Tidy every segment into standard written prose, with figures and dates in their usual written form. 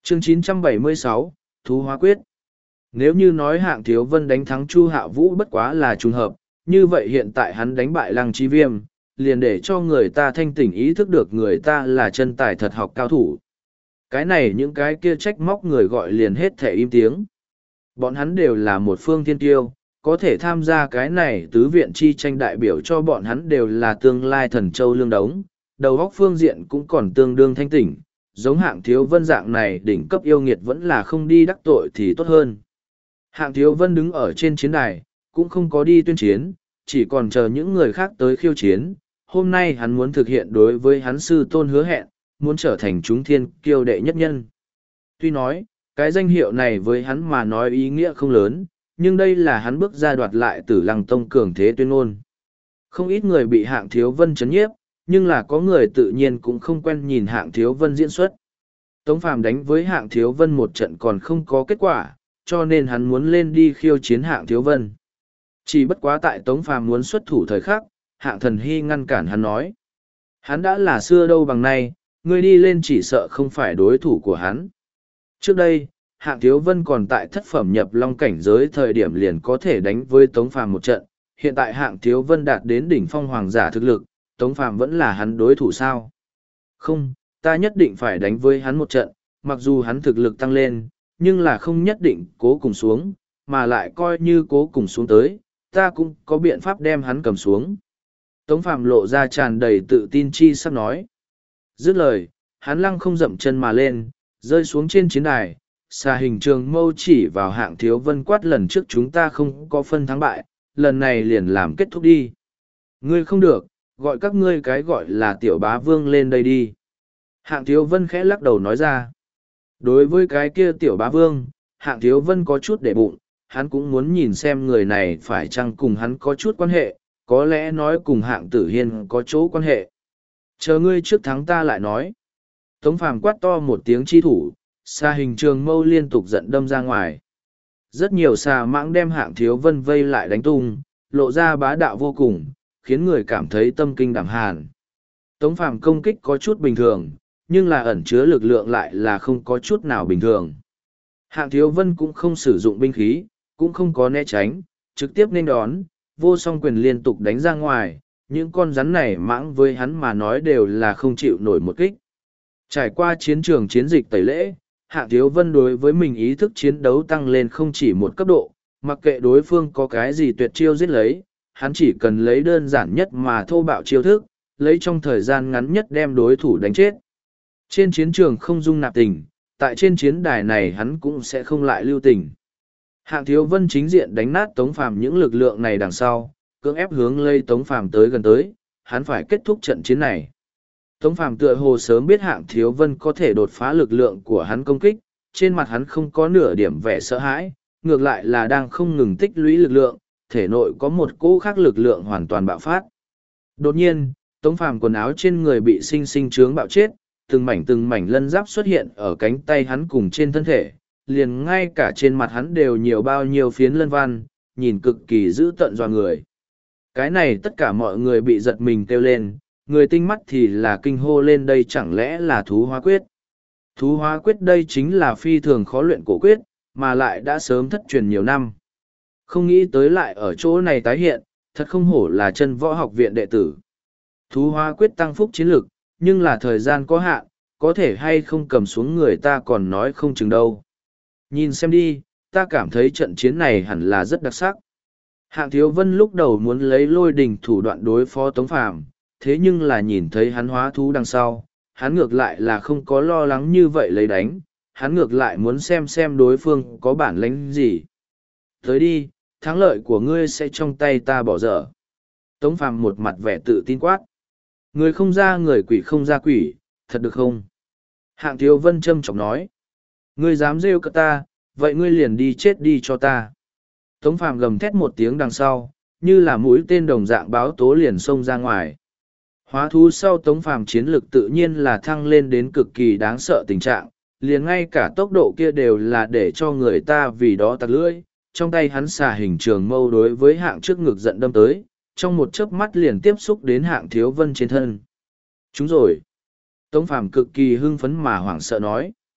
Chương 976, Thú Hóa Quyết. Nếu như nói Hạng Thiếu Vân đánh thắng Chu Hạ Vũ bất quá là trùng hợp, như vậy hiện tại hắn đánh bại Lăng Chi Viêm, liền để cho người ta thanh tỉnh ý thức được người ta là chân tài thật học cao thủ. Cái này những cái kia trách móc người gọi liền hết thể im tiếng. Bọn hắn đều là một phương thiên tiêu, có thể tham gia cái này tứ viện chi tranh đại biểu cho bọn hắn đều là tương lai thần châu lương đống, đầu óc phương diện cũng còn tương đương thanh tỉnh, giống Hạng Thiếu Vân dạng này đỉnh cấp yêu nghiệt vẫn là không đi đắc tội thì tốt hơn. Hạng Thiếu Vân đứng ở trên chiến đài, cũng không có đi tuyên chiến, chỉ còn chờ những người khác tới khiêu chiến. Hôm nay hắn muốn thực hiện đối với hắn sư tôn hứa hẹn, muốn trở thành chúng thiên kiêu đệ nhất nhân. Tuy nói, cái danh hiệu này với hắn mà nói ý nghĩa không lớn, nhưng đây là hắn bước ra đoạt lại Tử Lăng Tông cường thế tuyên ngôn. Không ít người bị Hạng Thiếu Vân chấn nhiếp, nhưng là có người tự nhiên cũng không quen nhìn Hạng Thiếu Vân diễn xuất. Tống Phàm đánh với Hạng Thiếu Vân một trận còn không có kết quả, cho nên hắn muốn lên đi khiêu chiến Hạng Thiếu Vân. Chỉ bất quá tại Tống Phàm muốn xuất thủ thời khắc, Hạng Thần Hy ngăn cản hắn nói. Hắn đã là xưa đâu bằng nay, ngươi đi lên chỉ sợ không phải đối thủ của hắn. Trước đây, Hạng Thiếu Vân còn tại thất phẩm nhập long cảnh giới thời điểm liền có thể đánh với Tống Phàm một trận. Hiện tại Hạng Thiếu Vân đạt đến đỉnh phong hoàng giả thực lực, Tống Phàm vẫn là hắn đối thủ sao? Không, ta nhất định phải đánh với hắn một trận, mặc dù hắn thực lực tăng lên, nhưng là không nhất định cố cùng xuống, mà lại coi như cố cùng xuống tới, ta cũng có biện pháp đem hắn cầm xuống. Tống Phàm lộ ra tràn đầy tự tin chi sắp nói. Dứt lời, hắn lăng không dậm chân mà lên, rơi xuống trên chiến đài, xà hình trường mâu chỉ vào Hạng Thiếu Vân quát lần trước chúng ta không có phân thắng bại, lần này liền làm kết thúc đi. Ngươi không được, gọi các ngươi cái gọi là tiểu bá vương lên đây đi. Hạng Thiếu Vân khẽ lắc đầu nói ra. Đối với cái kia tiểu bá vương, Hạng Thiếu Vân có chút để bụng, hắn cũng muốn nhìn xem người này phải chăng cùng hắn có chút quan hệ, có lẽ nói cùng Hạng Tử Hiên có chỗ quan hệ. Chờ ngươi trước thắng ta lại nói. Tống Phàm quát to một tiếng chi thủ, xà hình trường mâu liên tục giận đâm ra ngoài. Rất nhiều xà mãng đem Hạng Thiếu Vân vây lại đánh tung, lộ ra bá đạo vô cùng, khiến người cảm thấy tâm kinh đảm hàn. Tống Phàm công kích có chút bình thường, nhưng là ẩn chứa lực lượng lại là không có chút nào bình thường. Hạng Thiếu Vân cũng không sử dụng binh khí, cũng không có né tránh, trực tiếp nên đón, vô song quyền liên tục đánh ra ngoài, những con rắn này mãng với hắn mà nói đều là không chịu nổi một kích. Trải qua chiến trường chiến dịch tẩy lễ, Hạng Thiếu Vân đối với mình ý thức chiến đấu tăng lên không chỉ một cấp độ, mặc kệ đối phương có cái gì tuyệt chiêu giết lấy, hắn chỉ cần lấy đơn giản nhất mà thô bạo chiêu thức, lấy trong thời gian ngắn nhất đem đối thủ đánh chết. Trên chiến trường không dung nạp tình, tại trên chiến đài này hắn cũng sẽ không lại lưu tình. Hạng Thiếu Vân chính diện đánh nát Tống Phàm những lực lượng này đằng sau, cưỡng ép hướng lây Tống Phàm tới gần tới, hắn phải kết thúc trận chiến này. Tống Phàm tựa hồ sớm biết Hạng Thiếu Vân có thể đột phá lực lượng của hắn công kích, trên mặt hắn không có nửa điểm vẻ sợ hãi, ngược lại là đang không ngừng tích lũy lực lượng, thể nội có một cỗ khác lực lượng hoàn toàn bạo phát. Đột nhiên, Tống Phàm quần áo trên người bị sinh sinh chướng bạo chết, từng mảnh lân giáp xuất hiện ở cánh tay hắn cùng trên thân thể, liền ngay cả trên mặt hắn đều nhiều bao nhiêu phiến lân văn, nhìn cực kỳ dữ tợn dọa người. Cái này tất cả mọi người bị giật mình kêu lên, người tinh mắt thì là kinh hô lên đây chẳng lẽ là thú hóa quyết. Thú hóa quyết đây chính là phi thường khó luyện cổ quyết, mà lại đã sớm thất truyền nhiều năm. Không nghĩ tới lại ở chỗ này tái hiện, thật không hổ là chân võ học viện đệ tử. Thú hóa quyết tăng phúc chiến lực, nhưng là thời gian có hạn, có thể hay không cầm xuống người ta còn nói không chừng đâu. Nhìn xem đi, ta cảm thấy trận chiến này hẳn là rất đặc sắc. Hạng Thiếu Vân lúc đầu muốn lấy lôi đình thủ đoạn đối phó Tống Phàm, thế nhưng là nhìn thấy hắn hóa thú đằng sau, hắn ngược lại là không có lo lắng như vậy lấy đánh, hắn ngược lại muốn xem đối phương có bản lĩnh gì. Tới đi, thắng lợi của ngươi sẽ trong tay ta bỏ dở. Tống Phàm một mặt vẻ tự tin quát. Người không ra người, quỷ không ra quỷ, thật được không? Hạng Thiếu Vân châm chọc nói. Ngươi dám rêu cợt ta, vậy ngươi liền đi chết đi cho ta. Tống Phàm gầm thét một tiếng đằng sau, như là mũi tên đồng dạng báo tố liền xông ra ngoài. Hóa thú sau Tống Phàm chiến lực tự nhiên là thăng lên đến cực kỳ đáng sợ tình trạng, liền ngay cả tốc độ kia đều là để cho người ta vì đó tặc lưỡi. Trong tay hắn xà hình trường mâu đối với Hạng trước ngực giận đâm tới, trong một chớp mắt liền tiếp xúc đến Hạng Thiếu Vân trên thân. Chúng rồi. Tống Phàm cực kỳ hưng phấn mà hoảng sợ nói.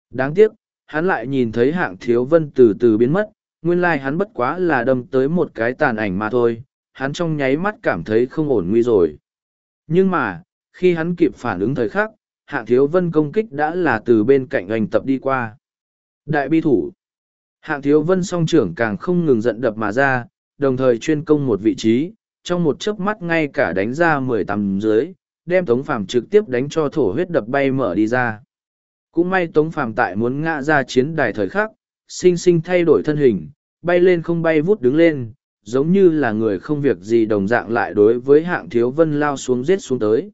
Đáng tiếc, hắn lại nhìn thấy Hạng Thiếu Vân từ từ biến mất, nguyên lai hắn bất quá là đâm tới một cái tàn ảnh mà thôi, hắn trong nháy mắt cảm thấy không ổn nguy rồi. Nhưng mà, khi hắn kịp phản ứng thời khắc, Hạng Thiếu Vân công kích đã là từ bên cạnh anh tập đi qua. Đại bi thủ. Hạng Thiếu Vân song trưởng càng không ngừng giận đập mà ra, đồng thời chuyên công một vị trí, trong một chớp mắt ngay cả đánh ra 18 dưới, đem Tống Phàm trực tiếp đánh cho thổ huyết đập bay mở đi ra. Cũng may Tống Phàm tại muốn ngã ra chiến đài thời khắc, sinh sinh thay đổi thân hình, bay lên không bay vút đứng lên, giống như là người không việc gì đồng dạng lại đối với Hạng Thiếu Vân lao xuống giết xuống tới.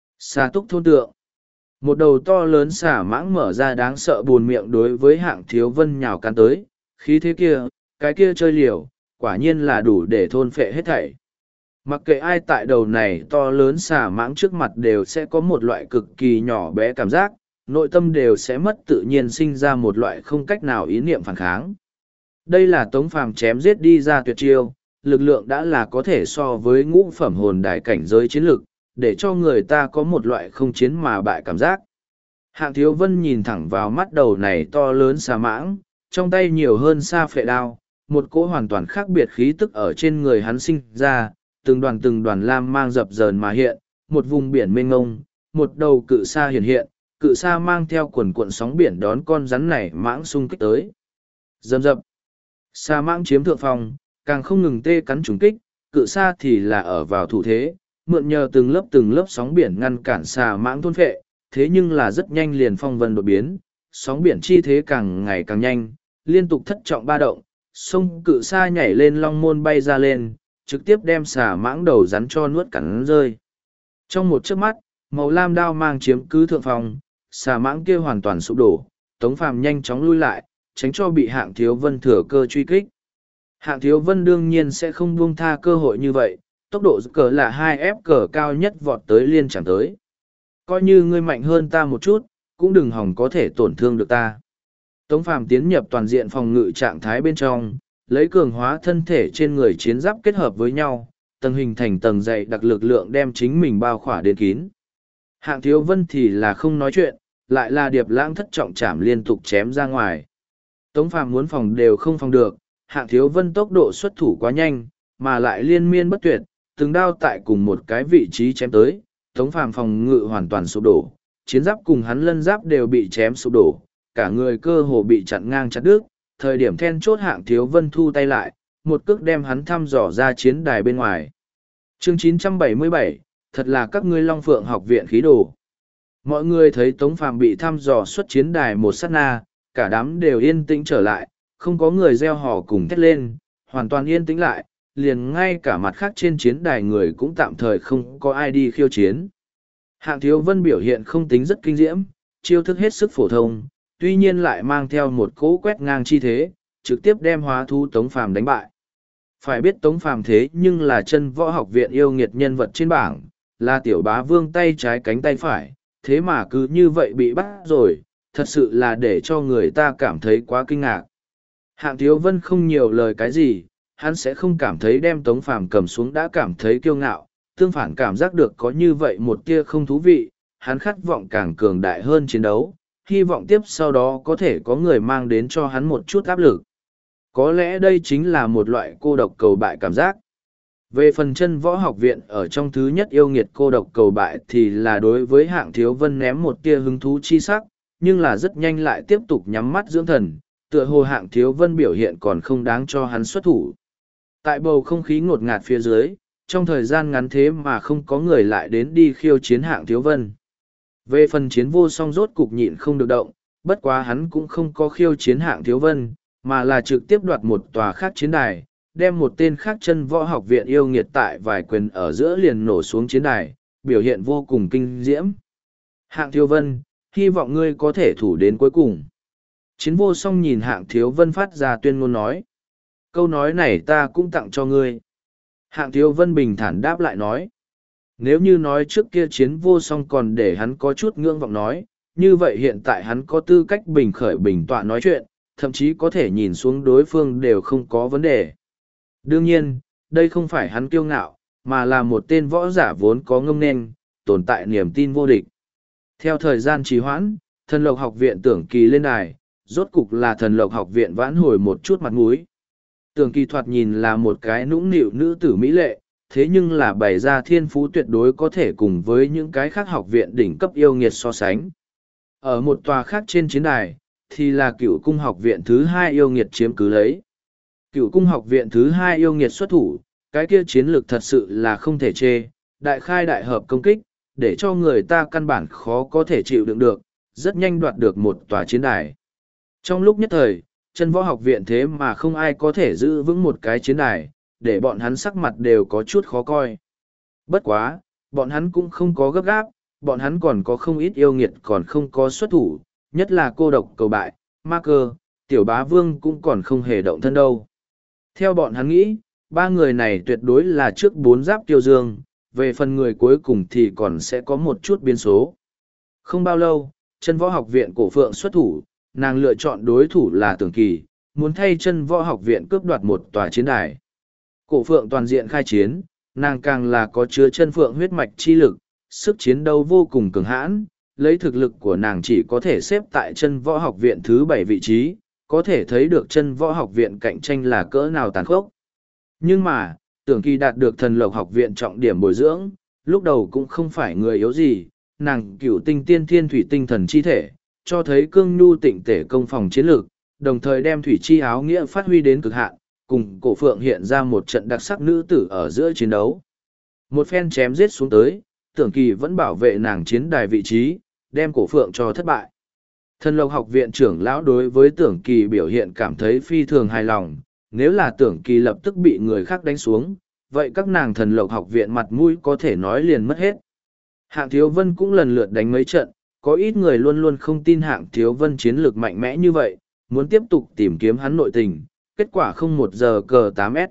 Xà túc thôn tượng. Một đầu to lớn xả mãng mở ra đáng sợ buồn miệng đối với Hạng Thiếu Vân nhào cắn tới, khí thế kia, cái kia chơi liều, quả nhiên là đủ để thôn phệ hết thảy. Mặc kệ ai tại đầu này to lớn xả mãng trước mặt đều sẽ có một loại cực kỳ nhỏ bé cảm giác, nội tâm đều sẽ mất tự nhiên sinh ra một loại không cách nào ý niệm phản kháng. Đây là Tống Phàm chém giết đi ra tuyệt chiêu, lực lượng đã là có thể so với ngũ phẩm hồn đài cảnh giới chiến lực, để cho người ta có một loại không chiến mà bại cảm giác. Hạng Thiếu Vân nhìn thẳng vào mắt đầu này to lớn xà mãng, trong tay nhiều hơn sa phệ đao, một cỗ hoàn toàn khác biệt khí tức ở trên người hắn sinh ra, từng đoàn lam mang dập dờn mà hiện, một vùng biển mênh mông, một đầu cự sa hiện hiện, cự sa mang theo quần cuộn sóng biển đón con rắn này mãng xung kích tới. Dầm dập, sa mãng chiếm thượng phong, càng không ngừng tê cắn trúng kích, cự sa thì là ở vào thủ thế, mượn nhờ từng lớp sóng biển ngăn cản xà mãng thôn phệ, thế nhưng là rất nhanh liền phong vân đột biến, sóng biển chi thế càng ngày càng nhanh, liên tục thất trọng ba động, sông cự sa nhảy lên long môn bay ra lên, trực tiếp đem xà mãng đầu rắn cho nuốt cắn rơi. Trong một chớp mắt, màu lam đao mang chiếm cứ thượng phòng, xà mãng kia hoàn toàn sụp đổ, Tống Phàm nhanh chóng lui lại, tránh cho bị Hạng Thiếu Vân thừa cơ truy kích. Hạng Thiếu Vân đương nhiên sẽ không buông tha cơ hội như vậy, tốc độ cờ là 2F cờ cao nhất vọt tới liên chẳng tới. Coi như ngươi mạnh hơn ta một chút, cũng đừng hòng có thể tổn thương được ta. Tống Phàm tiến nhập toàn diện phòng ngự trạng thái bên trong, lấy cường hóa thân thể trên người chiến giáp kết hợp với nhau, tầng hình thành tầng dày đặc lực lượng đem chính mình bao khỏa đến kín. Hạng Thiếu Vân thì là không nói chuyện, lại là điệp lãng thất trọng chạm liên tục chém ra ngoài. Tống Phàm muốn phòng đều không phòng được, Hạng Thiếu Vân tốc độ xuất thủ quá nhanh, mà lại liên miên bất tuyệt, từng đao tại cùng một cái vị trí chém tới, Tống Phàm phòng ngự hoàn toàn sụp đổ, chiến giáp cùng hắn lân giáp đều bị chém sụp đổ, cả người cơ hồ bị chặn ngang chặt đứt, thời điểm then chốt Hạng Thiếu Vân thu tay lại, một cước đem hắn thăm dò ra chiến đài bên ngoài. Chương 977, thật là các ngươi Long Phượng học viện khí đồ. Mọi người thấy Tống Phàm bị thăm dò xuất chiến đài một sát na, cả đám đều yên tĩnh trở lại, không có người reo hò cùng thét lên, hoàn toàn yên tĩnh lại, liền ngay cả mặt khác trên chiến đài người cũng tạm thời không có ai đi khiêu chiến. Hạng Thiếu Vân biểu hiện không tính rất kinh diễm, chiêu thức hết sức phổ thông, tuy nhiên lại mang theo một cỗ quét ngang chi thế, trực tiếp đem hóa thú Tống Phàm đánh bại. Phải biết Tống Phàm thế nhưng là chân võ học viện yêu nghiệt nhân vật trên bảng, là tiểu bá vương tay trái cánh tay phải, thế mà cứ như vậy bị bắt rồi, thật sự là để cho người ta cảm thấy quá kinh ngạc. Hạng Thiếu Vân không nhiều lời cái gì, hắn sẽ không cảm thấy đem Tống Phàm cầm xuống đã cảm thấy kiêu ngạo, tương phản cảm giác được có như vậy một tia không thú vị, hắn khát vọng càng cường đại hơn chiến đấu, hy vọng tiếp sau đó có thể có người mang đến cho hắn một chút áp lực. Có lẽ đây chính là một loại cô độc cầu bại cảm giác. Về phần chân võ học viện ở trong thứ nhất yêu nghiệt cô độc cầu bại thì là đối với Hạng Thiếu Vân ném một tia hứng thú chi sắc, nhưng là rất nhanh lại tiếp tục nhắm mắt dưỡng thần, tựa hồ Hạng Thiếu Vân biểu hiện còn không đáng cho hắn xuất thủ. Tại bầu không khí ngột ngạt phía dưới, trong thời gian ngắn thế mà không có người lại đến đi khiêu chiến Hạng Thiếu Vân. Về phần chiến vô song rốt cục nhịn không được động, bất quá hắn cũng không có khiêu chiến Hạng Thiếu Vân, mà là trực tiếp đoạt một tòa khác chiến đài, đem một tên khác chân võ học viện yêu nghiệt tại vài quyền ở giữa liền nổ xuống chiến đài, biểu hiện vô cùng kinh diễm. Hạng Thiếu Vân, hy vọng ngươi có thể thủ đến cuối cùng. Chiến vô song nhìn Hạng Thiếu Vân phát ra tuyên ngôn nói. Câu nói này ta cũng tặng cho ngươi. Hạng Thiếu Vân bình thản đáp lại nói. Nếu như nói trước kia chiến vô song còn để hắn có chút ngưỡng vọng nói, như vậy hiện tại hắn có tư cách bình khởi bình tọa nói chuyện, thậm chí có thể nhìn xuống đối phương đều không có vấn đề. Đương nhiên, đây không phải hắn kiêu ngạo, mà là một tên võ giả vốn có ngông nên, tồn tại niềm tin vô địch. Theo thời gian trì hoãn, Thần Lộc học viện Tưởng Kỳ lên đài, rốt cục là Thần Lộc học viện vãn hồi một chút mặt mũi. Tưởng Kỳ thoạt nhìn là một cái nũng nịu nữ tử mỹ lệ, thế nhưng là bày ra thiên phú tuyệt đối có thể cùng với những cái khác học viện đỉnh cấp yêu nghiệt so sánh. Ở một tòa khác trên chiến đài, thì là Cựu cung học viện thứ hai yêu nghiệt chiếm cứ lấy. Cựu cung học viện thứ hai yêu nghiệt xuất thủ, cái kia chiến lược thật sự là không thể chê, đại khai đại hợp công kích, để cho người ta căn bản khó có thể chịu đựng được, rất nhanh đoạt được một tòa chiến đài. Trong lúc nhất thời, chân võ học viện thế mà không ai có thể giữ vững một cái chiến đài, để bọn hắn sắc mặt đều có chút khó coi. Bất quá, bọn hắn cũng không có gấp gáp, bọn hắn còn có không ít yêu nghiệt còn không có xuất thủ, nhất là cô độc cầu bại, ma cơ, tiểu bá vương cũng còn không hề động thân đâu. Theo bọn hắn nghĩ, ba người này tuyệt đối là trước bốn giáp tiêu dương, về phần người cuối cùng thì còn sẽ có một chút biến số. Không bao lâu, chân võ học viện cổ phượng xuất thủ, nàng lựa chọn đối thủ là Tưởng Kỳ, muốn thay chân võ học viện cướp đoạt một tòa chiến đài. Cổ phượng toàn diện khai chiến, nàng càng là có chứa chân phượng huyết mạch chi lực, sức chiến đấu vô cùng cường hãn, lấy thực lực của nàng chỉ có thể xếp tại chân võ học viện thứ 7 vị trí, có thể thấy được chân võ học viện cạnh tranh là cỡ nào tàn khốc. Nhưng mà, Tưởng Kỳ đạt được thần lộc học viện trọng điểm bồi dưỡng, lúc đầu cũng không phải người yếu gì, nàng cửu tinh tiên thiên thủy tinh thần chi thể, cho thấy cương nhu tịnh tể công phòng chiến lược, đồng thời đem thủy chi áo nghĩa phát huy đến cực hạn, cùng cổ phượng hiện ra một trận đặc sắc nữ tử ở giữa chiến đấu. Một phen chém giết xuống tới, Tưởng Kỳ vẫn bảo vệ nàng chiến đài vị trí, đem cổ phượng cho thất bại. Thần lộc học viện trưởng lão đối với Tưởng Kỳ biểu hiện cảm thấy phi thường hài lòng, nếu là Tưởng Kỳ lập tức bị người khác đánh xuống, vậy các nàng thần lộc học viện mặt mũi có thể nói liền mất hết. Hạng Thiếu Vân cũng lần lượt đánh mấy trận, có ít người luôn luôn không tin Hạng Thiếu Vân chiến lược mạnh mẽ như vậy, muốn tiếp tục tìm kiếm hắn nội tình, kết quả không một giờ cờ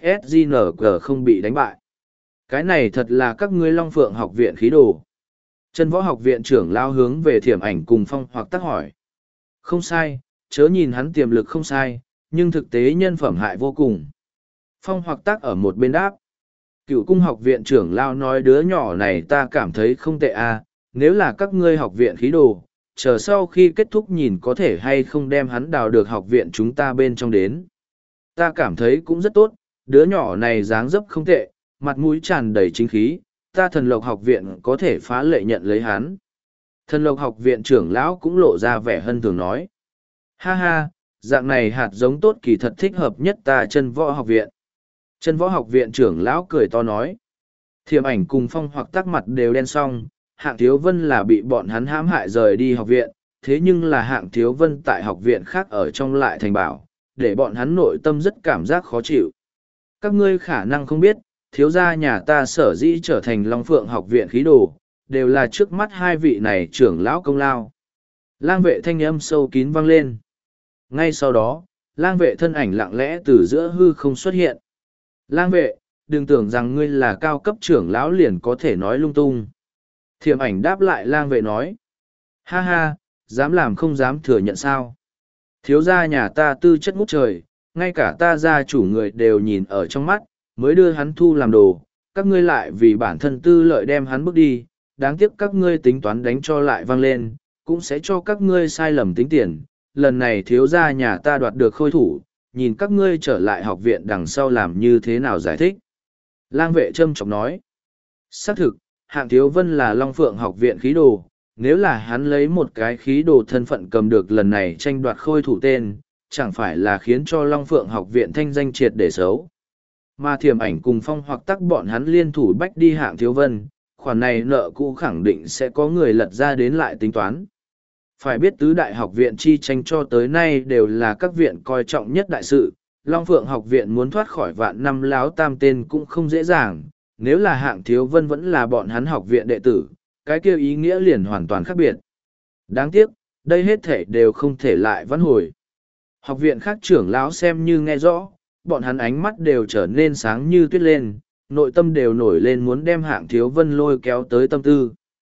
8SSJNG không bị đánh bại. Cái này thật là các ngươi Long Phượng học viện khí đồ. Chân võ học viện trưởng lao hướng về Thiểm Ảnh cùng Phong Hoặc Tắc hỏi. Không sai, chớ nhìn hắn tiềm lực không sai, nhưng thực tế nhân phẩm hại vô cùng. Phong Hoặc Tắc ở một bên đáp. Cựu cung học viện trưởng lao nói đứa nhỏ này ta cảm thấy không tệ à, nếu là các ngươi học viện khí đồ, chờ sau khi kết thúc nhìn có thể hay không đem hắn đào được học viện chúng ta bên trong đến. Ta cảm thấy cũng rất tốt, đứa nhỏ này dáng dấp không tệ, mặt mũi tràn đầy chính khí, ta thần lộc học viện có thể phá lệ nhận lấy hắn. Thần lộc học viện trưởng lão cũng lộ ra vẻ hân thường nói. Ha ha, dạng này hạt giống tốt kỳ thật thích hợp nhất ta chân võ học viện. Chân võ học viện trưởng lão cười to nói. Thiểm Ảnh cùng Phong Hoặc Tắc mặt đều đen xong, Hạng Thiếu Vân là bị bọn hắn hãm hại rời đi học viện, thế nhưng là Hạng Thiếu Vân tại học viện khác ở trong lại thành bảo, để bọn hắn nội tâm rất cảm giác khó chịu. Các ngươi khả năng không biết, thiếu gia nhà ta sở dĩ trở thành Long Phượng học viện khí đồ, đều là trước mắt hai vị này trưởng lão công lao. Lang vệ thanh âm sâu kín vang lên. Ngay sau đó, lang vệ thân ảnh lặng lẽ từ giữa hư không xuất hiện. Lang vệ, đừng tưởng rằng ngươi là cao cấp trưởng lão liền có thể nói lung tung. Thiểm Ảnh đáp lại lang vệ nói. Ha ha, dám làm không dám thừa nhận sao. Thiếu gia nhà ta tư chất ngút trời, ngay cả ta gia chủ người đều nhìn ở trong mắt, mới đưa hắn thu làm đồ, các ngươi lại vì bản thân tư lợi đem hắn bước đi, đáng tiếc các ngươi tính toán đánh cho lại vang lên, cũng sẽ cho các ngươi sai lầm tính tiền, lần này thiếu gia nhà ta đoạt được khôi thủ, nhìn các ngươi trở lại học viện đằng sau làm như thế nào giải thích. Lang vệ trâm trọng nói, xác thực, Hạng Thiếu Vân là Long Phượng học viện khí đồ, nếu là hắn lấy một cái khí đồ thân phận cầm được lần này tranh đoạt khôi thủ tên, chẳng phải là khiến cho Long Phượng học viện thanh danh triệt để xấu. Mà Thiểm Ảnh cùng Phong Hoặc Tắc bọn hắn liên thủ bách đi Hạng Thiếu Vân, khoản này nợ cũ khẳng định sẽ có người lật ra đến lại tính toán. Phải biết tứ đại học viện chi tranh cho tới nay đều là các viện coi trọng nhất đại sự, Long Phượng học viện muốn thoát khỏi vạn năm láo tam tên cũng không dễ dàng, nếu là Hạng Thiếu Vân vẫn là bọn hắn học viện đệ tử, cái kêu ý nghĩa liền hoàn toàn khác biệt. Đáng tiếc, đây hết thể đều không thể lại vãn hồi. Học viện khác trưởng lão xem như nghe rõ, bọn hắn ánh mắt đều trở nên sáng như tuyết lên, nội tâm đều nổi lên muốn đem Hạng Thiếu Vân lôi kéo tới tâm tư.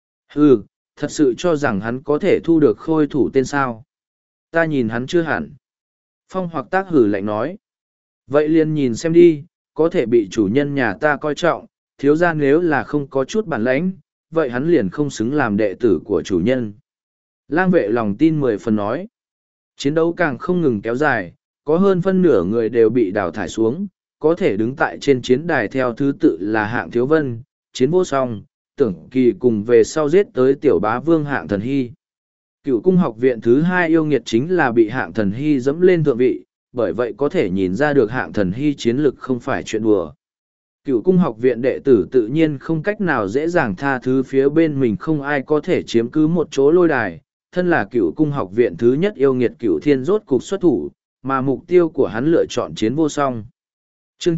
Hừ, thật sự cho rằng hắn có thể thu được khôi thủ tên sao. Ta nhìn hắn chưa hẳn. Phong Hoặc Tác hử lạnh nói. Vậy liền nhìn xem đi, có thể bị chủ nhân nhà ta coi trọng, thiếu gia nếu là không có chút bản lãnh, vậy hắn liền không xứng làm đệ tử của chủ nhân. Lang vệ lòng tin 10 phần nói. Chiến đấu càng không ngừng kéo dài, có hơn phân nửa người đều bị đào thải xuống, có thể đứng tại trên chiến đài theo thứ tự là Hạng Thiếu Vân, Chiến Vô Song, Tưởng Kỳ cùng về sau giết tới tiểu bá vương Hạng Thần Hy. Cựu cung học viện thứ hai yêu nghiệt chính là bị Hạng Thần Hy dẫm lên thượng vị, bởi vậy có thể nhìn ra được Hạng Thần Hy chiến lực không phải chuyện đùa. Cựu cung học viện đệ tử tự nhiên không cách nào dễ dàng tha thứ phía bên mình, không ai có thể chiếm cứ một chỗ lôi đài. Thân là cựu cung học viện thứ nhất yêu nghiệt Cựu Thiên rốt cục xuất thủ, mà mục tiêu của hắn lựa chọn Chiến Vô Song. Chương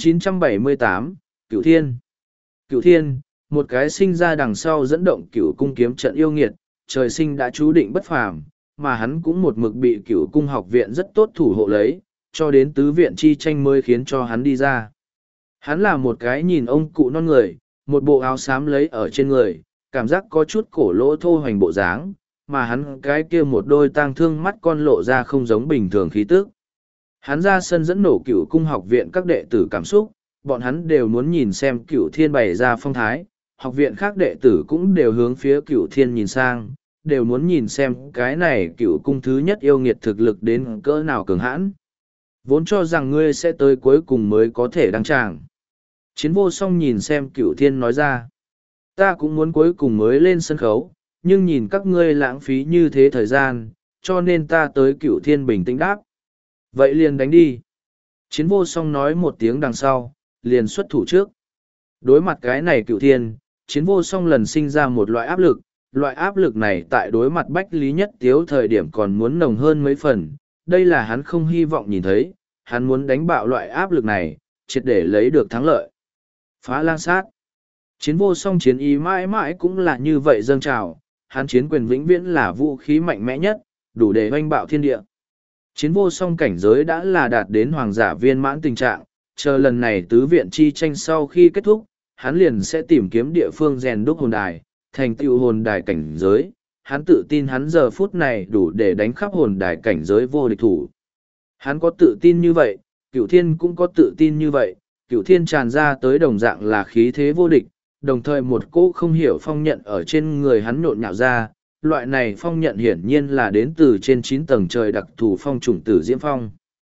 978, Cựu Thiên. Cựu Thiên, một cái sinh ra đằng sau dẫn động cựu cung kiếm trận yêu nghiệt, trời sinh đã chú định bất phàm, mà hắn cũng một mực bị cựu cung học viện rất tốt thủ hộ lấy, cho đến tứ viện chi tranh mới khiến cho hắn đi ra. Hắn là một cái nhìn ông cụ non người, một bộ áo xám lấy ở trên người, cảm giác có chút cổ lỗ thô hoành bộ dáng, mà hắn cái kia một đôi tang thương mắt con lộ ra không giống bình thường khí tức. Hắn ra sân dẫn nổ cựu cung học viện các đệ tử cảm xúc, bọn hắn đều muốn nhìn xem Cựu Thiên bày ra phong thái, học viện khác đệ tử cũng đều hướng phía Cựu Thiên nhìn sang, đều muốn nhìn xem cái này Cựu cung thứ nhất yêu nghiệt thực lực đến cỡ nào cường hãn. Vốn cho rằng ngươi sẽ tới cuối cùng mới có thể đăng tràng. Chiến Vô Song nhìn xem Cựu Thiên nói ra. Ta cũng muốn cuối cùng mới lên sân khấu, nhưng nhìn các ngươi lãng phí như thế thời gian, cho nên ta tới Cựu Thiên bình tĩnh đáp. Vậy liền đánh đi. Chiến Vô Song nói một tiếng đằng sau, liền xuất thủ trước. Đối mặt cái này Cựu Thiên, Chiến Vô Song lần sinh ra một loại áp lực này tại đối mặt Bách Lý Nhất Tiếu thời điểm còn muốn nồng hơn mấy phần, đây là hắn không hy vọng nhìn thấy, hắn muốn đánh bạo loại áp lực này, triệt để lấy được thắng lợi. Phá lang sát. Chiến Vô Song chiến ý mãi mãi cũng là như vậy dâng trào, hắn chiến quyền vĩnh viễn là vũ khí mạnh mẽ nhất, đủ để oanh bạo thiên địa. Chiến Vô Song cảnh giới đã là đạt đến hoàng giả viên mãn tình trạng, chờ lần này tứ viện chi tranh sau khi kết thúc, hắn liền sẽ tìm kiếm địa phương rèn đúc hồn đài, thành tựu hồn đài cảnh giới. Hắn tự tin hắn giờ phút này đủ để đánh khắp hồn đài cảnh giới vô địch thủ. Hắn có tự tin như vậy, Cựu Thiên cũng có tự tin như vậy, Cựu Thiên tràn ra tới đồng dạng là khí thế vô địch, đồng thời một cỗ không hiểu phong nhận ở trên người hắn nhộn nhạo ra. Loại này phong nhận hiển nhiên là đến từ trên 9 tầng trời đặc thù phong chủng Tử Diễm Phong.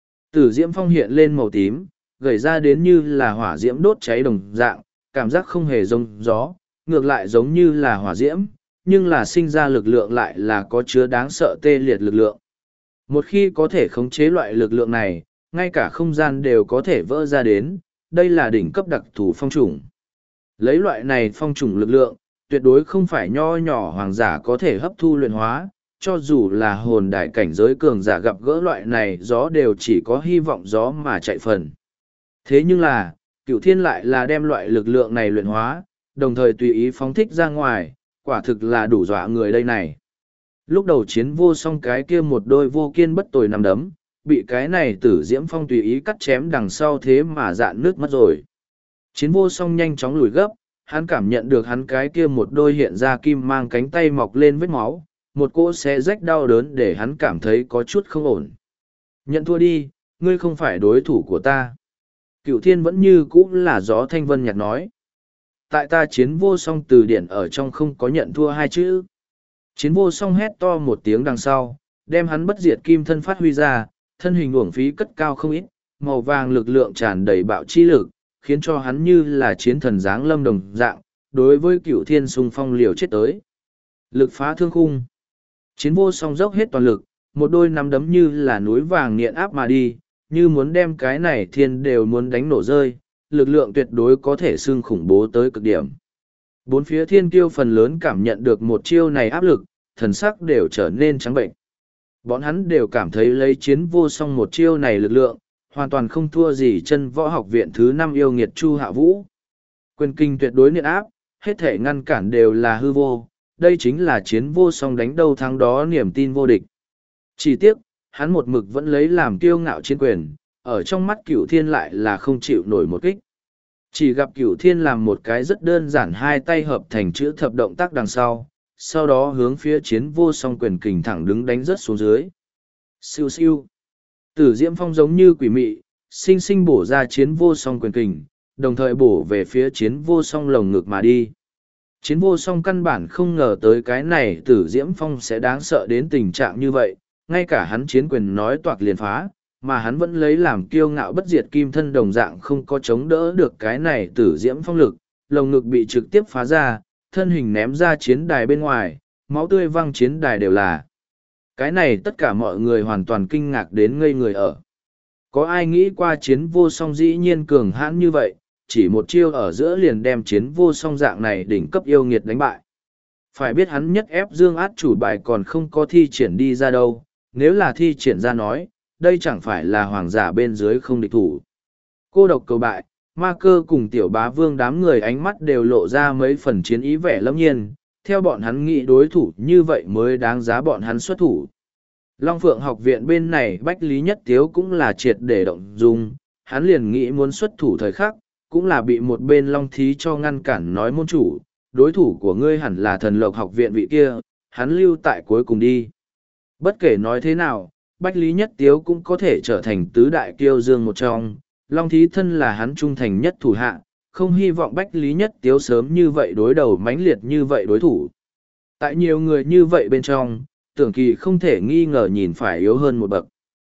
Tử Diễm Phong hiện lên màu tím, gầy ra đến như là hỏa diễm đốt cháy đồng dạng, cảm giác không hề giống gió, ngược lại giống như là hỏa diễm, nhưng là sinh ra lực lượng lại là có chứa đáng sợ tê liệt lực lượng. Một khi có thể khống chế loại lực lượng này, ngay cả không gian đều có thể vỡ ra đến, đây là đỉnh cấp đặc thù phong chủng. Lấy loại này phong chủng lực lượng, tuyệt đối không phải nho nhỏ hoàng giả có thể hấp thu luyện hóa, cho dù là hồn đại cảnh giới cường giả gặp gỡ loại này gió đều chỉ có hy vọng gió mà chạy phần. Thế nhưng là, Cựu Thiên lại là đem loại lực lượng này luyện hóa, đồng thời tùy ý phóng thích ra ngoài, quả thực là đủ dọa người đây này. Lúc đầu Chiến Vô Song cái kia một đôi vô kiên bất tồi nằm đấm, bị cái này Tử Diễm Phong tùy ý cắt chém đằng sau thế mà dạn nước mất rồi. Chiến Vô Song nhanh chóng lùi gấp, hắn cảm nhận được hắn cái kia một đôi hiện ra kim mang cánh tay mọc lên vết máu, một cỗ xé rách đau đớn để hắn cảm thấy có chút không ổn. Nhận thua đi, ngươi không phải đối thủ của ta. Cựu Thiên vẫn như cũ là gió thanh vân nhạt nói. Tại ta Chiến Vô Song từ điển ở trong không có nhận thua hai chữ. Chiến Vô Song hét to một tiếng đằng sau, đem hắn bất diệt kim thân phát huy ra, thân hình uổng phí cất cao không ít, màu vàng lực lượng tràn đầy bạo chi lực, khiến cho hắn như là chiến thần giáng lâm đồng dạng, đối với Cựu Thiên xung phong liều chết tới. Lực phá thương khung. Chiến Vô Song dốc hết toàn lực, một đôi nắm đấm như là núi vàng nghiện áp mà đi, như muốn đem cái này thiên đều muốn đánh nổ rơi, lực lượng tuyệt đối có thể xưng khủng bố tới cực điểm. Bốn phía thiên kiêu phần lớn cảm nhận được một chiêu này áp lực, thần sắc đều trở nên trắng bệnh. Bọn hắn đều cảm thấy lấy Chiến Vô Song một chiêu này lực lượng, hoàn toàn không thua gì chân võ học viện thứ 5 yêu nghiệt Chu Hạ Vũ. Quyền kinh tuyệt đối niệm áp, hết thể ngăn cản đều là hư vô, đây chính là Chiến Vô Song đánh đâu thắng đó niềm tin vô địch. Chỉ tiếc, hắn một mực vẫn lấy làm kiêu ngạo chiến quyền, ở trong mắt Cửu Thiên lại là không chịu nổi một kích. Chỉ gặp Cửu Thiên làm một cái rất đơn giản hai tay hợp thành chữ thập động tác đằng sau đó hướng phía Chiến Vô Song quyền kình thẳng đứng đánh rớt xuống dưới. Siêu siêu. Tử Diễm Phong giống như quỷ mị, sinh sinh bổ ra Chiến Vô Song quyền kình, đồng thời bổ về phía Chiến Vô Song lồng ngực mà đi. Chiến vô song căn bản không ngờ tới cái này Tử Diễm Phong sẽ đáng sợ đến tình trạng như vậy, ngay cả hắn chiến quyền nói toạc liền phá, mà hắn vẫn lấy làm kiêu ngạo bất diệt kim thân đồng dạng không có chống đỡ được cái này Tử Diễm Phong lực, lồng ngực bị trực tiếp phá ra, thân hình ném ra chiến đài bên ngoài, máu tươi văng chiến đài đều là. Cái này tất cả mọi người hoàn toàn kinh ngạc đến ngây người ở. Có ai nghĩ qua chiến vô song dĩ nhiên cường hãn như vậy, chỉ một chiêu ở giữa liền đem chiến vô song dạng này đỉnh cấp yêu nghiệt đánh bại. Phải biết hắn nhất ép dương át chủ bài còn không có thi triển đi ra đâu, nếu là thi triển ra nói, đây chẳng phải là hoàng giả bên dưới không địch thủ. Cô độc cầu bại, ma cơ cùng tiểu bá vương đám người ánh mắt đều lộ ra mấy phần chiến ý vẻ lâm nhiên, theo bọn hắn nghĩ đối thủ như vậy mới đáng giá bọn hắn xuất thủ. Long Phượng học viện bên này Bách Lý Nhất Tiếu cũng là triệt để động dung, hắn liền nghĩ muốn xuất thủ thời khắc, cũng là bị một bên Long Thí cho ngăn cản nói môn chủ, đối thủ của ngươi hẳn là thần lộc học viện vị kia, hắn lưu tại cuối cùng đi. Bất kể nói thế nào, Bách Lý Nhất Tiếu cũng có thể trở thành tứ đại kiêu dương một trong, Long Thí thân là hắn trung thành nhất thủ hạ, không hy vọng Bách Lý Nhất Tiếu sớm như vậy đối đầu mãnh liệt như vậy đối thủ. Tại nhiều người như vậy bên trong, Tưởng Kỳ không thể nghi ngờ nhìn phải yếu hơn một bậc.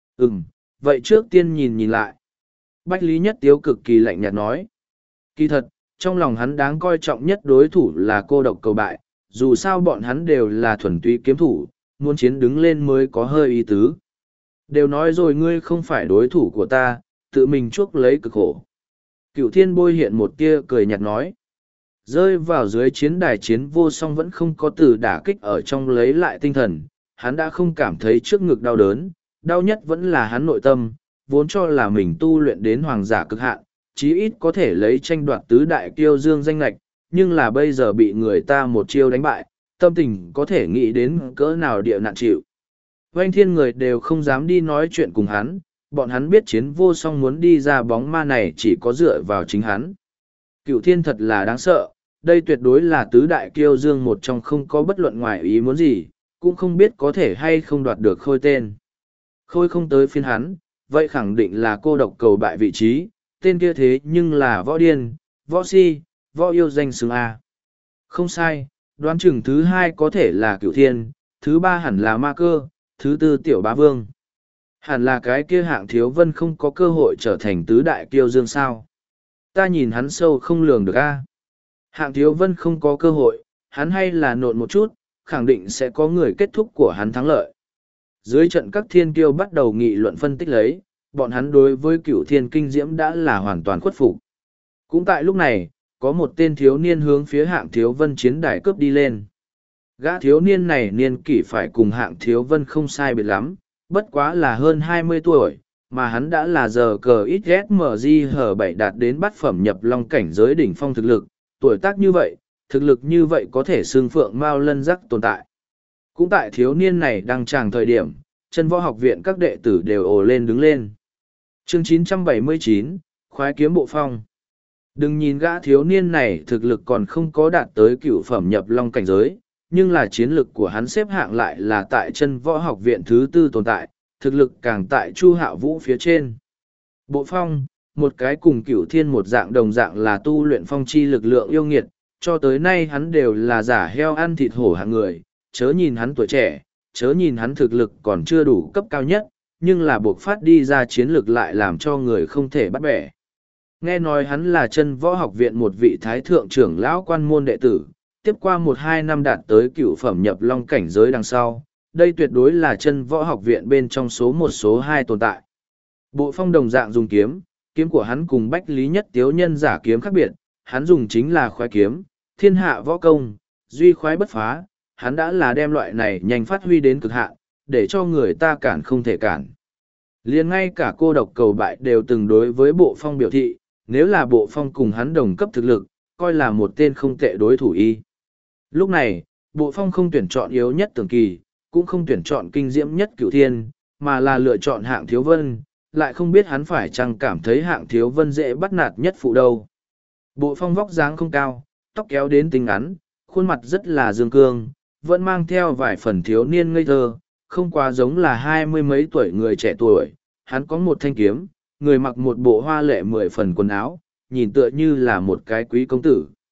Vậy trước tiên nhìn lại. Bách Lý Nhất Tiếu cực kỳ lạnh nhạt nói. Kỳ thật, trong lòng hắn đáng coi trọng nhất đối thủ là cô độc cầu bại, dù sao bọn hắn đều là thuần túy kiếm thủ, muốn chiến đứng lên mới có hơi ý tứ. Đều nói rồi ngươi không phải đối thủ của ta, tự mình chuốc lấy cực khổ. Cửu Thiên bôi hiện một tia cười nhạt nói. Rơi vào dưới chiến đài chiến vô song vẫn không có từ đả kích ở trong lấy lại tinh thần, hắn đã không cảm thấy trước ngực đau đớn, đau nhất vẫn là hắn nội tâm, vốn cho là mình tu luyện đến hoàng giả cực hạn, chí ít có thể lấy tranh đoạt tứ đại kiêu dương danh lạch, nhưng là bây giờ bị người ta một chiêu đánh bại, tâm tình có thể nghĩ đến cỡ nào địa nạn chịu. Oanh thiên người đều không dám đi nói chuyện cùng hắn, bọn hắn biết chiến vô song muốn đi ra bóng ma này chỉ có dựa vào chính hắn. Cựu thiên thật là đáng sợ, đây tuyệt đối là tứ đại kiêu dương một trong không có bất luận ngoài ý muốn gì, cũng không biết có thể hay không đoạt được khôi tên. Khôi không tới phiên hắn, vậy khẳng định là cô độc cầu bại vị trí, tên kia thế nhưng là võ điên, võ si, võ yêu danh xứng A. Không sai, đoán chừng thứ hai có thể là cựu thiên, thứ ba hẳn là ma cơ, thứ tư tiểu bá vương. Hẳn là cái kia hạng thiếu vân không có cơ hội trở thành tứ đại kiêu dương sao. Ta nhìn hắn sâu không lường được A. Hạng thiếu vân không có cơ hội, hắn hay là nộn một chút, khẳng định sẽ có người kết thúc của hắn thắng lợi. Dưới trận các thiên kiêu bắt đầu nghị luận phân tích lấy, bọn hắn đối với cửu thiên kinh diễm đã là hoàn toàn khuất phục. Cũng tại lúc này, có một tên thiếu niên hướng phía hạng thiếu vân chiến đài cướp đi lên. Gã thiếu niên này niên kỷ phải cùng hạng thiếu vân không sai biệt lắm, bất quá là hơn 20 tuổi, mà hắn đã là giờ cờ ít SMG hở 7 đạt đến bát phẩm nhập long cảnh giới đỉnh phong thực lực, tuổi tác như vậy, thực lực như vậy có thể xương phượng mao lân rắc tồn tại. Cũng tại thiếu niên này đang tràng thời điểm, chân võ học viện các đệ tử đều ồ lên đứng lên. Chương 979, khoái kiếm bộ phong. Đừng nhìn gã thiếu niên này thực lực còn không có đạt tới cửu phẩm nhập long cảnh giới, nhưng là chiến lực của hắn xếp hạng lại là tại chân võ học viện thứ tư tồn tại, thực lực càng tại Chu Hạo Vũ phía trên. Bộ phong, một cái cùng cửu thiên một dạng đồng dạng là tu luyện phong chi lực lượng yêu nghiệt, cho tới nay hắn đều là giả heo ăn thịt hổ hạng người, chớ nhìn hắn tuổi trẻ, chớ nhìn hắn thực lực còn chưa đủ cấp cao nhất, nhưng là buộc phát đi ra chiến lực lại làm cho người không thể bắt bẻ. Nghe nói hắn là chân võ học viện một vị thái thượng trưởng lão quan môn đệ tử, tiếp qua 1-2 năm đạt tới cửu phẩm nhập long cảnh giới đằng sau, đây tuyệt đối là chân võ học viện bên trong số 1 số 2 tồn tại. Bộ phong đồng dạng dùng kiếm, kiếm của hắn cùng Bách Lý Nhất Tiếu nhân giả kiếm khác biệt, hắn dùng chính là khoái kiếm, thiên hạ võ công, duy khoái bất phá, hắn đã là đem loại này nhanh phát huy đến cực hạn, để cho người ta cản không thể cản. Liền ngay cả cô độc cầu bại đều từng đối với bộ phong biểu thị, nếu là bộ phong cùng hắn đồng cấp thực lực, coi là một tên không tệ đối thủ y. Lúc này, bộ phong không tuyển chọn yếu nhất Tưởng Kỳ, cũng không tuyển chọn kinh diễm nhất Cửu Thiên, mà là lựa chọn hạng thiếu vân, lại không biết hắn phải chăng cảm thấy hạng thiếu vân dễ bắt nạt nhất phụ đâu. Bộ phong vóc dáng không cao, tóc kéo đến tính ngắn, khuôn mặt rất là dương cương, vẫn mang theo vài phần thiếu niên ngây thơ, không quá giống là 20 mấy tuổi người trẻ tuổi. Hắn có một thanh kiếm, người mặc một bộ hoa lệ 10 phần quần áo, nhìn tựa như là một cái quý công tử.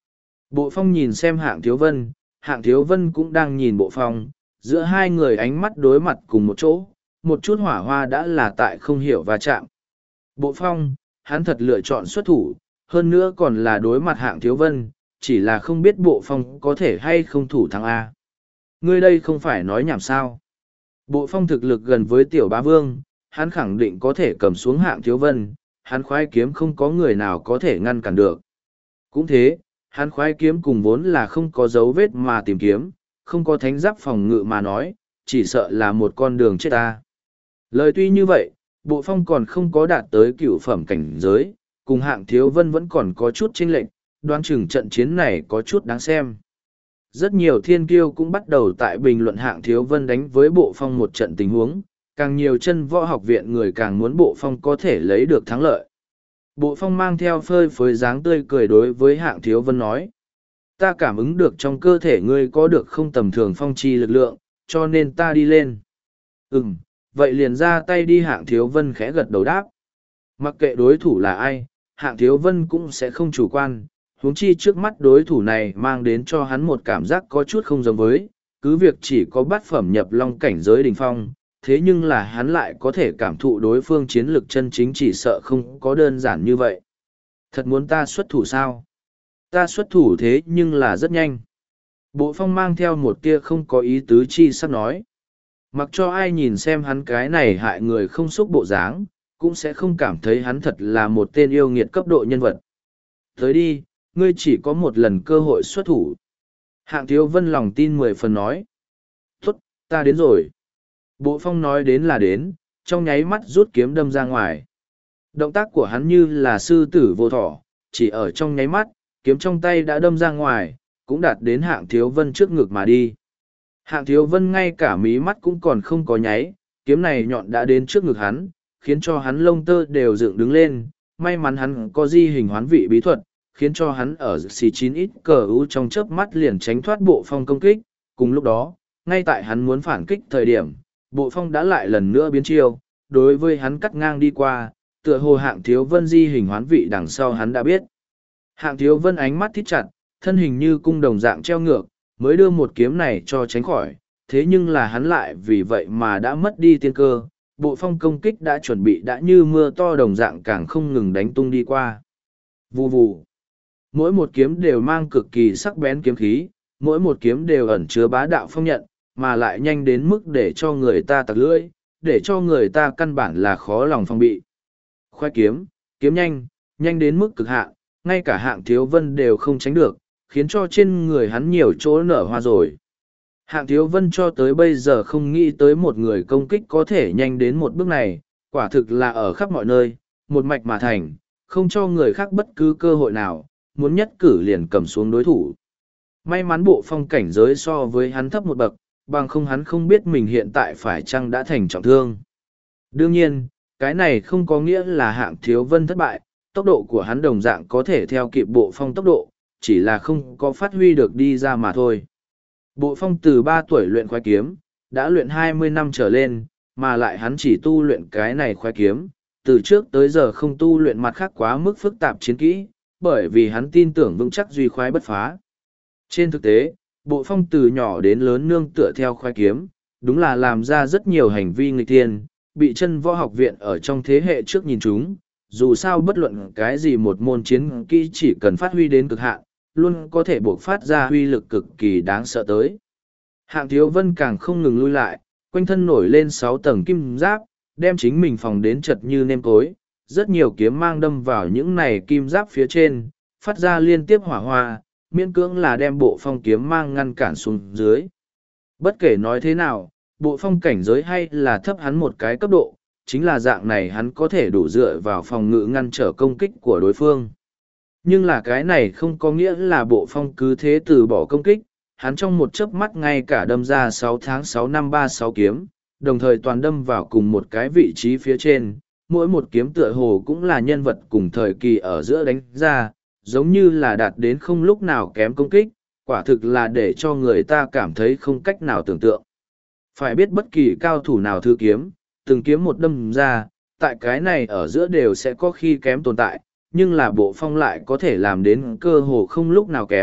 Bộ phong nhìn xem hạng thiếu vân cũng đang nhìn bộ phong, giữa hai người ánh mắt đối mặt cùng một chỗ, một chút hỏa hoa đã là tại không hiểu va chạm. Bộ phong, hắn thật lựa chọn xuất thủ, hơn nữa còn là đối mặt hạng thiếu vân, chỉ là không biết bộ phong có thể hay không thủ thắng A. Ngươi đây không phải nói nhảm sao. Bộ phong thực lực gần với tiểu bá vương, hắn khẳng định có thể cầm xuống hạng thiếu vân, hắn khoái kiếm không có người nào có thể ngăn cản được. Cũng thế, hắn khoái kiếm cùng vốn là không có dấu vết mà tìm kiếm, không có thánh giáp phòng ngự mà nói, chỉ sợ là một con đường chết ta. Lời tuy như vậy, bộ phong còn không có đạt tới cựu phẩm cảnh giới, cùng hạng thiếu vân vẫn còn có chút chênh lệch, đoán chừng trận chiến này có chút đáng xem. Rất nhiều thiên kiêu cũng bắt đầu tại bình luận hạng thiếu vân đánh với bộ phong một trận tình huống, càng nhiều chân võ học viện người càng muốn bộ phong có thể lấy được thắng lợi. Bộ phong mang theo phơi phới dáng tươi cười đối với hạng thiếu vân nói. Ta cảm ứng được trong cơ thể ngươi có được không tầm thường phong chi lực lượng, cho nên ta đi lên. Vậy liền ra tay đi, hạng thiếu vân khẽ gật đầu đáp. Mặc kệ đối thủ là ai, hạng thiếu vân cũng sẽ không chủ quan, huống chi trước mắt đối thủ này mang đến cho hắn một cảm giác có chút không giống với, cứ việc chỉ có bát phẩm nhập long cảnh giới đỉnh phong, thế nhưng là hắn lại có thể cảm thụ đối phương chiến lực chân chính, chỉ sợ không có đơn giản như vậy. Thật muốn ta xuất thủ sao? Ta xuất thủ thế nhưng là rất nhanh. Bộ phong mang theo một tia không có ý tứ chi sắp nói. Mặc cho ai nhìn xem hắn cái này hại người không xúc bộ dáng, cũng sẽ không cảm thấy hắn thật là một tên yêu nghiệt cấp độ nhân vật. Tới đi, ngươi chỉ có một lần cơ hội xuất thủ. Hạng thiếu vân lòng tin 10 phần nói. Tốt, ta đến rồi. Bộ phong nói đến là đến, trong nháy mắt rút kiếm đâm ra ngoài. Động tác của hắn như là sư tử vô thỏ, chỉ ở trong nháy mắt, kiếm trong tay đã đâm ra ngoài, cũng đạt đến hạng thiếu vân trước ngực mà đi. Hạng thiếu vân ngay cả mí mắt cũng còn không có nháy, kiếm này nhọn đã đến trước ngực hắn, khiến cho hắn lông tơ đều dựng đứng lên. May mắn hắn có di hình hoán vị bí thuật, khiến cho hắn ở C9X cờ u trong chớp mắt liền tránh thoát bộ phong công kích. Cùng lúc đó, ngay tại hắn muốn phản kích thời điểm, bộ phong đã lại lần nữa biến chiêu, đối với hắn cắt ngang đi qua, tựa hồ hạng thiếu vân di hình hoán vị đằng sau hắn đã biết. Hạng thiếu vân ánh mắt thít chặt, thân hình như cung đồng dạng treo ngược, mới đưa một kiếm này cho tránh khỏi, thế nhưng là hắn lại vì vậy mà đã mất đi tiên cơ, bộ phong công kích đã chuẩn bị đã như mưa to đồng dạng càng không ngừng đánh tung đi qua. Vù vù. Mỗi một kiếm đều mang cực kỳ sắc bén kiếm khí, mỗi một kiếm đều ẩn chứa bá đạo phong nhận, mà lại nhanh đến mức để cho người ta tặc lưỡi, để cho người ta căn bản là khó lòng phòng bị. Khoai kiếm, kiếm nhanh, nhanh đến mức cực hạn, ngay cả hạng thiếu vân đều không tránh được, khiến cho trên người hắn nhiều chỗ nở hoa rồi. Hạng thiếu vân cho tới bây giờ không nghĩ tới một người công kích có thể nhanh đến một bước này, quả thực là ở khắp mọi nơi, một mạch mà thành, không cho người khác bất cứ cơ hội nào, muốn nhất cử liền cầm xuống đối thủ. May mắn bộ phong cảnh giới so với hắn thấp một bậc, bằng không hắn không biết mình hiện tại phải chăng đã thành trọng thương. Đương nhiên, cái này không có nghĩa là hạng thiếu vân thất bại, tốc độ của hắn đồng dạng có thể theo kịp bộ phong tốc độ, chỉ là không có phát huy được đi ra mà thôi. Bộ phong từ 3 tuổi luyện khoái kiếm, đã luyện 20 năm trở lên, mà lại hắn chỉ tu luyện cái này khoái kiếm, từ trước tới giờ không tu luyện mặt khác quá mức phức tạp chiến kỹ, bởi vì hắn tin tưởng vững chắc duy khoái bất phá. Trên thực tế, bộ phong từ nhỏ đến lớn nương tựa theo khoái kiếm, đúng là làm ra rất nhiều hành vi nghịch thiên, bị chân võ học viện ở trong thế hệ trước nhìn chúng. Dù sao bất luận cái gì một môn chiến kỹ chỉ cần phát huy đến cực hạn, luôn có thể buộc phát ra huy lực cực kỳ đáng sợ tới. Hạng thiếu vân càng không ngừng lui lại, quanh thân nổi lên 6 tầng kim giáp, đem chính mình phòng đến chật như nêm cối. Rất nhiều kiếm mang đâm vào những này kim giáp phía trên, phát ra liên tiếp hỏa hoa, miễn cưỡng là đem bộ phong kiếm mang ngăn cản xuống dưới. Bất kể nói thế nào, bộ phong cảnh giới hay là thấp hắn một cái cấp độ, chính là dạng này hắn có thể đủ dựa vào phòng ngự ngăn trở công kích của đối phương. Nhưng là cái này không có nghĩa là bộ phong cứ thế từ bỏ công kích, hắn trong một chớp mắt ngay cả đâm ra 6 tháng 6 năm 36 kiếm, đồng thời toàn đâm vào cùng một cái vị trí phía trên, mỗi một kiếm tựa hồ cũng là nhân vật cùng thời kỳ ở giữa đánh ra, giống như là đạt đến không lúc nào kém công kích, quả thực là để cho người ta cảm thấy không cách nào tưởng tượng. Phải biết bất kỳ cao thủ nào thư kiếm, từng kiếm một đâm ra, tại cái này ở giữa đều sẽ có khi kém tồn tại, nhưng là bộ phong lại có thể làm đến cơ hồ không lúc nào kém,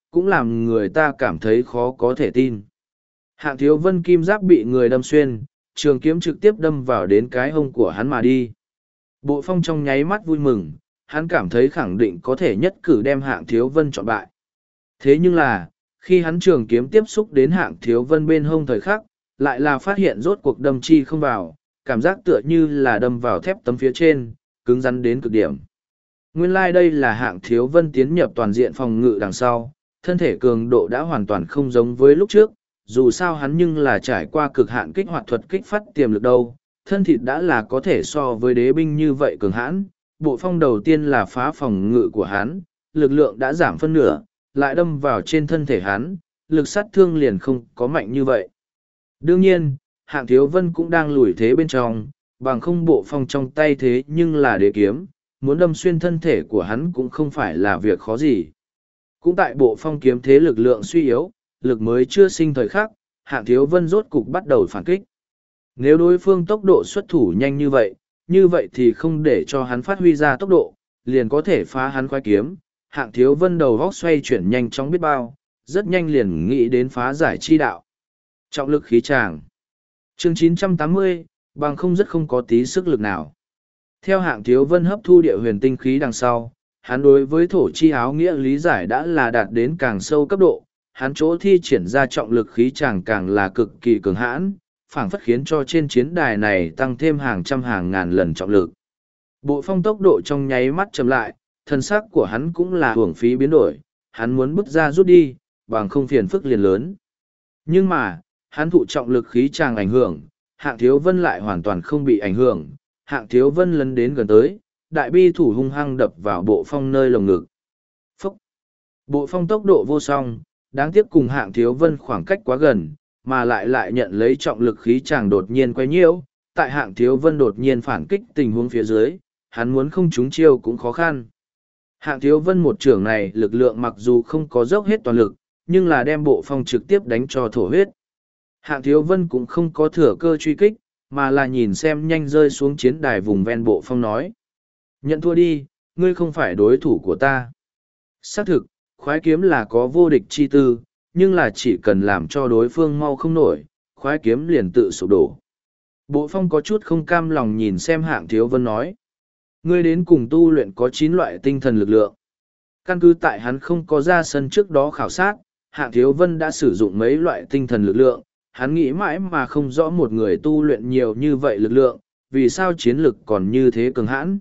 cũng làm người ta cảm thấy khó có thể tin. Hạng Thiếu Vân kim giáp bị người đâm xuyên, trường kiếm trực tiếp đâm vào đến cái hông của hắn mà đi. Bộ Phong trong nháy mắt vui mừng, hắn cảm thấy khẳng định có thể nhất cử đem Hạng Thiếu Vân chọn bại. Thế nhưng là, khi hắn trường kiếm tiếp xúc đến Hạng Thiếu Vân bên hông thời khắc, lại là phát hiện rốt cuộc đâm chi không vào, cảm giác tựa như là đâm vào thép tấm phía trên, cứng rắn đến cực điểm. Nguyên lai đây là Hạng Thiếu Vân tiến nhập toàn diện phòng ngự đằng sau, thân thể cường độ đã hoàn toàn không giống với lúc trước, dù sao hắn nhưng là trải qua cực hạn kích hoạt thuật kích phát tiềm lực đâu, thân thịt đã là có thể so với đế binh như vậy cường hãn. Bộ phong đầu tiên là phá phòng ngự của hắn, lực lượng đã giảm phân nửa, lại đâm vào trên thân thể hắn, lực sát thương liền không có mạnh như vậy. Đương nhiên, Hạng Thiếu Vân cũng đang lùi thế bên trong, bằng không bộ phong trong tay thế nhưng là đế kiếm, muốn đâm xuyên thân thể của hắn cũng không phải là việc khó gì. Cũng tại bộ phong kiếm thế lực lượng suy yếu, lực mới chưa sinh thời khắc, Hạng Thiếu Vân rốt cục bắt đầu phản kích. Nếu đối phương tốc độ xuất thủ nhanh như vậy thì không để cho hắn phát huy ra tốc độ, liền có thể phá hắn khoái kiếm. Hạng Thiếu Vân đầu góc xoay chuyển nhanh chóng biết bao, rất nhanh liền nghĩ đến phá giải chi đạo. Trọng lực khí tràng. Chương 980, bằng không rất không có tí sức lực nào. Theo Hạng Thiếu Vân hấp thu địa huyền tinh khí đằng sau, hắn đối với thổ chi áo nghĩa lý giải đã là đạt đến càng sâu cấp độ, hắn chỗ thi triển ra trọng lực khí tràng càng là cực kỳ cường hãn, phảng phất khiến cho trên chiến đài này tăng thêm hàng trăm hàng ngàn lần trọng lực. Bộ phong tốc độ trong nháy mắt chậm lại, thân xác của hắn cũng là hưởng phí biến đổi, hắn muốn bước ra rút đi, bằng không phiền phức liền lớn. Nhưng mà, hắn thụ trọng lực khí tràng ảnh hưởng, Hạng Thiếu Vân lại hoàn toàn không bị ảnh hưởng. Hạng Thiếu Vân lấn đến gần tới, đại bi thủ hung hăng đập vào bộ phong nơi lồng ngực. Phúc! Bộ phong tốc độ vô song, đáng tiếc cùng Hạng Thiếu Vân khoảng cách quá gần, mà lại nhận lấy trọng lực khí chàng đột nhiên quay nhiễu. Tại Hạng Thiếu Vân đột nhiên phản kích tình huống phía dưới, hắn muốn không trúng chiêu cũng khó khăn. Hạng Thiếu Vân một trưởng này lực lượng mặc dù không có dốc hết toàn lực, nhưng là đem bộ phong trực tiếp đánh cho thổ huyết. Hạng Thiếu Vân cũng không có thừa cơ truy kích, mà là nhìn xem nhanh rơi xuống chiến đài vùng ven bộ phong nói. Nhận thua đi, ngươi không phải đối thủ của ta. Xác thực, khoái kiếm là có vô địch chi tư, nhưng là chỉ cần làm cho đối phương mau không nổi, khoái kiếm liền tự sụp đổ. Bộ phong có chút không cam lòng nhìn xem Hạng Thiếu Vân nói. Ngươi đến cùng tu luyện có 9 loại tinh thần lực lượng. Căn cứ tại hắn không có ra sân trước đó khảo sát, Hạng Thiếu Vân đã sử dụng mấy loại tinh thần lực lượng. Hắn nghĩ mãi mà không rõ một người tu luyện nhiều như vậy lực lượng, vì sao chiến lực còn như thế cường hãn.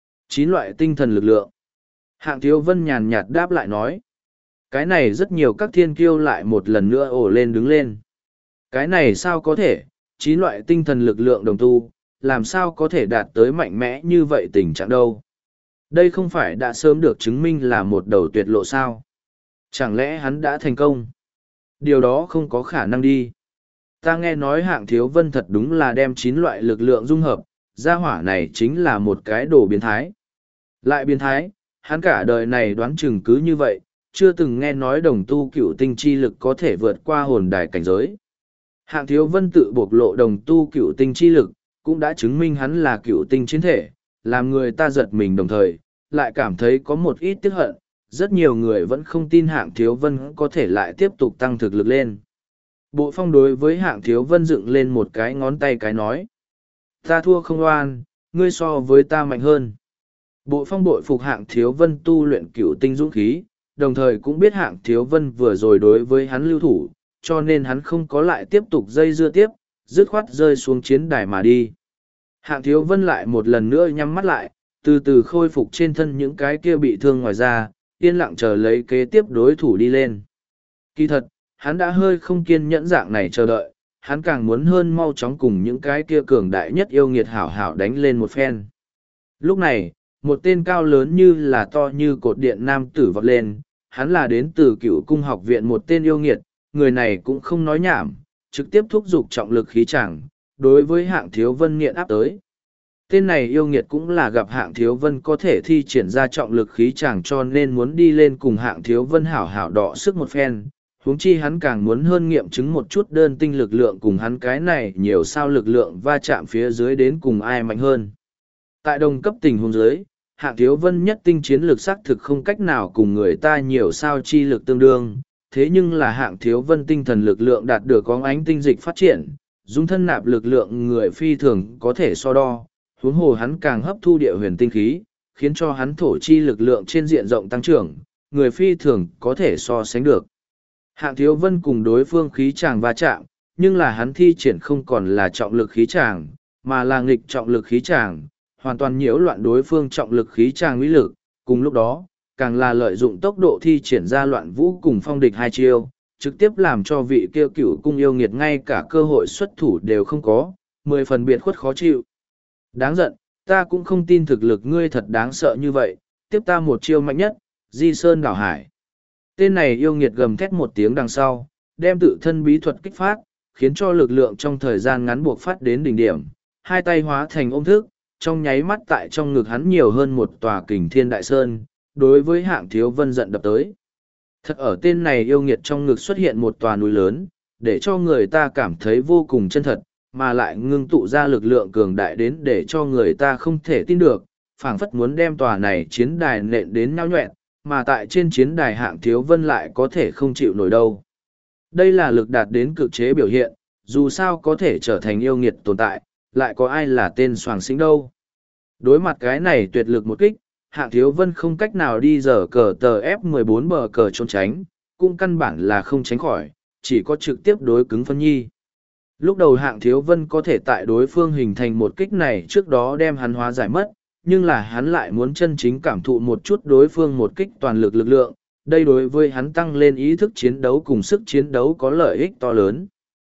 9 loại tinh thần lực lượng. Hạng Thiếu Vân nhàn nhạt đáp lại nói. Cái này rất nhiều các thiên kiêu lại một lần nữa ổ lên đứng lên. Cái này sao có thể, 9 loại tinh thần lực lượng đồng tu, làm sao có thể đạt tới mạnh mẽ như vậy tình trạng đâu. Đây không phải đã sớm được chứng minh là một đầu tuyệt lộ sao. Chẳng lẽ hắn đã thành công? Điều đó không có khả năng đi. Ta nghe nói Hạng Thiếu Vân thật đúng là đem 9 loại lực lượng dung hợp, gia hỏa này chính là một cái đồ biến thái. Lại biến thái, hắn cả đời này đoán chừng cứ như vậy, chưa từng nghe nói đồng tu cựu tinh chi lực có thể vượt qua hồn đài cảnh giới. Hạng Thiếu Vân tự bộc lộ đồng tu cựu tinh chi lực, cũng đã chứng minh hắn là cựu tinh chiến thể, làm người ta giật mình đồng thời, lại cảm thấy có một ít tiếc hận, rất nhiều người vẫn không tin Hạng Thiếu Vân có thể lại tiếp tục tăng thực lực lên. Bộ phong đối với Hạng Thiếu Vân dựng lên một cái ngón tay cái nói. Ta thua không oan, ngươi so với ta mạnh hơn. Bộ phong bội phục Hạng Thiếu Vân tu luyện cửu tinh dũng khí, đồng thời cũng biết Hạng Thiếu Vân vừa rồi đối với hắn lưu thủ, cho nên hắn không có lại tiếp tục dây dưa tiếp, dứt khoát rơi xuống chiến đài mà đi. Hạng Thiếu Vân lại một lần nữa nhắm mắt lại, từ từ khôi phục trên thân những cái kia bị thương ngoài ra, yên lặng chờ lấy kế tiếp đối thủ đi lên. Kỳ thật, hắn đã hơi không kiên nhẫn dạng này chờ đợi, hắn càng muốn hơn mau chóng cùng những cái kia cường đại nhất yêu nghiệt hảo hảo đánh lên một phen. Lúc này, một tên cao lớn như là to như cột điện nam tử vọt lên, hắn là đến từ Cựu Cung học viện một tên yêu nghiệt, người này cũng không nói nhảm, trực tiếp thúc giục trọng lực khí tràng, đối với Hạng Thiếu Vân nghiện áp tới. Tên này yêu nghiệt cũng là gặp Hạng Thiếu Vân có thể thi triển ra trọng lực khí tràng cho nên muốn đi lên cùng Hạng Thiếu Vân hảo hảo đọ sức một phen. Huống chi hắn càng muốn hơn nghiệm chứng một chút đơn tinh lực lượng cùng hắn cái này nhiều sao lực lượng va chạm phía dưới đến cùng ai mạnh hơn. Tại đồng cấp tình huống dưới, Hạng Thiếu Vân nhất tinh chiến lược xác thực không cách nào cùng người ta nhiều sao chi lực tương đương, thế nhưng là Hạng Thiếu Vân tinh thần lực lượng đạt được có ánh tinh dịch phát triển, dung thân nạp lực lượng người phi thường có thể so đo, huống hồ hắn càng hấp thu địa huyền tinh khí, khiến cho hắn thổ chi lực lượng trên diện rộng tăng trưởng, người phi thường có thể so sánh được. Hạng Thiếu Vân cùng đối phương khí tràng va chạm, nhưng là hắn thi triển không còn là trọng lực khí tràng, mà là nghịch trọng lực khí tràng, hoàn toàn nhiễu loạn đối phương trọng lực khí tràng uy lực, cùng lúc đó, càng là lợi dụng tốc độ thi triển ra loạn vũ cùng phong địch hai chiêu, trực tiếp làm cho vị kia cửu cung yêu nghiệt ngay cả cơ hội xuất thủ đều không có, 10 phần biệt khuất khó chịu. Đáng giận, ta cũng không tin thực lực ngươi thật đáng sợ như vậy, tiếp ta một chiêu mạnh nhất, Di Sơn Đảo Hải. Tên này yêu nghiệt gầm thét một tiếng đằng sau, đem tự thân bí thuật kích phát, khiến cho lực lượng trong thời gian ngắn buộc phát đến đỉnh điểm, hai tay hóa thành ôm thức, trong nháy mắt tại trong ngực hắn nhiều hơn một tòa kình thiên đại sơn, đối với Hạng Thiếu Vân giận đập tới. Thật ở tên này yêu nghiệt trong ngực xuất hiện một tòa núi lớn, để cho người ta cảm thấy vô cùng chân thật, mà lại ngưng tụ ra lực lượng cường đại đến để cho người ta không thể tin được, phảng phất muốn đem tòa này chiến đài nện đến nhão nhoẹn, mà tại trên chiến đài Hạng Thiếu Vân lại có thể không chịu nổi đâu. Đây là lực đạt đến cực chế biểu hiện, dù sao có thể trở thành yêu nghiệt tồn tại, lại có ai là tên soàng xính đâu. Đối mặt cái này tuyệt lực một kích, Hạng Thiếu Vân không cách nào đi giờ cờ tờ F14 bờ cờ trốn tránh, cũng căn bản là không tránh khỏi, chỉ có trực tiếp đối cứng phân nhi. Lúc đầu Hạng Thiếu Vân có thể tại đối phương hình thành một kích này trước đó đem hắn hóa giải mất, nhưng là hắn lại muốn chân chính cảm thụ một chút đối phương một kích toàn lực lực lượng, đây đối với hắn tăng lên ý thức chiến đấu cùng sức chiến đấu có lợi ích to lớn.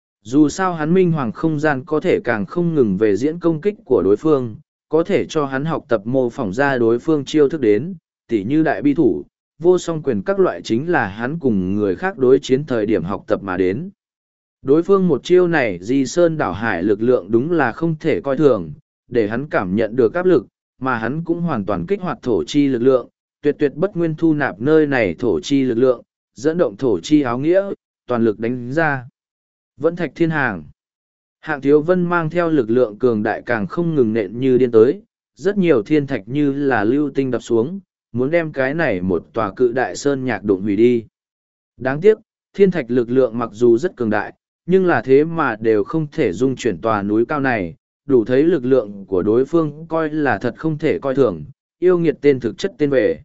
Dù sao hắn minh hoàng không gian có thể càng không ngừng về diễn công kích của đối phương, có thể cho hắn học tập mô phỏng ra đối phương chiêu thức đến, tỉ như đại bi thủ, vô song quyền các loại chính là hắn cùng người khác đối chiến thời điểm học tập mà đến. Đối phương một chiêu này Di Sơn Đảo Hải lực lượng đúng là không thể coi thường, để hắn cảm nhận được áp lực, mà hắn cũng hoàn toàn kích hoạt thổ chi lực lượng, tuyệt tuyệt bất nguyên thu nạp nơi này thổ chi lực lượng, dẫn động thổ chi áo nghĩa, toàn lực đánh ra. Vẫn thạch thiên hàng. Hạng Thiếu Vân mang theo lực lượng cường đại càng không ngừng nện như điên tới, rất nhiều thiên thạch như là lưu tinh đập xuống, muốn đem cái này một tòa cự đại sơn nhạc đụng hủy đi. Đáng tiếc, thiên thạch lực lượng mặc dù rất cường đại, nhưng là thế mà đều không thể dung chuyển tòa núi cao này, đủ thấy lực lượng của đối phương coi là thật không thể coi thường, yêu nghiệt tên thực chất tên về.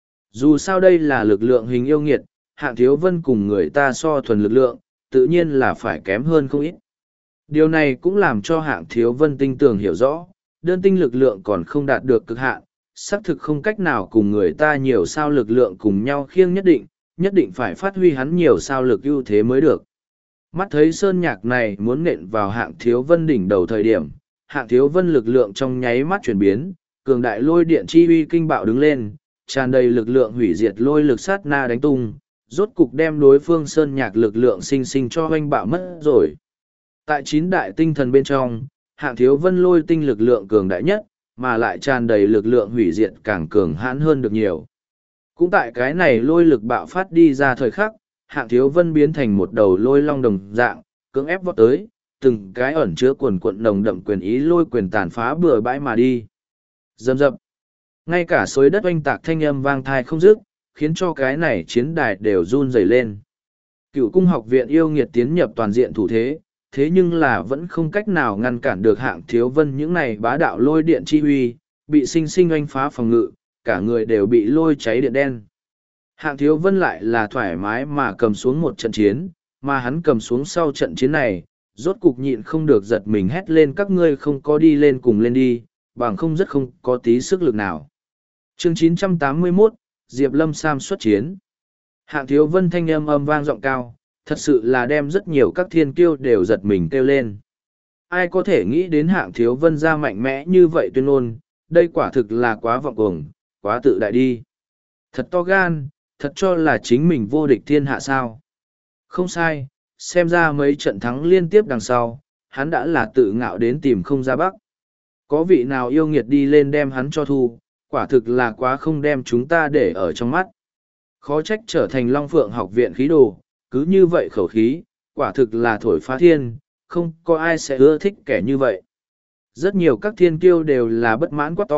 Dù sao đây là lực lượng hình yêu nghiệt, Hạng Thiếu Vân cùng người ta so thuần lực lượng, tự nhiên là phải kém hơn không ít. Điều này cũng làm cho Hạng Thiếu Vân tinh tường hiểu rõ, đơn tinh lực lượng còn không đạt được cực hạn, xác thực không cách nào cùng người ta nhiều sao lực lượng cùng nhau khiêng nhất định phải phát huy hắn nhiều sao lực ưu thế mới được. Mắt thấy sơn nhạc này muốn nện vào Hạng Thiếu Vân đỉnh đầu thời điểm, Hạng Thiếu Vân lực lượng trong nháy mắt chuyển biến, cường đại lôi điện chi uy kinh bạo đứng lên, tràn đầy lực lượng hủy diệt lôi lực sát na đánh tung, rốt cục đem đối phương sơn nhạc lực lượng sinh sinh cho hoanh bạo mất rồi. Tại 9 đại tinh thần bên trong, Hạng Thiếu Vân lôi tinh lực lượng cường đại nhất, mà lại tràn đầy lực lượng hủy diệt càng cường hãn hơn được nhiều. Cũng tại cái này lôi lực bạo phát đi ra thời khắc, Hạng Thiếu Vân biến thành một đầu lôi long đồng dạng, cưỡng ép vọt tới, từng cái ẩn chứa quần quận nồng đậm quyền ý lôi quyền tàn phá bừa bãi mà đi. Dầm dập. Ngay cả xối đất oanh tạc thanh âm vang thai không dứt, khiến cho cái này chiến đài đều run rẩy lên. Cựu cung học viện yêu nghiệt tiến nhập toàn diện thủ thế, thế nhưng là vẫn không cách nào ngăn cản được Hạng Thiếu Vân những này bá đạo lôi điện chi huy, bị sinh sinh oanh phá phòng ngự, cả người đều bị lôi cháy điện đen. Hạng Thiếu Vân lại là thoải mái mà cầm xuống một trận chiến, mà hắn cầm xuống sau trận chiến này, rốt cục nhịn không được giật mình hét lên các ngươi không có đi lên cùng lên đi, bằng không rất không có tí sức lực nào. Chương 981, Diệp Lâm Sam xuất chiến. Hạng Thiếu Vân thanh âm âm vang giọng cao, thật sự là đem rất nhiều các thiên kiêu đều giật mình kêu lên. Ai có thể nghĩ đến Hạng Thiếu Vân ra mạnh mẽ như vậy tuyên ngôn, đây quả thực là quá vọng cuồng, quá tự đại đi. Thật to gan, thật cho là chính mình vô địch thiên hạ sao. Không sai, xem ra mấy trận thắng liên tiếp đằng sau, hắn đã là tự ngạo đến tìm không ra bắc. Có vị nào yêu nghiệt đi lên đem hắn cho thu, quả thực là quá không đem chúng ta để ở trong mắt. Khó trách trở thành Long Phượng học viện khí đồ, cứ như vậy khẩu khí, quả thực là thổi phá thiên, không có ai sẽ ưa thích kẻ như vậy. Rất nhiều các thiên kiêu đều là bất mãn quá to,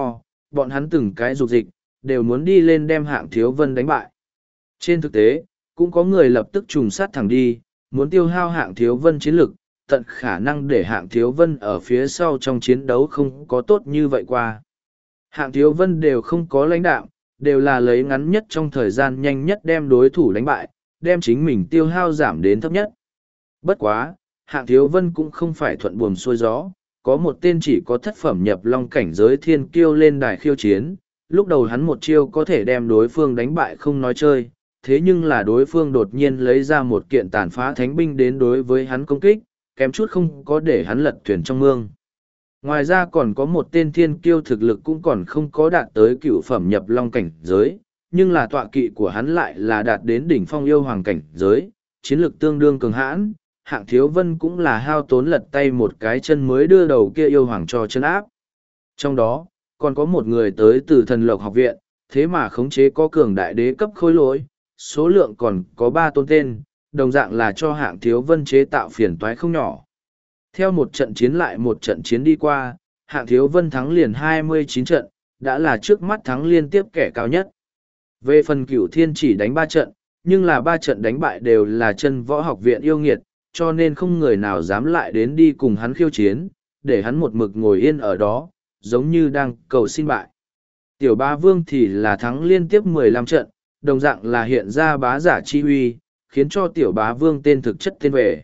bọn hắn từng cái dục dịch, đều muốn đi lên đem Hạng Thiếu Vân đánh bại. Trên thực tế, cũng có người lập tức trùng sát thẳng đi, muốn tiêu hao Hạng Thiếu Vân chiến lực, tận khả năng để Hạng Thiếu Vân ở phía sau trong chiến đấu không có tốt như vậy qua. Hạng Thiếu Vân đều không có lãnh đạo, đều là lấy ngắn nhất trong thời gian nhanh nhất đem đối thủ đánh bại, đem chính mình tiêu hao giảm đến thấp nhất. Bất quá, Hạng Thiếu Vân cũng không phải thuận buồm xuôi gió, có một tên chỉ có thất phẩm nhập long cảnh giới thiên kiêu lên đài khiêu chiến, lúc đầu hắn một chiêu có thể đem đối phương đánh bại không nói chơi, thế nhưng là đối phương đột nhiên lấy ra một kiện tàn phá thánh binh đến đối với hắn công kích, kém chút không có để hắn lật thuyền trong mương. Ngoài ra còn có một tên thiên kiêu thực lực cũng còn không có đạt tới cựu phẩm nhập long cảnh giới, nhưng là tọa kỵ của hắn lại là đạt đến đỉnh phong yêu hoàng cảnh giới, chiến lực tương đương cường hãn. Hạng Thiếu Vân cũng là hao tốn lật tay một cái chân mới đưa đầu kia yêu hoàng cho chân áp. Trong đó, còn có một người tới từ thần lộc học viện, thế mà khống chế có cường đại đế cấp khối lỗi, số lượng còn có 3 tôn tên, đồng dạng là cho Hạng Thiếu Vân chế tạo phiền toái không nhỏ. Theo một trận chiến lại một trận chiến đi qua, Hạng Thiếu Vân thắng liền 29 trận, đã là trước mắt thắng liên tiếp kẻ cao nhất. Về phần Cửu Thiên chỉ đánh 3 trận, nhưng là 3 trận đánh bại đều là chân võ học viện yêu nghiệt, cho nên không người nào dám lại đến đi cùng hắn khiêu chiến, để hắn một mực ngồi yên ở đó, giống như đang cầu xin bại. Tiểu Bá Vương thì là thắng liên tiếp 15 trận, đồng dạng là hiện ra bá giả chi uy, khiến cho Tiểu Bá Vương tên thực chất tên về.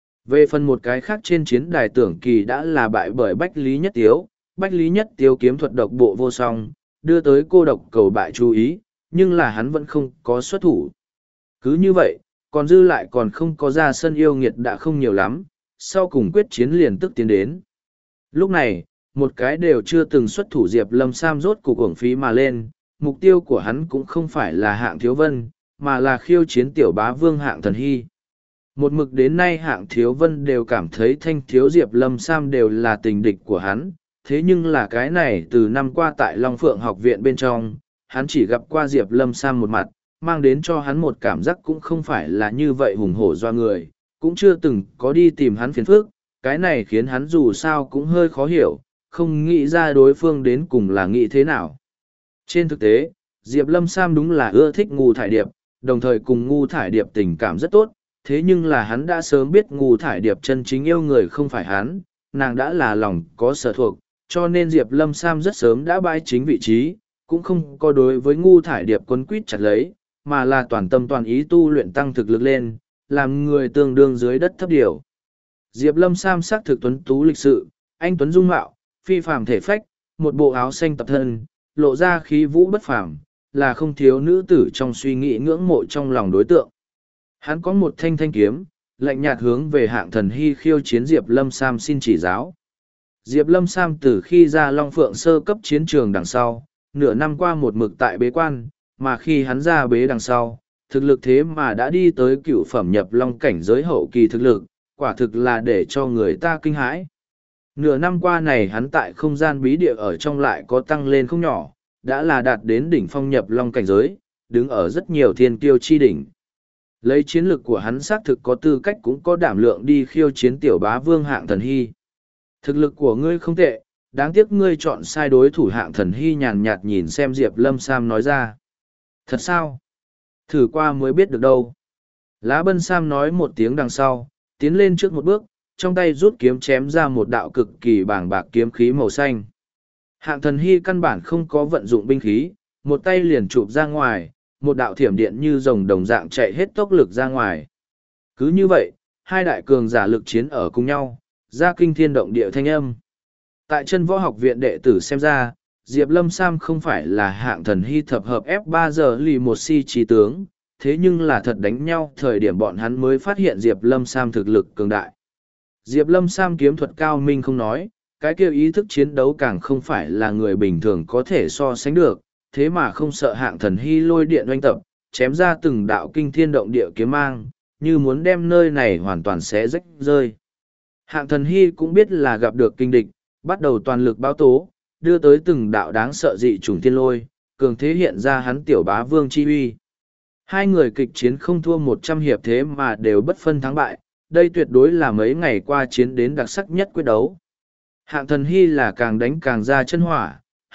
Về phần một cái khác trên chiến đài Tưởng Kỳ đã là bại bởi Bách Lý Nhất Tiếu, Bách Lý Nhất Tiếu kiếm thuật độc bộ vô song, đưa tới cô độc cầu bại chú ý, nhưng là hắn vẫn không có xuất thủ. Cứ như vậy, còn dư lại còn không có ra sân yêu nghiệt đã không nhiều lắm, sau cùng quyết chiến liền tức tiến đến. Lúc này, một cái đều chưa từng xuất thủ Diệp Lâm Sam rốt cục uổng phí mà lên, mục tiêu của hắn cũng không phải là Hạng Thiếu Vân, mà là khiêu chiến Tiểu Bá Vương Hạng Thần Hy. Một mực đến nay Hạng Thiếu Vân đều cảm thấy Thanh Thiếu Diệp Lâm Sam đều là tình địch của hắn, thế nhưng là cái này từ năm qua tại Long Phượng học viện bên trong, hắn chỉ gặp qua Diệp Lâm Sam một mặt, mang đến cho hắn một cảm giác cũng không phải là như vậy hùng hổ doa người, cũng chưa từng có đi tìm hắn phiền phức, cái này khiến hắn dù sao cũng hơi khó hiểu, không nghĩ ra đối phương đến cùng là nghĩ thế nào. Trên thực tế, Diệp Lâm Sam đúng là ưa thích Ngu Thải Điệp, đồng thời cùng Ngu Thải Điệp tình cảm rất tốt, thế nhưng là hắn đã sớm biết Ngu Thải Điệp chân chính yêu người không phải hắn, nàng đã là lòng có sở thuộc, cho nên Diệp Lâm Sam rất sớm đã bãi chính vị trí, cũng không có đối với Ngu Thải Điệp quấn quýt chặt lấy, mà là toàn tâm toàn ý tu luyện tăng thực lực lên, làm người tương đương dưới đất thấp điều. Diệp Lâm Sam sắc thực tuấn tú lịch sự, anh tuấn dung mạo, phi phàm thể phách, một bộ áo xanh tập thân, lộ ra khí vũ bất phàm, là không thiếu nữ tử trong suy nghĩ ngưỡng mộ trong lòng đối tượng. Hắn có một thanh thanh kiếm, lạnh nhạt hướng về Hạng Thần Hy khiêu chiến Diệp Lâm Sam xin chỉ giáo. Diệp Lâm Sam từ khi ra Long Phượng sơ cấp chiến trường đằng sau, nửa năm qua một mực tại bế quan, mà khi hắn ra bế đằng sau, thực lực thế mà đã đi tới cựu phẩm nhập long cảnh giới hậu kỳ thực lực, quả thực là để cho người ta kinh hãi. Nửa năm qua này hắn tại không gian bí địa ở trong lại có tăng lên không nhỏ, đã là đạt đến đỉnh phong nhập long cảnh giới, đứng ở rất nhiều thiên kiêu chi đỉnh. Lấy chiến lực của hắn xác thực có tư cách cũng có đảm lượng đi khiêu chiến Tiểu Bá Vương Hạng Thần Hy. Thực lực của ngươi không tệ, đáng tiếc ngươi chọn sai đối thủ. Hạng Thần Hy nhàn nhạt nhìn xem Diệp Lâm Sam nói ra. Thật sao? Thử qua mới biết được đâu. Lá Bân Sam nói một tiếng đằng sau, tiến lên trước một bước, trong tay rút kiếm chém ra một đạo cực kỳ bàng bạc kiếm khí màu xanh. Hạng Thần Hy căn bản không có vận dụng binh khí, một tay liền chụp ra ngoài, một đạo thiểm điện như rồng đồng dạng chạy hết tốc lực ra ngoài. Cứ như vậy, hai đại cường giả lực chiến ở cùng nhau, ra kinh thiên động địa thanh âm. Tại chân võ học viện đệ tử xem ra, Diệp Lâm Sam không phải là Hạng Thần Hy thập hợp F3 giờ lì một si trí tướng, thế nhưng là thật đánh nhau thời điểm bọn hắn mới phát hiện Diệp Lâm Sam thực lực cường đại. Diệp Lâm Sam kiếm thuật cao minh không nói, cái kêu ý thức chiến đấu càng không phải là người bình thường có thể so sánh được, thế mà không sợ Hạng Thần Hy lôi điện oanh tập, chém ra từng đạo kinh thiên động địa kiếm mang, như muốn đem nơi này hoàn toàn xé rách rơi. Hạng Thần Hy cũng biết là gặp được kinh địch, bắt đầu toàn lực báo tố, đưa tới từng đạo đáng sợ dị trùng thiên lôi, cường thế hiện ra hắn Tiểu Bá Vương chi uy. Hai người kịch chiến không thua 100 hiệp thế mà đều bất phân thắng bại, đây tuyệt đối là mấy ngày qua chiến đến đặc sắc nhất quyết đấu. Hạng Thần Hy là càng đánh càng ra chân hỏa,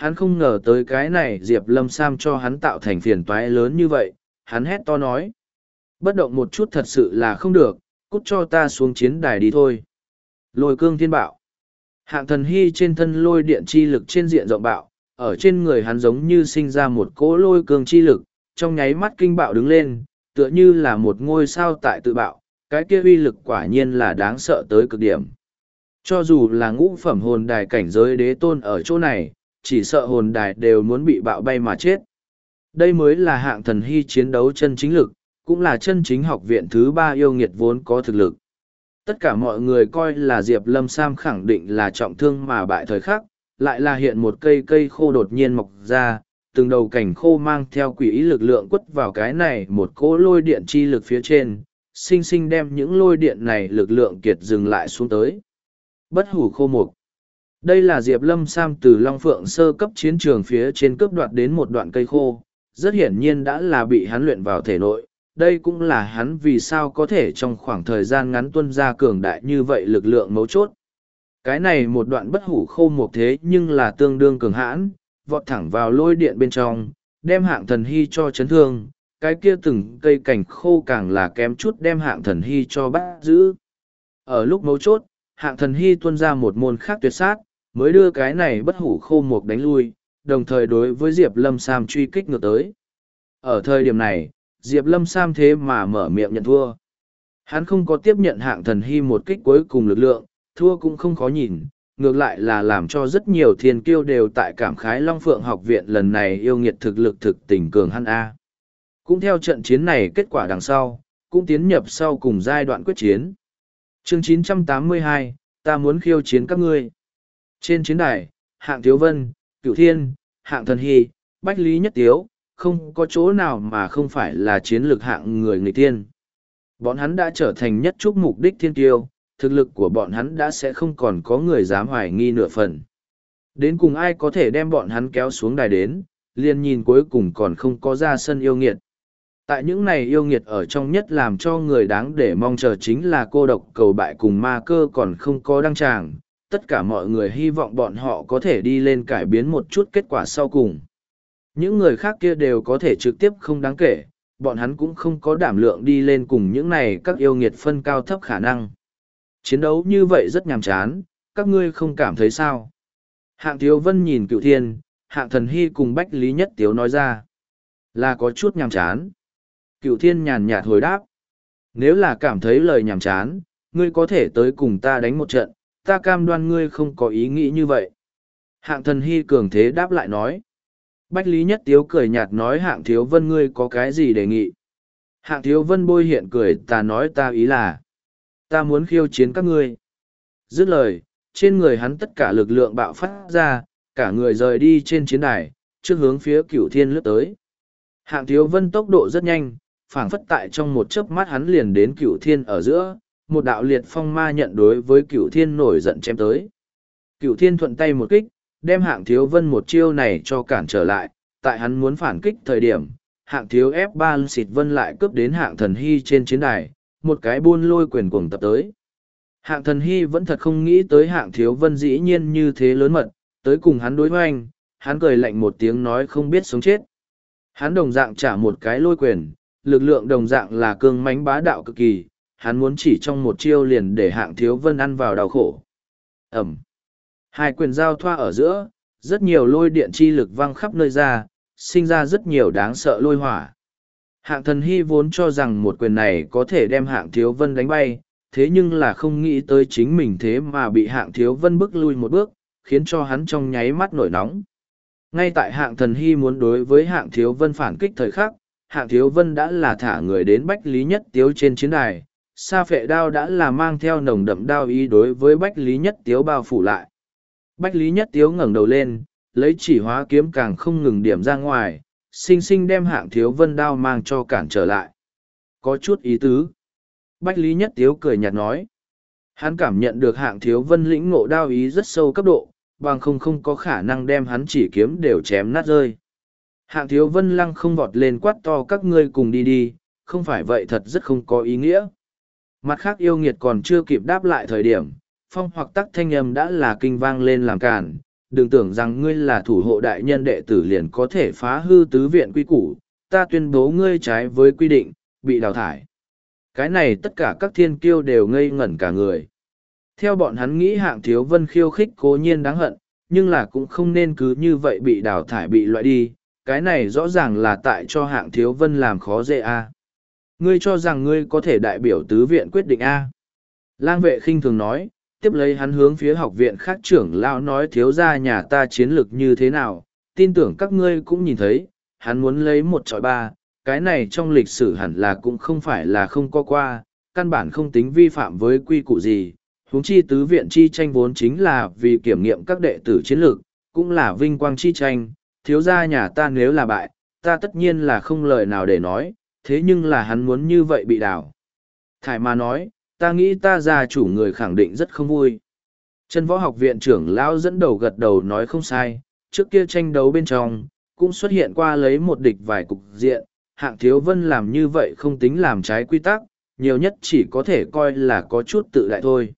Hắn không ngờ tới cái này Diệp Lâm Sam cho hắn tạo thành phiền toái lớn như vậy, hắn hét to nói. Bất động một chút thật sự là không được, cút cho ta xuống chiến đài đi thôi. Lôi cương thiên bạo. Hạng thần hy trên thân lôi điện chi lực trên diện rộng bạo, ở trên người hắn giống như sinh ra một cỗ lôi cương chi lực, trong nháy mắt kinh bạo đứng lên, tựa như là một ngôi sao tại tự bạo, cái kia uy lực quả nhiên là đáng sợ tới cực điểm. Cho dù là ngũ phẩm hồn đài cảnh giới đế tôn ở chỗ này, chỉ sợ hồn đài đều muốn bị bạo bay mà chết. Đây mới là hạng thần hy chiến đấu chân chính lực, cũng là chân chính học viện thứ ba yêu nghiệt vốn có thực lực. Tất cả mọi người coi là Diệp Lâm Sam khẳng định là trọng thương mà bại thời khắc, lại là hiện một cây khô đột nhiên mọc ra, từng đầu cảnh khô mang theo quỷ ý lực lượng quất vào cái này một cỗ lôi điện chi lực phía trên, sinh sinh đem những lôi điện này lực lượng kiệt dừng lại xuống tới. Bất hủ khô mục. Đây là Diệp Lâm Sam từ Long Phượng sơ cấp chiến trường phía trên cướp đoạt đến một đoạn cây khô, rất hiển nhiên đã là bị hắn luyện vào thể nội. Đây cũng là hắn vì sao có thể trong khoảng thời gian ngắn tuân ra cường đại như vậy lực lượng mấu chốt. Cái này một đoạn bất hủ khô mục thế nhưng là tương đương cường hãn, vọt thẳng vào lôi điện bên trong, đem hạng thần hy cho chấn thương, cái kia từng cây cảnh khô càng là kém chút đem hạng thần hy cho bắt giữ. Ở lúc mấu chốt, hạng thần hy tuân ra một môn khác tuyệt sát, mới đưa cái này bất hủ khô mục đánh lui, đồng thời đối với Diệp Lâm Sam truy kích ngược tới. Ở thời điểm này, Diệp Lâm Sam thế mà mở miệng nhận thua. Hắn không có tiếp nhận hạng thần hy một kích cuối cùng lực lượng, thua cũng không khó nhìn, ngược lại là làm cho rất nhiều thiên kiêu đều tại cảm khái Long Phượng học viện lần này yêu nghiệt thực lực thực tình cường hắn A. Cũng theo trận chiến này kết quả đằng sau, cũng tiến nhập sau cùng giai đoạn quyết chiến. Chương 982, ta muốn khiêu chiến các ngươi. Trên chiến đài, hạng Thiếu Vân, Cửu Thiên, hạng Thần Hy, Bách Lý Nhất Tiếu, không có chỗ nào mà không phải là chiến lược hạng người nghịch tiên. Bọn hắn đã trở thành nhất trúc mục đích thiên tiêu, thực lực của bọn hắn đã sẽ không còn có người dám hoài nghi nửa phần. Đến cùng ai có thể đem bọn hắn kéo xuống đài đến, liền nhìn cuối cùng còn không có ra sân yêu nghiệt. Tại những này yêu nghiệt ở trong nhất làm cho người đáng để mong chờ chính là cô độc cầu bại cùng ma cơ còn không có đăng tràng. Tất cả mọi người hy vọng bọn họ có thể đi lên cải biến một chút kết quả sau cùng. Những người khác kia đều có thể trực tiếp không đáng kể, bọn hắn cũng không có đảm lượng đi lên cùng những này các yêu nghiệt phân cao thấp khả năng. Chiến đấu như vậy rất nhàm chán, các ngươi không cảm thấy sao? Hạng Thiếu Vân nhìn Cửu Thiên, hạng Thần Hy cùng Bách Lý Nhất Tiếu nói ra. Là có chút nhàm chán. Cửu Thiên nhàn nhạt hồi đáp. Nếu là cảm thấy lời nhàm chán, ngươi có thể tới cùng ta đánh một trận, ta cam đoan ngươi không có ý nghĩ như vậy. Hạng Thần Hy cường thế đáp lại nói. Bách Lý Nhất Tiếu cười nhạt nói hạng Thiếu Vân ngươi có cái gì đề nghị. Hạng Thiếu Vân bôi hiện cười ta nói ta ý là. Ta muốn khiêu chiến các ngươi. Dứt lời, trên người hắn tất cả lực lượng bạo phát ra, cả người rời đi trên chiến đài, trước hướng phía Cửu Thiên lướt tới. Hạng Thiếu Vân tốc độ rất nhanh, phảng phất tại trong một chớp mắt hắn liền đến Cửu Thiên ở giữa, một đạo liệt phong ma nhận đối với Cửu Thiên nổi giận chém tới. Cửu Thiên thuận tay một kích, đem hạng Thiếu Vân một chiêu này cho cản trở lại, tại hắn muốn phản kích thời điểm, hạng Thiếu F3 xịt Vân lại cướp đến hạng Thần Hy trên chiến đài, một cái buôn lôi quyền cuồng tập tới. Hạng Thần Hy vẫn thật không nghĩ tới hạng Thiếu Vân dĩ nhiên như thế lớn mật, tới cùng hắn đối hoành, hắn cười lạnh một tiếng nói không biết sống chết. Hắn đồng dạng trả một cái lôi quyền, lực lượng đồng dạng là cương mãnh bá đạo cực kỳ, hắn muốn chỉ trong một chiêu liền để hạng Thiếu Vân ăn vào đau khổ. Ẩm. Hai quyền giao thoa ở giữa, rất nhiều lôi điện chi lực văng khắp nơi ra, sinh ra rất nhiều đáng sợ lôi hỏa. Hạng Thần Hy vốn cho rằng một quyền này có thể đem hạng Thiếu Vân đánh bay, thế nhưng là không nghĩ tới chính mình thế mà bị hạng Thiếu Vân bước lui một bước, khiến cho hắn trong nháy mắt nổi nóng. Ngay tại hạng Thần Hy muốn đối với hạng Thiếu Vân phản kích thời khắc, hạng Thiếu Vân đã là thả người đến Bách Lý Nhất Tiếu trên chiến đài, sa phệ đao đã là mang theo nồng đậm đao ý đối với Bách Lý Nhất Tiếu bao phủ lại. Bách Lý Nhất Tiếu ngẩng đầu lên, lấy chỉ hóa kiếm càng không ngừng điểm ra ngoài, sinh sinh đem hạng Thiếu Vân đao mang cho cản trở lại. Có chút ý tứ. Bách Lý Nhất Tiếu cười nhạt nói. Hắn cảm nhận được hạng Thiếu Vân lĩnh ngộ đao ý rất sâu cấp độ, bằng không có khả năng đem hắn chỉ kiếm đều chém nát rơi. Hạng Thiếu Vân lăng không vọt lên quát to các ngươi cùng đi đi, không phải vậy thật rất không có ý nghĩa. Mặt khác yêu nghiệt còn chưa kịp đáp lại thời điểm, phong hoặc tắc thanh âm đã là kinh vang lên làm cản, đừng tưởng rằng ngươi là thủ hộ đại nhân đệ tử liền có thể phá hư tứ viện quy củ, ta tuyên bố ngươi trái với quy định, bị đào thải. Cái này tất cả các thiên kiêu đều ngây ngẩn cả người. Theo bọn hắn nghĩ Hạng Thiếu Vân khiêu khích cố nhiên đáng hận, nhưng là cũng không nên cứ như vậy bị đào thải bị loại đi, cái này rõ ràng là tại cho Hạng Thiếu Vân làm khó dễ a. Ngươi cho rằng ngươi có thể đại biểu tứ viện quyết định a? Lang vệ khinh thường nói, tiếp lấy hắn hướng phía học viện khác trưởng lão nói thiếu gia nhà ta chiến lược như thế nào, tin tưởng các ngươi cũng nhìn thấy, hắn muốn lấy 1-3, cái này trong lịch sử hẳn là cũng không phải là không có qua, căn bản không tính vi phạm với quy củ gì. Huống chi tứ viện chi tranh vốn chính là vì kiểm nghiệm các đệ tử chiến lược, cũng là vinh quang chi tranh, thiếu gia nhà ta nếu là bại, ta tất nhiên là không lời nào để nói, thế nhưng là hắn muốn như vậy bị đảo. Thải mà nói, ta nghĩ ta gia chủ người khẳng định rất không vui. Chân võ học viện trưởng lão dẫn đầu gật đầu nói không sai, trước kia tranh đấu bên trong, cũng xuất hiện qua lấy một địch vài cục diện, Hạng Thiếu Vân làm như vậy không tính làm trái quy tắc, nhiều nhất chỉ có thể coi là có chút tự đại thôi.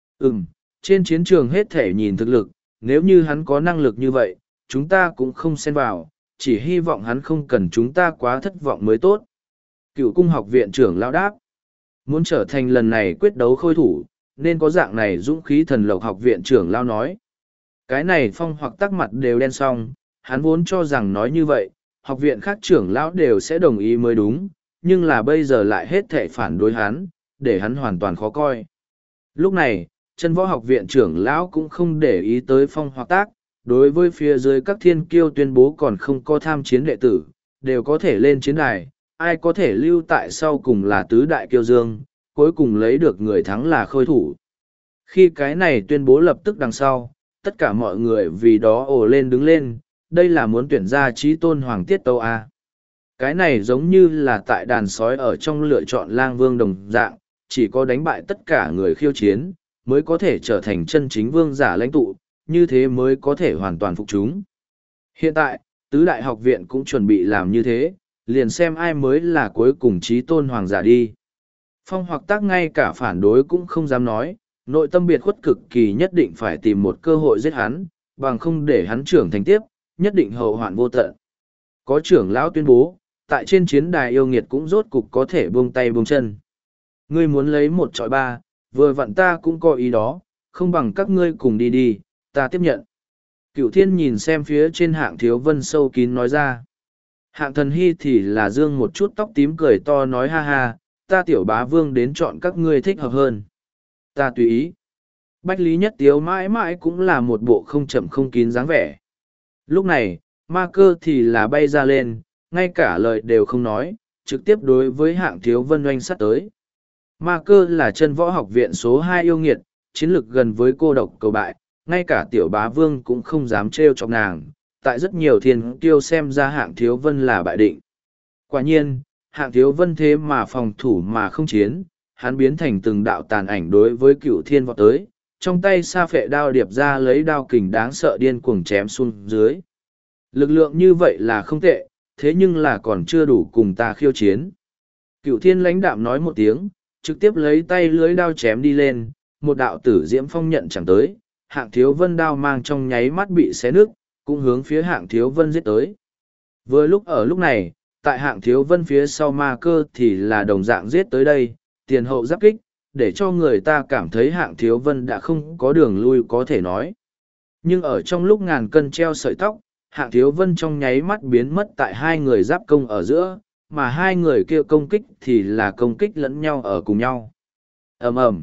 Trên chiến trường hết thể nhìn thực lực, nếu như hắn có năng lực như vậy, chúng ta cũng không xen vào, chỉ hy vọng hắn không cần chúng ta quá thất vọng mới tốt. Cựu cung học viện trưởng lão đáp, muốn trở thành lần này quyết đấu khôi thủ, nên có dạng này dũng khí thần lộc học viện trưởng lão nói. Cái này Phong Hoặc tắc mặt đều đen xong, hắn vốn cho rằng nói như vậy, học viện khác trưởng lão đều sẽ đồng ý mới đúng, nhưng là bây giờ lại hết thể phản đối hắn, để hắn hoàn toàn khó coi. Lúc này, chân võ học viện trưởng lão cũng không để ý tới Phong Hoặc tác, đối với phía dưới các thiên kiêu tuyên bố còn không có tham chiến đệ tử, đều có thể lên chiến đài, ai có thể lưu tại sau cùng là tứ đại kiêu dương, cuối cùng lấy được người thắng là khôi thủ. Khi cái này tuyên bố lập tức đằng sau, tất cả mọi người vì đó ồ lên đứng lên, đây là muốn tuyển ra trí tôn hoàng tiết tâu A. Cái này giống như là tại đàn sói ở trong lựa chọn lang vương đồng dạng, chỉ có đánh bại tất cả người khiêu chiến, mới có thể trở thành chân chính vương giả lãnh tụ, như thế mới có thể hoàn toàn phục chúng. Hiện tại, tứ đại học viện cũng chuẩn bị làm như thế, liền xem ai mới là cuối cùng trí tôn hoàng giả đi. Phong Hoặc tác ngay cả phản đối cũng không dám nói, nội tâm biệt khuất cực kỳ nhất định phải tìm một cơ hội giết hắn, bằng không để hắn trưởng thành tiếp, nhất định hậu hoạn vô tận. Có trưởng lão tuyên bố, tại trên chiến đài yêu nghiệt cũng rốt cục có thể buông tay buông chân. Ngươi muốn lấy 1-3, vừa vặn ta cũng có ý đó, không bằng các ngươi cùng đi đi, ta tiếp nhận. Cửu Thiên nhìn xem phía trên Hạng Thiếu Vân sâu kín nói ra. Hạng Thần Hy thì là dương một chút tóc tím cười to nói ha ha, ta tiểu bá vương đến chọn các ngươi thích hợp hơn. Ta tùy ý. Bách Lý Nhất Tiếu mãi mãi cũng là một bộ không chậm không kín dáng vẻ. Lúc này, ma cơ thì là bay ra lên, ngay cả lời đều không nói, trực tiếp đối với Hạng Thiếu Vân oanh sát tới. Ma cơ là chân võ học viện số 2 yêu nghiệt, chiến lược gần với cô độc cầu bại, ngay cả tiểu bá vương cũng không dám trêu chọc nàng. Tại rất nhiều thiên kiêu xem ra Hạng Thiếu Vân là bại định. Quả nhiên, Hạng Thiếu Vân thế mà phòng thủ mà không chiến, hắn biến thành từng đạo tàn ảnh đối với Cửu Thiên vọt tới, trong tay sa phệ đao điệp ra lấy đao kình đáng sợ điên cuồng chém xuống dưới. Lực lượng như vậy là không tệ, thế nhưng là còn chưa đủ cùng ta khiêu chiến. Cửu Thiên lãnh đạm nói một tiếng, trực tiếp lấy tay lưới đao chém đi lên, một đạo tử diễm phong nhận chẳng tới, Hạng Thiếu Vân đao mang trong nháy mắt bị xé nước, cũng hướng phía Hạng Thiếu Vân giết tới. Vừa lúc ở lúc này, tại Hạng Thiếu Vân phía sau ma cơ thì là đồng dạng giết tới đây, tiền hậu giáp kích, để cho người ta cảm thấy Hạng Thiếu Vân đã không có đường lui có thể nói. Nhưng ở trong lúc ngàn cân treo sợi tóc, Hạng Thiếu Vân trong nháy mắt biến mất tại hai người giáp công ở giữa, mà hai người kia công kích thì là công kích lẫn nhau ở cùng nhau. Ầm ầm.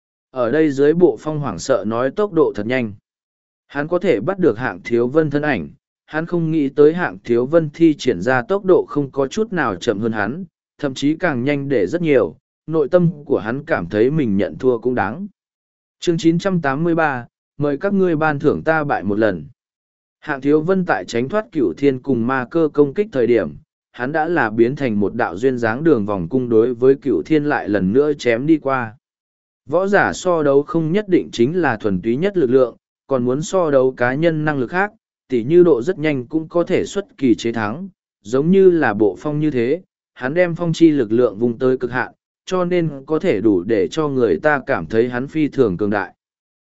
Ở đây dưới bộ phong hoảng sợ nói tốc độ thật nhanh. Hắn có thể bắt được Hạng Thiếu Vân thân ảnh, hắn không nghĩ tới Hạng Thiếu Vân thi triển ra tốc độ không có chút nào chậm hơn hắn, thậm chí càng nhanh để rất nhiều, nội tâm của hắn cảm thấy mình nhận thua cũng đáng. Chương 983, mời các ngươi ban thưởng ta bại một lần. Hạng Thiếu Vân tại tránh thoát Cửu Thiên cùng ma cơ công kích thời điểm, hắn đã là biến thành một đạo duyên dáng đường vòng cung đối với Cửu Thiên lại lần nữa chém đi qua. Võ giả so đấu không nhất định chính là thuần túy nhất lực lượng, còn muốn so đấu cá nhân năng lực khác, tỉ như độ rất nhanh cũng có thể xuất kỳ chế thắng, giống như là bộ phong như thế, hắn đem phong chi lực lượng vùng tới cực hạn, cho nên có thể đủ để cho người ta cảm thấy hắn phi thường cường đại.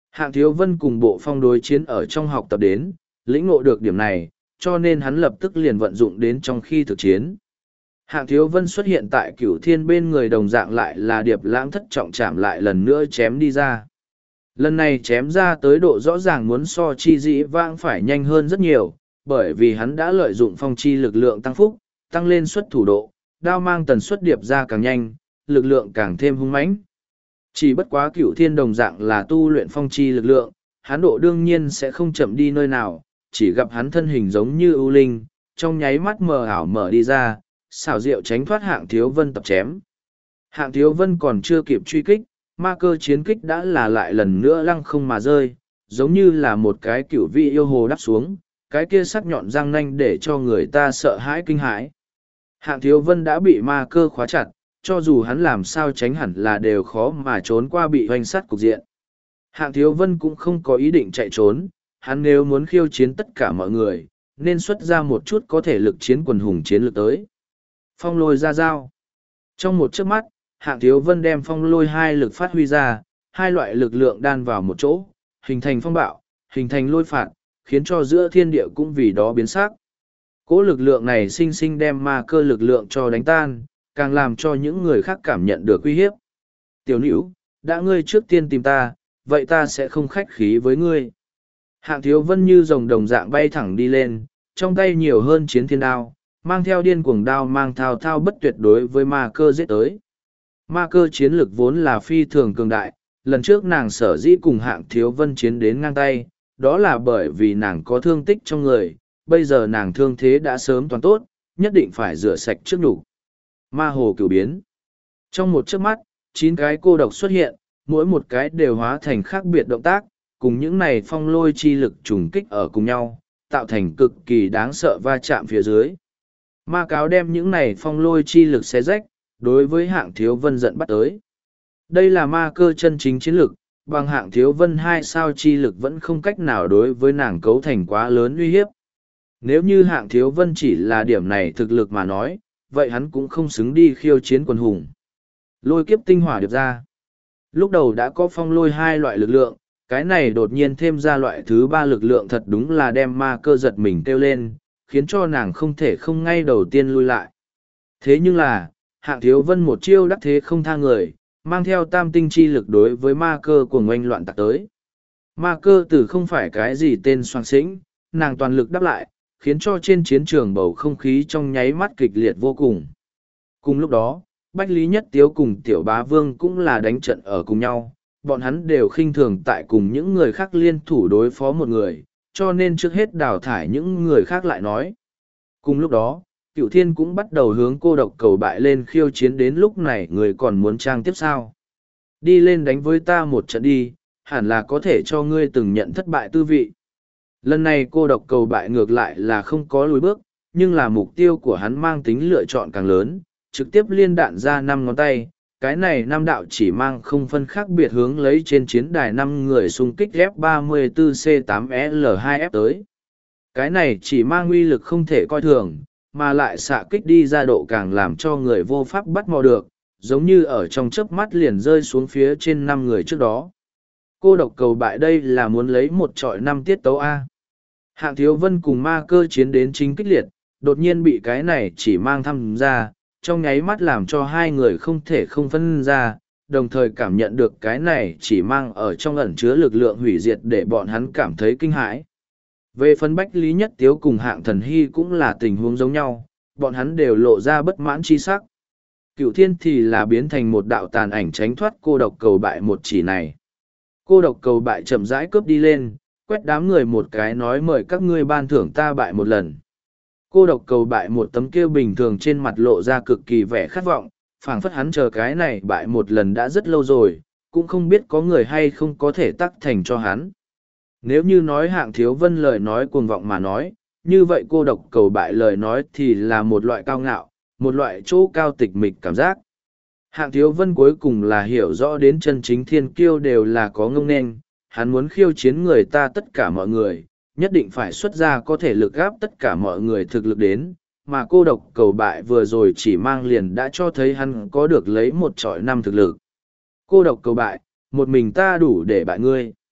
Hạng Thiếu Vân cùng Bộ Phong đối chiến ở trong học tập đến, lĩnh ngộ được điểm này, cho nên hắn lập tức liền vận dụng đến trong khi thực chiến. Hạng Thiếu Vân xuất hiện tại Cửu Thiên bên người đồng dạng lại là Điệp Lãng thất trọng chạm lại lần nữa chém đi ra. Lần này chém ra tới độ rõ ràng muốn so chi dĩ vãng phải nhanh hơn rất nhiều, bởi vì hắn đã lợi dụng phong chi lực lượng tăng phúc, tăng lên suất thủ độ, đao mang tần suất điệp ra càng nhanh, lực lượng càng thêm hung mãnh. Chỉ bất quá Cửu Thiên đồng dạng là tu luyện phong chi lực lượng, hắn độ đương nhiên sẽ không chậm đi nơi nào, chỉ gặp hắn thân hình giống như ưu linh, trong nháy mắt mờ ảo mở đi ra, xảo diệu tránh thoát Hạng Thiếu Vân tập chém. Hạng Thiếu Vân còn chưa kịp truy kích, ma cơ chiến kích đã là lại lần nữa lăng không mà rơi, giống như là một cái cửu vị yêu hồ đắp xuống, cái kia sắc nhọn răng nanh để cho người ta sợ hãi kinh hãi. Hạng Thiếu Vân đã bị ma cơ khóa chặt, cho dù hắn làm sao tránh hẳn là đều khó mà trốn qua bị hoành sắt cục diện. Hạng Thiếu Vân cũng không có ý định chạy trốn, hắn nếu muốn khiêu chiến tất cả mọi người, nên xuất ra một chút có thể lực chiến quần hùng chiến lược tới. Phong lôi ra dao. Trong một chớp mắt, Hạng Thiếu Vân đem phong lôi hai lực phát huy ra, hai loại lực lượng đan vào một chỗ, hình thành phong bạo, hình thành lôi phạt, khiến cho giữa thiên địa cũng vì đó biến sắc. Cỗ lực lượng này sinh sinh đem ma cơ lực lượng cho đánh tan, càng làm cho những người khác cảm nhận được uy hiếp. Tiểu nữ, đã ngươi trước tiên tìm ta, vậy ta sẽ không khách khí với ngươi. Hạng Thiếu Vân như rồng đồng dạng bay thẳng đi lên, trong tay nhiều hơn chiến thiên đao, mang theo điên cuồng đao mang thao thao bất tuyệt đối với ma cơ giết tới. Ma cơ chiến lực vốn là phi thường cường đại, lần trước nàng sở dĩ cùng Hạng Thiếu Vân chiến đến ngang tay, đó là bởi vì nàng có thương tích trong người, bây giờ nàng thương thế đã sớm toàn tốt, nhất định phải rửa sạch trước đủ. Ma hồ cửu biến. Trong một chớp mắt, 9 cái cô độc xuất hiện, mỗi một cái đều hóa thành khác biệt động tác, cùng những này phong lôi chi lực trùng kích ở cùng nhau, tạo thành cực kỳ đáng sợ va chạm phía dưới. Ma cáo đem những này phong lôi chi lực xé rách, đối với Hạng Thiếu Vân giận bắt tới. Đây là ma cơ chân chính chiến lực, bằng Hạng Thiếu Vân 2 sao chi lực vẫn không cách nào đối với nàng cấu thành quá lớn uy hiếp. Nếu như Hạng Thiếu Vân chỉ là điểm này thực lực mà nói, vậy hắn cũng không xứng đi khiêu chiến quần hùng. Lôi kiếp tinh hỏa điệp ra. Lúc đầu đã có phong lôi hai loại lực lượng, cái này đột nhiên thêm ra loại thứ ba lực lượng thật đúng là đem ma cơ giật mình kêu lên, khiến cho nàng không thể không ngay đầu tiên lui lại. Thế nhưng là, Hạng Thiếu Vân một chiêu đắc thế không tha người, mang theo tam tinh chi lực đối với ma cơ của ngoanh loạn tạc tới. Ma cơ từ không phải cái gì tên soạn sĩnh, nàng toàn lực đáp lại, khiến cho trên chiến trường bầu không khí trong nháy mắt kịch liệt vô cùng. Cùng lúc đó, Bách Lý Nhất Tiếu cùng Tiểu Bá Vương cũng là đánh trận ở cùng nhau, bọn hắn đều khinh thường tại cùng những người khác liên thủ đối phó một người, cho nên trước hết đào thải những người khác lại nói. Cùng lúc đó, Cửu Thiên cũng bắt đầu hướng cô độc cầu bại lên khiêu chiến đến lúc này người còn muốn trang tiếp sao. Đi lên đánh với ta một trận đi, hẳn là có thể cho ngươi từng nhận thất bại tư vị. Lần này cô độc cầu bại ngược lại là không có lùi bước, nhưng là mục tiêu của hắn mang tính lựa chọn càng lớn, trực tiếp liên đạn ra 5 ngón tay. Cái này 5 đạo chỉ mang không phân khác biệt hướng lấy trên chiến đài 5 người xung kích F34C8L2F tới. Cái này chỉ mang uy lực không thể coi thường, mà lại xạ kích đi ra độ càng làm cho người vô pháp bắt mò được, giống như ở trong chớp mắt liền rơi xuống phía trên 5 người trước đó. Cô độc cầu bại đây là muốn lấy một trọi 5 tiết tấu A. Hạng Thiếu Vân cùng ma cơ chiến đến chính kích liệt, đột nhiên bị cái này chỉ mang thăm ra, trong nháy mắt làm cho hai người không thể không phân ra, đồng thời cảm nhận được cái này chỉ mang ở trong ẩn chứa lực lượng hủy diệt để bọn hắn cảm thấy kinh hãi. Về phần Bách Lý Nhất Tiếu cùng Hạng Thần Hy cũng là tình huống giống nhau, bọn hắn đều lộ ra bất mãn chi sắc. Cửu Thiên thì là biến thành một đạo tàn ảnh tránh thoát cô độc cầu bại một chỉ này. Cô độc cầu bại chậm rãi cướp đi lên, quét đám người một cái nói mời các ngươi ban thưởng ta bại một lần. Cô độc cầu bại một tấm kêu bình thường trên mặt lộ ra cực kỳ vẻ khát vọng, phảng phất hắn chờ cái này bại một lần đã rất lâu rồi, cũng không biết có người hay không có thể tắc thành cho hắn. Nếu như nói Hạng Thiếu Vân lời nói cuồng vọng mà nói, như vậy cô độc cầu bại lời nói thì là một loại cao ngạo, một loại chỗ cao tịch mịch cảm giác. Hạng Thiếu Vân cuối cùng là hiểu rõ đến chân chính thiên kiêu đều là có ngông nên, hắn muốn khiêu chiến người ta tất cả mọi người, nhất định phải xuất ra có thể lực gáp tất cả mọi người thực lực đến, mà cô độc cầu bại vừa rồi chỉ mang liền đã cho thấy hắn có được lấy một trọi 5 thực lực. Cô độc cầu bại, một mình ta đủ để bại ngươi.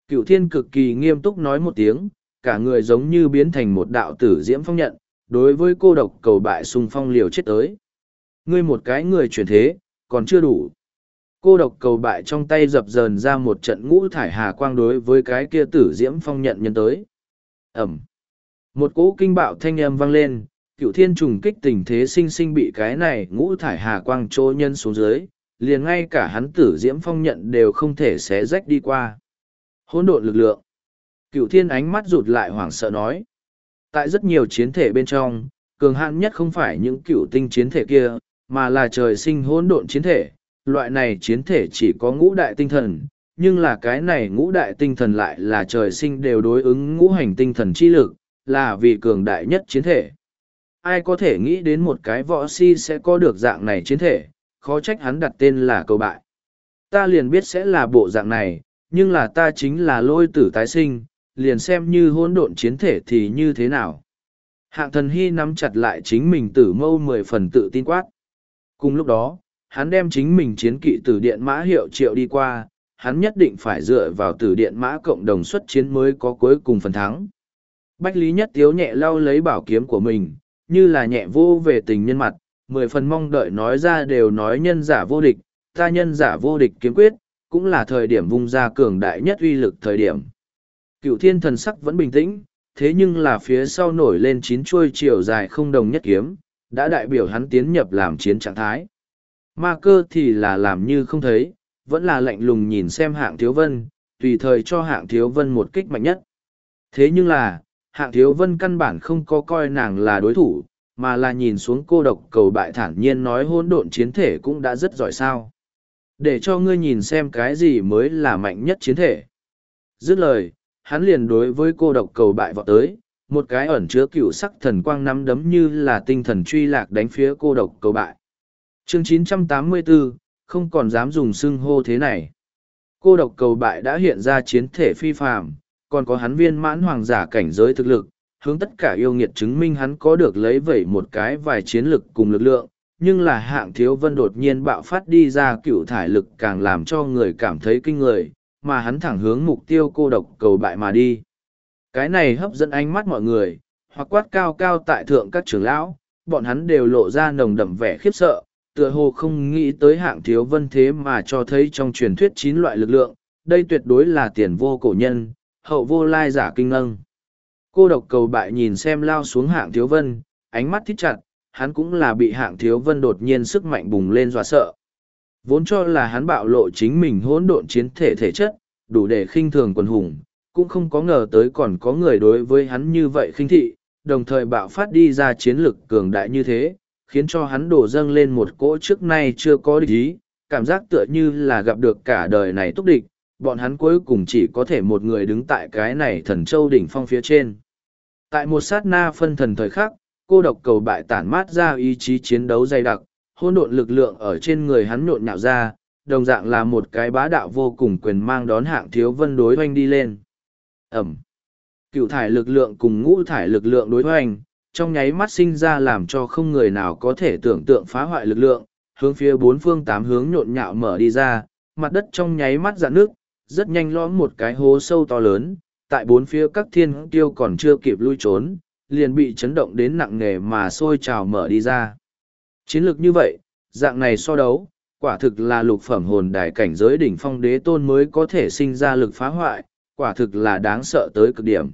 Cửu thiên cực kỳ nghiêm túc nói một tiếng, cả người giống như biến thành một đạo tử diễm phong nhận, đối với cô độc cầu bại xung phong liều chết tới. Ngươi một cái người chuyển thế, còn chưa đủ. Cô độc cầu bại trong tay dập dờn ra một trận ngũ thải hà quang đối với cái kia tử diễm phong nhận nhân tới. Ẩm. Một cỗ kinh bạo thanh âm vang lên, cửu thiên trùng kích tình thế sinh sinh bị cái này ngũ thải hà quang trô nhân xuống dưới, liền ngay cả hắn tử diễm phong nhận đều không thể xé rách đi qua. Hỗn độn lực lượng. Cửu thiên ánh mắt rụt lại hoảng sợ nói. Tại rất nhiều chiến thể bên trong, cường hạn nhất không phải những cửu tinh chiến thể kia, mà là trời sinh hỗn độn chiến thể. Loại này chiến thể chỉ có ngũ đại tinh thần, nhưng là cái này ngũ đại tinh thần lại là trời sinh đều đối ứng ngũ hành tinh thần chi lực, là vì cường đại nhất chiến thể. Ai có thể nghĩ đến một cái võ si sẽ có được dạng này chiến thể, khó trách hắn đặt tên là cầu bại. Ta liền biết sẽ là bộ dạng này, nhưng là ta chính là lôi tử tái sinh, liền xem như hỗn độn chiến thể thì như thế nào. Hạng thần hy nắm chặt lại chính mình tử mâu 10 phần tự tin quát. Cùng lúc đó, hắn đem chính mình chiến kỵ tử điện mã hiệu triệu đi qua, hắn nhất định phải dựa vào tử điện mã cộng đồng xuất chiến mới có cuối cùng phần thắng. Bách Lý Nhất Tiếu nhẹ lau lấy bảo kiếm của mình, như là nhẹ vô về tình nhân mặt, 10 phần mong đợi nói ra đều nói nhân giả vô địch, ta nhân giả vô địch kiếm quyết, cũng là thời điểm vung ra cường đại nhất uy lực thời điểm. Cựu thiên thần sắc vẫn bình tĩnh, thế nhưng là phía sau nổi lên 9 chuôi chiều dài không đồng nhất kiếm, đã đại biểu hắn tiến nhập làm chiến trạng thái. Ma cơ thì là làm như không thấy, vẫn là lạnh lùng nhìn xem Hạng Thiếu Vân, tùy thời cho Hạng Thiếu Vân một kích mạnh nhất. Thế nhưng là, Hạng Thiếu Vân căn bản không có coi nàng là đối thủ, mà là nhìn xuống cô độc cầu bại thản nhiên nói hỗn độn chiến thể cũng đã rất giỏi sao. Để cho ngươi nhìn xem cái gì mới là mạnh nhất chiến thể. Dứt lời, hắn liền đối với cô độc cầu bại vọt tới, một cái ẩn chứa cựu sắc thần quang nắm đấm như là tinh thần truy lạc đánh phía cô độc cầu bại. Chương 984, không còn dám dùng xưng hô thế này. Cô độc cầu bại đã hiện ra chiến thể phi phàm, còn có hắn viên mãn hoàng giả cảnh giới thực lực, hướng tất cả yêu nghiệt chứng minh hắn có được lấy vẩy một cái vài chiến lực cùng lực lượng, nhưng là Hạng Thiếu Vân đột nhiên bạo phát đi ra cựu thải lực càng làm cho người cảm thấy kinh người, mà hắn thẳng hướng mục tiêu cô độc cầu bại mà đi. Cái này hấp dẫn ánh mắt mọi người, hoặc quát cao cao tại thượng các trưởng lão, bọn hắn đều lộ ra nồng đậm vẻ khiếp sợ, tựa hồ không nghĩ tới Hạng Thiếu Vân thế mà cho thấy trong truyền thuyết 9 loại lực lượng, đây tuyệt đối là tiền vô cổ nhân, hậu vô lai giả kinh ngân. Cô độc cầu bại nhìn xem lao xuống Hạng Thiếu Vân, ánh mắt thít chặt, hắn cũng là bị Hạng Thiếu Vân đột nhiên sức mạnh bùng lên dọa sợ. Vốn cho là hắn bạo lộ chính mình hỗn độn chiến thể thể chất, đủ để khinh thường quần hùng, cũng không có ngờ tới còn có người đối với hắn như vậy khinh thị, đồng thời bạo phát đi ra chiến lực cường đại như thế, khiến cho hắn đổ dâng lên một cỗ trước nay chưa có địch ý, cảm giác tựa như là gặp được cả đời này túc địch, bọn hắn cuối cùng chỉ có thể một người đứng tại cái này thần châu đỉnh phong phía trên. Tại một sát na phân thần thời khắc, cô độc cầu bại tản mát ra ý chí chiến đấu dày đặc, hỗn độn lực lượng ở trên người hắn nhộn nhạo ra, đồng dạng là một cái bá đạo vô cùng quyền mang đón Hạng Thiếu Vân đối hoành đi lên. Ẩm. Cựu thải lực lượng cùng ngũ thải lực lượng đối hoành, trong nháy mắt sinh ra làm cho không người nào có thể tưởng tượng phá hoại lực lượng, hướng phía bốn phương tám hướng nhộn nhạo mở đi ra, mặt đất trong nháy mắt rạn nước, rất nhanh lõm một cái hố sâu to lớn, tại bốn phía các thiên tiêu còn chưa kịp lui trốn, liền bị chấn động đến nặng nề mà sôi trào mở đi ra. Chiến lược như vậy, dạng này so đấu, quả thực là lục phẩm hồn đài cảnh giới đỉnh phong đế tôn mới có thể sinh ra lực phá hoại, quả thực là đáng sợ tới cực điểm.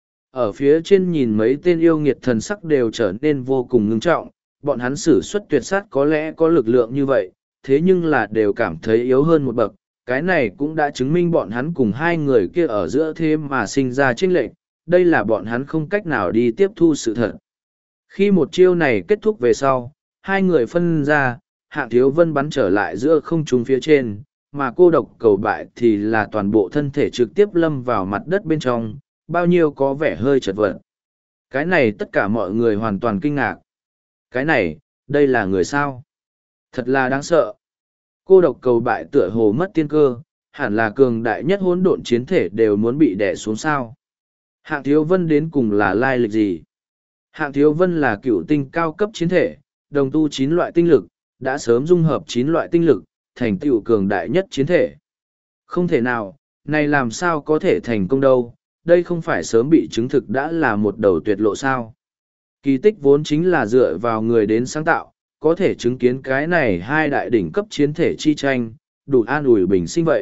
Ở phía trên nhìn mấy tên yêu nghiệt thần sắc đều trở nên vô cùng ngưng trọng, bọn hắn sử xuất tuyệt sát có lẽ có lực lượng như vậy, thế nhưng là đều cảm thấy yếu hơn một bậc, cái này cũng đã chứng minh bọn hắn cùng hai người kia ở giữa thế mà sinh ra chênh lệch, đây là bọn hắn không cách nào đi tiếp thu sự thật. Khi một chiêu này kết thúc về sau, hai người phân ra, Hạng Thiếu Vân bắn trở lại giữa không trung phía trên, mà cô độc cầu bại thì là toàn bộ thân thể trực tiếp lâm vào mặt đất bên trong, bao nhiêu có vẻ hơi chật vật. Cái này tất cả mọi người hoàn toàn kinh ngạc. Cái này, đây là người sao? Thật là đáng sợ. Cô độc cầu bại tựa hồ mất tiên cơ, hẳn là cường đại nhất hỗn độn chiến thể đều muốn bị đè xuống sao. Hạng Thiếu Vân đến cùng là lai lịch gì? Hạng Thiếu Vân là cựu tinh cao cấp chiến thể, đồng tu 9 loại tinh lực, đã sớm dung hợp 9 loại tinh lực, thành tựu cường đại nhất chiến thể. Không thể nào, Này làm sao có thể thành công đâu, đây không phải sớm bị chứng thực đã là một đầu tuyệt lộ sao. Kỳ tích vốn chính là dựa vào người đến sáng tạo, có thể chứng kiến cái này hai đại đỉnh cấp chiến thể chi tranh, đủ an ủi bình sinh vậy.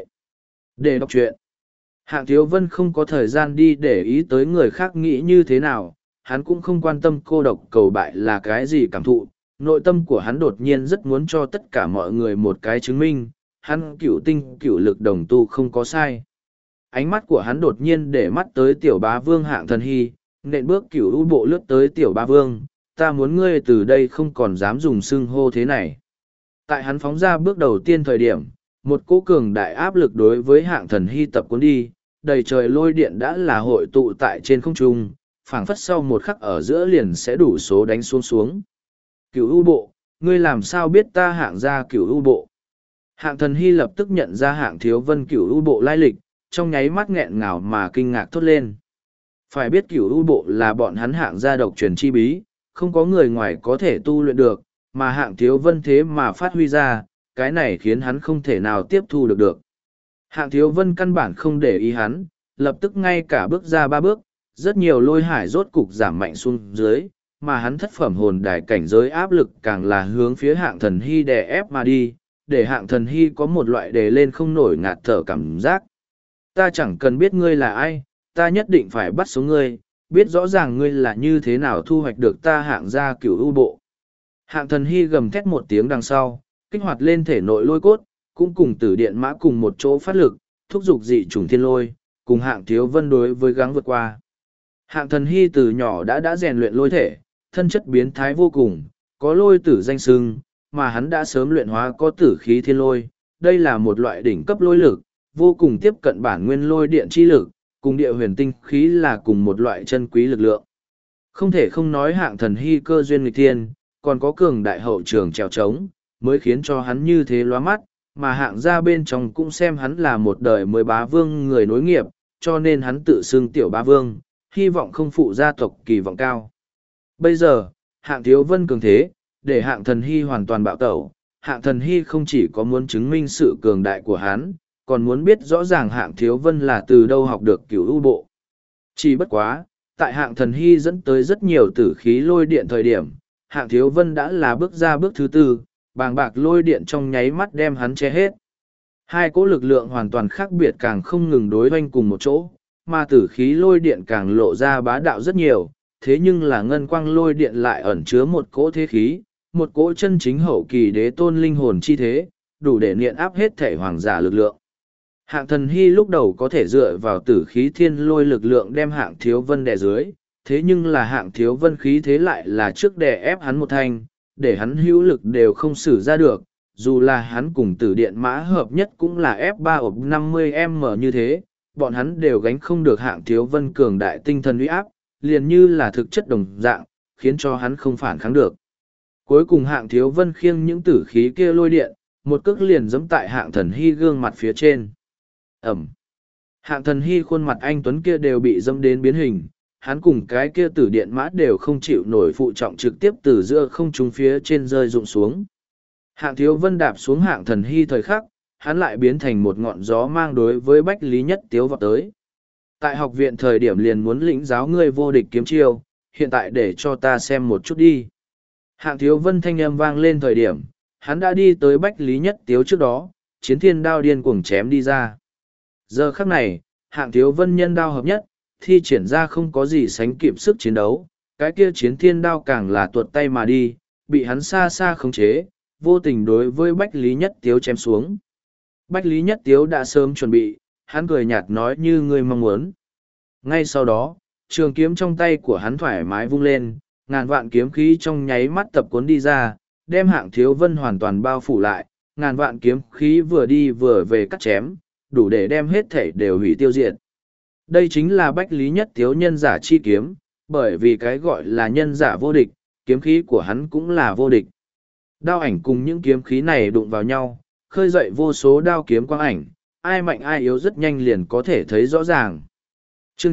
Để đọc truyện, Hạng Thiếu Vân không có thời gian đi để ý tới người khác nghĩ như thế nào, hắn cũng không quan tâm cô độc cầu bại là cái gì cảm thụ, nội tâm của hắn đột nhiên rất muốn cho tất cả mọi người một cái chứng minh, hắn cửu tinh cửu lực đồng tu không có sai. Ánh mắt của hắn đột nhiên để mắt tới tiểu bá vương Hạng Thần Hy, nện bước cửu u bộ lướt tới tiểu bá vương, ta muốn ngươi từ đây không còn dám dùng xưng hô thế này. Tại hắn phóng ra bước đầu tiên thời điểm, một cỗ cường đại áp lực đối với Hạng Thần Hy tập cuốn đi, đầy trời lôi điện đã là hội tụ tại trên không trung, phảng phất sau một khắc ở giữa liền sẽ đủ số đánh xuống. Cửu u bộ, ngươi làm sao biết ta Hạng ra cửu u bộ? Hạng Thần Hy lập tức nhận ra Hạng Thiếu Vân cửu u bộ lai lịch, trong nháy mắt nghẹn ngào mà kinh ngạc thốt lên. Phải biết cửu u bộ là bọn hắn Hạng gia độc truyền chi bí, không có người ngoài có thể tu luyện được, mà Hạng Thiếu Vân thế mà phát huy ra, cái này khiến hắn không thể nào tiếp thu được. Hạng Thiếu Vân căn bản không để ý hắn, lập tức ngay cả bước ra 3 bước, rất nhiều lôi hải rốt cục giảm mạnh xuống dưới, mà hắn thất phẩm hồn đài cảnh giới áp lực càng là hướng phía Hạng Thần Hy đè ép mà đi, để Hạng Thần Hy có một loại đè lên không nổi ngạt thở cảm giác. Ta chẳng cần biết ngươi là ai, ta nhất định phải bắt sống ngươi, biết rõ ràng ngươi là như thế nào thu hoạch được ta Hạng gia cửu u bộ. Hạng Thần Hy gầm thét một tiếng đằng sau, kích hoạt lên thể nội lôi cốt, cũng cùng Tử Điện Mã cùng một chỗ phát lực, thúc giục dị trùng thiên lôi, cùng Hạng Thiếu Vân đối với gắng vượt qua. Hạng Thần Hy từ nhỏ đã rèn luyện lôi thể, thân chất biến thái vô cùng, có lôi tử danh sưng, mà hắn đã sớm luyện hóa có tử khí thiên lôi, đây là một loại đỉnh cấp lôi lực, vô cùng tiếp cận bản nguyên lôi điện chi lực, cùng địa huyền tinh khí là cùng một loại chân quý lực lượng. Không thể không nói Hạng Thần Hy cơ duyên nghịch thiên, còn có cường đại hậu trường trèo trống, mới khiến cho hắn như thế lóa mắt, mà Hạng gia bên trong cũng xem hắn là một đời mới bá vương người nối nghiệp, cho nên hắn tự xưng tiểu bá vương, hy vọng không phụ gia tộc kỳ vọng cao. Bây giờ, Hạng Thiếu Vân cường thế, để Hạng Thần Hy hoàn toàn bạo tẩu, Hạng Thần Hy không chỉ có muốn chứng minh sự cường đại của hắn, còn muốn biết rõ ràng Hạng Thiếu Vân là từ đâu học được cửu u bộ. Chỉ bất quá, tại Hạng Thần Hy dẫn tới rất nhiều tử khí lôi điện thời điểm, Hạng Thiếu Vân đã là bước ra bước thứ tư, bàng bạc lôi điện trong nháy mắt đem hắn che hết. Hai cỗ lực lượng hoàn toàn khác biệt càng không ngừng đối hoanh cùng một chỗ, mà tử khí lôi điện càng lộ ra bá đạo rất nhiều, thế nhưng là ngân quang lôi điện lại ẩn chứa một cỗ thế khí, một cỗ chân chính hậu kỳ đế tôn linh hồn chi thế, đủ để niện áp hết thể hoàng giả lực lượng. Hạng Thần Hy lúc đầu có thể dựa vào tử khí thiên lôi lực lượng đem Hạng Thiếu Vân đè dưới, thế nhưng là Hạng Thiếu Vân khí thế lại là trước đè ép hắn một thanh, để hắn hữu lực đều không xử ra được, dù là hắn cùng Tử Điện Mã hợp nhất cũng là F3 ộp 50M như thế, bọn hắn đều gánh không được Hạng Thiếu Vân cường đại tinh thần uy áp, liền như là thực chất đồng dạng, khiến cho hắn không phản kháng được. Cuối cùng Hạng Thiếu Vân khiêng những tử khí kia lôi điện, một cước liền giẫm tại Hạng Thần Hy gương mặt phía trên. Ẩm. Hạng Thần Hy khuôn mặt anh tuấn kia đều bị dâm đến biến hình, hắn cùng cái kia Tử Điện Mã đều không chịu nổi phụ trọng trực tiếp từ giữa không trung phía trên rơi rụng xuống. Hạng Thiếu Vân đạp xuống Hạng Thần Hy thời khắc, hắn lại biến thành một ngọn gió mang đối với Bách Lý Nhất Tiếu vọt tới. Tại học viện thời điểm liền muốn lĩnh giáo ngươi vô địch kiếm chiêu, hiện tại để cho ta xem một chút đi. Hạng Thiếu Vân thanh âm vang lên thời điểm, hắn đã đi tới Bách Lý Nhất Tiếu trước đó, chiến thiên đao điên cuồng chém đi ra. Giờ khắc này, Hạng Thiếu Vân nhân đao hợp nhất, thi triển ra không có gì sánh kịp sức chiến đấu, cái kia chiến thiên đao càng là tuột tay mà đi, bị hắn xa xa khống chế, vô tình đối với Bách Lý Nhất Tiếu chém xuống. Bách Lý Nhất Tiếu đã sớm chuẩn bị, hắn cười nhạt nói như ngươi mong muốn. Ngay sau đó, trường kiếm trong tay của hắn thoải mái vung lên, ngàn vạn kiếm khí trong nháy mắt tập cuốn đi ra, đem Hạng Thiếu Vân hoàn toàn bao phủ lại, ngàn vạn kiếm khí vừa đi vừa về cắt chém, đủ để đem hết thể đều hủy tiêu diệt. Đây chính là Bách Lý Nhất Tiếu nhân giả chi kiếm, bởi vì cái gọi là nhân giả vô địch, kiếm khí của hắn cũng là vô địch. Đao ảnh cùng những kiếm khí này đụng vào nhau, khơi dậy vô số đao kiếm quang ảnh, ai mạnh ai yếu rất nhanh liền có thể thấy rõ ràng. Chương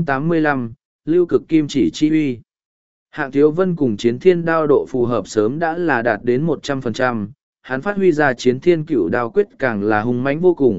985, Lưu Cực Kim Chỉ Chi Uy. Hạng Thiếu Vân cùng Chiến Thiên Đao độ phù hợp sớm đã là đạt đến 100%, hắn phát huy ra Chiến Thiên Cửu Đao quyết càng là hung mãnh vô cùng,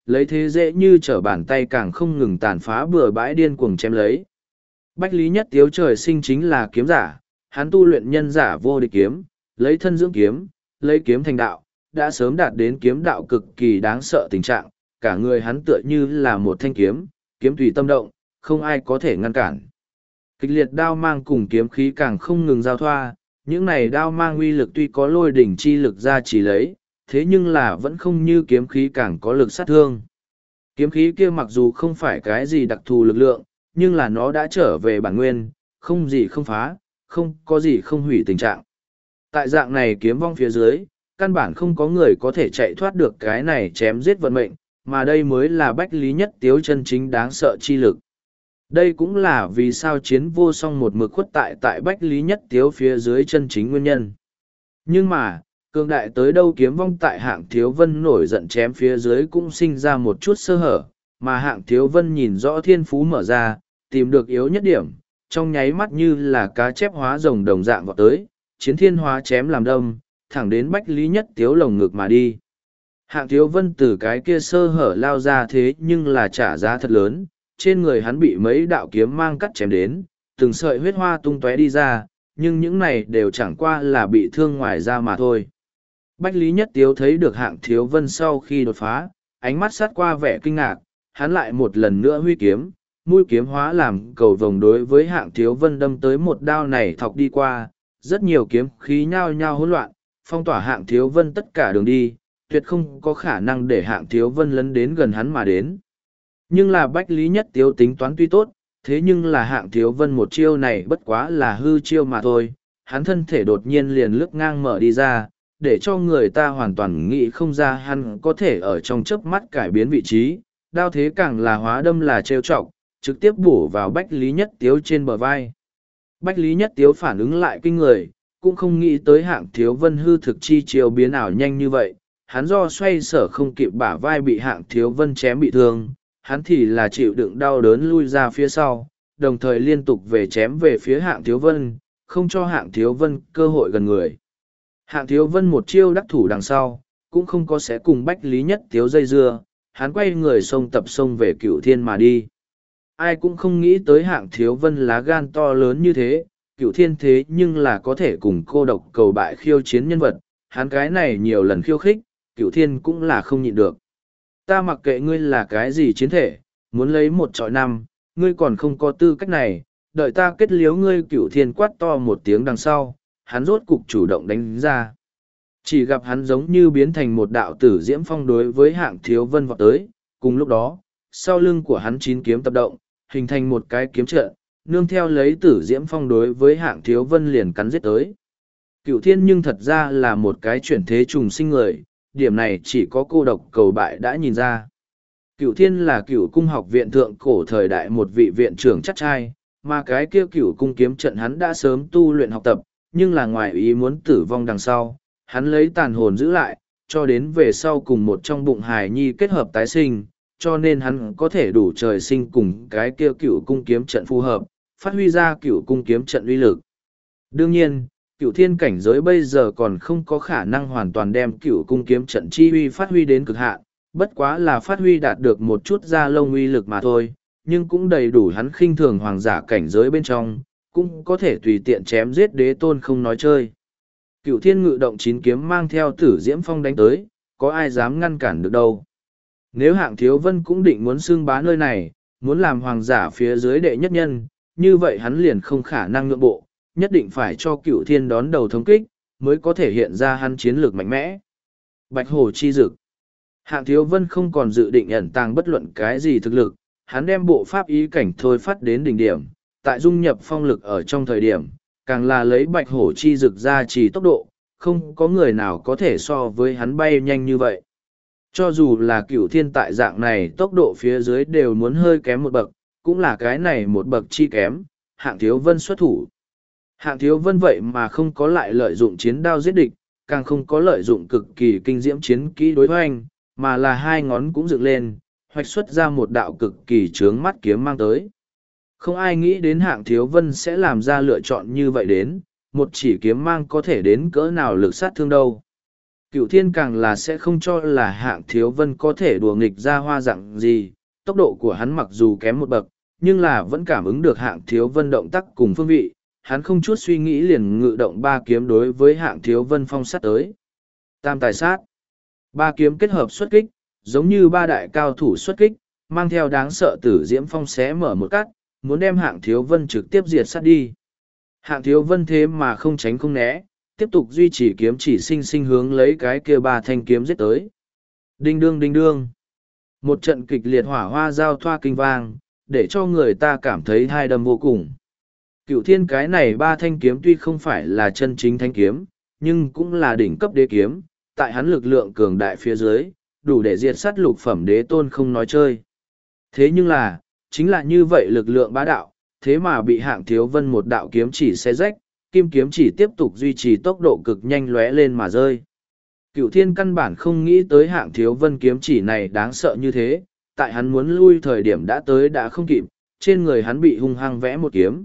lấy thế dễ như trở bàn tay càng không ngừng tàn phá bừa bãi điên cuồng chém lấy. Bách Lý Nhất Tiếu trời sinh chính là kiếm giả, hắn tu luyện nhân giả vô địch kiếm, lấy thân dưỡng kiếm, lấy kiếm thành đạo, đã sớm đạt đến kiếm đạo cực kỳ đáng sợ tình trạng, cả người hắn tựa như là một thanh kiếm, kiếm tùy tâm động, không ai có thể ngăn cản. Kịch liệt đao mang cùng kiếm khí càng không ngừng giao thoa, những này đao mang uy lực tuy có lôi đỉnh chi lực ra chỉ lấy, thế nhưng là vẫn không như kiếm khí càng có lực sát thương. Kiếm khí kia mặc dù không phải cái gì đặc thù lực lượng, nhưng là nó đã trở về bản nguyên, không gì không phá, không có gì không hủy tình trạng. Tại dạng này kiếm vong phía dưới, căn bản không có người có thể chạy thoát được cái này chém giết vận mệnh, mà đây mới là Bách Lý Nhất Tiếu chân chính đáng sợ chi lực. Đây cũng là vì sao chiến vô song một mực khuất tại Bách Lý Nhất Tiếu phía dưới chân chính nguyên nhân. Nhưng mà, cường đại tới đâu kiếm vong tại Hạng Thiếu Vân nổi giận chém phía dưới cũng sinh ra một chút sơ hở, mà Hạng Thiếu Vân nhìn rõ thiên phú mở ra, tìm được yếu nhất điểm, trong nháy mắt như là cá chép hóa rồng đồng dạng vọt tới, chiến thiên hóa chém làm đâm, thẳng đến Bách Lý Nhất Tiếu lồng ngực mà đi. Hạng Thiếu Vân từ cái kia sơ hở lao ra thế nhưng là trả giá thật lớn, trên người hắn bị mấy đạo kiếm mang cắt chém đến, từng sợi huyết hoa tung tóe đi ra, nhưng những này đều chẳng qua là bị thương ngoài da mà thôi. Bách Lý Nhất Tiếu thấy được Hạng Thiếu Vân sau khi đột phá, ánh mắt sát qua vẻ kinh ngạc, hắn lại một lần nữa huy kiếm, mũi kiếm hóa làm cầu vồng đối với Hạng Thiếu Vân đâm tới một đao này thọc đi qua, rất nhiều kiếm khí nhao nhao hỗn loạn, phong tỏa Hạng Thiếu Vân tất cả đường đi, tuyệt không có khả năng để Hạng Thiếu Vân lấn đến gần hắn mà đến. Nhưng là Bách Lý Nhất Tiếu tính toán tuy tốt, thế nhưng là Hạng Thiếu Vân một chiêu này bất quá là hư chiêu mà thôi, hắn thân thể đột nhiên liền lướt ngang mở đi ra, để cho người ta hoàn toàn nghĩ không ra hắn có thể ở trong chớp mắt cải biến vị trí, đao thế càng là hóa đâm là trêu chọc, trực tiếp bổ vào Bách Lý Nhất Tiếu trên bờ vai. Bách Lý Nhất Tiếu phản ứng lại kinh người, cũng không nghĩ tới Hạng Thiếu Vân hư thực chi chiêu biến ảo nhanh như vậy, hắn do xoay sở không kịp bả vai bị Hạng Thiếu Vân chém bị thương, hắn thì là chịu đựng đau đớn lui ra phía sau, đồng thời liên tục về chém về phía Hạng Thiếu Vân, không cho Hạng Thiếu Vân cơ hội gần người. Hạng Thiếu Vân một chiêu đắc thủ đằng sau, cũng không có sẽ cùng Bách Lý Nhất Tiếu dây dưa, hắn quay người xông về Cửu Thiên mà đi. Ai cũng không nghĩ tới Hạng Thiếu Vân lá gan to lớn như thế, Cửu Thiên thế nhưng là có thể cùng cô độc cầu bại khiêu chiến nhân vật, hắn cái này nhiều lần khiêu khích, Cửu Thiên cũng là không nhịn được. Ta mặc kệ ngươi là cái gì chiến thể, muốn lấy một trọi năm, ngươi còn không có tư cách này, đợi ta kết liếu ngươi. Cửu Thiên quát to một tiếng đằng sau, hắn rốt cục chủ động đánh ra. Chỉ gặp hắn giống như biến thành một đạo tử diễm phong đối với Hạng Thiếu Vân vọt tới, cùng lúc đó, sau lưng của hắn 9 kiếm tập động, hình thành một cái kiếm trận, nương theo lấy tử diễm phong đối với Hạng Thiếu Vân liền cắn giết tới. Cửu Thiên nhưng thật ra là một cái chuyển thế trùng sinh người, điểm này chỉ có cô độc cầu bại đã nhìn ra. Cửu Thiên là Cửu Cung học viện thượng cổ thời đại một vị viện trưởng chắc trai, mà cái kia Cửu Cung kiếm trận hắn đã sớm tu luyện học tập, nhưng là ngoài ý muốn tử vong đằng sau, hắn lấy tàn hồn giữ lại, cho đến về sau cùng một trong bụng hài nhi kết hợp tái sinh, cho nên hắn có thể đủ trời sinh cùng cái kia Cửu Cung kiếm trận phù hợp, phát huy ra Cửu Cung kiếm trận uy lực. Đương nhiên, Cửu Thiên cảnh giới bây giờ còn không có khả năng hoàn toàn đem Cửu Cung kiếm trận chi uy phát huy đến cực hạn, bất quá là phát huy đạt được một chút da lông uy lực mà thôi, nhưng cũng đầy đủ hắn khinh thường hoàng giả cảnh giới bên trong, cũng có thể tùy tiện chém giết đế tôn không nói chơi. Cửu Thiên ngự động 9 kiếm mang theo tử diễm phong đánh tới, có ai dám ngăn cản được đâu. Nếu Hạng Thiếu Vân cũng định muốn xưng bá nơi này, muốn làm hoàng giả phía dưới đệ nhất nhân, như vậy hắn liền không khả năng nhượng bộ, nhất định phải cho Cửu Thiên đón đầu thống kích, mới có thể hiện ra hắn chiến lược mạnh mẽ. Bạch hổ chi dực. Hạng Thiếu Vân không còn dự định ẩn tàng bất luận cái gì thực lực, hắn đem bộ pháp ý cảnh thôi phát đến đỉnh điểm, tại dung nhập phong lực ở trong thời điểm, càng là lấy bạch hổ chi dực ra trì tốc độ, không có người nào có thể so với hắn bay nhanh như vậy. Cho dù là Cửu Thiên tại dạng này tốc độ phía dưới đều muốn hơi kém một bậc, cũng là cái này một bậc chi kém, Hạng Thiếu Vân xuất thủ. Hạng Thiếu Vân vậy mà không có lại lợi dụng chiến đao giết địch, càng không có lợi dụng cực kỳ kinh diễm chiến kỹ đối hoành, mà là hai ngón cũng dựng lên, hoạch xuất ra một đạo cực kỳ trướng mắt kiếm mang tới. Không ai nghĩ đến Hạng Thiếu Vân sẽ làm ra lựa chọn như vậy đến, một chỉ kiếm mang có thể đến cỡ nào lực sát thương đâu. Cửu thiên càng là sẽ không cho là Hạng Thiếu Vân có thể đùa nghịch ra hoa dạng gì, tốc độ của hắn mặc dù kém một bậc, nhưng là vẫn cảm ứng được Hạng Thiếu Vân động tác cùng phương vị, hắn không chút suy nghĩ liền ngự động ba kiếm đối với Hạng Thiếu Vân phong sát tới. Tam tài sát. Ba kiếm kết hợp xuất kích, giống như ba đại cao thủ xuất kích, mang theo đáng sợ tử diễm phong xé mở một cắt, muốn đem Hạng Thiếu Vân trực tiếp diệt sát đi. Hạng Thiếu Vân thế mà không tránh không né, tiếp tục duy trì kiếm chỉ sinh sinh hướng lấy cái kia ba thanh kiếm giết tới. Đinh đương đinh đương. Một trận kịch liệt hỏa hoa giao thoa kinh vang, để cho người ta cảm thấy hai đâm vô cùng. Cửu thiên cái này ba thanh kiếm tuy không phải là chân chính thanh kiếm, nhưng cũng là đỉnh cấp đế kiếm, tại hắn lực lượng cường đại phía dưới, đủ để diệt sát lục phẩm đế tôn không nói chơi. Thế nhưng là, chính là như vậy lực lượng bá đạo, thế mà bị Hạng Thiếu Vân một đạo kiếm chỉ xé rách, kim kiếm chỉ tiếp tục duy trì tốc độ cực nhanh lóe lên mà rơi. Cửu thiên căn bản không nghĩ tới Hạng Thiếu Vân kiếm chỉ này đáng sợ như thế, tại hắn muốn lui thời điểm đã tới đã không kịp, trên người hắn bị hung hăng vẽ một kiếm.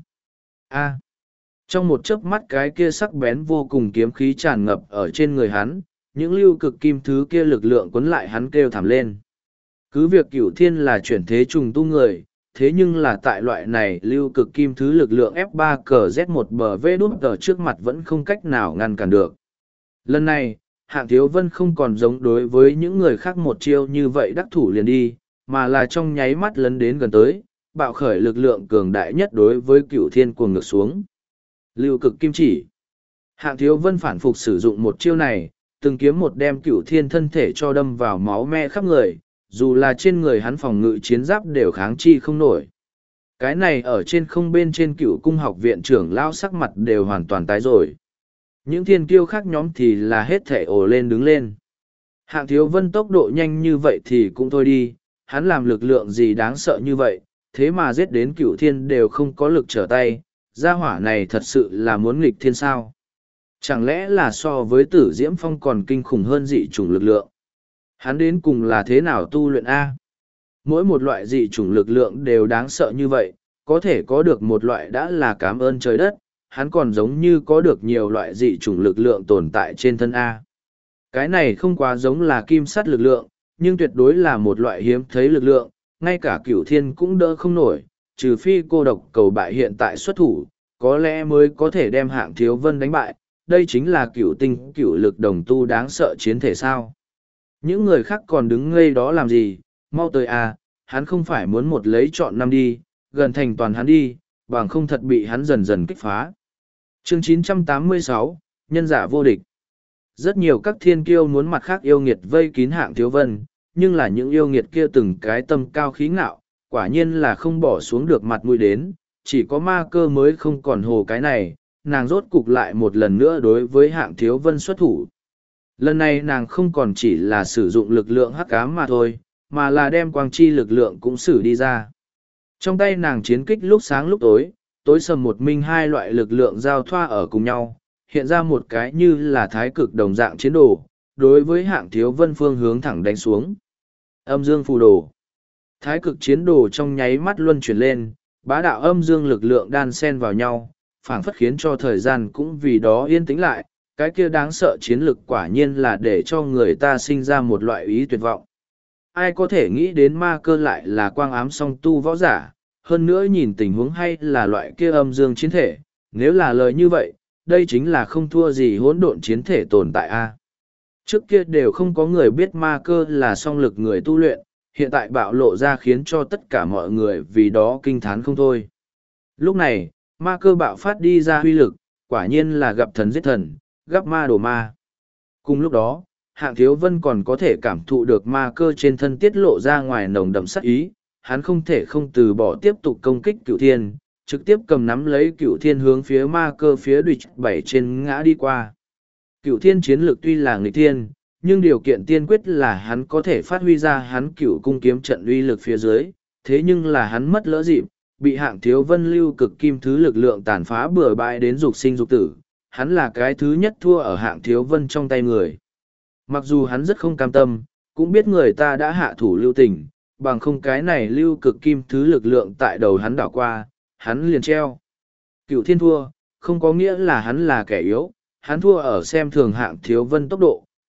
A. Trong một chớp mắt cái kia sắc bén vô cùng kiếm khí tràn ngập ở trên người hắn, những lưu cực kim thứ kia lực lượng cuốn lại hắn kêu thảm lên. Cứ việc Cửu thiên là chuyển thế trùng tu người, thế nhưng là tại loại này lưu cực kim thứ lực lượng F3 cờ Z1 bờ V đút tờ trước mặt vẫn không cách nào ngăn cản được. Lần này, Hạng Thiếu Vân không còn giống đối với những người khác một chiêu như vậy đắc thủ liền đi, mà là trong nháy mắt lấn đến gần tới, bạo khởi lực lượng cường đại nhất đối với Cửu thiên cuồng ngược xuống. Lưu cực kim chỉ. Hạng Thiếu Vân phản phục sử dụng một chiêu này, từng kiếm một đem Cửu thiên thân thể cho đâm vào máu me khắp người, dù là trên người hắn phòng ngự chiến giáp đều kháng chi không nổi. Cái này ở trên không bên trên Cửu cung học viện trưởng lao sắc mặt đều hoàn toàn tái rồi. Những thiên kiêu khác nhóm thì là hết thể ồ lên đứng lên. Hạng Thiếu Vân tốc độ nhanh như vậy thì cũng thôi đi, hắn làm lực lượng gì đáng sợ như vậy, thế mà giết đến Cửu thiên đều không có lực trở tay, gia hỏa này thật sự là muốn nghịch thiên sao. Chẳng lẽ là so với Tử Diễm Phong còn kinh khủng hơn dị chủng lực lượng? Hắn đến cùng là thế nào tu luyện A? Mỗi một loại dị chủng lực lượng đều đáng sợ như vậy, có thể có được một loại đã là cảm ơn trời đất, hắn còn giống như có được nhiều loại dị chủng lực lượng tồn tại trên thân A. Cái này không quá giống là kim sắt lực lượng, nhưng tuyệt đối là một loại hiếm thấy lực lượng, ngay cả Cửu thiên cũng đỡ không nổi, trừ phi cô độc cầu bại hiện tại xuất thủ, có lẽ mới có thể đem Hạng Thiếu Vân đánh bại, đây chính là cửu tinh cửu lực đồng tu đáng sợ chiến thể sao. Những người khác còn đứng ngây đó làm gì, mau tới à, hắn không phải muốn một lấy chọn năm đi, gần thành toàn hắn đi, bằng không thật bị hắn dần dần kích phá. Chương 986, Nhân giả vô địch. Rất nhiều các thiên kiêu muốn mặt khác yêu nghiệt vây kín Hạng Thiếu Vân, nhưng là những yêu nghiệt kia từng cái tâm cao khí ngạo, quả nhiên là không bỏ xuống được mặt mũi đến, chỉ có Ma Cơ mới không còn hồ cái này, nàng rốt cục lại một lần nữa đối với Hạng Thiếu Vân xuất thủ. Lần này nàng không còn chỉ là sử dụng lực lượng hắc ám mà thôi, mà là đem quang chi lực lượng cũng sử đi ra. Trong tay nàng chiến kích lúc sáng lúc tối, tối sầm một minh hai loại lực lượng giao thoa ở cùng nhau, hiện ra một cái như là thái cực đồng dạng chiến đồ, đối với Hạng Thiếu Vân phương hướng thẳng đánh xuống. Âm dương phù đồ. Thái cực chiến đồ trong nháy mắt luân chuyển lên, bá đạo âm dương lực lượng đan xen vào nhau, phảng phất khiến cho thời gian cũng vì đó yên tĩnh lại, cái kia đáng sợ chiến lực quả nhiên là để cho người ta sinh ra một loại ý tuyệt vọng. Ai có thể nghĩ đến Ma Cơ lại là quang ám song tu võ giả, hơn nữa nhìn tình huống hay là loại kia âm dương chiến thể, nếu là lời như vậy, đây chính là không thua gì hỗn độn chiến thể tồn tại a. Trước kia đều không có người biết Ma Cơ là song lực người tu luyện, hiện tại bạo lộ ra khiến cho tất cả mọi người vì đó kinh thán không thôi. Lúc này, Ma Cơ bạo phát đi ra huy lực, quả nhiên là gặp thần giết thần, gặp ma đổ ma. Cùng lúc đó, Hạng Thiếu Vân còn có thể cảm thụ được Ma Cơ trên thân tiết lộ ra ngoài nồng đậm sát ý, hắn không thể không từ bỏ tiếp tục công kích Cửu thiên, trực tiếp cầm nắm lấy Cửu thiên hướng phía Ma Cơ phía đùi bảy trên ngã đi qua. Cửu thiên chiến lược tuy là nghịch thiên, nhưng điều kiện tiên quyết là hắn có thể phát huy ra hắn Cửu cung kiếm trận uy lực phía dưới, thế nhưng là hắn mất lỡ dịp, bị Hạng Thiếu Vân lưu cực kim thứ lực lượng tàn phá bừa bãi đến dục sinh dục tử, hắn là cái thứ nhất thua ở Hạng Thiếu Vân trong tay người. Mặc dù hắn rất không cam tâm, cũng biết người ta đã hạ thủ lưu tình, bằng không cái này lưu cực kim thứ lực lượng tại đầu hắn đảo qua, hắn liền treo. Cửu thiên thua, không có nghĩa là hắn là kẻ yếu, hắn thua ở xem thường Hạng Thiếu Vân tốc độ,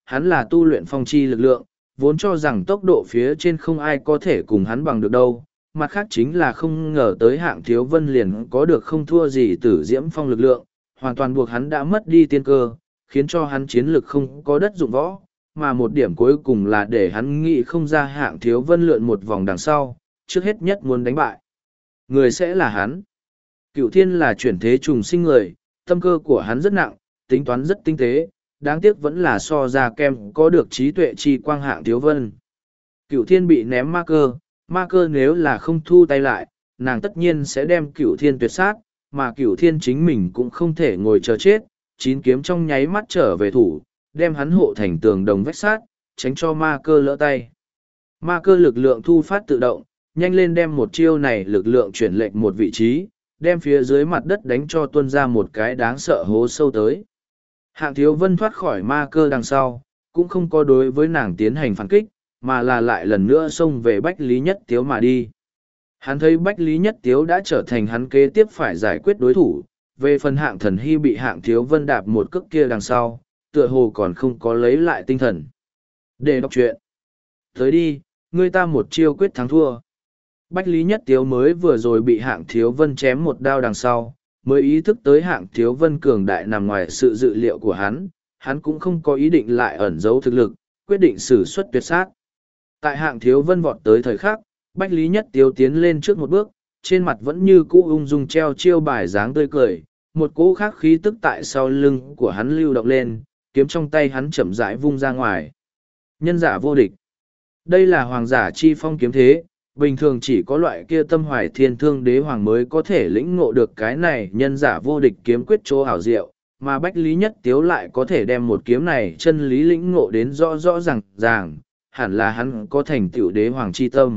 hắn là tu luyện phong chi lực lượng, vốn cho rằng tốc độ phía trên không ai có thể cùng hắn bằng được đâu. Mặt khác chính là không ngờ tới Hạng Thiếu Vân liền có được không thua gì Tử Diễm Phong lực lượng, hoàn toàn buộc hắn đã mất đi tiên cơ, khiến cho hắn chiến lực không có đất dụng võ, mà một điểm cuối cùng là để hắn nghĩ không ra Hạng Thiếu Vân lượn một vòng đằng sau, trước hết nhất muốn đánh bại. Người sẽ là hắn. Cửu Thiên là chuyển thế trùng sinh người, tâm cơ của hắn rất nặng, tính toán rất tinh tế, đáng tiếc vẫn là so ra kem có được trí tuệ chi quang Hạng Thiếu Vân. Cửu Thiên bị ném ma cơ nếu là không thu tay lại, nàng tất nhiên sẽ đem Cửu Thiên tuyệt sát, mà Cửu Thiên chính mình cũng không thể ngồi chờ chết, chín kiếm trong nháy mắt trở về thủ, đem hắn hộ thành tường đồng vách sát, tránh cho ma cơ lỡ tay. Ma cơ lực lượng thu phát tự động, nhanh lên đem một chiêu này lực lượng chuyển lệnh một vị trí, đem phía dưới mặt đất đánh cho tuôn ra một cái đáng sợ hố sâu tới. Hạng Thiếu Vân thoát khỏi ma cơ đằng sau, cũng không có đối với nàng tiến hành phản kích, mà là lại lần nữa xông về Bách Lý Nhất Tiếu mà đi. Hắn thấy Bách Lý Nhất Tiếu đã trở thành hắn kế tiếp phải giải quyết đối thủ, về phần Hạng Thần Hy bị Hạng Thiếu Vân đạp một cước kia đằng sau, tựa hồ còn không có lấy lại tinh thần. Để đọc truyện. Tới đi, ngươi ta một chiêu quyết thắng thua. Bách Lý Nhất Tiếu mới vừa rồi bị Hạng Thiếu Vân chém một đao đằng sau, mới ý thức tới Hạng Thiếu Vân cường đại nằm ngoài sự dự liệu của hắn cũng không có ý định lại ẩn giấu thực lực, quyết định sử xuất tuyệt sát. Tại Hạng Thiếu Vân vọt tới thời khắc, Bách Lý Nhất Tiếu tiến lên trước một bước, trên mặt vẫn như cũ ung dung treo chiêu bài dáng tươi cười, một cỗ khác khí tức tại sau lưng của hắn lưu động lên, kiếm trong tay hắn chậm rãi vung ra ngoài. Nhân giả vô địch. Đây là hoàng giả chi phong kiếm thế, bình thường chỉ có loại kia tâm hoài thiên thương đế hoàng mới có thể lĩnh ngộ được cái này nhân giả vô địch kiếm quyết chỗ ảo diệu, mà Bách Lý Nhất Tiếu lại có thể đem một kiếm này chân lý lĩnh ngộ đến rõ rõ ràng, hẳn là hắn có thành tựu đế hoàng chi tâm.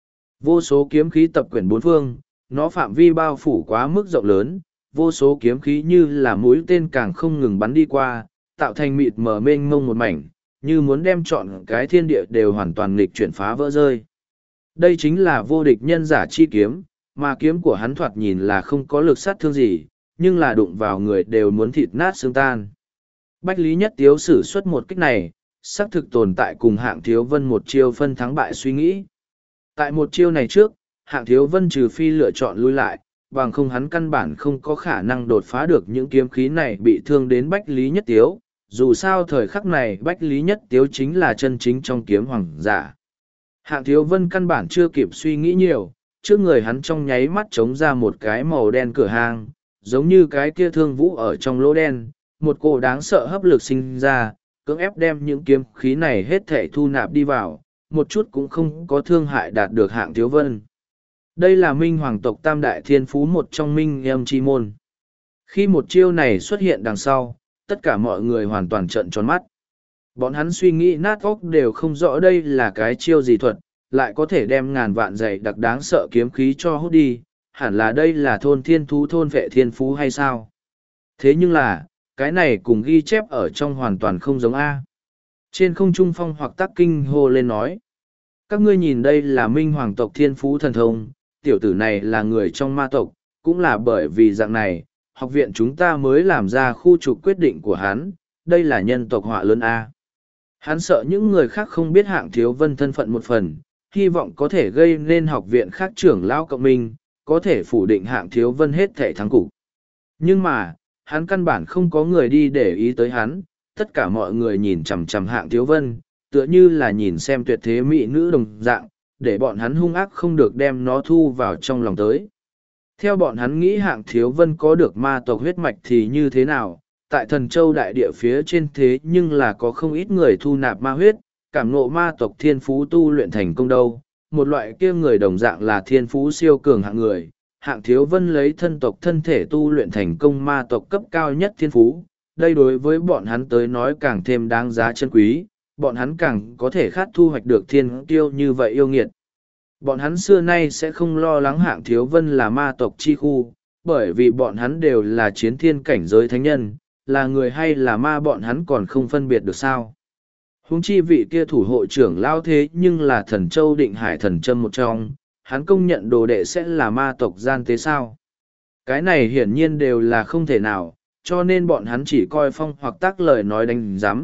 Vô số kiếm khí tập quyển bốn phương, nó phạm vi bao phủ quá mức rộng lớn, vô số kiếm khí như là mũi tên càng không ngừng bắn đi qua, tạo thành mịt mờ mênh mông một mảnh, như muốn đem trọn cái thiên địa đều hoàn toàn nghịch chuyển phá vỡ rơi. Đây chính là vô địch nhân giả chi kiếm, mà kiếm của hắn thoạt nhìn là không có lực sát thương gì, nhưng là đụng vào người đều muốn thịt nát xương tan. Bách Lý Nhất Tiếu sử xuất một kích này, xác thực tồn tại cùng Hạng Thiếu Vân một chiêu phân thắng bại suy nghĩ. Tại một chiêu này trước, Hạng Thiếu Vân trừ phi lựa chọn lui lại, bằng không hắn căn bản không có khả năng đột phá được những kiếm khí này bị thương đến Bách Lý Nhất Tiếu. Dù sao thời khắc này Bách Lý Nhất Tiếu chính là chân chính trong kiếm hoàng giả. Hạng Thiếu Vân căn bản chưa kịp suy nghĩ nhiều, trước người hắn trong nháy mắt trống ra một cái màu đen cửa hang, giống như cái kia thương vũ ở trong lỗ đen, một cỗ đáng sợ hấp lực sinh ra, cưỡng ép đem những kiếm khí này hết thể thu nạp đi vào, một chút cũng không có thương hại đạt được Hạng Thiếu Vân. Đây là Minh Hoàng tộc Tam Đại Thiên Phú một trong Minh Âm Chi Môn. Khi một chiêu này xuất hiện đằng sau, tất cả mọi người hoàn toàn trợn tròn mắt. Bọn hắn suy nghĩ nát óc đều không rõ đây là cái chiêu gì thuật, lại có thể đem ngàn vạn dày đặc đáng sợ kiếm khí cho hút đi, hẳn là đây là thôn thiên thú thôn vệ thiên phú hay sao? Thế nhưng là, cái này cùng ghi chép ở trong hoàn toàn không giống A. Trên không trung phong hoặc tắc kinh hô lên nói. Các ngươi nhìn đây là Minh Hoàng tộc thiên phú thần thông, tiểu tử này là người trong ma tộc, cũng là bởi vì dạng này, học viện chúng ta mới làm ra khu trục quyết định của hắn, đây là nhân tộc họa lớn A. Hắn sợ những người khác không biết Hạng Thiếu Vân thân phận một phần, hy vọng có thể gây nên học viện khác trưởng lão cộng minh, có thể phủ định Hạng Thiếu Vân hết thể thắng cục. Nhưng mà, hắn căn bản không có người đi để ý tới hắn, tất cả mọi người nhìn chằm chằm Hạng Thiếu Vân, tựa như là nhìn xem tuyệt thế mỹ nữ đồng dạng, để bọn hắn hung ác không được đem nó thu vào trong lòng tới. Theo bọn hắn nghĩ Hạng Thiếu Vân có được ma tộc huyết mạch thì như thế nào, tại Thần Châu đại địa phía trên thế nhưng là có không ít người thu nạp ma huyết, cảm ngộ ma tộc thiên phú tu luyện thành công đâu, một loại kia người đồng dạng là thiên phú siêu cường hạng người. Hạng Thiếu Vân lấy thân tộc thân thể tu luyện thành công ma tộc cấp cao nhất thiên phú, đây đối với bọn hắn tới nói càng thêm đáng giá chân quý, bọn hắn càng có thể khát thu hoạch được thiên kiêu như vậy yêu nghiệt. Bọn hắn xưa nay sẽ không lo lắng Hạng Thiếu Vân là ma tộc chi khu, bởi vì bọn hắn đều là chiến thiên cảnh giới thánh nhân, là người hay là ma bọn hắn còn không phân biệt được sao. Huống chi vị kia thủ hộ trưởng lao thế nhưng là Thần Châu Định Hải thần châm một trong, hắn công nhận đồ đệ sẽ là ma tộc gian tế sao. Cái này hiển nhiên đều là không thể nào, cho nên bọn hắn chỉ coi phong hoặc tác lời nói đánh giám,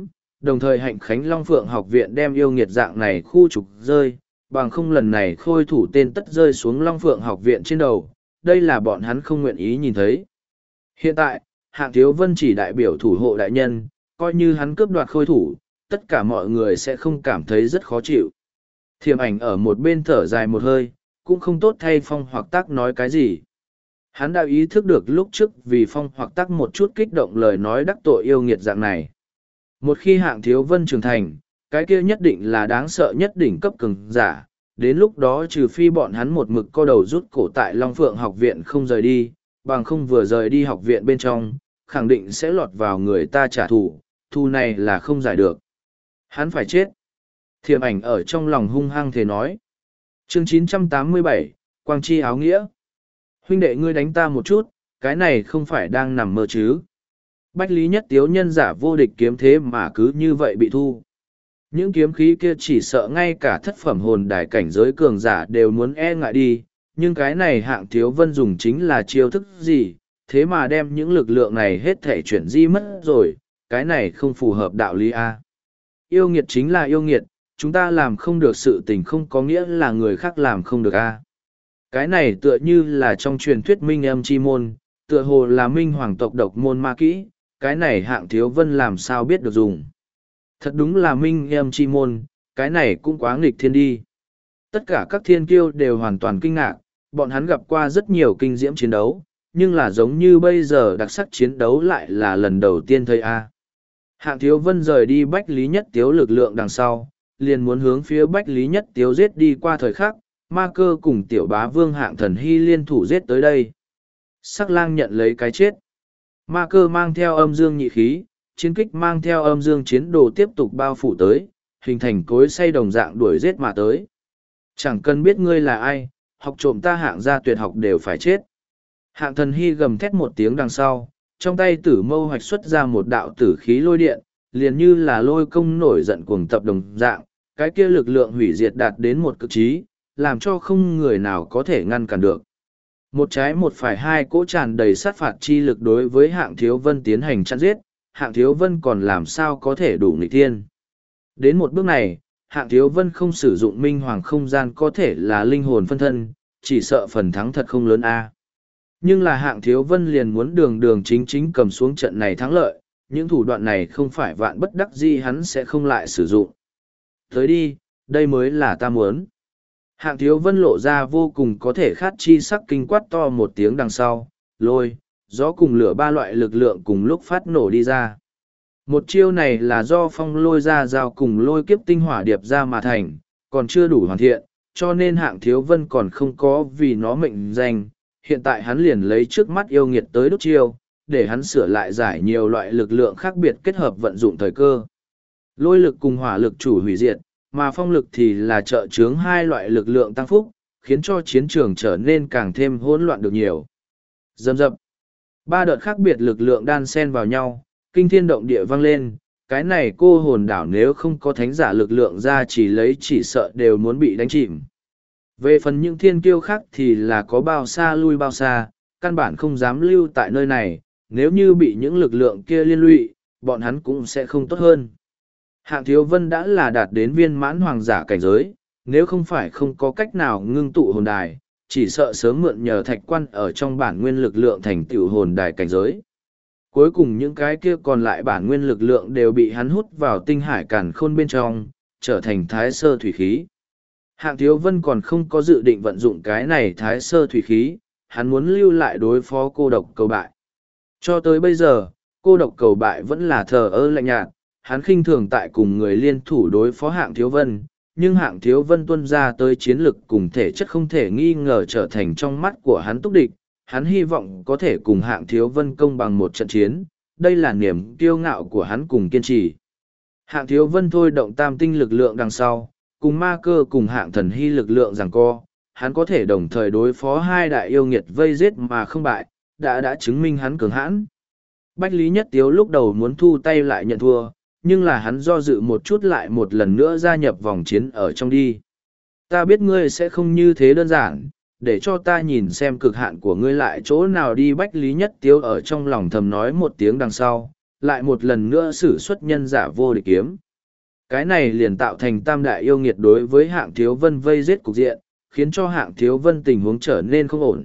đồng thời hạnh khánh Long Phượng học viện đem yêu nghiệt dạng này khu trục rơi, bằng không lần này khôi thủ tên tất rơi xuống Long Phượng học viện trên đầu, đây là bọn hắn không nguyện ý nhìn thấy. Hiện tại, Hạng Thiếu Vân chỉ đại biểu thủ hộ đại nhân, coi như hắn cướp đoạt khôi thủ, tất cả mọi người sẽ không cảm thấy rất khó chịu. Thiềm ảnh ở một bên thở dài một hơi, cũng không tốt thay Phong Hoặc Tắc nói cái gì. Hắn đã ý thức được lúc trước vì Phong Hoặc Tắc một chút kích động lời nói đắc tội yêu nghiệt dạng này. Một khi Hạng Thiếu Vân trưởng thành, cái kia nhất định là đáng sợ nhất đỉnh cấp cường giả. Đến lúc đó trừ phi bọn hắn một mực co đầu rút cổ tại Long Phượng học viện không rời đi, bằng không vừa rời đi học viện bên trong, khẳng định sẽ lọt vào người ta trả thù, thù này là không giải được. Hắn phải chết. Thiềm ảnh ở trong lòng hung hăng thề nói. Chương 987, Quang Chi áo nghĩa. Huynh đệ ngươi đánh ta một chút, cái này không phải đang nằm mơ chứ. Bách Lý Nhất Tiếu nhân giả vô địch kiếm thế mà cứ như vậy bị thu. Những kiếm khí kia chỉ sợ ngay cả thất phẩm hồn đài cảnh giới cường giả đều muốn e ngại đi, nhưng cái này Hạng Thiếu Vân dùng chính là chiêu thức gì, thế mà đem những lực lượng này hết thể chuyển di mất rồi, cái này không phù hợp đạo lý A. Yêu nghiệt chính là yêu nghiệt, chúng ta làm không được sự tình không có nghĩa là người khác làm không được A. Cái này tựa như là trong truyền thuyết Minh Âm Chi Môn, tựa hồ là Minh Hoàng tộc độc môn ma kỹ, cái này Hạng Thiếu Vân làm sao biết được dùng. Thật đúng là Minh Âm Chi Môn, cái này cũng quá nghịch thiên đi. Tất cả các thiên kiêu đều hoàn toàn kinh ngạc, bọn hắn gặp qua rất nhiều kinh diễm chiến đấu, nhưng là giống như bây giờ đặc sắc chiến đấu lại là lần đầu tiên thấy A. Hạng Thiếu Vân rời đi Bách Lý Nhất Tiếu lực lượng đằng sau, liền muốn hướng phía Bách Lý Nhất Tiếu giết đi qua thời khắc, Ma Cơ cùng tiểu bá vương Hạng Thần Hy liên thủ giết tới đây. Sắc lang nhận lấy cái chết. Ma Cơ mang theo âm dương nhị khí, chiến kích mang theo âm dương chiến đồ tiếp tục bao phủ tới, hình thành cối xay đồng dạng đuổi giết mà tới. Chẳng cần biết ngươi là ai, học trộm ta Hạng gia tuyệt học đều phải chết. Hạng Thần Hy gầm thét một tiếng đằng sau, trong tay tử mâu hoạch xuất ra một đạo tử khí lôi điện, liền như là lôi công nổi giận cuồng tập đồng dạng, cái kia lực lượng hủy diệt đạt đến một cực trí, làm cho không người nào có thể ngăn cản được. Một trái một phải hai cỗ tràn đầy sát phạt chi lực đối với Hạng Thiếu Vân tiến hành chặn giết, Hạng Thiếu Vân còn làm sao có thể đủ nghịch thiên. Đến một bước này, Hạng Thiếu Vân không sử dụng minh hoàng không gian có thể là linh hồn phân thân, chỉ sợ phần thắng thật không lớn a. Nhưng là Hạng Thiếu Vân liền muốn đường đường chính chính cầm xuống trận này thắng lợi, những thủ đoạn này không phải vạn bất đắc dĩ hắn sẽ không lại sử dụng. Tới đi, đây mới là ta muốn. Hạng Thiếu Vân lộ ra vô cùng có thể khát chi sắc kinh quát to một tiếng đằng sau, lôi, gió cùng lửa ba loại lực lượng cùng lúc phát nổ đi ra. Một chiêu này là do phong lôi ra giao cùng lôi kiếp tinh hỏa điệp ra mà thành, còn chưa đủ hoàn thiện, cho nên Hạng Thiếu Vân còn không có vì nó mệnh danh. Hiện tại hắn liền lấy trước mắt yêu nghiệt tới đốt chiêu, để hắn sửa lại giải nhiều loại lực lượng khác biệt kết hợp vận dụng thời cơ. Lôi lực cùng hỏa lực chủ hủy diệt, mà phong lực thì là trợ chướng hai loại lực lượng tăng phúc, khiến cho chiến trường trở nên càng thêm hỗn loạn được nhiều. Dầm dập. Ba đợt khác biệt lực lượng đan xen vào nhau, kinh thiên động địa vang lên, cái này cô hồn đảo nếu không có thánh giả lực lượng ra chỉ lấy chỉ sợ đều muốn bị đánh chìm. Về phần những thiên kiêu khác thì là có bao xa lui bao xa, căn bản không dám lưu tại nơi này, nếu như bị những lực lượng kia liên lụy, bọn hắn cũng sẽ không tốt hơn. Hạng Thiếu Vân đã là đạt đến viên mãn hoàng giả cảnh giới, nếu không phải không có cách nào ngưng tụ hồn đài, chỉ sợ sớm mượn nhờ thạch quan ở trong bản nguyên lực lượng thành tựu hồn đài cảnh giới. Cuối cùng những cái kia còn lại bản nguyên lực lượng đều bị hắn hút vào tinh hải càn khôn bên trong, trở thành thái sơ thủy khí. Hạng Thiếu Vân còn không có dự định vận dụng cái này thái sơ thủy khí, hắn muốn lưu lại đối phó cô độc cầu bại. Cho tới bây giờ, cô độc cầu bại vẫn là thờ ơ lạnh nhạt, hắn khinh thường tại cùng người liên thủ đối phó Hạng Thiếu Vân, nhưng Hạng Thiếu Vân tuân ra tới chiến lực cùng thể chất không thể nghi ngờ trở thành trong mắt của hắn túc địch, hắn hy vọng có thể cùng Hạng Thiếu Vân công bằng một trận chiến, đây là niềm kiêu ngạo của hắn cùng kiên trì. Hạng Thiếu Vân thôi động tam tinh lực lượng đằng sau, cùng Ma Cơ cùng Hạng Thần Hy lực lượng giằng co, hắn có thể đồng thời đối phó hai đại yêu nghiệt vây giết mà không bại, đã chứng minh hắn cường hãn. Bách Lý Nhất Tiếu lúc đầu muốn thu tay lại nhận thua, nhưng là hắn do dự một chút lại một lần nữa gia nhập vòng chiến ở trong đi. Ta biết ngươi sẽ không như thế đơn giản, để cho ta nhìn xem cực hạn của ngươi lại chỗ nào đi. Bách Lý Nhất Tiếu ở trong lòng thầm nói một tiếng đằng sau, lại một lần nữa sử xuất nhân giả vô địch kiếm. Cái này liền tạo thành tam đại yêu nghiệt đối với hạng thiếu vân vây giết cục diện, khiến cho hạng thiếu vân tình huống trở nên không ổn.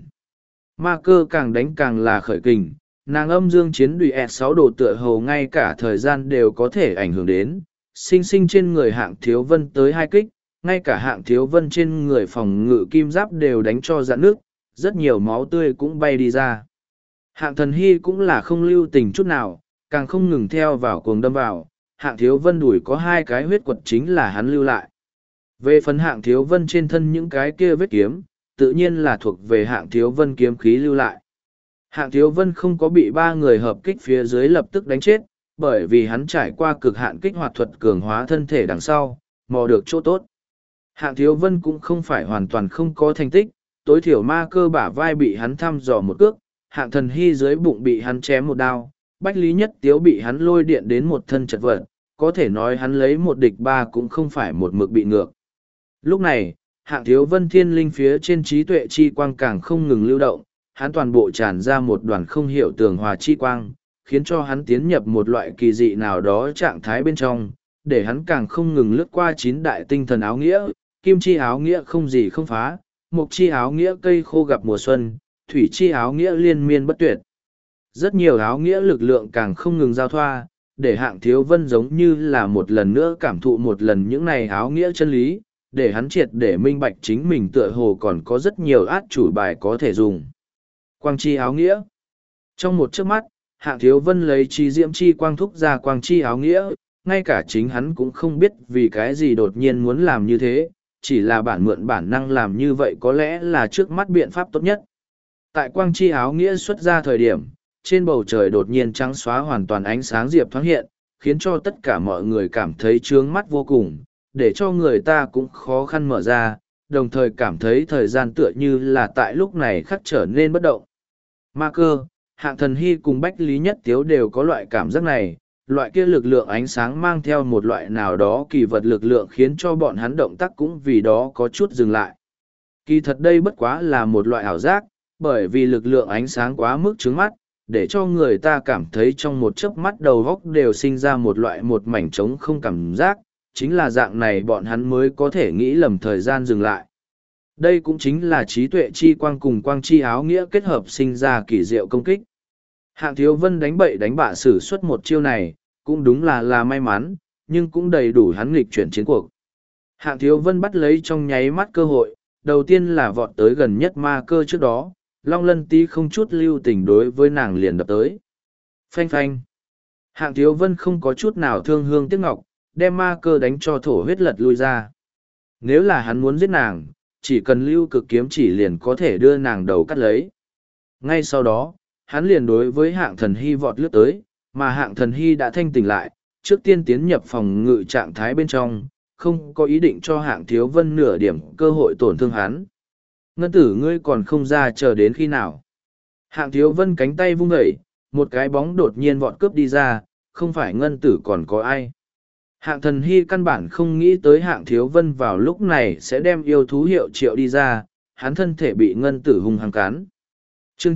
Ma cơ càng đánh càng là khởi kình, nàng âm dương chiến đùi S6 đồ tựa hồ ngay cả thời gian đều có thể ảnh hưởng đến, sinh sinh trên người hạng thiếu vân tới hai kích, ngay cả hạng thiếu vân trên người phòng ngự kim giáp đều đánh cho dạn nước, rất nhiều máu tươi cũng bay đi ra. Hạng thần hy cũng là không lưu tình chút nào, càng không ngừng theo vào cuồng đâm vào, hạng thiếu vân đùi có hai cái huyết quật chính là hắn lưu lại. Về phần hạng thiếu vân trên thân những cái kia vết kiếm, tự nhiên là thuộc về hạng thiếu vân kiếm khí lưu lại. Hạng thiếu vân không có bị ba người hợp kích phía dưới lập tức đánh chết, bởi vì hắn trải qua cực hạn kích hoạt thuật cường hóa thân thể đằng sau, mò được chỗ tốt. Hạng thiếu vân cũng không phải hoàn toàn không có thành tích, tối thiểu ma cơ bả vai bị hắn thăm dò một cước, hạng thần hy dưới bụng bị hắn chém một đao, bách lý nhất tiếu bị hắn lôi điện đến một thân chật vật, có thể nói hắn lấy một địch ba cũng không phải một mực bị ngược. Lúc này, hạng thiếu vân thiên linh phía trên trí tuệ chi quang càng không ngừng lưu động, hắn toàn bộ tràn ra một đoàn không hiểu tường hòa chi quang, khiến cho hắn tiến nhập một loại kỳ dị nào đó trạng thái bên trong, để hắn càng không ngừng lướt qua chín đại tinh thần áo nghĩa, kim chi áo nghĩa không gì không phá, mục chi áo nghĩa cây khô gặp mùa xuân, thủy chi áo nghĩa liên miên bất tuyệt. Rất nhiều áo nghĩa lực lượng càng không ngừng giao thoa, để hạng thiếu vân giống như là một lần nữa cảm thụ một lần những này áo nghĩa chân lý, để hắn triệt để minh bạch chính mình tựa hồ còn có rất nhiều át chủ bài có thể dùng. Quang chi áo nghĩa. Trong một chớp mắt, hạng thiếu vân lấy chi diễm chi quang thúc ra quang chi áo nghĩa, ngay cả chính hắn cũng không biết vì cái gì đột nhiên muốn làm như thế, chỉ là bản mượn bản năng làm như vậy có lẽ là trước mắt biện pháp tốt nhất. Tại quang chi áo nghĩa xuất ra thời điểm, trên bầu trời đột nhiên trắng xóa hoàn toàn ánh sáng diệp thoáng hiện, khiến cho tất cả mọi người cảm thấy trướng mắt vô cùng, để cho người ta cũng khó khăn mở ra, đồng thời cảm thấy thời gian tựa như là tại lúc này khắc trở nên bất động. Ma cơ, hạng thần hy cùng bách lý nhất tiếu đều có loại cảm giác này, loại kia lực lượng ánh sáng mang theo một loại nào đó kỳ vật lực lượng khiến cho bọn hắn động tác cũng vì đó có chút dừng lại. Kỳ thật đây bất quá là một loại ảo giác, bởi vì lực lượng ánh sáng quá mức trướng mắt, để cho người ta cảm thấy trong một chớp mắt đầu góc đều sinh ra một loại một mảnh trống không cảm giác, chính là dạng này bọn hắn mới có thể nghĩ lầm thời gian dừng lại. Đây cũng chính là trí tuệ chi quang cùng quang chi áo nghĩa kết hợp sinh ra kỳ diệu công kích. Hạng thiếu vân đánh bậy đánh bạ sử xuất một chiêu này, cũng đúng là may mắn, nhưng cũng đầy đủ hắn nghịch chuyển chiến cuộc. Hạng thiếu vân bắt lấy trong nháy mắt cơ hội, đầu tiên là vọt tới gần nhất ma cơ trước đó, long lân tí không chút lưu tình đối với nàng liền đập tới. Phanh phanh. Hạng thiếu vân không có chút nào thương hương tiếc ngọc, đem ma cơ đánh cho thổ huyết lật lui ra. Nếu là hắn muốn giết nàng, chỉ cần lưu cực kiếm chỉ liền có thể đưa nàng đầu cắt lấy. Ngay sau đó, hắn liền đối với hạng thần hy vọt lướt tới, mà hạng thần hy đã thanh tỉnh lại, trước tiên tiến nhập phòng ngự trạng thái bên trong, không có ý định cho hạng thiếu vân nửa điểm cơ hội tổn thương hắn. Ngân tử ngươi còn không ra chờ đến khi nào. Hạng thiếu vân cánh tay vung vẩy, một cái bóng đột nhiên vọt cướp đi ra, không phải ngân tử còn có ai. Hạng thần hy căn bản không nghĩ tới hạng thiếu vân vào lúc này sẽ đem yêu thú hiệu triệu đi ra, hắn thân thể bị ngân tử hung hăng cắn. Chương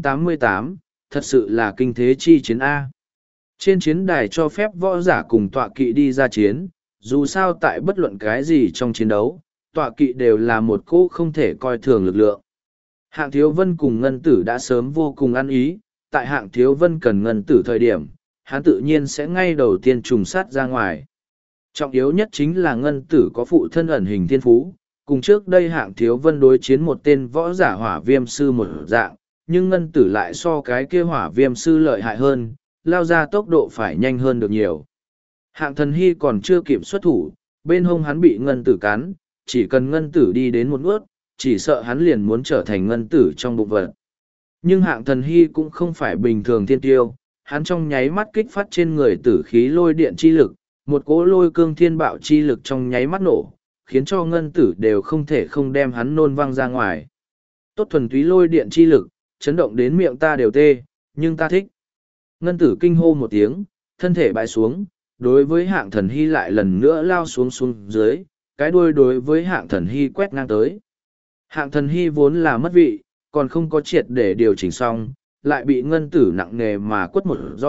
988, thật sự là kinh thế chi chiến A. Trên chiến đài cho phép võ giả cùng tọa kỵ đi ra chiến, dù sao tại bất luận cái gì trong chiến đấu, tọa kỵ đều là một cỗ không thể coi thường lực lượng. Hạng thiếu vân cùng ngân tử đã sớm vô cùng ăn ý, tại hạng thiếu vân cần ngân tử thời điểm, hắn tự nhiên sẽ ngay đầu tiên trùng sát ra ngoài. Trọng yếu nhất chính là ngân tử có phụ thân ẩn hình thiên phú, cùng trước đây hạng thiếu vân đối chiến một tên võ giả hỏa viêm sư một dạng, nhưng ngân tử lại so cái kia hỏa viêm sư lợi hại hơn, lao ra tốc độ phải nhanh hơn được nhiều. Hạng thần hy còn chưa kịp xuất thủ, bên hông hắn bị ngân tử cắn, chỉ cần ngân tử đi đến một bước, chỉ sợ hắn liền muốn trở thành ngân tử trong bụng vật. Nhưng hạng thần hy cũng không phải bình thường thiên tiêu, hắn trong nháy mắt kích phát trên người tử khí lôi điện chi lực, một cỗ lôi cương thiên bạo chi lực trong nháy mắt nổ, khiến cho ngân tử đều không thể không đem hắn nôn văng ra ngoài. Tốt thuần túy lôi điện chi lực, chấn động đến miệng ta đều tê, nhưng ta thích. Ngân tử kinh hô một tiếng, thân thể bại xuống, đối với hạng thần hy lại lần nữa lao xuống dưới, cái đuôi đối với hạng thần hy quét ngang tới. Hạng thần hy vốn là mất vị, còn không có triệt để điều chỉnh xong, lại bị ngân tử nặng nề mà quất một roi,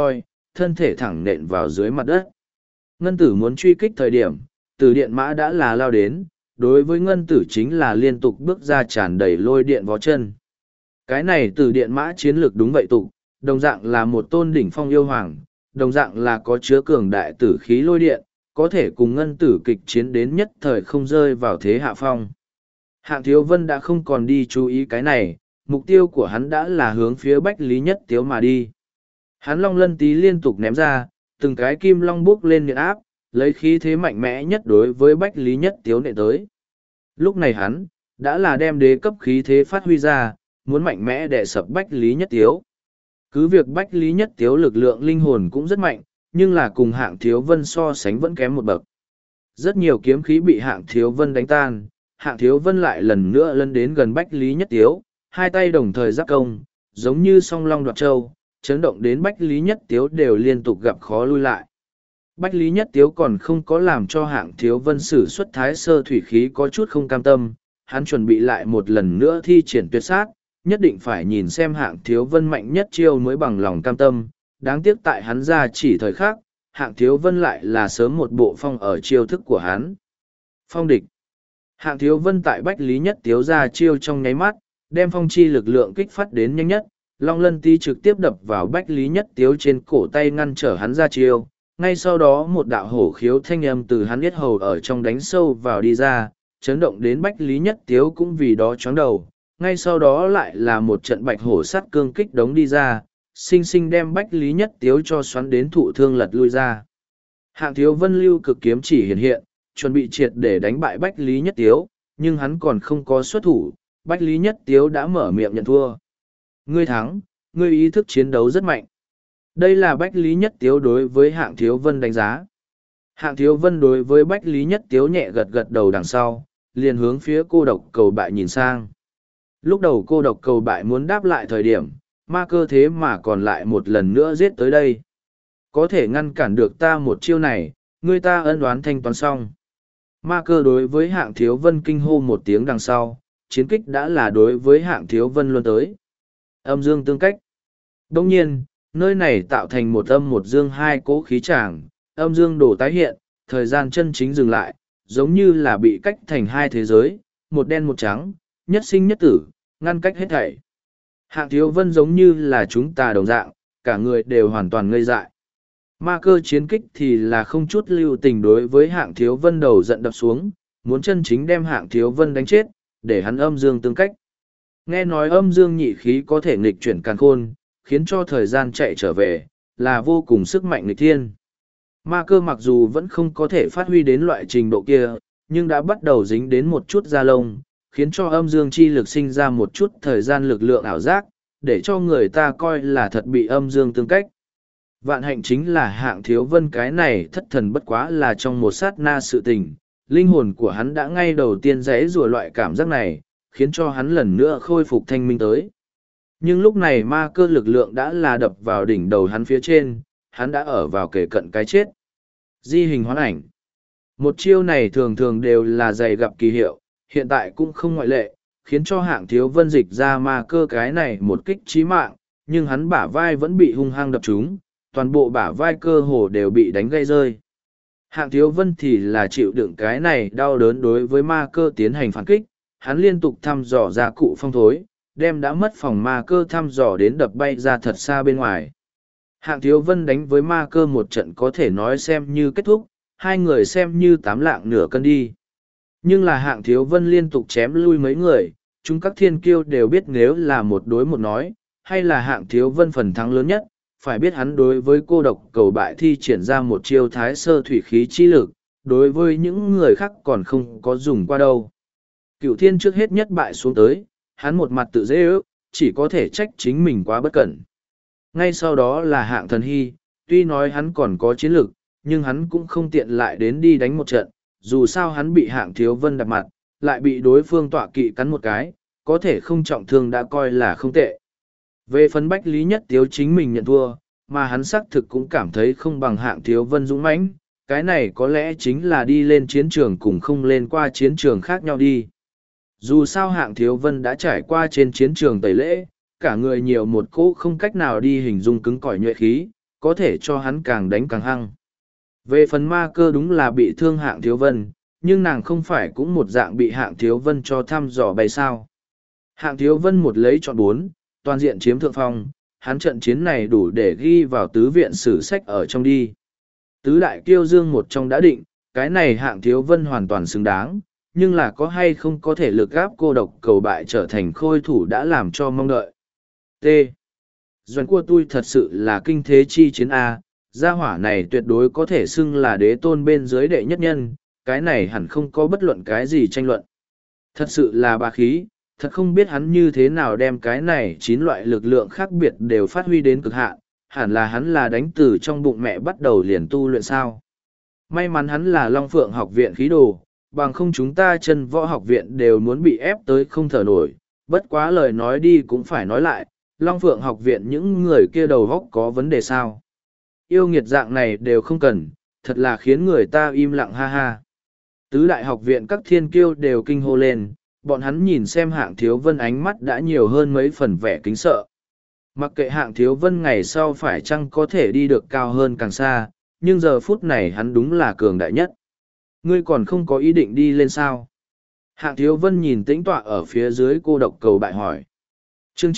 thân thể thẳng nện vào dưới mặt đất. Ngân tử muốn truy kích thời điểm, từ điện mã đã là lao đến, đối với ngân tử chính là liên tục bước ra tràn đầy lôi điện vó chân. Cái này từ điện mã chiến lược đúng vậy tục, đồng dạng là một tôn đỉnh phong yêu hoàng, đồng dạng là có chứa cường đại tử khí lôi điện, có thể cùng ngân tử kịch chiến đến nhất thời không rơi vào thế hạ phong. Hạng Thiếu Vân đã không còn đi chú ý cái này, mục tiêu của hắn đã là hướng phía Bách Lý Nhất Tiếu mà đi. Hắn long lân tí liên tục ném ra, từng cái kim long bốc lên nghiền áp, lấy khí thế mạnh mẽ nhất đối với Bách Lý Nhất Tiếu nệ tới. Lúc này hắn, đã là đem đế cấp khí thế phát huy ra, muốn mạnh mẽ đè sập Bách Lý Nhất Tiếu. Cứ việc Bách Lý Nhất Tiếu lực lượng linh hồn cũng rất mạnh, nhưng là cùng Hạng Thiếu Vân so sánh vẫn kém một bậc. Rất nhiều kiếm khí bị Hạng Thiếu Vân đánh tan, Hạng Thiếu Vân lại lần nữa lân đến gần Bách Lý Nhất Tiếu, hai tay đồng thời giáp công, giống như song long đoạt châu, chấn động đến Bách Lý Nhất Tiếu đều liên tục gặp khó lui lại. Bách Lý Nhất Tiếu còn không có làm cho Hạng Thiếu Vân sử xuất thái sơ thủy khí có chút không cam tâm, hắn chuẩn bị lại một lần nữa thi triển tuyệt sát, nhất định phải nhìn xem Hạng Thiếu Vân mạnh nhất chiêu mới bằng lòng cam tâm, đáng tiếc tại hắn ra chỉ thời khắc, Hạng Thiếu Vân lại là sớm một bộ phong ở chiêu thức của hắn. Phong địch. Hạng Thiếu Vân tại Bách Lý Nhất Tiếu ra chiêu trong nháy mắt, đem phong chi lực lượng kích phát đến nhanh nhất, Long Lân Tí trực tiếp đập vào Bách Lý Nhất Tiếu trên cổ tay ngăn trở hắn ra chiêu. Ngay sau đó một đạo hổ khiếu thanh âm từ hắn yết hầu ở trong đánh sâu vào đi ra, chấn động đến Bách Lý Nhất Tiếu cũng vì đó chóng đầu. Ngay sau đó lại là một trận bạch hổ sắt cương kích đống đi ra, sinh sinh đem Bách Lý Nhất Tiếu cho xoắn đến thụ thương lật lui ra. Hạng Thiếu Vân lưu cực kiếm chỉ hiện hiện, chuẩn bị triệt để đánh bại Bách Lý Nhất Tiếu, nhưng hắn còn không có xuất thủ, Bách Lý Nhất Tiếu đã mở miệng nhận thua. Ngươi thắng, ngươi ý thức chiến đấu rất mạnh. Đây là Bách Lý Nhất Tiếu đối với Hạng Thiếu Vân đánh giá. Hạng Thiếu Vân đối với Bách Lý Nhất Tiếu nhẹ gật gật đầu đằng sau, liền hướng phía cô độc cầu bại nhìn sang. Lúc đầu cô độc cầu bại muốn đáp lại thời điểm, ma cơ thế mà còn lại một lần nữa giết tới đây. Có thể ngăn cản được ta một chiêu này, người ta ân oán thanh toán xong. Ma cơ đối với Hạng Thiếu Vân kinh hô một tiếng đằng sau, chiến kích đã là đối với Hạng Thiếu Vân luôn tới. Âm dương tương cách. Đồng nhiên, nơi này tạo thành một âm một dương hai cỗ khí tràng, âm dương đổ tái hiện, thời gian chân chính dừng lại, giống như là bị cách thành hai thế giới, một đen một trắng, nhất sinh nhất tử, ngăn cách hết thảy. Hạng Thiếu Vân giống như là chúng ta đồng dạng, cả người đều hoàn toàn ngây dại. Ma cơ chiến kích thì là không chút lưu tình đối với Hạng Thiếu Vân đầu giận đập xuống, muốn chân chính đem Hạng Thiếu Vân đánh chết, để hắn âm dương tương cách. Nghe nói âm dương nhị khí có thể nghịch chuyển càn khôn, khiến cho thời gian chạy trở về, là vô cùng sức mạnh nghịch thiên. Ma cơ mặc dù vẫn không có thể phát huy đến loại trình độ kia, nhưng đã bắt đầu dính đến một chút da lông, khiến cho âm dương chi lực sinh ra một chút thời gian lực lượng ảo giác, để cho người ta coi là thật bị âm dương tương cách. Vạn hạnh chính là Hạng Thiếu Vân cái này thất thần bất quá là trong một sát na sự tình, linh hồn của hắn đã ngay đầu tiên rẽ rùa loại cảm giác này, khiến cho hắn lần nữa khôi phục thanh minh tới. Nhưng lúc này ma cơ lực lượng đã là đập vào đỉnh đầu hắn phía trên, hắn đã ở vào kề cận cái chết. Di hình hoán ảnh. Một chiêu này thường thường đều là dày gặp kỳ hiệu, hiện tại cũng không ngoại lệ, khiến cho Hạng Thiếu Vân dịch ra ma cơ cái này một kích chí mạng, nhưng hắn bả vai vẫn bị hung hăng đập trúng, toàn bộ bả vai cơ hồ đều bị đánh gây rơi. Hạng Thiếu Vân thì là chịu đựng cái này đau đớn đối với ma cơ tiến hành phản kích, hắn liên tục thăm dò ra cụ phong thối, đem đã mất phòng ma cơ thăm dò đến đập bay ra thật xa bên ngoài. Hạng Thiếu Vân đánh với ma cơ một trận có thể nói xem như kết thúc, hai người xem như tám lạng nửa cân đi. Nhưng là Hạng Thiếu Vân liên tục chém lui mấy người, chúng các thiên kiêu đều biết nếu là một đối một nói, hay là Hạng Thiếu Vân phần thắng lớn nhất, phải biết hắn đối với cô độc cầu bại thi triển ra một chiêu thái sơ thủy khí chi lực, đối với những người khác còn không có dùng qua đâu. Cửu thiên trước hết nhất bại xuống tới, hắn một mặt tự dễ ước, chỉ có thể trách chính mình quá bất cẩn. Ngay sau đó là Hạng Thần Hy, tuy nói hắn còn có chiến lực, nhưng hắn cũng không tiện lại đến đi đánh một trận, dù sao hắn bị Hạng Thiếu Vân đập mặt, lại bị đối phương tọa kỵ cắn một cái, có thể không trọng thương đã coi là không tệ. Về phần Bách Lý Nhất Tiếu chính mình nhận thua, mà hắn xác thực cũng cảm thấy không bằng Hạng Thiếu Vân dũng mãnh, cái này có lẽ chính là đi lên chiến trường cùng không lên qua chiến trường khác nhau đi. Dù sao Hạng Thiếu Vân đã trải qua trên chiến trường tẩy lễ, cả người nhiều một cỗ không cách nào đi hình dung cứng cỏi nhuệ khí, có thể cho hắn càng đánh càng hăng. Về phần ma cơ đúng là bị thương Hạng Thiếu Vân, nhưng nàng không phải cũng một dạng bị Hạng Thiếu Vân cho thăm dò bay sao. Hạng Thiếu Vân một lấy chọn bốn, toàn diện chiếm thượng phong, hắn trận chiến này đủ để ghi vào tứ viện sử sách ở trong đi. Tứ đại kiêu dương một trong đã định, cái này Hạng Thiếu Vân hoàn toàn xứng đáng, nhưng là có hay không có thể lực gáp cô độc cầu bại trở thành khôi thủ đã làm cho mong đợi. T. Doanh của tôi thật sự là kinh thế chi chiến A, gia hỏa này tuyệt đối có thể xưng là đế tôn bên dưới đệ nhất nhân, cái này hẳn không có bất luận cái gì tranh luận. Thật sự là bá khí, thật không biết hắn như thế nào đem cái này 9 loại lực lượng khác biệt đều phát huy đến cực hạn, hẳn là hắn là đánh từ trong bụng mẹ bắt đầu liền tu luyện sao. May mắn hắn là Long Phượng học viện khí đồ, bằng không chúng ta chân võ học viện đều muốn bị ép tới không thở nổi, bất quá lời nói đi cũng phải nói lại, Long Phượng học viện những người kia đầu góc có vấn đề sao. Yêu nghiệt dạng này đều không cần, thật là khiến người ta im lặng ha ha. Tứ đại học viện các thiên kiêu đều kinh hô lên, bọn hắn nhìn xem Hạng Thiếu Vân ánh mắt đã nhiều hơn mấy phần vẻ kính sợ. Mặc kệ Hạng Thiếu Vân ngày sau phải chăng có thể đi được cao hơn càng xa, nhưng giờ phút này hắn đúng là cường đại nhất. Ngươi còn không có ý định đi lên sao? Hạng Thiếu Vân nhìn tĩnh tọa ở phía dưới cô độc cầu bại hỏi. Chương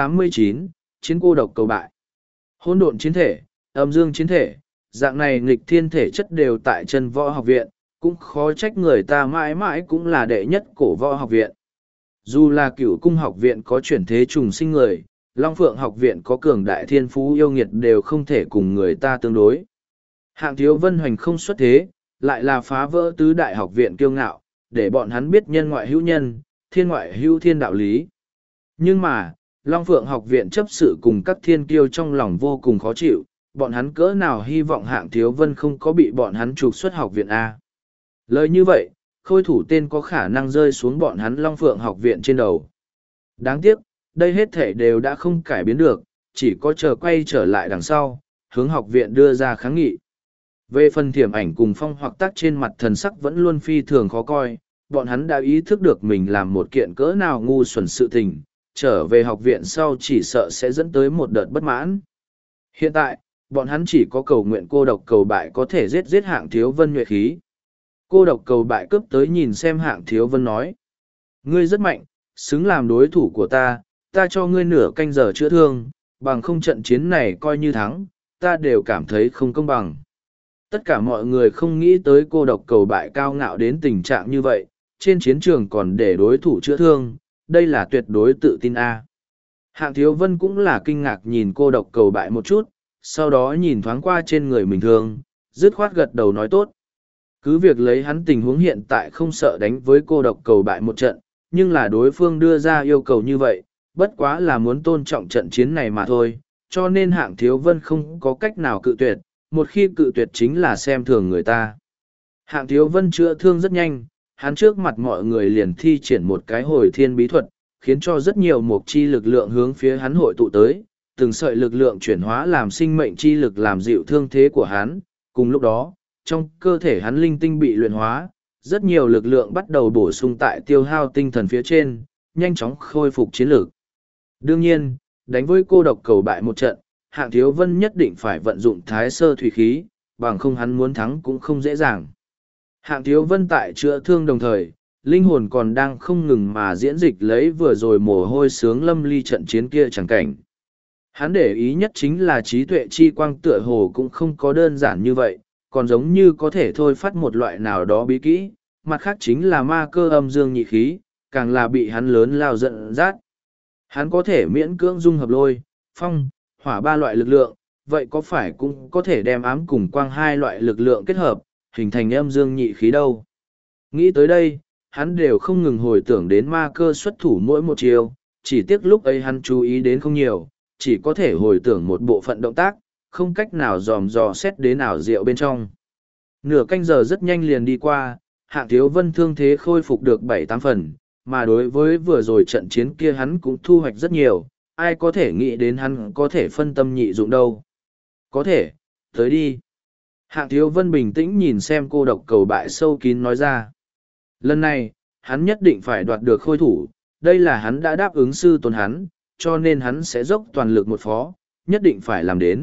989, Chiến cô độc cầu bại. Hỗn độn chiến thể, âm dương chiến thể, dạng này nghịch thiên thể chất đều tại chân võ học viện, cũng khó trách người ta mãi mãi cũng là đệ nhất cổ võ học viện. Dù là Cửu cung học viện có chuyển thế trùng sinh người, Long Phượng học viện có cường đại thiên phú yêu nghiệt đều không thể cùng người ta tương đối. Hạng Thiếu Vân hoành không xuất thế, lại là phá vỡ tứ đại học viện kiêu ngạo, để bọn hắn biết nhân ngoại hữu nhân, thiên ngoại hữu thiên đạo lý. Nhưng mà, Long Phượng học viện chấp sự cùng các thiên kiêu trong lòng vô cùng khó chịu, bọn hắn cỡ nào hy vọng Hạng Thiếu Vân không có bị bọn hắn trục xuất học viện A. Lời như vậy, khôi thủ tên có khả năng rơi xuống bọn hắn Long Phượng học viện trên đầu. Đáng tiếc, đây hết thể đều đã không cải biến được, chỉ có chờ quay trở lại đằng sau, hướng học viện đưa ra kháng nghị. Về phần thiểm ảnh cùng phong hoặc tác trên mặt thần sắc vẫn luôn phi thường khó coi, bọn hắn đã ý thức được mình làm một kiện cỡ nào ngu xuẩn sự tình, trở về học viện sau chỉ sợ sẽ dẫn tới một đợt bất mãn. Hiện tại, bọn hắn chỉ có cầu nguyện cô độc cầu bại có thể giết Hạng Thiếu Vân nhuệ khí. Cô độc cầu bại cướp tới nhìn xem Hạng Thiếu Vân nói. Ngươi rất mạnh, xứng làm đối thủ của ta cho ngươi nửa canh giờ chữa thương, bằng không trận chiến này coi như thắng, ta đều cảm thấy không công bằng. Tất cả mọi người không nghĩ tới cô độc cầu bại cao ngạo đến tình trạng như vậy, trên chiến trường còn để đối thủ chữa thương, đây là tuyệt đối tự tin A. Hạng Thiếu Vân cũng là kinh ngạc nhìn cô độc cầu bại một chút, sau đó nhìn thoáng qua trên người mình thương, dứt khoát gật đầu nói tốt. Cứ việc lấy hắn tình huống hiện tại không sợ đánh với cô độc cầu bại một trận, nhưng là đối phương đưa ra yêu cầu như vậy, bất quá là muốn tôn trọng trận chiến này mà thôi, cho nên Hạng Thiếu Vân không có cách nào cự tuyệt, một khi cự tuyệt chính là xem thường người ta. Hạng Thiếu Vân chữa thương rất nhanh, hắn trước mặt mọi người liền thi triển một cái hồi thiên bí thuật, khiến cho rất nhiều mục chi lực lượng hướng phía hắn hội tụ tới, từng sợi lực lượng chuyển hóa làm sinh mệnh chi lực làm dịu thương thế của hắn. Cùng lúc đó, trong cơ thể hắn linh tinh bị luyện hóa, rất nhiều lực lượng bắt đầu bổ sung tại tiêu hao tinh thần phía trên, nhanh chóng khôi phục chiến lược. Đương nhiên, đánh với cô độc cầu bại một trận, Hạng Thiếu Vân nhất định phải vận dụng thái sơ thủy khí, bằng không hắn muốn thắng cũng không dễ dàng. Hạng Thiếu Vân tại chữa thương đồng thời, linh hồn còn đang không ngừng mà diễn dịch lấy vừa rồi mồ hôi sướng lâm ly trận chiến kia chẳng cảnh. Hắn để ý nhất chính là trí tuệ chi quang tựa hồ cũng không có đơn giản như vậy, còn giống như có thể thôi phát một loại nào đó bí kỹ, mặt khác chính là ma cơ âm dương nhị khí, càng là bị hắn lớn lao giận dắt. Hắn có thể miễn cưỡng dung hợp lôi, phong, hỏa ba loại lực lượng, vậy có phải cũng có thể đem ám cùng quang hai loại lực lượng kết hợp, hình thành âm dương nhị khí đâu. Nghĩ tới đây, hắn đều không ngừng hồi tưởng đến ma cơ xuất thủ mỗi một chiều, chỉ tiếc lúc ấy hắn chú ý đến không nhiều, chỉ có thể hồi tưởng một bộ phận động tác, không cách nào dòm dò xét đến ảo diệu bên trong. Nửa canh giờ rất nhanh liền đi qua, Hạng Thiếu Vân thương thế khôi phục được 7-8 phần, mà đối với vừa rồi trận chiến kia hắn cũng thu hoạch rất nhiều, ai có thể nghĩ đến hắn có thể phân tâm nhị dụng đâu. Có thể, tới đi. Hạng Thiếu Vân bình tĩnh nhìn xem cô độc cầu bại sâu kín nói ra. Lần này, hắn nhất định phải đoạt được khôi thủ, đây là hắn đã đáp ứng sư tôn hắn, cho nên hắn sẽ dốc toàn lực một phó, nhất định phải làm đến,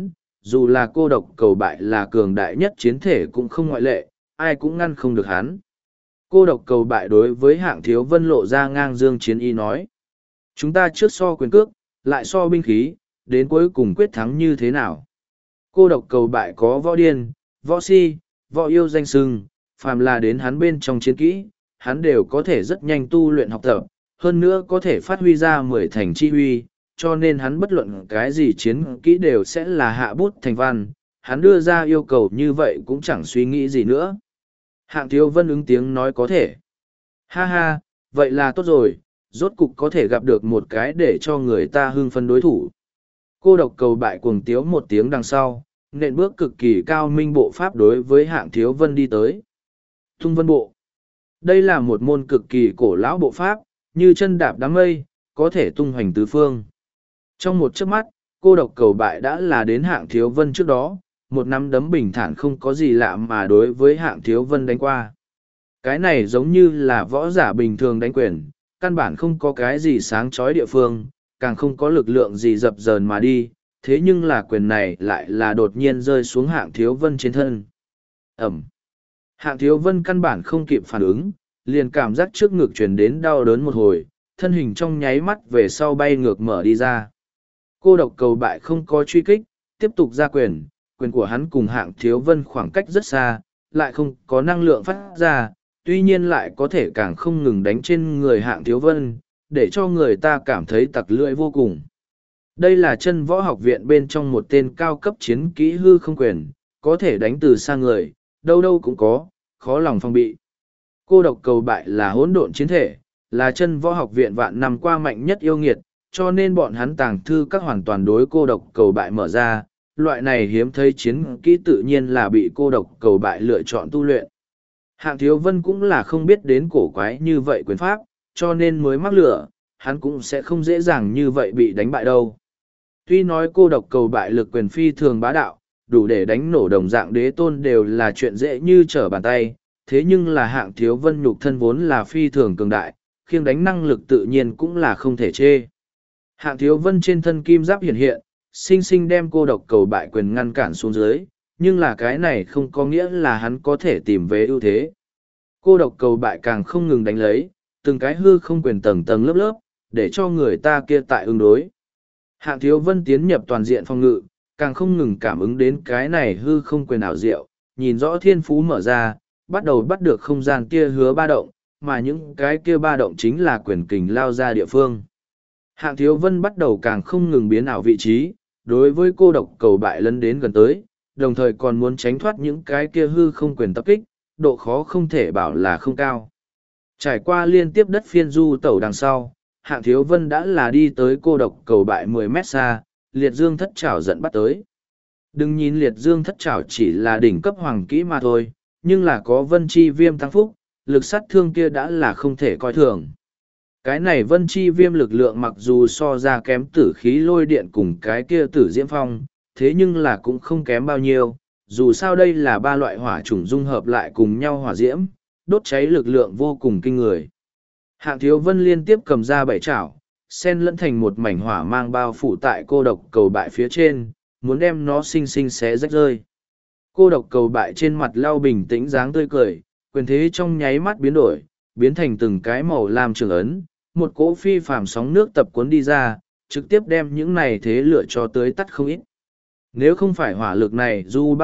dù là cô độc cầu bại là cường đại nhất chiến thể cũng không ngoại lệ, ai cũng ngăn không được hắn. Cô độc cầu bại đối với Hạng Thiếu Vân lộ ra ngang dương chiến ý nói. Chúng ta trước so quyền cước, lại so binh khí, đến cuối cùng quyết thắng như thế nào. Cô độc cầu bại có võ điên, võ si, võ yêu danh sưng, phàm là đến hắn bên trong chiến kỹ, hắn đều có thể rất nhanh tu luyện học tập, hơn nữa có thể phát huy ra 10 thành chi huy, cho nên hắn bất luận cái gì chiến kỹ đều sẽ là hạ bút thành văn, hắn đưa ra yêu cầu như vậy cũng chẳng suy nghĩ gì nữa. Hạng Thiếu Vân ứng tiếng nói có thể. Ha ha, vậy là tốt rồi, rốt cục có thể gặp được một cái để cho người ta hưng phấn đối thủ. Cô độc cầu bại cuồng tiếu một tiếng đằng sau, nện bước cực kỳ cao minh bộ pháp đối với Hạng Thiếu Vân đi tới. Tung vân bộ. Đây là một môn cực kỳ cổ lão bộ pháp, như chân đạp đám mây, có thể tung hoành tứ phương. Trong một chớp mắt, cô độc cầu bại đã là đến Hạng Thiếu Vân trước đó, một nắm đấm bình thản không có gì lạ mà đối với Hạng Thiếu Vân đánh qua. Cái này giống như là võ giả bình thường đánh quyền, căn bản không có cái gì sáng chói địa phương, càng không có lực lượng gì dập dờn mà đi, thế nhưng là quyền này lại là đột nhiên rơi xuống Hạng Thiếu Vân trên thân. Ẩm. Hạng Thiếu Vân căn bản không kịp phản ứng, liền cảm giác trước ngực truyền đến đau đớn một hồi, thân hình trong nháy mắt về sau bay ngược mở đi ra. Cô độc cầu bại không có truy kích, tiếp tục ra quyền, quyền của hắn cùng Hạng Thiếu Vân khoảng cách rất xa, lại không có năng lượng phát ra, tuy nhiên lại có thể càng không ngừng đánh trên người Hạng Thiếu Vân, để cho người ta cảm thấy tặc lưỡi vô cùng. Đây là chân võ học viện bên trong một tên cao cấp chiến kỹ hư không quyền, có thể đánh từ xa người, đâu đâu cũng có, khó lòng phòng bị. Cô độc cầu bại là hỗn độn chiến thể, là chân võ học viện vạn năm qua mạnh nhất yêu nghiệt, cho nên bọn hắn tàng thư các hoàn toàn đối cô độc cầu bại mở ra, loại này hiếm thấy chiến kỹ tự nhiên là bị cô độc cầu bại lựa chọn tu luyện. Hạng Thiếu Vân cũng là không biết đến cổ quái như vậy quyền pháp, cho nên mới mắc lửa, hắn cũng sẽ không dễ dàng như vậy bị đánh bại đâu. Tuy nói cô độc cầu bại lực quyền phi thường bá đạo, đủ để đánh nổ đồng dạng đế tôn đều là chuyện dễ như trở bàn tay, thế nhưng là Hạng Thiếu Vân nhục thân vốn là phi thường cường đại, khiêng đánh năng lực tự nhiên cũng là không thể chê. Hạng Thiếu Vân trên thân kim giáp hiện hiện, sinh sinh đem cô độc cầu bại quyền ngăn cản xuống dưới, nhưng là cái này không có nghĩa là hắn có thể tìm về ưu thế. Cô độc cầu bại càng không ngừng đánh lấy, từng cái hư không quyền tầng tầng lớp lớp, để cho người ta kia tại ứng đối. Hạng Thiếu Vân tiến nhập toàn diện phòng ngự, càng không ngừng cảm ứng đến cái này hư không quyền ảo diệu, nhìn rõ thiên phú mở ra, bắt đầu bắt được không gian kia hứa ba động, mà những cái kia ba động chính là quyền kình lao ra địa phương. Hạng Thiếu Vân bắt đầu càng không ngừng biến ảo vị trí, đối với cô độc cầu bại lấn đến gần tới, đồng thời còn muốn tránh thoát những cái kia hư không quyền tập kích, độ khó không thể bảo là không cao. Trải qua liên tiếp đất phiên du tẩu đằng sau, Hạng Thiếu Vân đã là đi tới cô độc cầu bại 10 mét xa, liệt dương thất trảo dẫn bắt tới. Đừng nhìn liệt dương thất trảo chỉ là đỉnh cấp hoàng kỹ mà thôi, nhưng là có vân chi viêm tăng phúc, lực sát thương kia đã là không thể coi thường. Cái này vân chi viêm lực lượng mặc dù so ra kém tử khí lôi điện cùng cái kia tử diễm phong, thế nhưng là cũng không kém bao nhiêu, dù sao đây là ba loại hỏa chủng dung hợp lại cùng nhau hỏa diễm, đốt cháy lực lượng vô cùng kinh người. Hạng Thiếu Vân liên tiếp cầm ra bảy chảo, xen lẫn thành một mảnh hỏa mang bao phủ tại cô độc cầu bại phía trên, muốn đem nó xinh xinh xé rách rơi. Cô độc cầu bại trên mặt lau bình tĩnh dáng tươi cười, quyền thế trong nháy mắt biến đổi, biến thành từng cái màu lam trường ấn, một cỗ phi phàm sóng nước tập cuốn đi ra, trực tiếp đem những này thế lửa cho tới tắt không ít. Nếu không phải hỏa lực này dù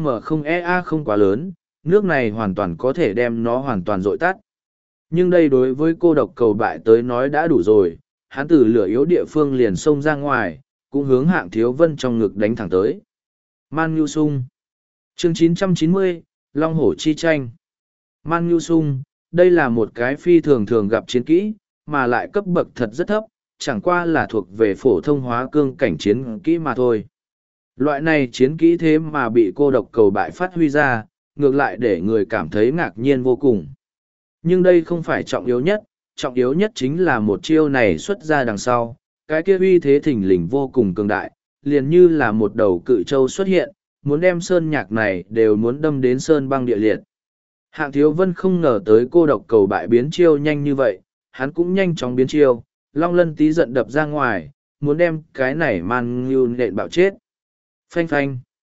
3M0EA không quá lớn, nước này hoàn toàn có thể đem nó hoàn toàn dội tắt. Nhưng đây đối với cô độc cầu bại tới nói đã đủ rồi, hắn từ lửa yếu địa phương liền xông ra ngoài, cũng hướng Hạng Thiếu Vân trong ngực đánh thẳng tới. Man Nhu Sung chương 990, Long Hổ Chi Tranh. Man Nhu Sung, đây là một cái phi thường thường gặp chiến kỹ, mà lại cấp bậc thật rất thấp, chẳng qua là thuộc về phổ thông hóa cương cảnh chiến kỹ mà thôi. Loại này chiến kỹ thế mà bị cô độc cầu bại phát huy ra, ngược lại để người cảm thấy ngạc nhiên vô cùng. Nhưng đây không phải trọng yếu nhất chính là một chiêu này xuất ra đằng sau, cái kia uy thế thình lình vô cùng cường đại, liền như là một đầu cự châu xuất hiện, muốn đem sơn nhạc này đều muốn đâm đến sơn băng địa liệt. Hạng Thiếu Vân không ngờ tới cô độc cầu bại biến chiêu nhanh như vậy, hắn cũng nhanh chóng biến chiêu, long lân tí giận đập ra ngoài, muốn đem cái này Man Ngưu nện bạo chết. Phanh phanh.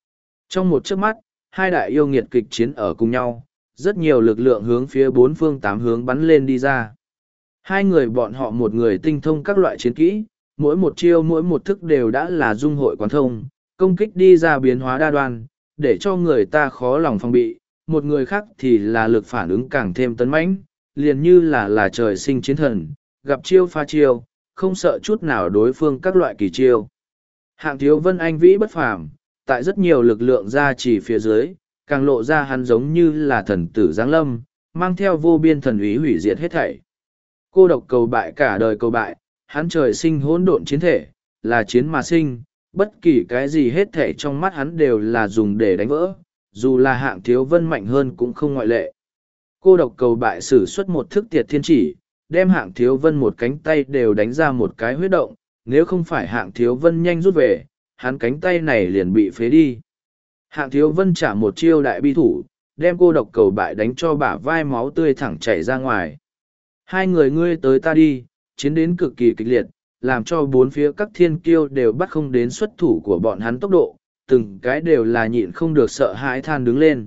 Trong một chớp mắt, hai đại yêu nghiệt kịch chiến ở cùng nhau, rất nhiều lực lượng hướng phía bốn phương tám hướng bắn lên đi ra. Hai người bọn họ một người tinh thông các loại chiến kỹ, mỗi một chiêu mỗi một thức đều đã là dung hội quán thông, công kích đi ra biến hóa đa đoan, để cho người ta khó lòng phòng bị. Một người khác thì là lực phản ứng càng thêm tấn mãnh, liền như là trời sinh chiến thần, gặp chiêu pha chiêu, không sợ chút nào đối phương các loại kỳ chiêu. Hạng Thiếu Vân anh vĩ bất phàm, tại rất nhiều lực lượng ra chỉ phía dưới, càng lộ ra hắn giống như là thần tử giáng lâm, mang theo vô biên thần úy hủy diệt hết thảy. Cô độc cầu bại cả đời cầu bại, hắn trời sinh hỗn độn chiến thể, là chiến mà sinh, bất kỳ cái gì hết thảy trong mắt hắn đều là dùng để đánh vỡ, dù là Hạng Thiếu Vân mạnh hơn cũng không ngoại lệ. Cô độc cầu bại sử xuất một thức tiệt thiên chỉ, đem Hạng Thiếu Vân một cánh tay đều đánh ra một cái huyết động, nếu không phải Hạng Thiếu Vân nhanh rút về, hắn cánh tay này liền bị phế đi. Hạng Thiếu Vân trả một chiêu đại bi thủ, đem cô độc cầu bại đánh cho bả vai máu tươi thẳng chảy ra ngoài. Hai người ngươi tới ta đi, chiến đến cực kỳ kịch liệt, làm cho bốn phía các thiên kiêu đều bắt không đến xuất thủ của bọn hắn tốc độ, từng cái đều là nhịn không được sợ hãi than đứng lên.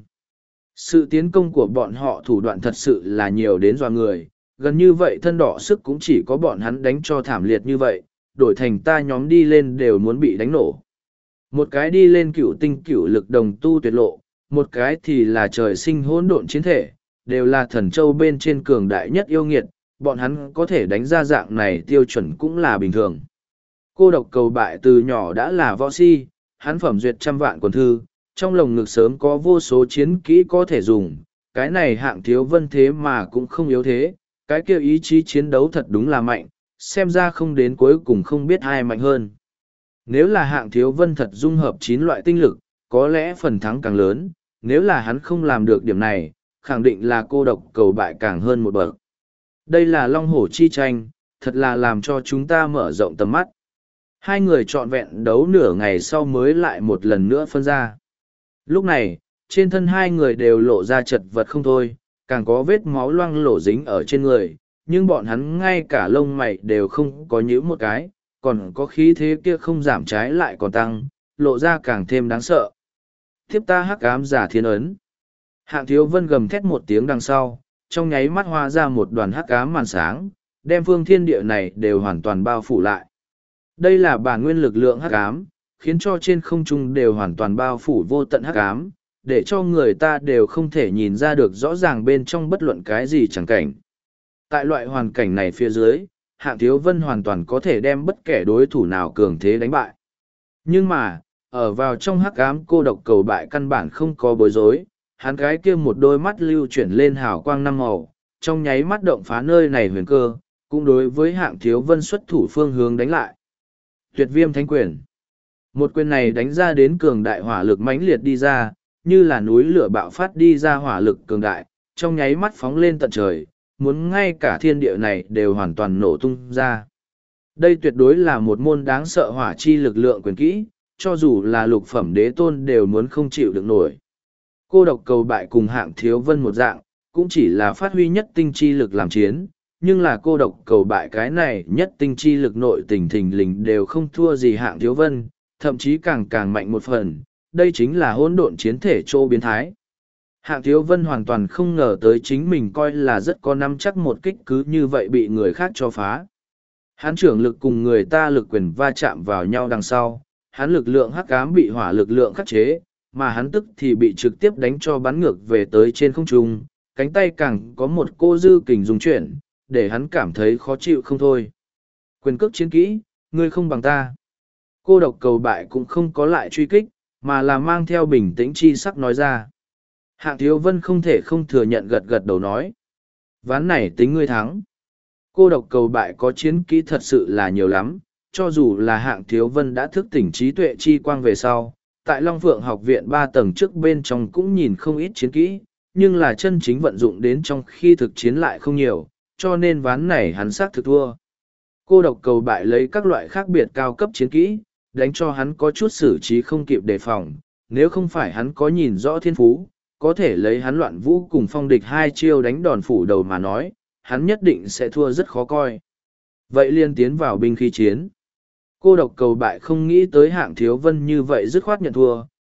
Sự tiến công của bọn họ thủ đoạn thật sự là nhiều đến dọa người, gần như vậy thân đỏ sức cũng chỉ có bọn hắn đánh cho thảm liệt như vậy, đổi thành ta nhóm đi lên đều muốn bị đánh nổ. Một cái đi lên cửu tinh cửu lực đồng tu tuyệt lộ, một cái thì là trời sinh hỗn độn chiến thể, đều là thần châu bên trên cường đại nhất yêu nghiệt, bọn hắn có thể đánh ra dạng này tiêu chuẩn cũng là bình thường. Cô độc cầu bại từ nhỏ đã là võ si, hắn phẩm duyệt trăm vạn quần thư, trong lồng ngực sớm có vô số chiến kỹ có thể dùng, cái này Hạng Thiếu Vân thế mà cũng không yếu thế, cái kia ý chí chiến đấu thật đúng là mạnh, xem ra không đến cuối cùng không biết ai mạnh hơn. Nếu là Hạng Thiếu Vân thật dung hợp 9 loại tinh lực, có lẽ phần thắng càng lớn, nếu là hắn không làm được điểm này, khẳng định là cô độc cầu bại càng hơn một bậc. Đây là long hổ chi tranh, thật là làm cho chúng ta mở rộng tầm mắt. Hai người trọn vẹn đấu nửa ngày sau mới lại một lần nữa phân ra. Lúc này, trên thân hai người đều lộ ra chật vật không thôi, càng có vết máu loang lổ dính ở trên người, nhưng bọn hắn ngay cả lông mày đều không có nhíu một cái, còn có khí thế kia không giảm trái lại còn tăng, lộ ra càng thêm đáng sợ. Tiếp ta hắc ám giả thiên ấn. Hạng Thiếu Vân gầm thét một tiếng đằng sau, trong nháy mắt hóa ra một đoàn hắc ám màn sáng, đem phương thiên địa này đều hoàn toàn bao phủ lại. Đây là bản nguyên lực lượng hắc ám, khiến cho trên không trung đều hoàn toàn bao phủ vô tận hắc ám, để cho người ta đều không thể nhìn ra được rõ ràng bên trong bất luận cái gì chẳng cảnh. Tại loại hoàn cảnh này phía dưới, Hạng Thiếu Vân hoàn toàn có thể đem bất kể đối thủ nào cường thế đánh bại. Nhưng mà, ở vào trong hắc ám cô độc cầu bại căn bản không có bối rối, hắn cái kia một đôi mắt lưu chuyển lên hào quang năm màu, trong nháy mắt động phá nơi này huyền cơ, cũng đối với Hạng Thiếu Vân xuất thủ phương hướng đánh lại. Tuyệt viêm thánh quyền. Một quyền này đánh ra đến cường đại hỏa lực mãnh liệt đi ra, như là núi lửa bạo phát đi ra hỏa lực cường đại, trong nháy mắt phóng lên tận trời, muốn ngay cả thiên địa này đều hoàn toàn nổ tung ra. Đây tuyệt đối là một môn đáng sợ hỏa chi lực lượng quyền kỹ, cho dù là lục phẩm đế tôn đều muốn không chịu được nổi. Cô độc cầu bại cùng Hạng Thiếu Vân một dạng, cũng chỉ là phát huy nhất tinh chi lực làm chiến, nhưng là cô độc cầu bại cái này nhất tinh chi lực nội tình thình lình đều không thua gì Hạng Thiếu Vân, thậm chí càng càng mạnh một phần, đây chính là hỗn độn chiến thể chỗ biến thái. Hạng Thiếu Vân hoàn toàn không ngờ tới chính mình coi là rất có nắm chắc một kích cứ như vậy bị người khác cho phá. Hắn trưởng lực cùng người ta lực quyền va chạm vào nhau đằng sau, hắn lực lượng hắc ám bị hỏa lực lượng khắc chế, mà hắn tức thì bị trực tiếp đánh cho bắn ngược về tới trên không trung, cánh tay càng có một cô dư kình dung chuyển, để hắn cảm thấy khó chịu không thôi. Quyền cước chiến kỹ, ngươi không bằng ta. Cô độc cầu bại cũng không có lại truy kích, mà là mang theo bình tĩnh chi sắc nói ra. Hạng Thiếu Vân không thể không thừa nhận gật gật đầu nói. Ván này tính ngươi thắng. Cô độc cầu bại có chiến kỹ thật sự là nhiều lắm, cho dù là Hạng Thiếu Vân đã thức tỉnh trí tuệ chi quang về sau, tại Long Phượng học viện 3 tầng trước bên trong cũng nhìn không ít chiến kỹ, nhưng là chân chính vận dụng đến trong khi thực chiến lại không nhiều, cho nên ván này hắn xác thực thua. Cô độc cầu bại lấy các loại khác biệt cao cấp chiến kỹ, đánh cho hắn có chút xử trí không kịp đề phòng, nếu không phải hắn có nhìn rõ thiên phú, có thể lấy hắn loạn vũ cùng phong địch hai chiêu đánh đòn phủ đầu mà nói, hắn nhất định sẽ thua rất khó coi. Vậy liên tiến vào binh khí chiến. Cô độc cầu bại không nghĩ tới Hạng Thiếu Vân như vậy dứt khoát nhận thua,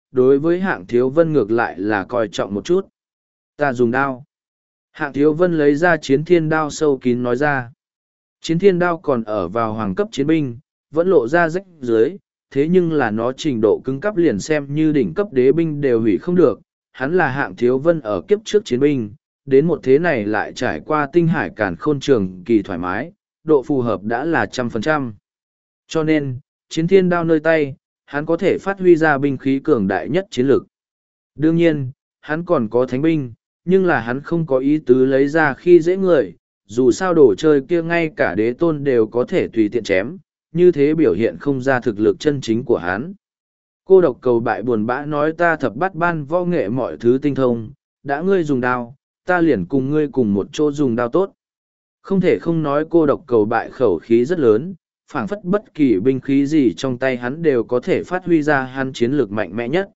đối với Hạng Thiếu Vân ngược lại là coi trọng một chút. Ta dùng đao. Hạng Thiếu Vân lấy ra chiến thiên đao sâu kín nói ra. Chiến thiên đao còn ở vào hoàng cấp chiến binh, vẫn lộ ra rách dưới, thế nhưng là nó trình độ cứng cấp liền xem như đỉnh cấp đế binh đều hủy không được. Hắn là Hạng Thiếu Vân ở kiếp trước chiến binh, đến một thế này lại trải qua tinh hải càn khôn trường kỳ thoải mái, độ phù hợp đã là 100%. Cho nên, chiến thiên đao nơi tay, hắn có thể phát huy ra binh khí cường đại nhất chiến lược. Đương nhiên, hắn còn có thánh binh, nhưng là hắn không có ý tứ lấy ra khi dễ người, dù sao đồ chơi kia ngay cả đế tôn đều có thể tùy tiện chém, như thế biểu hiện không ra thực lực chân chính của hắn. Cô độc cầu bại buồn bã nói ta thập bắt ban võ nghệ mọi thứ tinh thông, đã ngươi dùng đao, ta liền cùng ngươi cùng một chỗ dùng đao tốt. Không thể không nói cô độc cầu bại khẩu khí rất lớn, phảng phất bất kỳ binh khí gì trong tay hắn đều có thể phát huy ra hắn chiến lược mạnh mẽ nhất.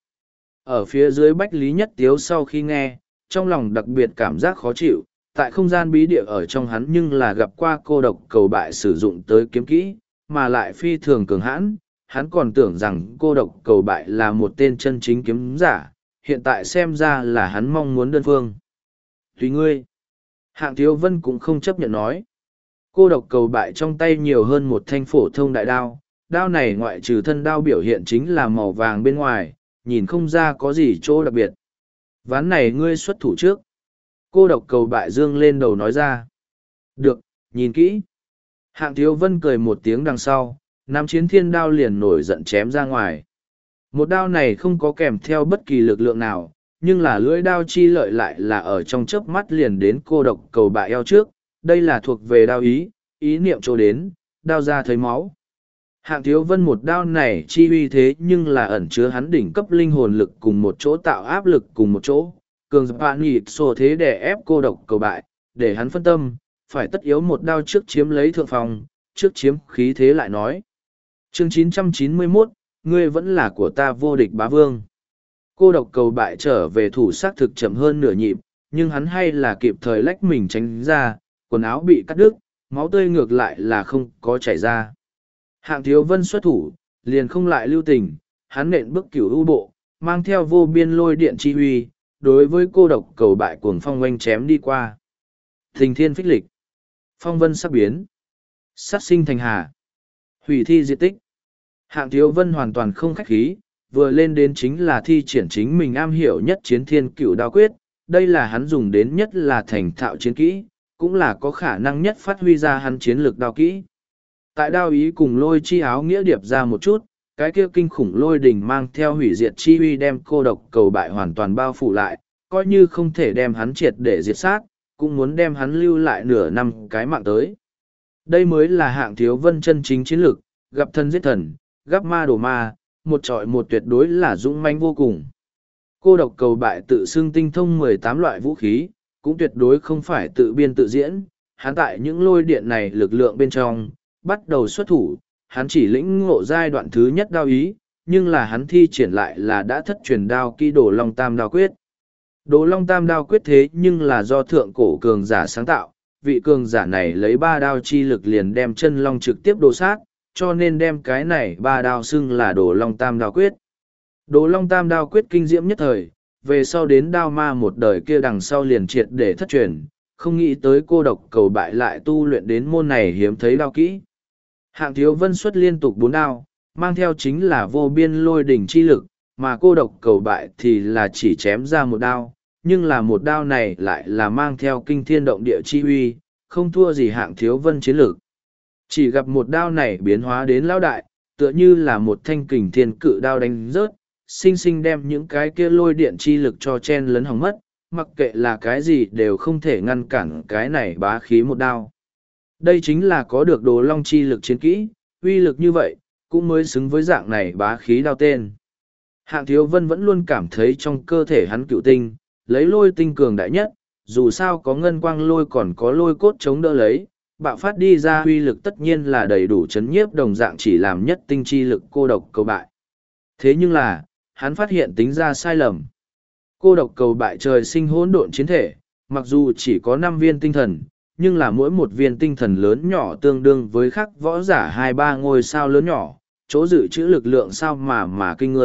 Ở phía dưới Bách Lý Nhất Tiếu sau khi nghe, trong lòng đặc biệt cảm giác khó chịu, tại không gian bí địa ở trong hắn nhưng là gặp qua cô độc cầu bại sử dụng tới kiếm kỹ, mà lại phi thường cường hãn, hắn còn tưởng rằng cô độc cầu bại là một tên chân chính kiếm giả, hiện tại xem ra là hắn mong muốn đơn phương. Tùy ngươi. Hạng Thiếu Vân cũng không chấp nhận nói. Cô độc cầu bại trong tay nhiều hơn một thanh phổ thông đại đao, đao này ngoại trừ thân đao biểu hiện chính là màu vàng bên ngoài, nhìn không ra có gì chỗ đặc biệt. Ván này ngươi xuất thủ trước. Cô độc cầu bại dương lên đầu nói ra. Được, nhìn kỹ. Hạng Thiếu Vân cười một tiếng đằng sau, nắm chiến thiên đao liền nổi giận chém ra ngoài. Một đao này không có kèm theo bất kỳ lực lượng nào, nhưng là lưỡi đao chi lợi lại là ở trong chớp mắt liền đến cô độc cầu bại eo trước. Đây là thuộc về đao ý niệm chỗ đến, đao ra thấy máu. Hạng Thiếu Vân một đao này chi uy thế nhưng là ẩn chứa hắn đỉnh cấp linh hồn lực cùng một chỗ tạo áp lực cùng một chỗ, cường bạn nhịp xô thế để ép cô độc cầu bại, để hắn phân tâm, phải tất yếu một đao trước chiếm lấy thượng phòng, trước chiếm khí thế lại nói. Chương 991, ngươi vẫn là của ta vô địch bá vương. Cô độc cầu bại trở về thủ xác thực chậm hơn nửa nhịp, nhưng hắn hay là kịp thời lách mình tránh ra, quần áo bị cắt đứt, máu tươi ngược lại là không có chảy ra. Hạng Thiếu Vân xuất thủ, liền không lại lưu tình, hắn nện bước cửu u bộ, mang theo vô biên lôi điện chi huy, đối với cô độc cầu bại cuồng phong oanh chém đi qua. Thình thiên phích lịch, phong vân sắp biến, sát sinh thành hà, hủy thi diệt tích. Hạng Thiếu Vân hoàn toàn không khách khí, vừa lên đến chính là thi triển chính mình am hiểu nhất chiến thiên cửu đao quyết, đây là hắn dùng đến nhất là thành thạo chiến kỹ, cũng là có khả năng nhất phát huy ra hắn chiến lược đao kỹ. Tại đao ý cùng lôi chi áo nghĩa điệp ra một chút, cái kia kinh khủng lôi đỉnh mang theo hủy diệt chi uy đem cô độc cầu bại hoàn toàn bao phủ lại, coi như không thể đem hắn triệt để diệt sát, cũng muốn đem hắn lưu lại nửa năm cái mạng tới. Đây mới là Hạng Thiếu Vân chân chính chiến lược, gặp thân giết thần, gặp ma đổ ma, một trọi một tuyệt đối là dũng mãnh vô cùng. Cô độc cầu bại tự xưng tinh thông 18 loại vũ khí, cũng tuyệt đối không phải tự biên tự diễn, hắn tại những lôi điện này lực lượng bên trong, bắt đầu xuất thủ, hắn chỉ lĩnh ngộ giai đoạn thứ nhất đao ý, nhưng là hắn thi triển lại là đã thất truyền đao kỹ Đồ Long Tam đao quyết. Đồ Long Tam đao quyết thế nhưng là do thượng cổ cường giả sáng tạo, vị cường giả này lấy 3 đao chi lực liền đem chân long trực tiếp đồ sát, cho nên đem cái này 3 đao xưng là Đồ Long Tam đao quyết. Đồ Long Tam đao quyết kinh diễm nhất thời, về sau đến đao ma một đời kia đằng sau liền triệt để thất truyền, không nghĩ tới cô độc cầu bại lại tu luyện đến môn này hiếm thấy đao kỹ. Hạng Thiếu Vân xuất liên tục 4 đao, mang theo chính là vô biên lôi đỉnh chi lực, mà cô độc cầu bại thì là chỉ chém ra một đao, nhưng là một đao này lại là mang theo kinh thiên động địa chi uy, không thua gì Hạng Thiếu Vân chiến lực. Chỉ gặp một đao này biến hóa đến lão đại, tựa như là một thanh kình thiên cự đao đánh rớt, sinh sinh đem những cái kia lôi điện chi lực cho chen lấn hỏng mất, mặc kệ là cái gì đều không thể ngăn cản cái này bá khí một đao. Đây chính là có được Đồ Long chi lực chiến kỹ, uy lực như vậy, cũng mới xứng với dạng này bá khí đao tên. Hạng Thiếu Vân vẫn luôn cảm thấy trong cơ thể hắn cựu tinh, lấy lôi tinh cường đại nhất, dù sao có ngân quang lôi còn có lôi cốt chống đỡ lấy, bạo phát đi ra uy lực tất nhiên là đầy đủ chấn nhiếp đồng dạng chỉ làm nhất tinh chi lực cô độc cầu bại. Thế nhưng là, hắn phát hiện tính ra sai lầm. Cô độc cầu bại trời sinh hỗn độn chiến thể, mặc dù chỉ có 5 viên tinh thần, nhưng là mỗi một viên tinh thần lớn nhỏ tương đương với khắc võ giả 2-3 ngôi sao lớn nhỏ, chỗ dự trữ lực lượng sao mà kinh người,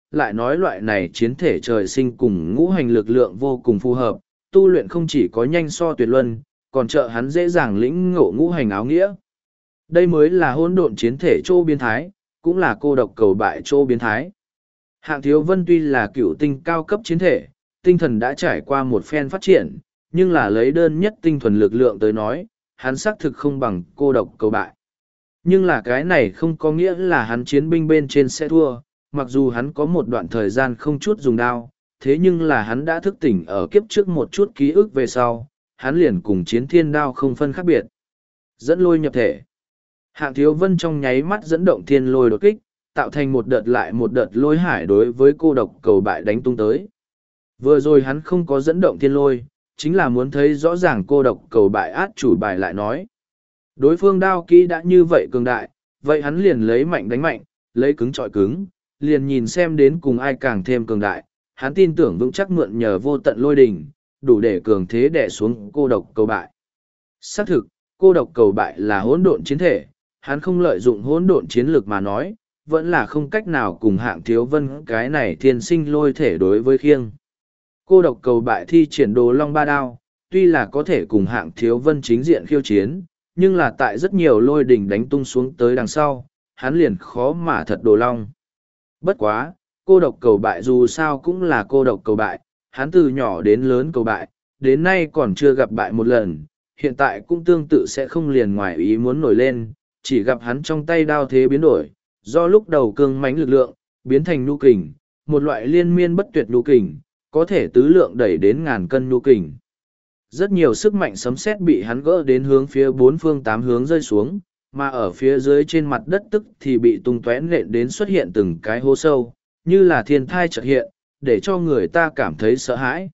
lại nói loại này chiến thể trời sinh cùng ngũ hành lực lượng vô cùng phù hợp, tu luyện không chỉ có nhanh so tuyệt luân, còn trợ hắn dễ dàng lĩnh ngộ ngũ hành áo nghĩa. Đây mới là hỗn độn chiến thể chỗ biến thái, cũng là cô độc cầu bại chỗ biến thái. Hạng Thiếu Vân tuy là cựu tinh cao cấp chiến thể, tinh thần đã trải qua một phen phát triển, nhưng là lấy đơn nhất tinh thuần lực lượng tới nói, hắn xác thực không bằng cô độc cầu bại. Nhưng là cái này không có nghĩa là hắn chiến binh bên trên sẽ thua, mặc dù hắn có một đoạn thời gian không chút dùng đao, thế nhưng là hắn đã thức tỉnh ở kiếp trước một chút ký ức về sau, hắn liền cùng chiến thiên đao không phân khác biệt. Dẫn lôi nhập thể. Hạng Thiếu Vân trong nháy mắt dẫn động thiên lôi đột kích, tạo thành một đợt lại một đợt lôi hải đối với cô độc cầu bại đánh tung tới. Vừa rồi hắn không có dẫn động thiên lôi, chính là muốn thấy rõ ràng cô độc cầu bại át chủ bài lại nói. Đối phương đao kỹ đã như vậy cường đại, vậy hắn liền lấy mạnh đánh mạnh, lấy cứng chọi cứng, liền nhìn xem đến cùng ai càng thêm cường đại. Hắn tin tưởng vững chắc mượn nhờ vô tận lôi đình, đủ để cường thế đè xuống cô độc cầu bại. Xác thực, cô độc cầu bại là hỗn độn chiến thể, hắn không lợi dụng hỗn độn chiến lược mà nói, vẫn là không cách nào cùng Hạng Thiếu Vân cái này thiên sinh lôi thể đối với khiêng. Cô độc cầu bại thi triển đồ long ba đao, tuy là có thể cùng Hạng Thiếu Vân chính diện khiêu chiến, nhưng là tại rất nhiều lôi đỉnh đánh tung xuống tới đằng sau, hắn liền khó mà thật đồ long. Bất quá, cô độc cầu bại dù sao cũng là cô độc cầu bại, hắn từ nhỏ đến lớn cầu bại, đến nay còn chưa gặp bại một lần, hiện tại cũng tương tự sẽ không liền ngoài ý muốn nổi lên, chỉ gặp hắn trong tay đao thế biến đổi, do lúc đầu cương mãnh lực lượng, biến thành nhu kình, một loại liên miên bất tuyệt nhu kình, có thể tứ lượng đẩy đến ngàn cân nhu kình. Rất nhiều sức mạnh sấm sét bị hắn gỡ đến hướng phía bốn phương tám hướng rơi xuống, mà ở phía dưới trên mặt đất tức thì bị tung tóe nện đến xuất hiện từng cái hố sâu, như là thiên thai chợt hiện, để cho người ta cảm thấy sợ hãi.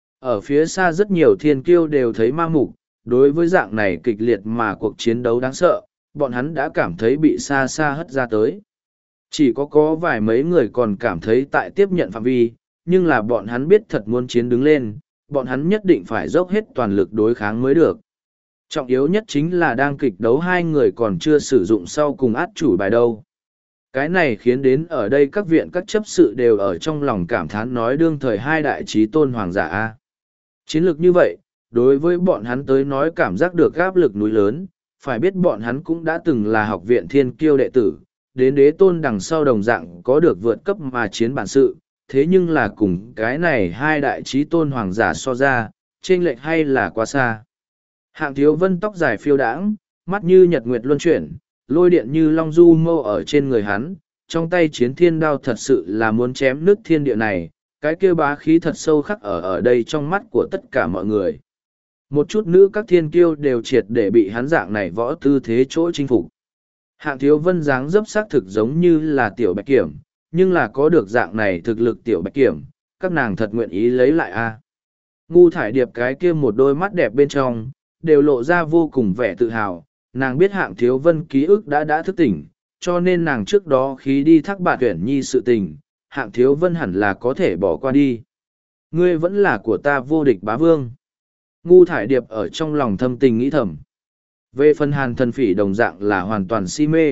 Ở phía xa rất nhiều thiên kiêu đều thấy ma mục, đối với dạng này kịch liệt mà cuộc chiến đấu đáng sợ, bọn hắn đã cảm thấy bị xa xa hất ra tới. Chỉ có vài mấy người còn cảm thấy tại tiếp nhận phạm vi, nhưng là bọn hắn biết thật muốn chiến đứng lên, bọn hắn nhất định phải dốc hết toàn lực đối kháng mới được. Trọng yếu nhất chính là đang kịch đấu hai người còn chưa sử dụng sau cùng át chủ bài đâu. Cái này khiến đến ở đây các viện các chấp sự đều ở trong lòng cảm thán nói đương thời hai đại trí tôn hoàng giả A. Chiến lược như vậy, đối với bọn hắn tới nói cảm giác được áp lực núi lớn, phải biết bọn hắn cũng đã từng là học viện thiên kiêu đệ tử, đến đế tôn đằng sau đồng dạng có được vượt cấp mà chiến bản sự, thế nhưng là cùng cái này hai đại trí tôn hoàng giả so ra, chênh lệch hay là quá xa. Hạng Thiếu Vân tóc dài phiêu đãng, mắt như nhật nguyệt luân chuyển, lôi điện như long du mâu ở trên người hắn, trong tay chiến thiên đao thật sự là muốn chém nước thiên địa này, cái kia bá khí thật sâu khắc ở đây trong mắt của tất cả mọi người. Một chút nữ các thiên kiêu đều triệt để bị hắn dạng này võ tư thế chỗ chinh phục. Hạng Thiếu Vân dáng dấp xác thực giống như là tiểu bạch kiểm, nhưng là có được dạng này thực lực tiểu bạch kiểm, các nàng thật nguyện ý lấy lại a. Ngu thải điệp cái kia một đôi mắt đẹp bên trong, đều lộ ra vô cùng vẻ tự hào, nàng biết Hạng Thiếu Vân ký ức đã thức tỉnh, cho nên nàng trước đó khi đi thác bà tuyển nhi sự tình, Hạng Thiếu Vân hẳn là có thể bỏ qua đi. Ngươi vẫn là của ta vô địch bá vương. Ngu thải điệp ở trong lòng thâm tình nghĩ thầm. Về phần Hàn Thần Phỉ đồng dạng là hoàn toàn si mê.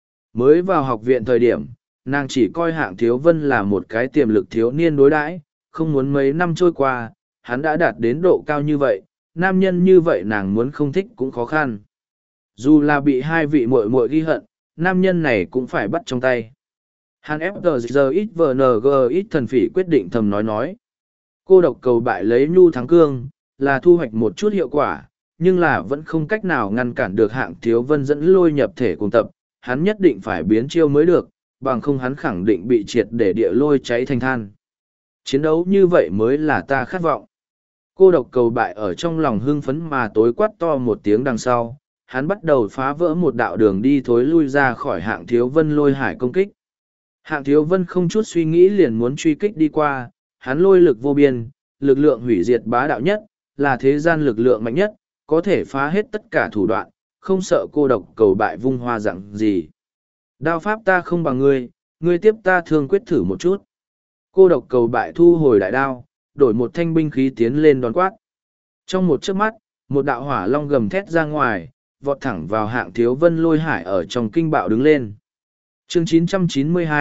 Mới vào học viện thời điểm, nàng chỉ coi Hạng Thiếu Vân là một cái tiềm lực thiếu niên đối đãi, không muốn mấy năm trôi qua, hắn đã đạt đến độ cao như vậy, nam nhân như vậy nàng muốn không thích cũng khó khăn. Dù là bị hai vị muội muội ghi hận, nam nhân này cũng phải bắt trong tay. Hàn FTZXVNG Thần Phỉ quyết định thầm nói. Cô độc cầu bại lấy nhu thắng cương, là thu hoạch một chút hiệu quả, nhưng là vẫn không cách nào ngăn cản được Hạng Thiếu Vân dẫn lôi nhập thể cùng tập, hắn nhất định phải biến chiêu mới được, bằng không hắn khẳng định bị triệt để địa lôi cháy thành than. Chiến đấu như vậy mới là ta khát vọng. Cô độc cầu bại ở trong lòng hưng phấn mà tối quát to một tiếng đằng sau, hắn bắt đầu phá vỡ một đạo đường đi thối lui ra khỏi Hạng Thiếu Vân lôi hải công kích. Hạng Thiếu Vân không chút suy nghĩ liền muốn truy kích đi qua, hắn lôi lực vô biên, lực lượng hủy diệt bá đạo nhất, là thế gian lực lượng mạnh nhất, có thể phá hết tất cả thủ đoạn, không sợ cô độc cầu bại vung hoa dặn gì. Đao pháp ta không bằng ngươi, ngươi tiếp ta thương quyết thử một chút. Cô độc cầu bại thu hồi đại đao, đổi một thanh binh khí tiến lên đón quát. Trong một chớp mắt, một đạo hỏa long gầm thét ra ngoài, vọt thẳng vào Hạng Thiếu Vân lôi hải ở trong kinh bạo đứng lên. Chương 992,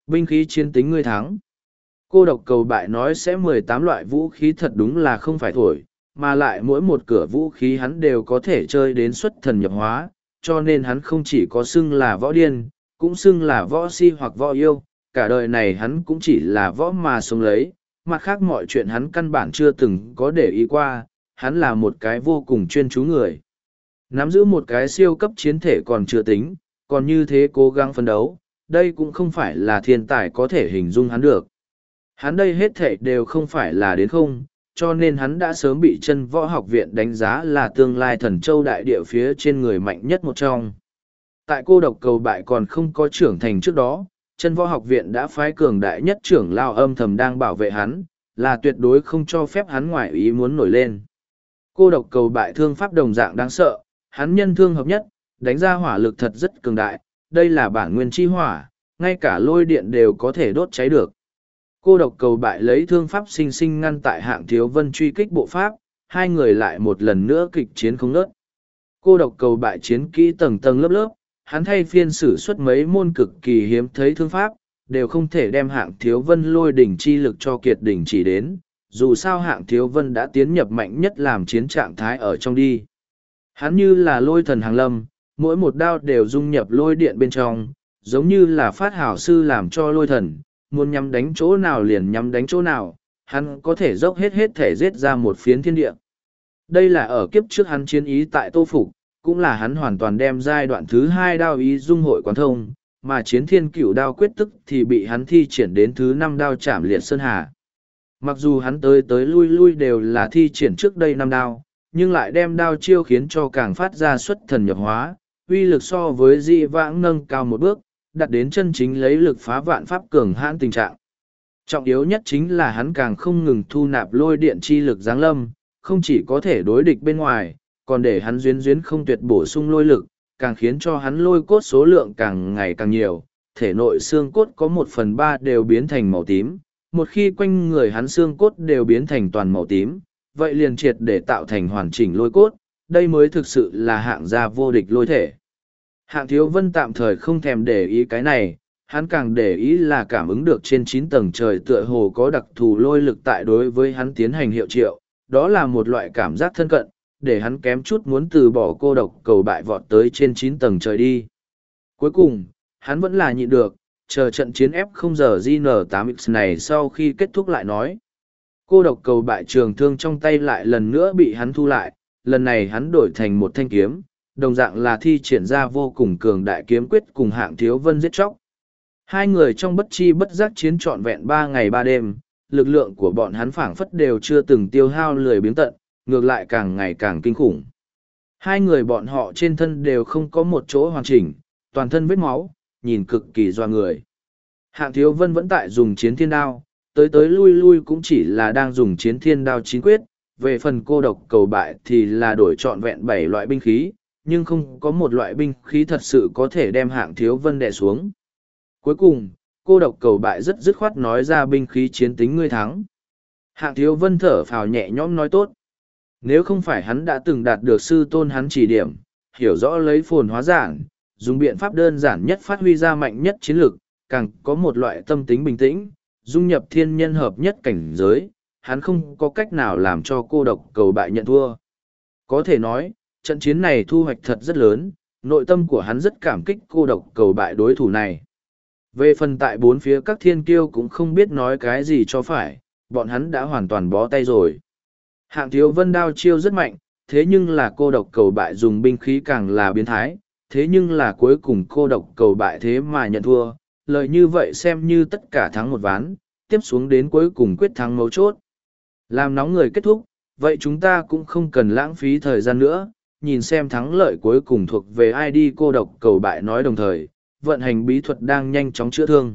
Binh khí chiến tính ngươi thắng. Cô độc cầu bại nói sẽ 18 loại vũ khí thật đúng là không phải thổi, mà lại mỗi một cửa vũ khí hắn đều có thể chơi đến xuất thần nhập hóa, cho nên hắn không chỉ có xưng là võ điên, cũng xưng là võ si hoặc võ yêu, cả đời này hắn cũng chỉ là võ mà sống lấy, mặt khác mọi chuyện hắn căn bản chưa từng có để ý qua, hắn là một cái vô cùng chuyên chú người. Nắm giữ một cái siêu cấp chiến thể còn chưa tính, còn như thế cố gắng phấn đấu, đây cũng không phải là thiên tài có thể hình dung hắn được. Hắn đây hết thể đều không phải là đến không, cho nên hắn đã sớm bị chân võ học viện đánh giá là tương lai thần châu đại địa phía trên người mạnh nhất một trong. Tại cô độc cầu bại còn không có trưởng thành trước đó, chân võ học viện đã phái cường đại nhất trưởng lao âm thầm đang bảo vệ hắn, là tuyệt đối không cho phép hắn ngoại ý muốn nổi lên. Cô độc cầu bại thương pháp đồng dạng đáng sợ, hắn nhân thương hợp nhất, đánh ra hỏa lực thật rất cường đại, đây là bản nguyên chi hỏa, ngay cả lôi điện đều có thể đốt cháy được. Cô độc cầu bại lấy thương pháp sinh sinh ngăn tại Hạng Thiếu Vân truy kích bộ pháp, hai người lại một lần nữa kịch chiến không ngớt. Cô độc cầu bại chiến kỹ tầng tầng lớp lớp, hắn thay phiên sử xuất mấy môn cực kỳ hiếm thấy thương pháp, đều không thể đem Hạng Thiếu Vân lôi đỉnh chi lực cho kiệt đỉnh chỉ đến, dù sao Hạng Thiếu Vân đã tiến nhập mạnh nhất làm chiến trạng thái ở trong đi. Hắn như là lôi thần hàng lâm, mỗi một đao đều dung nhập lôi điện bên trong, giống như là phát hảo sư làm cho lôi thần, muốn nhắm đánh chỗ nào liền nhắm đánh chỗ nào, hắn có thể dốc hết thể giết ra một phiến thiên địa. Đây là ở kiếp trước hắn chiến ý tại Tô Phục, cũng là hắn hoàn toàn đem giai đoạn thứ hai đao ý dung hội quán thông, mà chiến thiên cửu đao quyết tức thì bị hắn thi triển đến thứ 5 đao chạm liệt sơn hà. Mặc dù hắn tới tới lui lui đều là thi triển trước đây 5 đao, nhưng lại đem đao chiêu khiến cho càng phát ra xuất thần nhập hóa, uy lực so với dị vãng nâng cao một bước, đặt đến chân chính lấy lực phá vạn pháp cường hãn tình trạng. Trọng yếu nhất chính là hắn càng không ngừng thu nạp lôi điện chi lực giáng lâm, không chỉ có thể đối địch bên ngoài, còn để hắn duyên không tuyệt bổ sung lôi lực, càng khiến cho hắn lôi cốt số lượng càng ngày càng nhiều, thể nội xương cốt có 1/3 đều biến thành màu tím, một khi quanh người hắn xương cốt đều biến thành toàn màu tím, vậy liền triệt để tạo thành hoàn chỉnh lôi cốt, đây mới thực sự là hạng gia vô địch lôi thể. Hạng Thiếu Vân tạm thời không thèm để ý cái này, hắn càng để ý là cảm ứng được trên 9 tầng trời tựa hồ có đặc thù lôi lực tại đối với hắn tiến hành hiệu triệu, đó là một loại cảm giác thân cận, để hắn kém chút muốn từ bỏ cô độc cầu bại vọt tới trên 9 tầng trời đi. Cuối cùng, hắn vẫn là nhịn được, chờ trận chiến F0 giờ GN8X này sau khi kết thúc lại nói. Cô độc cầu bại trường thương trong tay lại lần nữa bị hắn thu lại, lần này hắn đổi thành một thanh kiếm, đồng dạng là thi triển ra vô cùng cường đại kiếm quyết cùng Hạng Thiếu Vân giết chóc. Hai người trong bất chi bất giác chiến trọn vẹn 3 ngày 3 đêm, lực lượng của bọn hắn phảng phất đều chưa từng tiêu hao lười biếng tận, ngược lại càng ngày càng kinh khủng. Hai người bọn họ trên thân đều không có một chỗ hoàn chỉnh, toàn thân vết máu, nhìn cực kỳ doa người. Hạng Thiếu Vân vẫn tại dùng chiến thiên đao, tới tới lui lui cũng chỉ là đang dùng chiến thiên đao chín quyết, về phần cô độc cầu bại thì là đổi trọn vẹn 7 loại binh khí, nhưng không có một loại binh khí thật sự có thể đem Hạng Thiếu Vân đè xuống. Cuối cùng, cô độc cầu bại rất dứt khoát nói ra binh khí chiến tính ngươi thắng. Hạng Thiếu Vân thở phào nhẹ nhõm nói tốt. Nếu không phải hắn đã từng đạt được sư tôn hắn chỉ điểm, hiểu rõ lấy phồn hóa giản, dùng biện pháp đơn giản nhất phát huy ra mạnh nhất chiến lược, càng có một loại tâm tính bình tĩnh, dung nhập thiên nhân hợp nhất cảnh giới, hắn không có cách nào làm cho cô độc cầu bại nhận thua. Có thể nói, trận chiến này thu hoạch thật rất lớn, nội tâm của hắn rất cảm kích cô độc cầu bại đối thủ này. Về phần tại bốn phía các thiên kiêu cũng không biết nói cái gì cho phải, bọn hắn đã hoàn toàn bó tay rồi. Hạng Thiếu Vân đao chiêu rất mạnh, thế nhưng là cô độc cầu bại dùng binh khí càng là biến thái, thế nhưng là cuối cùng cô độc cầu bại thế mà nhận thua, lời như vậy xem như tất cả thắng một ván, tiếp xuống đến cuối cùng quyết thắng mấu chốt. Làm nóng người kết thúc, vậy chúng ta cũng không cần lãng phí thời gian nữa, nhìn xem thắng lợi cuối cùng thuộc về ai đi. Cô độc cầu bại nói đồng thời, vận hành bí thuật đang nhanh chóng chữa thương.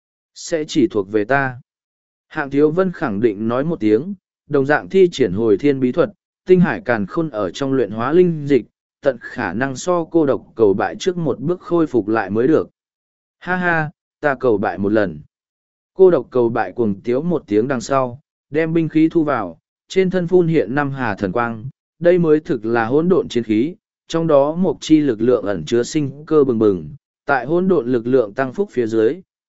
Sẽ chỉ thuộc về ta. Hạng Thiếu Vân khẳng định nói một tiếng, đồng dạng thi triển hồi thiên bí thuật, tinh hải càn khôn ở trong luyện hóa linh dịch, tận khả năng so cô độc cầu bại trước một bước khôi phục lại mới được. Ha ha, ta cầu bại một lần. Cô độc cầu bại cuồng tiếu một tiếng đằng sau, đem binh khí thu vào, trên thân phun hiện 5 hà thần quang, đây mới thực là hỗn độn chiến khí, trong đó một chi lực lượng ẩn chứa sinh cơ bừng bừng, tại hỗn độn lực lượng tăng phúc phía dưới,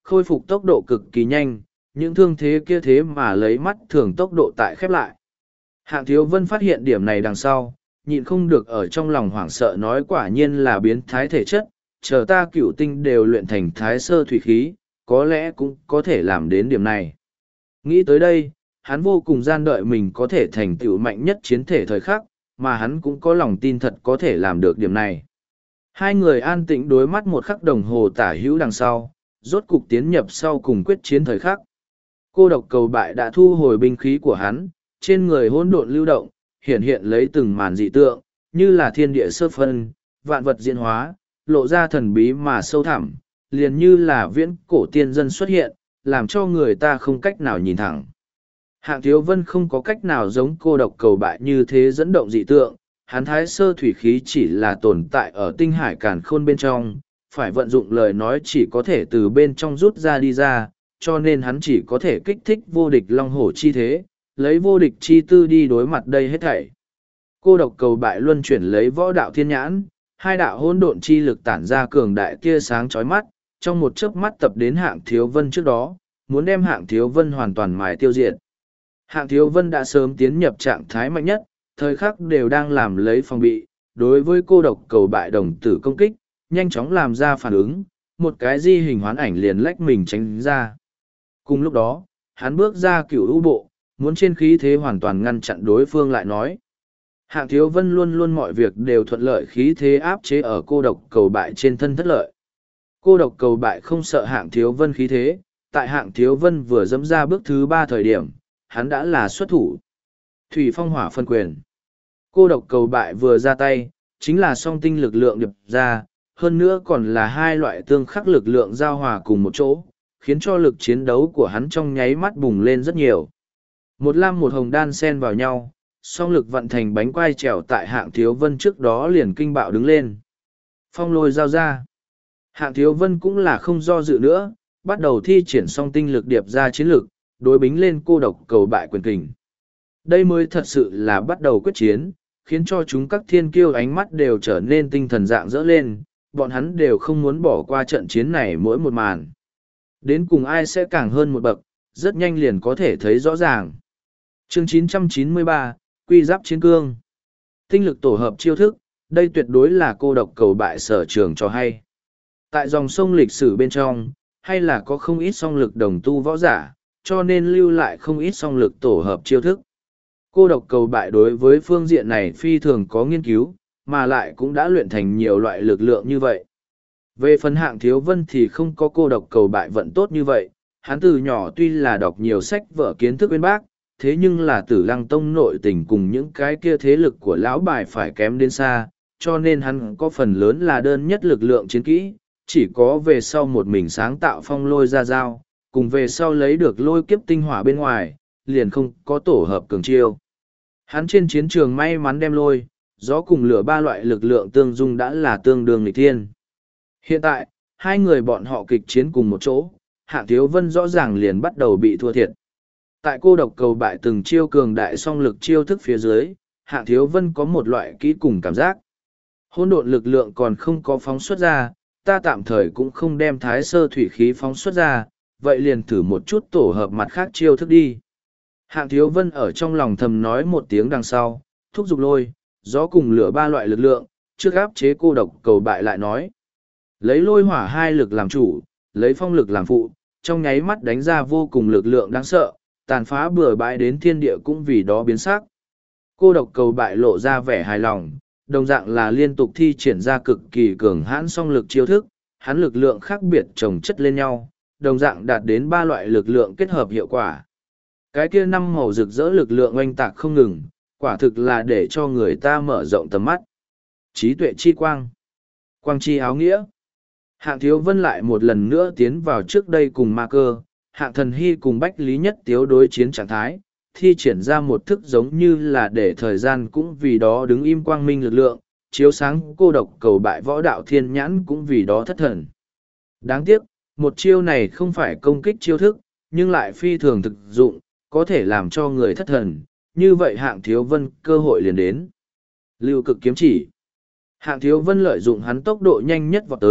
khôi phục tốc độ cực kỳ nhanh, những thương thế kia thế mà lấy mắt thường tốc độ tại khép lại. Hạng Thiếu Vân phát hiện điểm này đằng sau, nhịn không được ở trong lòng hoảng sợ nói quả nhiên là biến thái thể chất, chờ ta cửu tinh đều luyện thành thái sơ thủy khí, có lẽ cũng có thể làm đến điểm này. Nghĩ tới đây, hắn vô cùng gian đợi mình có thể thành tựu mạnh nhất chiến thể thời khắc, mà hắn cũng có lòng tin thật có thể làm được điểm này. Hai người an tĩnh đối mắt một khắc đồng hồ tả hữu đằng sau, rốt cục tiến nhập sau cùng quyết chiến thời khắc. Cô độc cầu bại đã thu hồi binh khí của hắn, trên người hỗn độn lưu động, hiện hiện lấy từng màn dị tượng, như là thiên địa sơ phân, vạn vật diễn hóa, lộ ra thần bí mà sâu thẳm, liền như là viễn cổ tiên dân xuất hiện, làm cho người ta không cách nào nhìn thẳng. Hạng Thiếu Vân không có cách nào giống cô độc cầu bại như thế dẫn động dị tượng, hắn thái sơ thủy khí chỉ là tồn tại ở tinh hải càn khôn bên trong, phải vận dụng lời nói chỉ có thể từ bên trong rút ra đi ra, cho nên hắn chỉ có thể kích thích vô địch long hổ chi thế, lấy vô địch chi tư đi đối mặt đây hết thảy. Cô độc cầu bại luân chuyển lấy võ đạo thiên nhãn, hai đạo hỗn độn chi lực tản ra cường đại tia sáng chói mắt, trong một chớp mắt tập đến Hạng Thiếu Vân trước đó, muốn đem Hạng Thiếu Vân hoàn toàn mài tiêu diệt. Hạng Thiếu Vân đã sớm tiến nhập trạng thái mạnh nhất, thời khắc đều đang làm lấy phòng bị, đối với cô độc cầu bại đồng tử công kích, nhanh chóng làm ra phản ứng, một cái di hình hoán ảnh liền lách mình tránh ra. Cùng lúc đó, hắn bước ra cửu u bộ, muốn trên khí thế hoàn toàn ngăn chặn đối phương lại nói. Hạng Thiếu Vân luôn luôn mọi việc đều thuận lợi khí thế áp chế ở cô độc cầu bại trên thân thất lợi. Cô độc cầu bại không sợ Hạng Thiếu Vân khí thế, tại Hạng Thiếu Vân vừa dẫm ra bước thứ 3 thời điểm, hắn đã là xuất thủ. Thủy phong hỏa phân quyền. Cô độc cầu bại vừa ra tay, chính là song tinh lực lượng điệp ra, hơn nữa còn là hai loại tương khắc lực lượng giao hòa cùng một chỗ, khiến cho lực chiến đấu của hắn trong nháy mắt bùng lên rất nhiều. Một lam một hồng đan xen vào nhau, song lực vận thành bánh quai trèo tại Hạng Thiếu Vân trước đó liền kinh bạo đứng lên. Phong lôi giao ra. Hạng Thiếu Vân cũng là không do dự nữa, bắt đầu thi triển song tinh lực điệp ra chiến lực, đối bính lên cô độc cầu bại quyền kình. Đây mới thật sự là bắt đầu quyết chiến, khiến cho chúng các thiên kiêu ánh mắt đều trở nên tinh thần dạng dỡ lên, bọn hắn đều không muốn bỏ qua trận chiến này mỗi một màn. Đến cùng ai sẽ càng hơn một bậc, rất nhanh liền có thể thấy rõ ràng. Chương 993, Quy giáp chiến cương. Tinh lực tổ hợp chiêu thức, đây tuyệt đối là cô độc cầu bại sở trường cho hay. Tại dòng sông lịch sử bên trong, hay là có không ít song lực đồng tu võ giả, cho nên lưu lại không ít song lực tổ hợp chiêu thức. Cô độc cầu bại đối với phương diện này phi thường có nghiên cứu, mà lại cũng đã luyện thành nhiều loại lực lượng như vậy. Về phần Hạng Thiếu Vân thì không có cô độc cầu bại vận tốt như vậy, hắn từ nhỏ tuy là đọc nhiều sách vở kiến thức bên bác, thế nhưng là Tử Lăng Tông nội tình cùng những cái kia thế lực của lão bài phải kém đến xa, cho nên hắn có phần lớn là đơn nhất lực lượng chiến kỹ, chỉ có về sau một mình sáng tạo phong lôi ra dao, cùng về sau lấy được lôi kiếp tinh hỏa bên ngoài, liền không có tổ hợp cường chiêu. Hắn trên chiến trường may mắn đem lôi, gió cùng lửa ba loại lực lượng tương dung đã là tương đương nghịch thiên. Hiện tại, hai người bọn họ kịch chiến cùng một chỗ, Hạng Thiếu Vân rõ ràng liền bắt đầu bị thua thiệt. Tại cô độc cầu bại từng chiêu cường đại song lực chiêu thức phía dưới, Hạng Thiếu Vân có một loại kỹ cùng cảm giác. Hỗn độn lực lượng còn không có phóng xuất ra, ta tạm thời cũng không đem thái sơ thủy khí phóng xuất ra, vậy liền thử một chút tổ hợp mặt khác chiêu thức đi. Hạng Thiếu Vân ở trong lòng thầm nói một tiếng đằng sau, thúc giục lôi, gió cùng lửa ba loại lực lượng, trước áp chế cô độc cầu bại lại nói. Lấy lôi hỏa hai lực làm chủ, lấy phong lực làm phụ, trong nháy mắt đánh ra vô cùng lực lượng đáng sợ, tàn phá bừa bãi đến thiên địa cũng vì đó biến sắc. Cô độc cầu bại lộ ra vẻ hài lòng, đồng dạng là liên tục thi triển ra cực kỳ cường hãn song lực chiêu thức, hắn lực lượng khác biệt chồng chất lên nhau, đồng dạng đạt đến 3 loại lực lượng kết hợp hiệu quả. Cái kia 5 màu rực rỡ lực lượng oanh tạc không ngừng, quả thực là để cho người ta mở rộng tầm mắt. Trí tuệ chi quang, quang chi áo nghĩa. Hạng Thiếu Vân lại một lần nữa tiến vào trước đây cùng ma cơ, Hạng Thần Hy cùng Bách Lý Nhất Tiếu đối chiến trạng thái, thi triển ra một thức giống như là để thời gian cũng vì đó đứng im quang minh lực lượng, chiếu sáng cô độc cầu bại võ đạo thiên nhãn cũng vì đó thất thần. Đáng tiếc, một chiêu này không phải công kích chiêu thức, nhưng lại phi thường thực dụng, có thể làm cho người thất thần, như vậy Hạng Thiếu Vân cơ hội liền đến. Lưu cực kiếm chỉ. Hạng Thiếu Vân lợi dụng hắn tốc độ nhanh nhất vọt tới,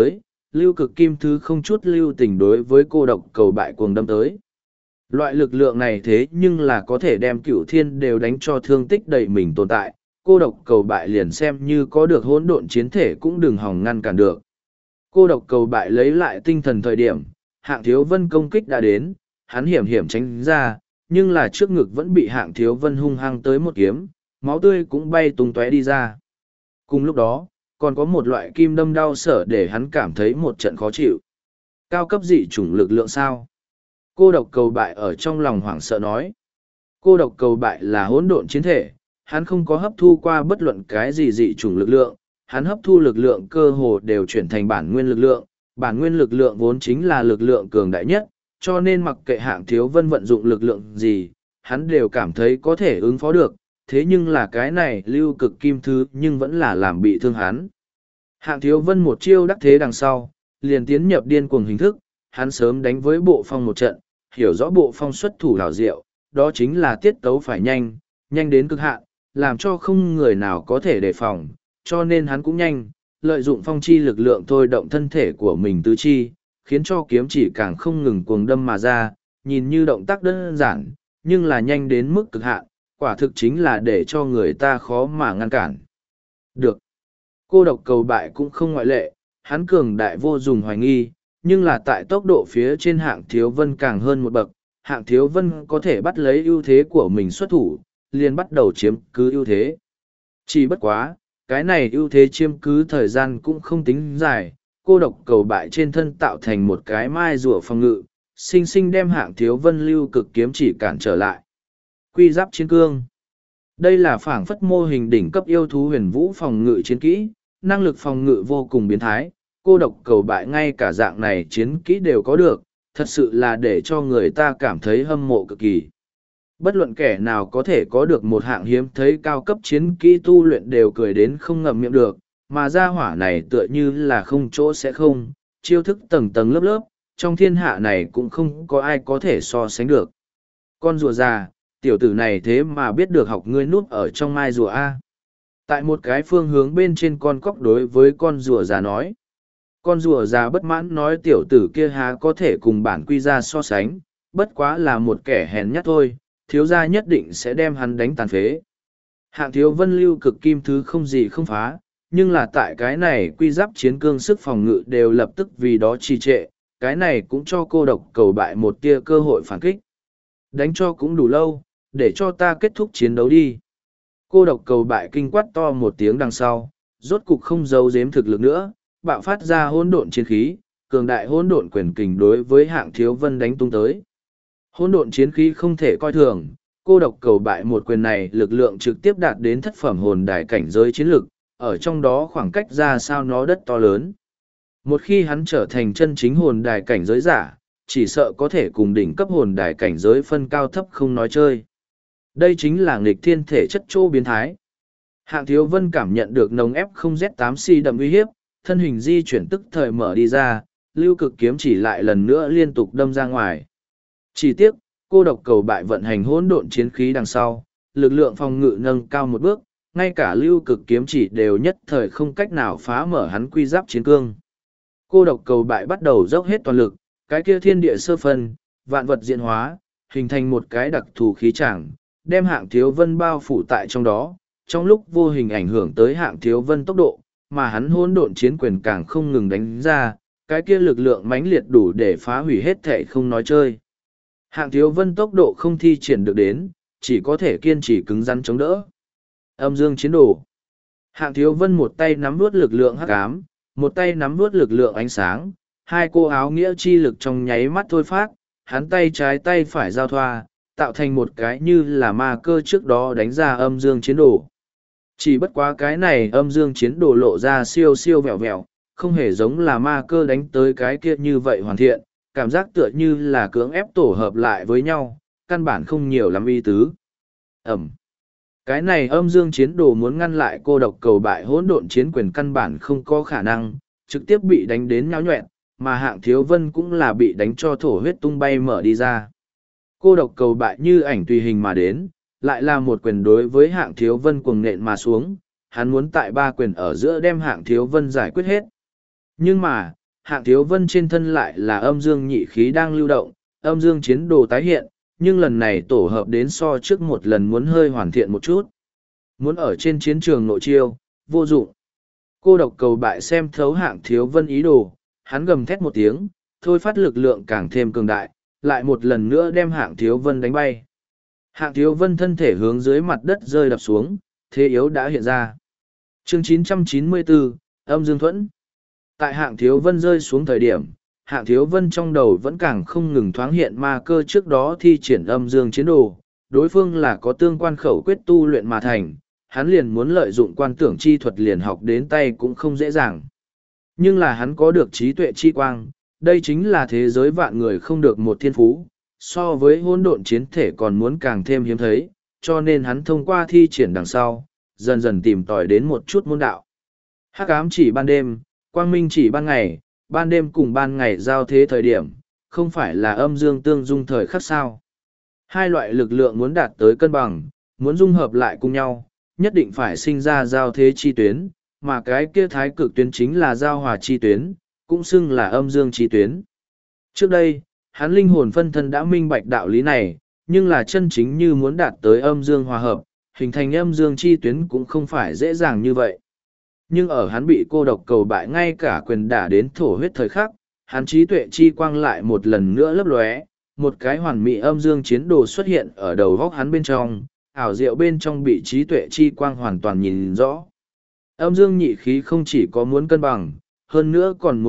lưu cực kim thứ không chút lưu tình đối với cô độc cầu bại cuồng đâm tới. Loại lực lượng này thế nhưng là có thể đem cửu thiên đều đánh cho thương tích đầy mình tồn tại, cô độc cầu bại liền xem như có được hỗn độn chiến thể cũng đừng hòng ngăn cản được. Cô độc cầu bại lấy lại tinh thần thời điểm, Hạng Thiếu Vân công kích đã đến, hắn hiểm hiểm tránh ra, nhưng là trước ngực vẫn bị Hạng Thiếu Vân hung hăng tới một kiếm, máu tươi cũng bay tung tóe đi ra. Cùng lúc đó, còn có một loại kim đâm đau sở để hắn cảm thấy một trận khó chịu. Cao cấp dị chủng lực lượng sao? Cô độc cầu bại ở trong lòng hoảng sợ nói. Cô độc cầu bại là hỗn độn chiến thể, hắn không có hấp thu qua bất luận cái gì dị chủng lực lượng, hắn hấp thu lực lượng cơ hồ đều chuyển thành bản nguyên lực lượng vốn chính là lực lượng cường đại nhất, cho nên mặc kệ Hạng Thiếu Vân vận dụng lực lượng gì, hắn đều cảm thấy có thể ứng phó được, thế nhưng là cái này lưu cực kim thứ nhưng vẫn là làm bị thương hắn. Hạng Thiếu Vân một chiêu đắc thế đằng sau, liền tiến nhập điên cuồng hình thức, hắn sớm đánh với bộ phong một trận, hiểu rõ bộ phong xuất thủ hảo diệu, đó chính là tiết tấu phải nhanh, nhanh đến cực hạn, làm cho không người nào có thể đề phòng, cho nên hắn cũng nhanh, lợi dụng phong chi lực lượng thôi động thân thể của mình tứ chi, khiến cho kiếm chỉ càng không ngừng cuồng đâm mà ra, nhìn như động tác đơn giản, nhưng là nhanh đến mức cực hạn, quả thực chính là để cho người ta khó mà ngăn cản. Được. Cô độc cầu bại cũng không ngoại lệ, hắn cường đại vô dùng hoài nghi, nhưng là tại tốc độ phía trên Hạng Thiếu Vân càng hơn một bậc, Hạng Thiếu Vân có thể bắt lấy ưu thế của mình xuất thủ, liền bắt đầu chiếm cứ ưu thế. Chỉ bất quá, cái này ưu thế chiếm cứ thời gian cũng không tính dài, cô độc cầu bại trên thân tạo thành một cái mai rùa phòng ngự, sinh sinh đem Hạng Thiếu Vân lưu cực kiếm chỉ cản trở lại. Quy giáp chiến cương. Đây là phảng phất mô hình đỉnh cấp yêu thú huyền vũ phòng ngự chiến kỹ, năng lực phòng ngự vô cùng biến thái, cô độc cầu bại ngay cả dạng này chiến kỹ đều có được, thật sự là để cho người ta cảm thấy hâm mộ cực kỳ. Bất luận kẻ nào có thể có được một hạng hiếm thấy cao cấp chiến kỹ tu luyện đều cười đến không ngậm miệng được, mà gia hỏa này tựa như là không chỗ sẽ không, chiêu thức tầng tầng lớp lớp, trong thiên hạ này cũng không có ai có thể so sánh được. Con rùa già, tiểu tử này thế mà biết được học ngươi núp ở trong mai rùa A. Tại một cái phương hướng bên trên con cóc đối với con rùa già nói. Con rùa già bất mãn nói tiểu tử kia há có thể cùng bản quy ra so sánh, bất quá là một kẻ hèn nhát thôi, thiếu gia nhất định sẽ đem hắn đánh tàn phế. Hạng Thiếu Vân lưu cực kim thứ không gì không phá, nhưng là tại cái này quy giáp chiến cương sức phòng ngự đều lập tức vì đó trì trệ, cái này cũng cho cô độc cầu bại một tia cơ hội phản kích. Đánh cho cũng đủ lâu, để cho ta kết thúc chiến đấu đi. Cô độc cầu bại kinh quát to một tiếng đằng sau, rốt cục không giấu giếm thực lực nữa, bạo phát ra hỗn độn chiến khí, cường đại hỗn độn quyền kình đối với Hạng Thiếu Vân đánh tung tới. Hỗn độn chiến khí không thể coi thường, cô độc cầu bại một quyền này lực lượng trực tiếp đạt đến thất phẩm hồn đài cảnh giới chiến lực, ở trong đó khoảng cách ra sao nó đất to lớn. Một khi hắn trở thành chân chính hồn đài cảnh giới giả, chỉ sợ có thể cùng đỉnh cấp hồn đài cảnh giới phân cao thấp không nói chơi. Đây chính là nghịch thiên thể chất chỗ biến thái. Hạng Thiếu Vân cảm nhận được nồng ép không Z8C đậm uy hiếp, thân hình di chuyển tức thời mở đi ra, lưu cực kiếm chỉ lại lần nữa liên tục đâm ra ngoài. Chỉ tiếc, cô độc cầu bại vận hành hỗn độn chiến khí đằng sau, lực lượng phòng ngự nâng cao một bước, ngay cả lưu cực kiếm chỉ đều nhất thời không cách nào phá mở hắn quy giáp chiến cương. Cô độc cầu bại bắt đầu dốc hết toàn lực, cái kia thiên địa sơ phân, vạn vật diễn hóa, hình thành một cái đặc thù khí tràng, đem Hạng Thiếu Vân bao phủ tại trong đó, trong lúc vô hình ảnh hưởng tới Hạng Thiếu Vân tốc độ, mà hắn hỗn độn chiến quyền càng không ngừng đánh ra, cái kia lực lượng mãnh liệt đủ để phá hủy hết thảy không nói chơi. Hạng Thiếu Vân tốc độ không thi triển được đến, chỉ có thể kiên trì cứng rắn chống đỡ. Âm dương chiến đồ. Hạng Thiếu Vân một tay nắm nuốt lực lượng hắc ám, một tay nắm nuốt lực lượng ánh sáng, hai cô áo nghĩa chi lực trong nháy mắt thôi phát, hắn tay trái tay phải giao thoa, tạo thành một cái như là ma cơ trước đó đánh ra âm dương chiến đồ. Chỉ bất quá cái này âm dương chiến đồ lộ ra siêu siêu vẹo vẹo, không hề giống là ma cơ đánh tới cái kia như vậy hoàn thiện, cảm giác tựa như là cưỡng ép tổ hợp lại với nhau, căn bản không nhiều lắm ý tứ. Cái này âm dương chiến đồ muốn ngăn lại cô độc cầu bại hỗn độn chiến quyền căn bản không có khả năng, trực tiếp bị đánh đến nháo nhoẹn, mà Hạng Thiếu Vân cũng là bị đánh cho thổ huyết tung bay mở đi ra. Cô độc cầu bại như ảnh tùy hình mà đến, lại là một quyền đối với Hạng Thiếu Vân cuồng nện mà xuống, hắn muốn tại ba quyền ở giữa đem Hạng Thiếu Vân giải quyết hết. Nhưng mà, Hạng Thiếu Vân trên thân lại là âm dương nhị khí đang lưu động, âm dương chiến đồ tái hiện, nhưng lần này tổ hợp đến so trước một lần muốn hơi hoàn thiện một chút. Muốn ở trên chiến trường nội chiêu, vô dụng. Cô độc cầu bại xem thấu Hạng Thiếu Vân ý đồ, hắn gầm thét một tiếng, thôi phát lực lượng càng thêm cường đại, lại một lần nữa đem Hạng Thiếu Vân đánh bay. Hạng Thiếu Vân thân thể hướng dưới mặt đất rơi đập xuống, thế yếu đã hiện ra. Chương 994, âm dương thuẫn. Tại Hạng Thiếu Vân rơi xuống thời điểm, Hạng Thiếu Vân trong đầu vẫn càng không ngừng thoáng hiện ma cơ trước đó thi triển âm dương chiến đồ, đối phương là có tương quan khẩu quyết tu luyện mà thành, hắn liền muốn lợi dụng quan tưởng chi thuật liền học đến tay cũng không dễ dàng. Nhưng là hắn có được trí tuệ chi quang, đây chính là thế giới vạn người không được một thiên phú, so với hỗn độn chiến thể còn muốn càng thêm hiếm thấy, cho nên hắn thông qua thi triển đằng sau, dần dần tìm tòi đến một chút môn đạo. Hắc ám chỉ ban đêm, quang minh chỉ ban ngày, ban đêm cùng ban ngày giao thế thời điểm, không phải là âm dương tương dung thời khắc sao. Hai loại lực lượng muốn đạt tới cân bằng, muốn dung hợp lại cùng nhau, nhất định phải sinh ra giao thế chi tuyến, mà cái kia thái cực tuyến chính là giao hòa chi tuyến, cũng xưng là âm dương chi tuyến. Trước đây, hắn linh hồn phân thân đã minh bạch đạo lý này, nhưng là chân chính như muốn đạt tới âm dương hòa hợp, hình thành âm dương chi tuyến cũng không phải dễ dàng như vậy. Nhưng ở hắn bị cô độc cầu bại ngay cả quyền đả đến thổ huyết thời khắc, hắn trí tuệ chi quang lại một lần nữa lấp lóe, một cái hoàn mỹ âm dương chiến đồ xuất hiện ở đầu góc hắn bên trong, ảo diệu bên trong bị trí tuệ chi quang hoàn toàn nhìn rõ. Âm dương nhị khí không chỉ có muốn cân bằng, hơn nữa còn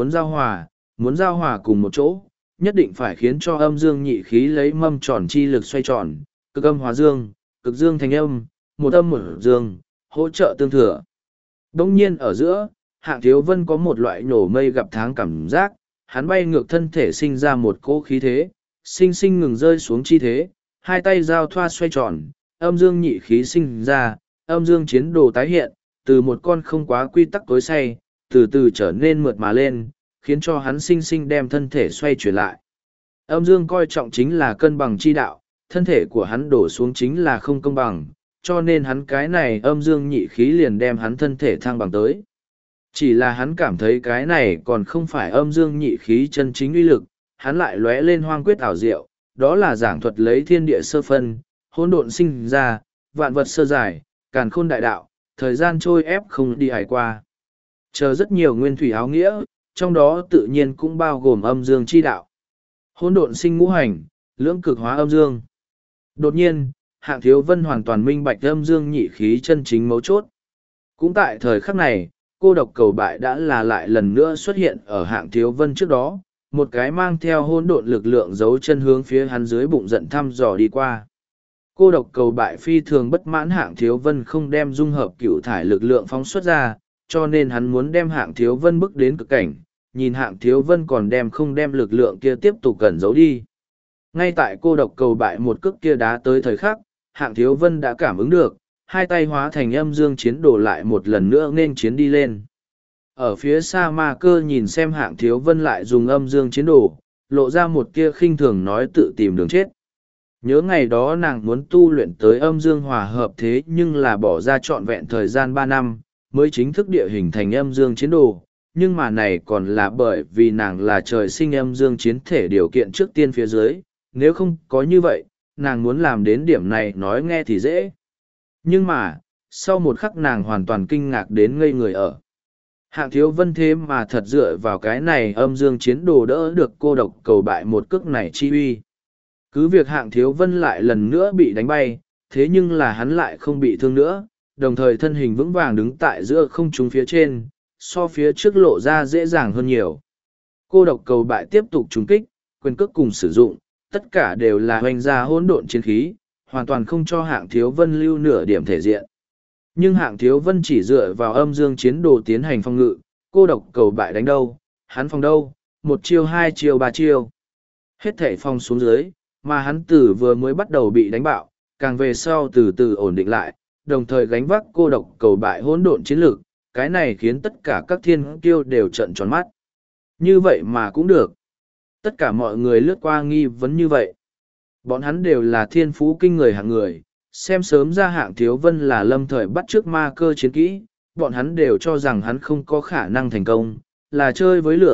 muốn giao hòa cùng một chỗ, nhất định phải khiến cho âm dương nhị khí lấy mâm tròn chi lực xoay tròn, cực âm hóa dương, cực dương thành âm, một âm một dương, hỗ trợ tương thừa. Đông nhiên ở giữa, Hạng Thiếu Vân có một loại nổ mây gặp tháng cảm giác, hắn bay ngược thân thể sinh ra một cỗ khí thế, sinh sinh ngừng rơi xuống chi thế, hai tay giao thoa xoay tròn, âm dương nhị khí sinh ra, âm dương chiến đồ tái hiện, từ một con không quá quy tắc tối say, từ từ trở nên mượt mà lên, khiến cho hắn sinh sinh đem thân thể xoay chuyển lại. Âm dương coi trọng chính là cân bằng chi đạo, thân thể của hắn đổ xuống chính là không công bằng, cho nên hắn cái này âm dương nhị khí liền đem hắn thân thể thăng bằng tới. Chỉ là hắn cảm thấy cái này còn không phải âm dương nhị khí chân chính uy lực, hắn lại lóe lên hoang quyết ảo diệu, đó là giảng thuật lấy thiên địa sơ phân, hỗn độn sinh ra, vạn vật sơ giải, càn khôn đại đạo, thời gian trôi ép không đi hải qua. Chờ rất nhiều nguyên thủy áo nghĩa, trong đó tự nhiên cũng bao gồm âm dương chi đạo. Hỗn độn sinh ngũ hành, lưỡng cực hóa âm dương. Đột nhiên, Hạng Thiếu Vân hoàn toàn minh bạch âm dương nhị khí chân chính mấu chốt. Cũng tại thời khắc này, cô độc cầu bại đã là lại lần nữa xuất hiện ở Hạng Thiếu Vân trước đó, một cái mang theo hỗn độn lực lượng giấu chân hướng phía hắn dưới bụng giận thăm dò đi qua. Cô độc cầu bại phi thường bất mãn Hạng Thiếu Vân không đem dung hợp cựu thải lực lượng phóng xuất ra, cho nên hắn muốn đem Hạng Thiếu Vân bước đến cực cảnh, nhìn Hạng Thiếu Vân còn đem không đem lực lượng kia tiếp tục cẩn giấu đi. Ngay tại cô độc cầu bại một cước kia đá tới thời khắc, Hạng Thiếu Vân đã cảm ứng được, hai tay hóa thành âm dương chiến đồ lại một lần nữa nên chiến đi lên. Ở phía xa ma cơ nhìn xem Hạng Thiếu Vân lại dùng âm dương chiến đồ, lộ ra một tia khinh thường nói tự tìm đường chết. Nhớ ngày đó nàng muốn tu luyện tới âm dương hòa hợp thế nhưng là bỏ ra trọn vẹn thời gian 3 năm, mới chính thức địa hình thành âm dương chiến đồ. Nhưng mà này còn là bởi vì nàng là trời sinh âm dương chiến thể điều kiện trước tiên phía dưới, nếu không có như vậy, nàng muốn làm đến điểm này nói nghe thì dễ. Nhưng mà, sau một khắc nàng hoàn toàn kinh ngạc đến ngây người ở. Hạng Thiếu Vân thế mà thật dựa vào cái này âm dương chiến đồ đỡ được cô độc cầu bại một cước này chi uy. Cứ việc Hạng Thiếu Vân lại lần nữa bị đánh bay, thế nhưng là hắn lại không bị thương nữa, đồng thời thân hình vững vàng đứng tại giữa không trung phía trên, so phía trước lộ ra dễ dàng hơn nhiều. Cô độc cầu bại tiếp tục trúng kích, quyền cước cùng sử dụng, tất cả đều là hoành ra hỗn độn chiến khí, hoàn toàn không cho Hạng Thiếu Vân lưu nửa điểm thể diện. Nhưng Hạng Thiếu Vân chỉ dựa vào âm dương chiến đồ tiến hành phòng ngự, cô độc cầu bại đánh đâu, hắn phòng đâu, 1 chiêu 2 chiêu 3 chiêu. Hết thể phòng xuống dưới, mà hắn từ vừa mới bắt đầu bị đánh bạo, càng về sau từ từ ổn định lại, đồng thời gánh vác cô độc cầu bại hỗn độn chiến lược, cái này khiến tất cả các thiên kiêu đều trợn tròn mắt. Như vậy mà cũng được. Tất cả mọi người lướt qua nghi vấn như vậy. Bọn hắn đều là thiên phú kinh người hạng người, xem sớm ra Hạng Thiếu Vân là lâm thời bắt chước ma cơ chiến kỹ, bọn hắn đều cho rằng hắn không có khả năng thành công, là chơi với lửa,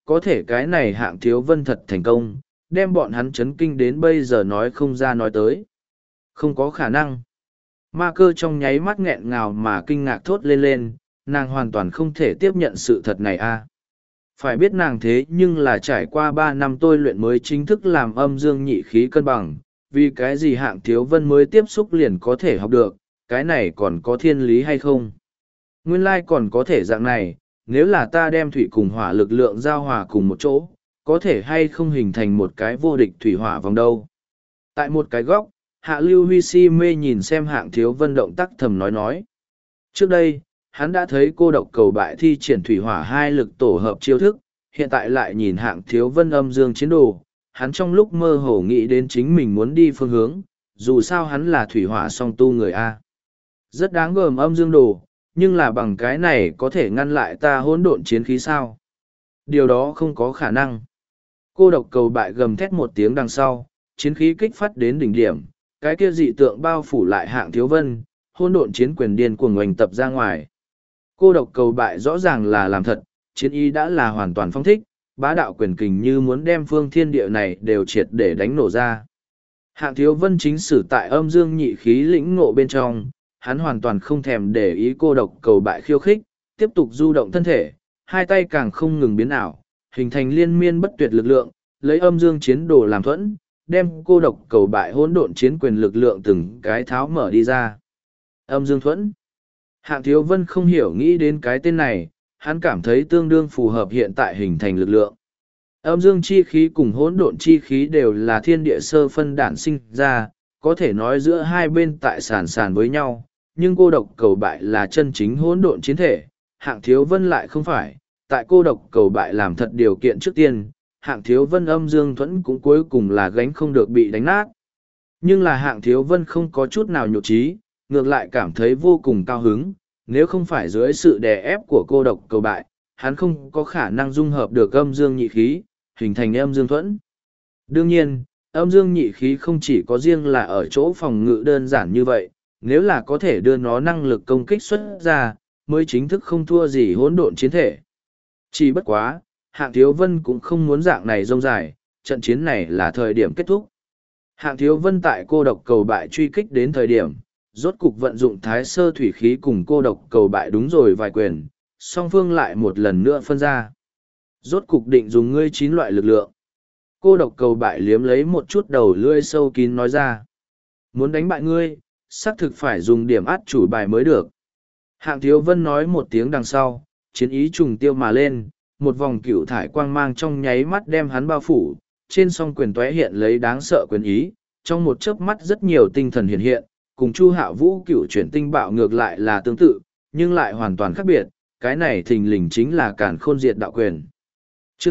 có thể cái này hạng thiếu vân thật thành công, đem bọn hắn chấn kinh đến bây giờ nói không ra nói tới. Không có khả năng. Ma cơ trong nháy mắt nghẹn ngào mà kinh ngạc thốt lên lên, nàng hoàn toàn không thể tiếp nhận sự thật này a. Phải biết nàng thế nhưng là trải qua 3 năm tôi luyện mới chính thức làm âm dương nhị khí cân bằng, vì cái gì hạng thiếu vân mới tiếp xúc liền có thể học được, cái này còn có thiên lý hay không? Nguyên lai còn có thể dạng này, nếu là ta đem thủy cùng hỏa lực lượng giao hòa cùng một chỗ, có thể hay không hình thành một cái vô địch thủy hỏa vòng đâu. Tại một cái góc, Hạ Lưu Huy si mê nhìn xem hạng thiếu vân động tác thầm nói. Trước đây, hắn đã thấy cô độc cầu bại thi triển thủy hỏa hai lực tổ hợp chiêu thức, hiện tại lại nhìn hạng thiếu vân âm dương chiến đồ, hắn trong lúc mơ hồ nghĩ đến chính mình muốn đi phương hướng, dù sao hắn là thủy hỏa song tu người A. Rất đáng gờm âm dương đồ, nhưng là bằng cái này có thể ngăn lại ta hỗn độn chiến khí sao? Điều đó không có khả năng. Cô độc cầu bại gầm thét một tiếng đằng sau, chiến khí kích phát đến đỉnh điểm, cái kia dị tượng bao phủ lại hạng thiếu vân, hỗn độn chiến quyền điên cuồng ngoành tập ra ngoài. Cô độc cầu bại rõ ràng là làm thật, chiến ý đã là hoàn toàn phong thích, bá đạo quyền kình như muốn đem phương thiên địa này đều triệt để đánh nổ ra. Hạng thiếu vân chính sử tại âm dương nhị khí lĩnh ngộ bên trong, hắn hoàn toàn không thèm để ý cô độc cầu bại khiêu khích, tiếp tục du động thân thể, hai tay càng không ngừng biến ảo, hình thành liên miên bất tuyệt lực lượng, lấy âm dương chiến đồ làm thuẫn, đem cô độc cầu bại hỗn độn chiến quyền lực lượng từng cái tháo mở đi ra. Âm dương thuẫn. Hạng thiếu vân không hiểu nghĩ đến cái tên này, hắn cảm thấy tương đương phù hợp hiện tại hình thành lực lượng. Âm dương chi khí cùng hỗn độn chi khí đều là thiên địa sơ phân đản sinh ra, có thể nói giữa hai bên tại sàn với nhau, nhưng cô độc cầu bại là chân chính hỗn độn chiến thể, hạng thiếu vân lại không phải, tại cô độc cầu bại làm thật điều kiện trước tiên, hạng thiếu vân âm dương thuẫn cũng cuối cùng là gánh không được bị đánh nát. Nhưng là hạng thiếu vân không có chút nào nhục trí, ngược lại cảm thấy vô cùng cao hứng, nếu không phải dưới sự đè ép của cô độc cầu bại, hắn không có khả năng dung hợp được âm dương nhị khí, hình thành âm dương thuẫn. Đương nhiên, âm dương nhị khí không chỉ có riêng là ở chỗ phòng ngự đơn giản như vậy, nếu là có thể đưa nó năng lực công kích xuất ra, mới chính thức không thua gì hỗn độn chiến thể. Chỉ bất quá, hạng thiếu vân cũng không muốn dạng này rông dài, trận chiến này là thời điểm kết thúc. Hạng thiếu vân tại cô độc cầu bại truy kích đến thời điểm, rốt cục vận dụng thái sơ thủy khí cùng cô độc cầu bại đúng rồi vài quyền, song phương lại một lần nữa phân ra. Rốt cục định dùng ngươi 9 loại lực lượng. Cô độc cầu bại liếm lấy một chút đầu lưỡi sâu kín nói ra. Muốn đánh bại ngươi, xác thực phải dùng điểm át chủ bài mới được. Hạng thiếu vân nói một tiếng đằng sau, chiến ý trùng tiêu mà lên, một vòng cựu thải quang mang trong nháy mắt đem hắn bao phủ, trên song quyền tóe hiện lấy đáng sợ quyền ý, trong một chớp mắt rất nhiều tinh thần hiện hiện, cùng Chu Hạ Vũ cựu chuyển tinh bạo ngược lại là tương tự, nhưng lại hoàn toàn khác biệt, cái này thình lình chính là càn khôn diệt đạo quyền. Chương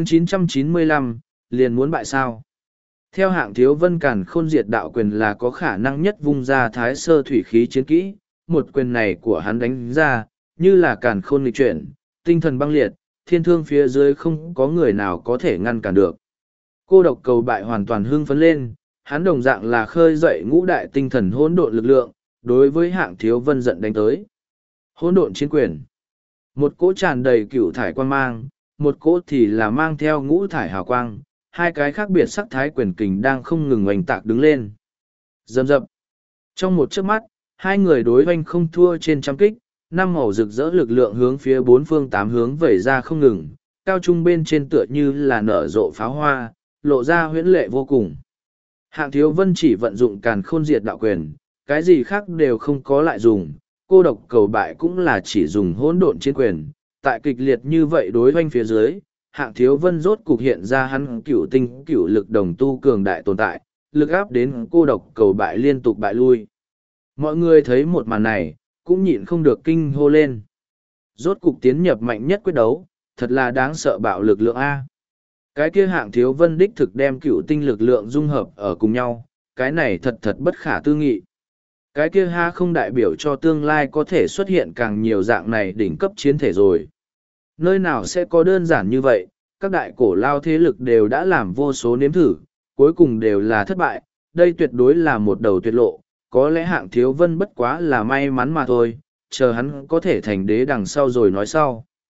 995, liền muốn bại sao? Theo hạng thiếu vân càn khôn diệt đạo quyền là có khả năng nhất vung ra thái sơ thủy khí chiến kỹ, một quyền này của hắn đánh ra, như là càn khôn nghịch chuyển, tinh thần băng liệt, thiên thương phía dưới không có người nào có thể ngăn cản được. Cô độc cầu bại hoàn toàn hưng phấn lên, hắn đồng dạng là khơi dậy ngũ đại tinh thần hỗn độn lực lượng, đối với hạng thiếu vân giận đánh tới. Hỗn độn chiến quyền. Một cỗ tràn đầy cửu thải quang mang, một cỗ thì là mang theo ngũ thải hào quang, hai cái khác biệt sắc thái quyền kình đang không ngừng oanh tạc đứng lên. Dầm dập. Trong một chớp mắt, hai người đối oanh không thua trên trăm kích, năm màu rực rỡ lực lượng hướng phía bốn phương tám hướng vẩy ra không ngừng, cao trung bên trên tựa như là nở rộ pháo hoa, lộ ra huyễn lệ vô cùng. Hạng thiếu vân chỉ vận dụng càn khôn diệt đạo quyền, cái gì khác đều không có lại dùng, cô độc cầu bại cũng là chỉ dùng hỗn độn chiến quyền. Tại kịch liệt như vậy đối oanh phía dưới, hạng thiếu vân rốt cục hiện ra hắn cửu tinh cửu lực đồng tu cường đại tồn tại, lực áp đến cô độc cầu bại liên tục bại lui. Mọi người thấy một màn này, cũng nhịn không được kinh hô lên. Rốt cục tiến nhập mạnh nhất quyết đấu, thật là đáng sợ bạo lực lượng A. Cái kia hạng thiếu vân đích thực đem cửu tinh lực lượng dung hợp ở cùng nhau, cái này thật thật bất khả tư nghị. Cái kia ha không đại biểu cho tương lai có thể xuất hiện càng nhiều dạng này đỉnh cấp chiến thể rồi. Nơi nào sẽ có đơn giản như vậy, các đại cổ lao thế lực đều đã làm vô số nếm thử, cuối cùng đều là thất bại, đây tuyệt đối là một đầu tuyệt lộ, có lẽ hạng thiếu vân bất quá là may mắn mà thôi, chờ hắn có thể thành đế đằng sau rồi nói sau.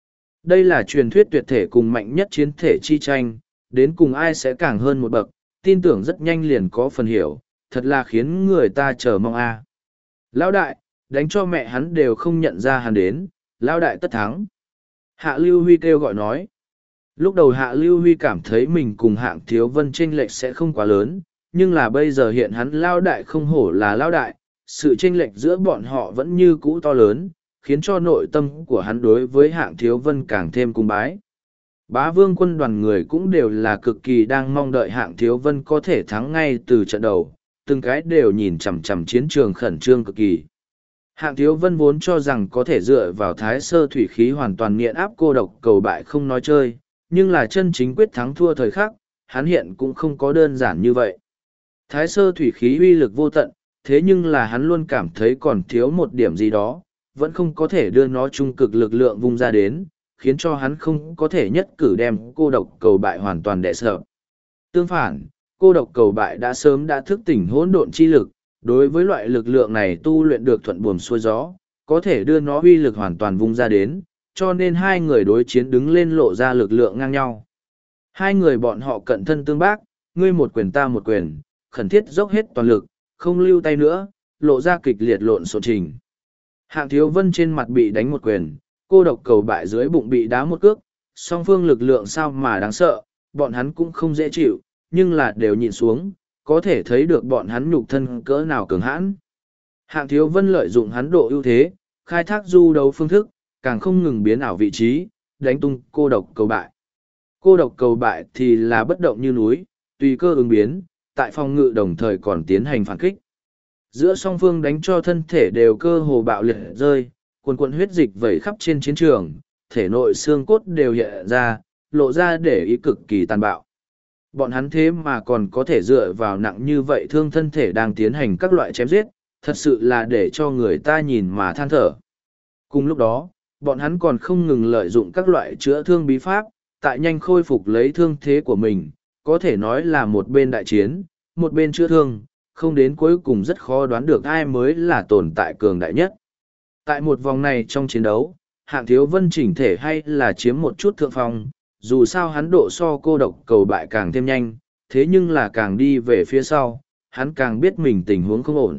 Đây là truyền thuyết tuyệt thể cùng mạnh nhất chiến thể chi tranh, đến cùng ai sẽ càng hơn một bậc, tin tưởng rất nhanh liền có phần hiểu, thật là khiến người ta chờ mong a. Lão đại, đánh cho mẹ hắn đều không nhận ra hắn đến, lão đại tất thắng. Hạ Lưu Huy kêu gọi nói. Lúc đầu Hạ Lưu Huy cảm thấy mình cùng Hạng Thiếu Vân chênh lệch sẽ không quá lớn, nhưng là bây giờ hiện hắn lão đại không hổ là lão đại, sự chênh lệch giữa bọn họ vẫn như cũ to lớn, khiến cho nội tâm của hắn đối với Hạng Thiếu Vân càng thêm cung bái. Bá Vương quân đoàn người cũng đều là cực kỳ đang mong đợi Hạng Thiếu Vân có thể thắng ngay từ trận đầu, từng cái đều nhìn chằm chằm chiến trường khẩn trương cực kỳ. Hạng Thiếu Vân vốn cho rằng có thể dựa vào thái sơ thủy khí hoàn toàn nghiện áp cô độc cầu bại không nói chơi, nhưng là chân chính quyết thắng thua thời khắc, hắn hiện cũng không có đơn giản như vậy. Thái sơ thủy khí uy lực vô tận, thế nhưng là hắn luôn cảm thấy còn thiếu một điểm gì đó, vẫn không có thể đưa nó trung cực lực lượng vung ra đến, khiến cho hắn không có thể nhất cử đem cô độc cầu bại hoàn toàn đè sợ. Tương phản, cô độc cầu bại đã sớm đã thức tỉnh hỗn độn chi lực, đối với loại lực lượng này tu luyện được thuận buồm xuôi gió, có thể đưa nó uy lực hoàn toàn vung ra đến, cho nên hai người đối chiến đứng lên lộ ra lực lượng ngang nhau. Hai người bọn họ cận thân tương bác, ngươi một quyền ta một quyền, khẩn thiết dốc hết toàn lực, không lưu tay nữa, lộ ra kịch liệt lộn xộn trình. Hạng Thiếu Vân trên mặt bị đánh một quyền, cô độc cầu bại dưới bụng bị đá một cước, song phương lực lượng sao mà đáng sợ, bọn hắn cũng không dễ chịu, nhưng là đều nhìn xuống, có thể thấy được bọn hắn nhục thân cỡ nào cường hãn. Hạng Thiếu Vân lợi dụng hắn độ ưu thế, khai thác du đấu phương thức, càng không ngừng biến ảo vị trí, đánh tung cô độc cầu bại. Cô độc cầu bại thì là bất động như núi, tùy cơ ứng biến, tại phòng ngự đồng thời còn tiến hành phản kích. Giữa song phương đánh cho thân thể đều cơ hồ bạo liệt rơi, quần quần huyết dịch vẩy khắp trên chiến trường, thể nội xương cốt đều hiện ra, lộ ra để ý cực kỳ tàn bạo. Bọn hắn thế mà còn có thể dựa vào nặng như vậy thương thân thể đang tiến hành các loại chém giết, thật sự là để cho người ta nhìn mà than thở. Cùng lúc đó, bọn hắn còn không ngừng lợi dụng các loại chữa thương bí pháp, tại nhanh khôi phục lấy thương thế của mình, có thể nói là một bên đại chiến, một bên chữa thương, không đến cuối cùng rất khó đoán được ai mới là tồn tại cường đại nhất. Tại một vòng này trong chiến đấu, Hạng Thiếu Vân chỉnh thể hay là chiếm một chút thượng phong, dù sao hắn độ so cô độc cầu bại càng thêm nhanh, thế nhưng là càng đi về phía sau, hắn càng biết mình tình huống không ổn.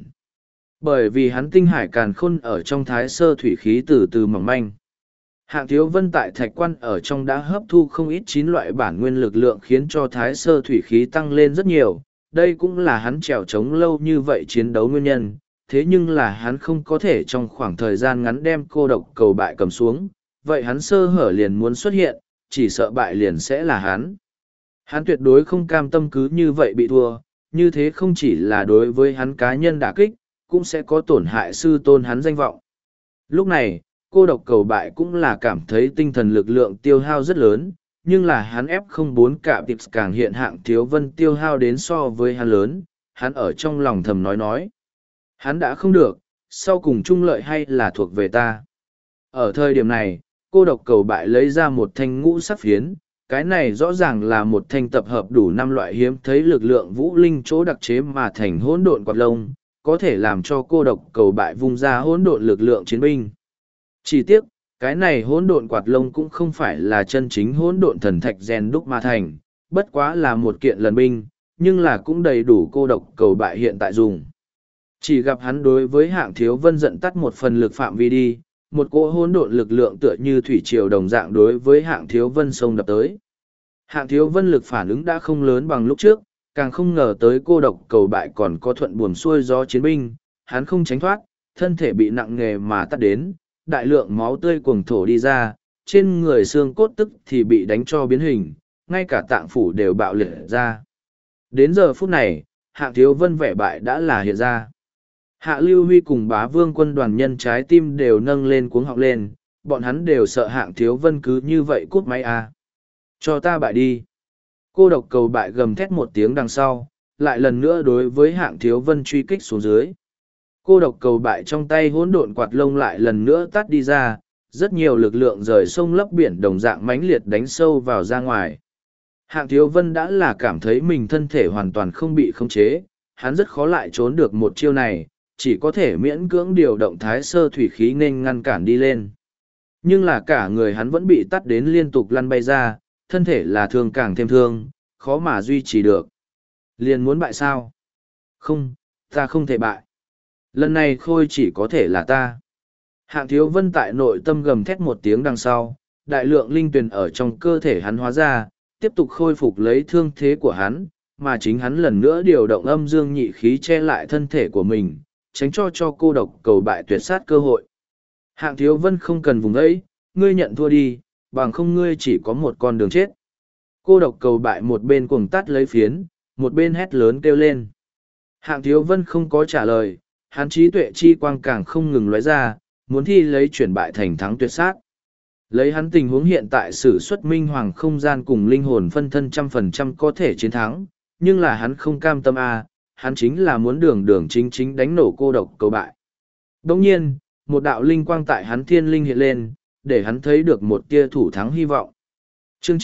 Bởi vì hắn tinh hải càn khôn ở trong thái sơ thủy khí từ từ mỏng manh. Hạng Thiếu Vân tại thạch quan ở trong đã hấp thu không ít 9 loại bản nguyên lực lượng khiến cho thái sơ thủy khí tăng lên rất nhiều, đây cũng là hắn trèo trống lâu như vậy chiến đấu nguyên nhân, thế nhưng là hắn không có thể trong khoảng thời gian ngắn đem cô độc cầu bại cầm xuống, vậy hắn sơ hở liền muốn xuất hiện, chỉ sợ bại liền sẽ là hắn. Hắn tuyệt đối không cam tâm cứ như vậy bị thua, như thế không chỉ là đối với hắn cá nhân đả kích, cũng sẽ có tổn hại sư tôn hắn danh vọng. Lúc này, cô độc cầu bại cũng là cảm thấy tinh thần lực lượng tiêu hao rất lớn, nhưng là hắn ép không bốn cả tips càng hiện Hạng Thiếu Vân tiêu hao đến so với hắn lớn, hắn ở trong lòng thầm nói. Hắn đã không được, sau cùng trung lợi hay là thuộc về ta. Ở thời điểm này, cô độc cầu bại lấy ra một thanh ngũ sắc phiến, cái này rõ ràng là một thanh tập hợp đủ 5 loại hiếm thấy lực lượng vũ linh chỗ đặc chế mà thành hỗn độn quạt lông, có thể làm cho cô độc cầu bại vung ra hỗn độn lực lượng chiến binh. Chỉ tiếc, cái này hỗn độn quạt lông cũng không phải là chân chính hỗn độn thần thạch rèn đúc mà thành, bất quá là một kiện lần binh, nhưng là cũng đầy đủ cô độc cầu bại hiện tại dùng. Chỉ gặp hắn đối với Hạng Thiếu Vân giận tắt một phần lực phạm vi đi, một cỗ hỗn độn lực lượng tựa như thủy triều đồng dạng đối với Hạng Thiếu Vân xông đập tới. Hạng Thiếu Vân lực phản ứng đã không lớn bằng lúc trước, càng không ngờ tới cô độc cầu bại còn có thuận buồm xuôi gió chiến binh, hắn không tránh thoát, thân thể bị nặng nề mà tắt đến, đại lượng máu tươi cuồng thổ đi ra, trên người xương cốt tức thì bị đánh cho biến hình, ngay cả tạng phủ đều bạo liệt ra. Đến giờ phút này, Hạng Thiếu Vân vẻ bại đã là hiện ra. Hạ Lưu Huy cùng Bá Vương quân đoàn nhân trái tim đều nâng lên cuống họng lên, bọn hắn đều sợ Hạng Thiếu Vân cứ như vậy cút máy à. Cho ta bại đi. Cô độc cầu bại gầm thét một tiếng đằng sau, lại lần nữa đối với Hạng Thiếu Vân truy kích xuống dưới. Cô độc cầu bại trong tay hỗn độn quạt lông lại lần nữa tắt đi ra, rất nhiều lực lượng rời sông lấp biển đồng dạng mãnh liệt đánh sâu vào ra ngoài. Hạng Thiếu Vân đã là cảm thấy mình thân thể hoàn toàn không bị khống chế, hắn rất khó lại trốn được một chiêu này, chỉ có thể miễn cưỡng điều động thái sơ thủy khí nên ngăn cản đi lên. Nhưng là cả người hắn vẫn bị tắt đến liên tục lăn bay ra, thân thể là thương càng thêm thương, khó mà duy trì được. Liền muốn bại sao? Không, ta không thể bại. Lần này Khôi chỉ có thể là ta. Hạng Thiếu Vân tại nội tâm gầm thét một tiếng đằng sau, đại lượng linh tuyền ở trong cơ thể hắn hóa ra, tiếp tục khôi phục lấy thương thế của hắn, mà chính hắn lần nữa điều động âm dương nhị khí che lại thân thể của mình, tránh cho cô độc cầu bại tuyệt sát cơ hội. Hạng Thiếu Vân không cần vùng ấy, ngươi nhận thua đi, bằng không ngươi chỉ có một con đường chết. Cô độc cầu bại một bên cuồng tắt lấy phiến, một bên hét lớn kêu lên. Hạng Thiếu Vân không có trả lời, hắn trí tuệ chi quang càng không ngừng lóe ra, muốn thi lấy chuyển bại thành thắng tuyệt sát. Lấy hắn tình huống hiện tại sử xuất minh hoàng không gian cùng linh hồn phân thân 100% có thể chiến thắng, nhưng là hắn không cam tâm hắn chính là muốn đường chính đánh nổ cô độc cầu bại. Đồng nhiên, một đạo linh quang tại hắn thiên linh hiện lên, để hắn thấy được một tia thủ thắng hy vọng. Chương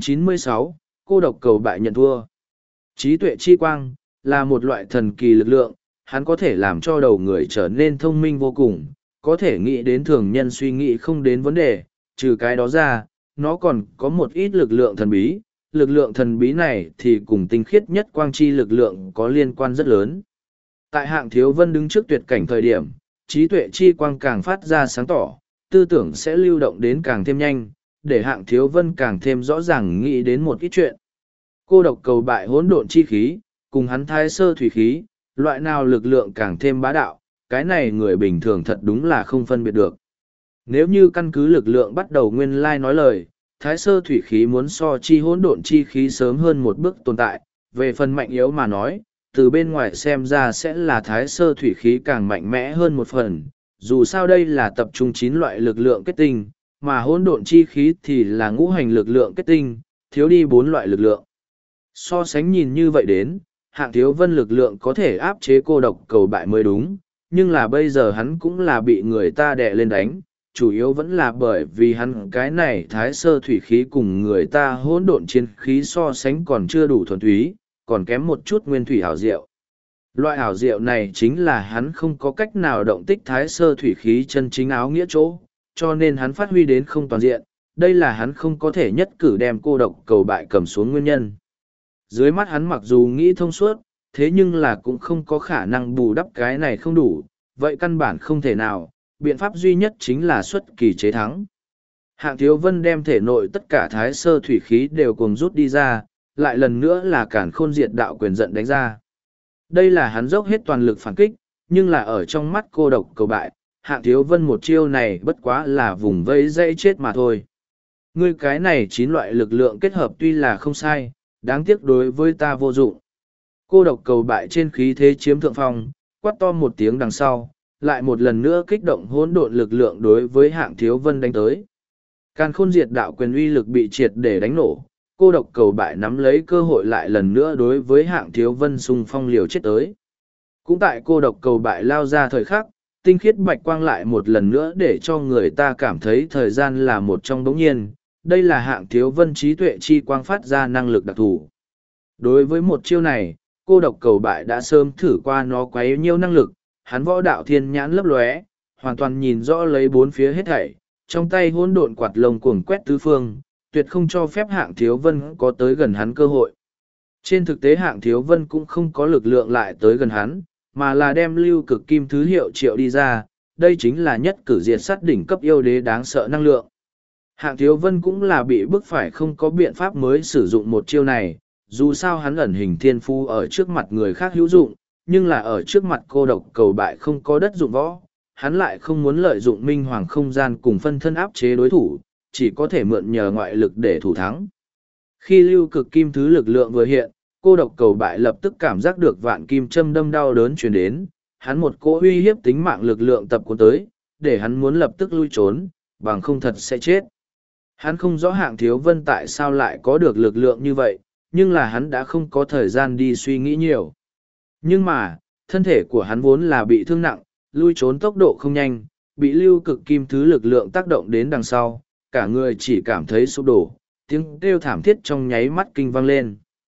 996, cô độc cầu bại nhận thua. Trí tuệ chi quang, là một loại thần kỳ lực lượng, hắn có thể làm cho đầu người trở nên thông minh vô cùng, có thể nghĩ đến thường nhân suy nghĩ không đến vấn đề, trừ cái đó ra, nó còn có một ít lực lượng thần bí. Lực lượng thần bí này thì cùng tinh khiết nhất quang chi lực lượng có liên quan rất lớn. Tại Hạng Thiếu Vân đứng trước tuyệt cảnh thời điểm, trí tuệ chi quang càng phát ra sáng tỏ, tư tưởng sẽ lưu động đến càng thêm nhanh, để Hạng Thiếu Vân càng thêm rõ ràng nghĩ đến một ít chuyện. Cô độc cầu bại hỗn độn chi khí, cùng hắn thái sơ thủy khí, loại nào lực lượng càng thêm bá đạo, cái này người bình thường thật đúng là không phân biệt được. Nếu như căn cứ lực lượng bắt đầu nguyên lai nói lời, thái sơ thủy khí muốn so chi hỗn độn chi khí sớm hơn một bước tồn tại, về phần mạnh yếu mà nói, từ bên ngoài xem ra sẽ là thái sơ thủy khí càng mạnh mẽ hơn một phần, dù sao đây là tập trung 9 loại lực lượng kết tinh, mà hỗn độn chi khí thì là ngũ hành lực lượng kết tinh, thiếu đi 4 loại lực lượng. So sánh nhìn như vậy đến, Hạng Thiếu Vân lực lượng có thể áp chế cô độc cầu bại mới đúng, nhưng là bây giờ hắn cũng là bị người ta đè lên đánh, chủ yếu vẫn là bởi vì hắn cái này thái sơ thủy khí cùng người ta hỗn độn chiến khí so sánh còn chưa đủ thuần túy, còn kém một chút nguyên thủy hảo diệu. Loại hảo diệu này chính là hắn không có cách nào động tích thái sơ thủy khí chân chính áo nghĩa chỗ, cho nên hắn phát huy đến không toàn diện, đây là hắn không có thể nhất cử đem cô độc cầu bại cầm xuống nguyên nhân. Dưới mắt hắn mặc dù nghĩ thông suốt, thế nhưng là cũng không có khả năng bù đắp cái này không đủ, vậy căn bản không thể nào, biện pháp duy nhất chính là xuất kỳ chế thắng. Hạng Thiếu Vân đem thể nội tất cả thái sơ thủy khí đều cùng rút đi ra, lại lần nữa là cản khôn diệt đạo quyền giận đánh ra. Đây là hắn dốc hết toàn lực phản kích, nhưng là ở trong mắt cô độc cầu bại, Hạng Thiếu Vân một chiêu này bất quá là vùng vây dây chết mà thôi. Ngươi cái này 9 loại lực lượng kết hợp tuy là không sai, đáng tiếc đối với ta vô dụng. Cô độc cầu bại trên khí thế chiếm thượng phong, quát to một tiếng đằng sau, lại một lần nữa kích động hỗn độn lực lượng đối với Hạng Thiếu Vân đánh tới. Càn khôn diệt đạo quyền uy lực bị triệt để đánh nổ, cô độc cầu bại nắm lấy cơ hội lại lần nữa đối với Hạng Thiếu Vân xung phong liều chết tới. Cũng tại cô độc cầu bại lao ra thời khắc, tinh khiết bạch quang lại một lần nữa để cho người ta cảm thấy thời gian là một trong đống nhiên, đây là Hạng Thiếu Vân trí tuệ chi quang phát ra năng lực đặc thù. Đối với một chiêu này, cô độc cầu bại đã sớm thử qua nó quấy nhiêu năng lực, hắn võ đạo thiên nhãn lấp lóe, hoàn toàn nhìn rõ lấy bốn phía hết thảy, trong tay hỗn độn quạt lông cuồng quét tứ phương, tuyệt không cho phép Hạng Thiếu Vân có tới gần hắn cơ hội. Trên thực tế Hạng Thiếu Vân cũng không có lực lượng lại tới gần hắn, mà là đem lưu cực kim thứ hiệu triệu đi ra, đây chính là nhất cử diệt sát đỉnh cấp yêu đế đáng sợ năng lượng. Hạng Thiếu Vân cũng là bị bức phải không có biện pháp mới sử dụng một chiêu này, dù sao hắn ẩn hình thiên phu ở trước mặt người khác hữu dụng, nhưng là ở trước mặt cô độc cầu bại không có đất dụng võ, hắn lại không muốn lợi dụng minh hoàng không gian cùng phân thân áp chế đối thủ, chỉ có thể mượn nhờ ngoại lực để thủ thắng. Khi lưu cực kim thứ lực lượng vừa hiện, cô độc cầu bại lập tức cảm giác được vạn kim châm đâm đau đớn truyền đến, hắn một cỗ uy hiếp tính mạng lực lượng tập cuốn tới, để hắn muốn lập tức lui trốn, bằng không thật sẽ chết. Hắn không rõ Hạng Thiếu Vân tại sao lại có được lực lượng như vậy, nhưng là hắn đã không có thời gian đi suy nghĩ nhiều. Nhưng mà, thân thể của hắn vốn là bị thương nặng, lui trốn tốc độ không nhanh, bị lưu cực kim thứ lực lượng tác động đến đằng sau, cả người chỉ cảm thấy sụp đổ, tiếng kêu thảm thiết trong nháy mắt kinh vang lên.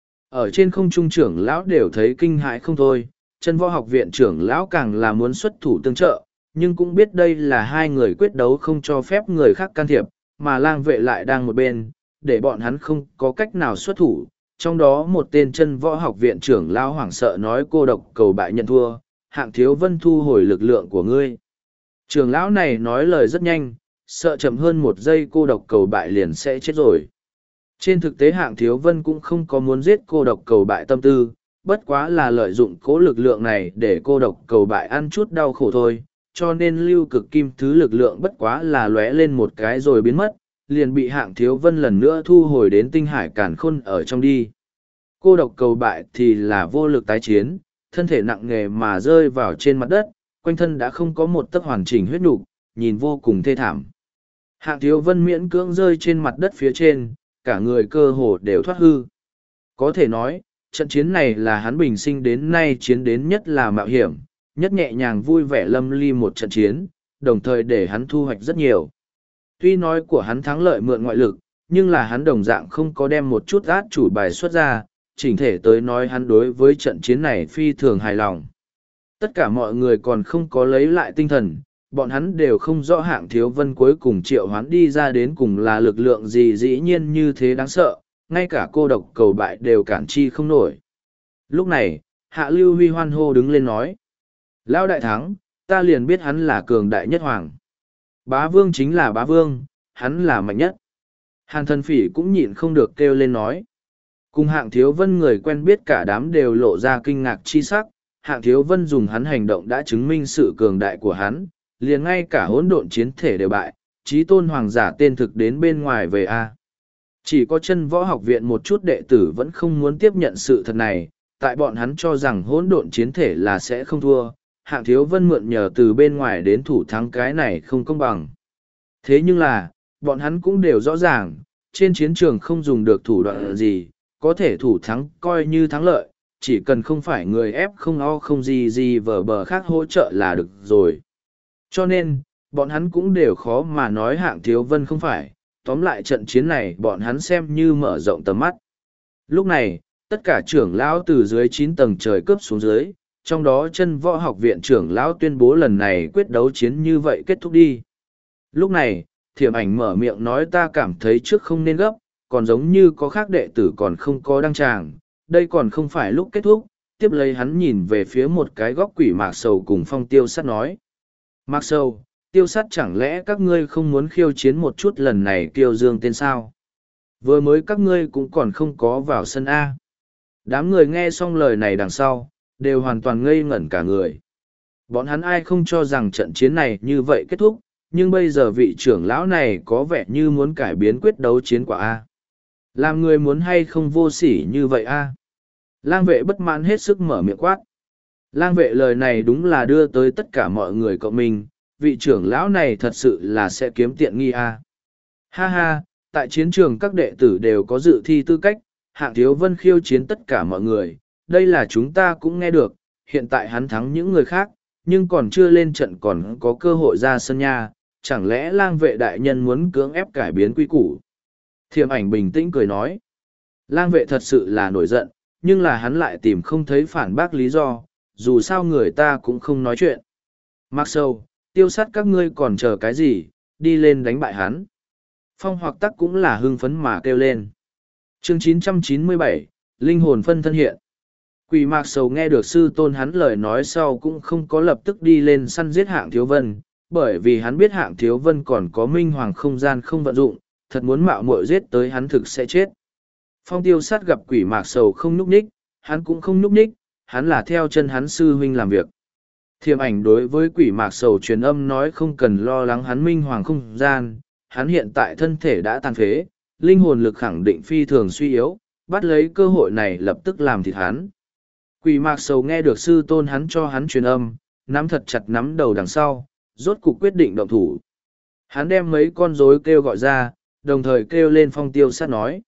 Ở trên không trung trưởng lão đều thấy kinh hãi không thôi, chân võ học viện trưởng lão càng là muốn xuất thủ tương trợ, nhưng cũng biết đây là hai người quyết đấu không cho phép người khác can thiệp, mà lang vệ lại đang một bên, để bọn hắn không có cách nào xuất thủ. Trong đó một tên chân võ học viện trưởng lão hoảng sợ nói cô độc cầu bại nhận thua, Hạng Thiếu Vân thu hồi lực lượng của ngươi. Trưởng lão này nói lời rất nhanh, sợ chậm hơn một giây cô độc cầu bại liền sẽ chết rồi. Trên thực tế Hạng Thiếu Vân cũng không có muốn giết cô độc cầu bại tâm tư, bất quá là lợi dụng cố lực lượng này để cô độc cầu bại ăn chút đau khổ thôi, cho nên lưu cực kim thứ lực lượng bất quá là lóe lên một cái rồi biến mất, liền bị Hạng Thiếu Vân lần nữa thu hồi đến tinh hải càn khôn ở trong đi. Cô độc cầu bại thì là vô lực tái chiến, thân thể nặng nề mà rơi vào trên mặt đất, quanh thân đã không có một tấc hoàn chỉnh huyết nục, nhìn vô cùng thê thảm. Hạng Thiếu Vân miễn cưỡng rơi trên mặt đất phía trên, cả người cơ hồ đều thoát hư. Có thể nói, trận chiến này là hắn bình sinh đến nay chiến đến nhất là mạo hiểm, nhất nhẹ nhàng vui vẻ lâm ly một trận chiến, đồng thời để hắn thu hoạch rất nhiều. Tuy nói của hắn thắng lợi mượn ngoại lực, nhưng là hắn đồng dạng không có đem một chút át chủ bài xuất ra, chỉnh thể tới nói hắn đối với trận chiến này phi thường hài lòng. Tất cả mọi người còn không có lấy lại tinh thần, bọn hắn đều không rõ Hạng Thiếu Vân cuối cùng triệu hoán đi ra đến cùng là lực lượng gì dĩ nhiên như thế đáng sợ, ngay cả cô độc cầu bại đều cản chi không nổi. Lúc này, Hạ Lưu Huy hoan hô đứng lên nói: Lão đại thắng, ta liền biết hắn là cường đại nhất hoàng. Bá vương chính là bá vương, hắn là mạnh nhất. Hàn Thần Phỉ cũng nhịn không được kêu lên nói. Cùng Hạng Thiếu Vân người quen biết cả đám đều lộ ra kinh ngạc chi sắc, Hạng Thiếu Vân dùng hắn hành động đã chứng minh sự cường đại của hắn, liền ngay cả hỗn độn chiến thể đều bại, chí tôn hoàng giả tên thực đến bên ngoài về A. Chỉ có chân võ học viện một chút đệ tử vẫn không muốn tiếp nhận sự thật này, tại bọn hắn cho rằng hỗn độn chiến thể là sẽ không thua, Hạng Thiếu Vân mượn nhờ từ bên ngoài đến thủ thắng cái này không công bằng. Thế nhưng là, bọn hắn cũng đều rõ ràng, trên chiến trường không dùng được thủ đoạn gì, có thể thủ thắng coi như thắng lợi, chỉ cần không phải người ép không o không gì vờ bờ khác hỗ trợ là được rồi. Cho nên, bọn hắn cũng đều khó mà nói Hạng Thiếu Vân không phải, tóm lại trận chiến này bọn hắn xem như mở rộng tầm mắt. Lúc này, tất cả trưởng lão từ dưới 9 tầng trời cướp xuống dưới, trong đó chân võ học viện trưởng lão tuyên bố lần này quyết đấu chiến như vậy kết thúc đi. Lúc này, Thiểm Ảnh mở miệng nói ta cảm thấy trước không nên gấp, còn giống như có khác đệ tử còn không có đăng tràng, đây còn không phải lúc kết thúc. Tiếp lấy hắn nhìn về phía một cái góc quỷ Mạc Sầu cùng Phong Tiêu Sắt nói. Mạc Sầu, Tiêu Sắt chẳng lẽ các ngươi không muốn khiêu chiến một chút lần này Kiêu Dương tên sao? Vừa mới các ngươi cũng còn không có vào sân A. Đám người nghe xong lời này đằng sau, đều hoàn toàn ngây ngẩn cả người. Bọn hắn ai không cho rằng trận chiến này như vậy kết thúc, nhưng bây giờ vị trưởng lão này có vẻ như muốn cải biến quyết đấu chiến quả A. Làm người muốn hay không vô sỉ như vậy A. Lang vệ bất mãn hết sức mở miệng quát. Lang vệ lời này đúng là đưa tới tất cả mọi người cộng mình, vị trưởng lão này thật sự là sẽ kiếm tiện nghi A. Ha ha, tại chiến trường các đệ tử đều có dự thi tư cách, Hạng Thiếu Vân khiêu chiến tất cả mọi người, đây là chúng ta cũng nghe được, hiện tại hắn thắng những người khác, nhưng còn chưa lên trận còn có cơ hội ra sân nha, chẳng lẽ Lang vệ đại nhân muốn cưỡng ép cải biến quy củ? Thiểm Ảnh bình tĩnh cười nói. Lang vệ thật sự là nổi giận, nhưng là hắn lại tìm không thấy phản bác lý do, dù sao người ta cũng không nói chuyện. Mạc Sầu, Tiêu Sắt các ngươi còn chờ cái gì, đi lên đánh bại hắn. Phong Hoặc Tắc cũng là hưng phấn mà kêu lên. Chương 997, Linh hồn phân thân hiện. Quỷ Mạc Sầu nghe được sư tôn hắn lời nói sau cũng không có lập tức đi lên săn giết Hạng Thiếu Vân, bởi vì hắn biết Hạng Thiếu Vân còn có minh hoàng không gian không vận dụng, thật muốn mạo muội giết tới hắn thực sẽ chết. Phong Tiêu Sát gặp Quỷ Mạc Sầu không nhúc nhích, hắn cũng không nhúc nhích, hắn là theo chân hắn sư huynh làm việc. Thiểm Ảnh đối với Quỷ Mạc Sầu truyền âm nói không cần lo lắng hắn minh hoàng không gian, hắn hiện tại thân thể đã tàn phế, linh hồn lực khẳng định phi thường suy yếu, bắt lấy cơ hội này lập tức làm thịt hắn. Quỷ Mạc Sầu nghe được sư tôn hắn cho hắn truyền âm, nắm thật chặt nắm đầu đằng sau, rốt cục quyết định động thủ. Hắn đem mấy con rối kêu gọi ra, đồng thời kêu lên Phong Tiêu Sát nói.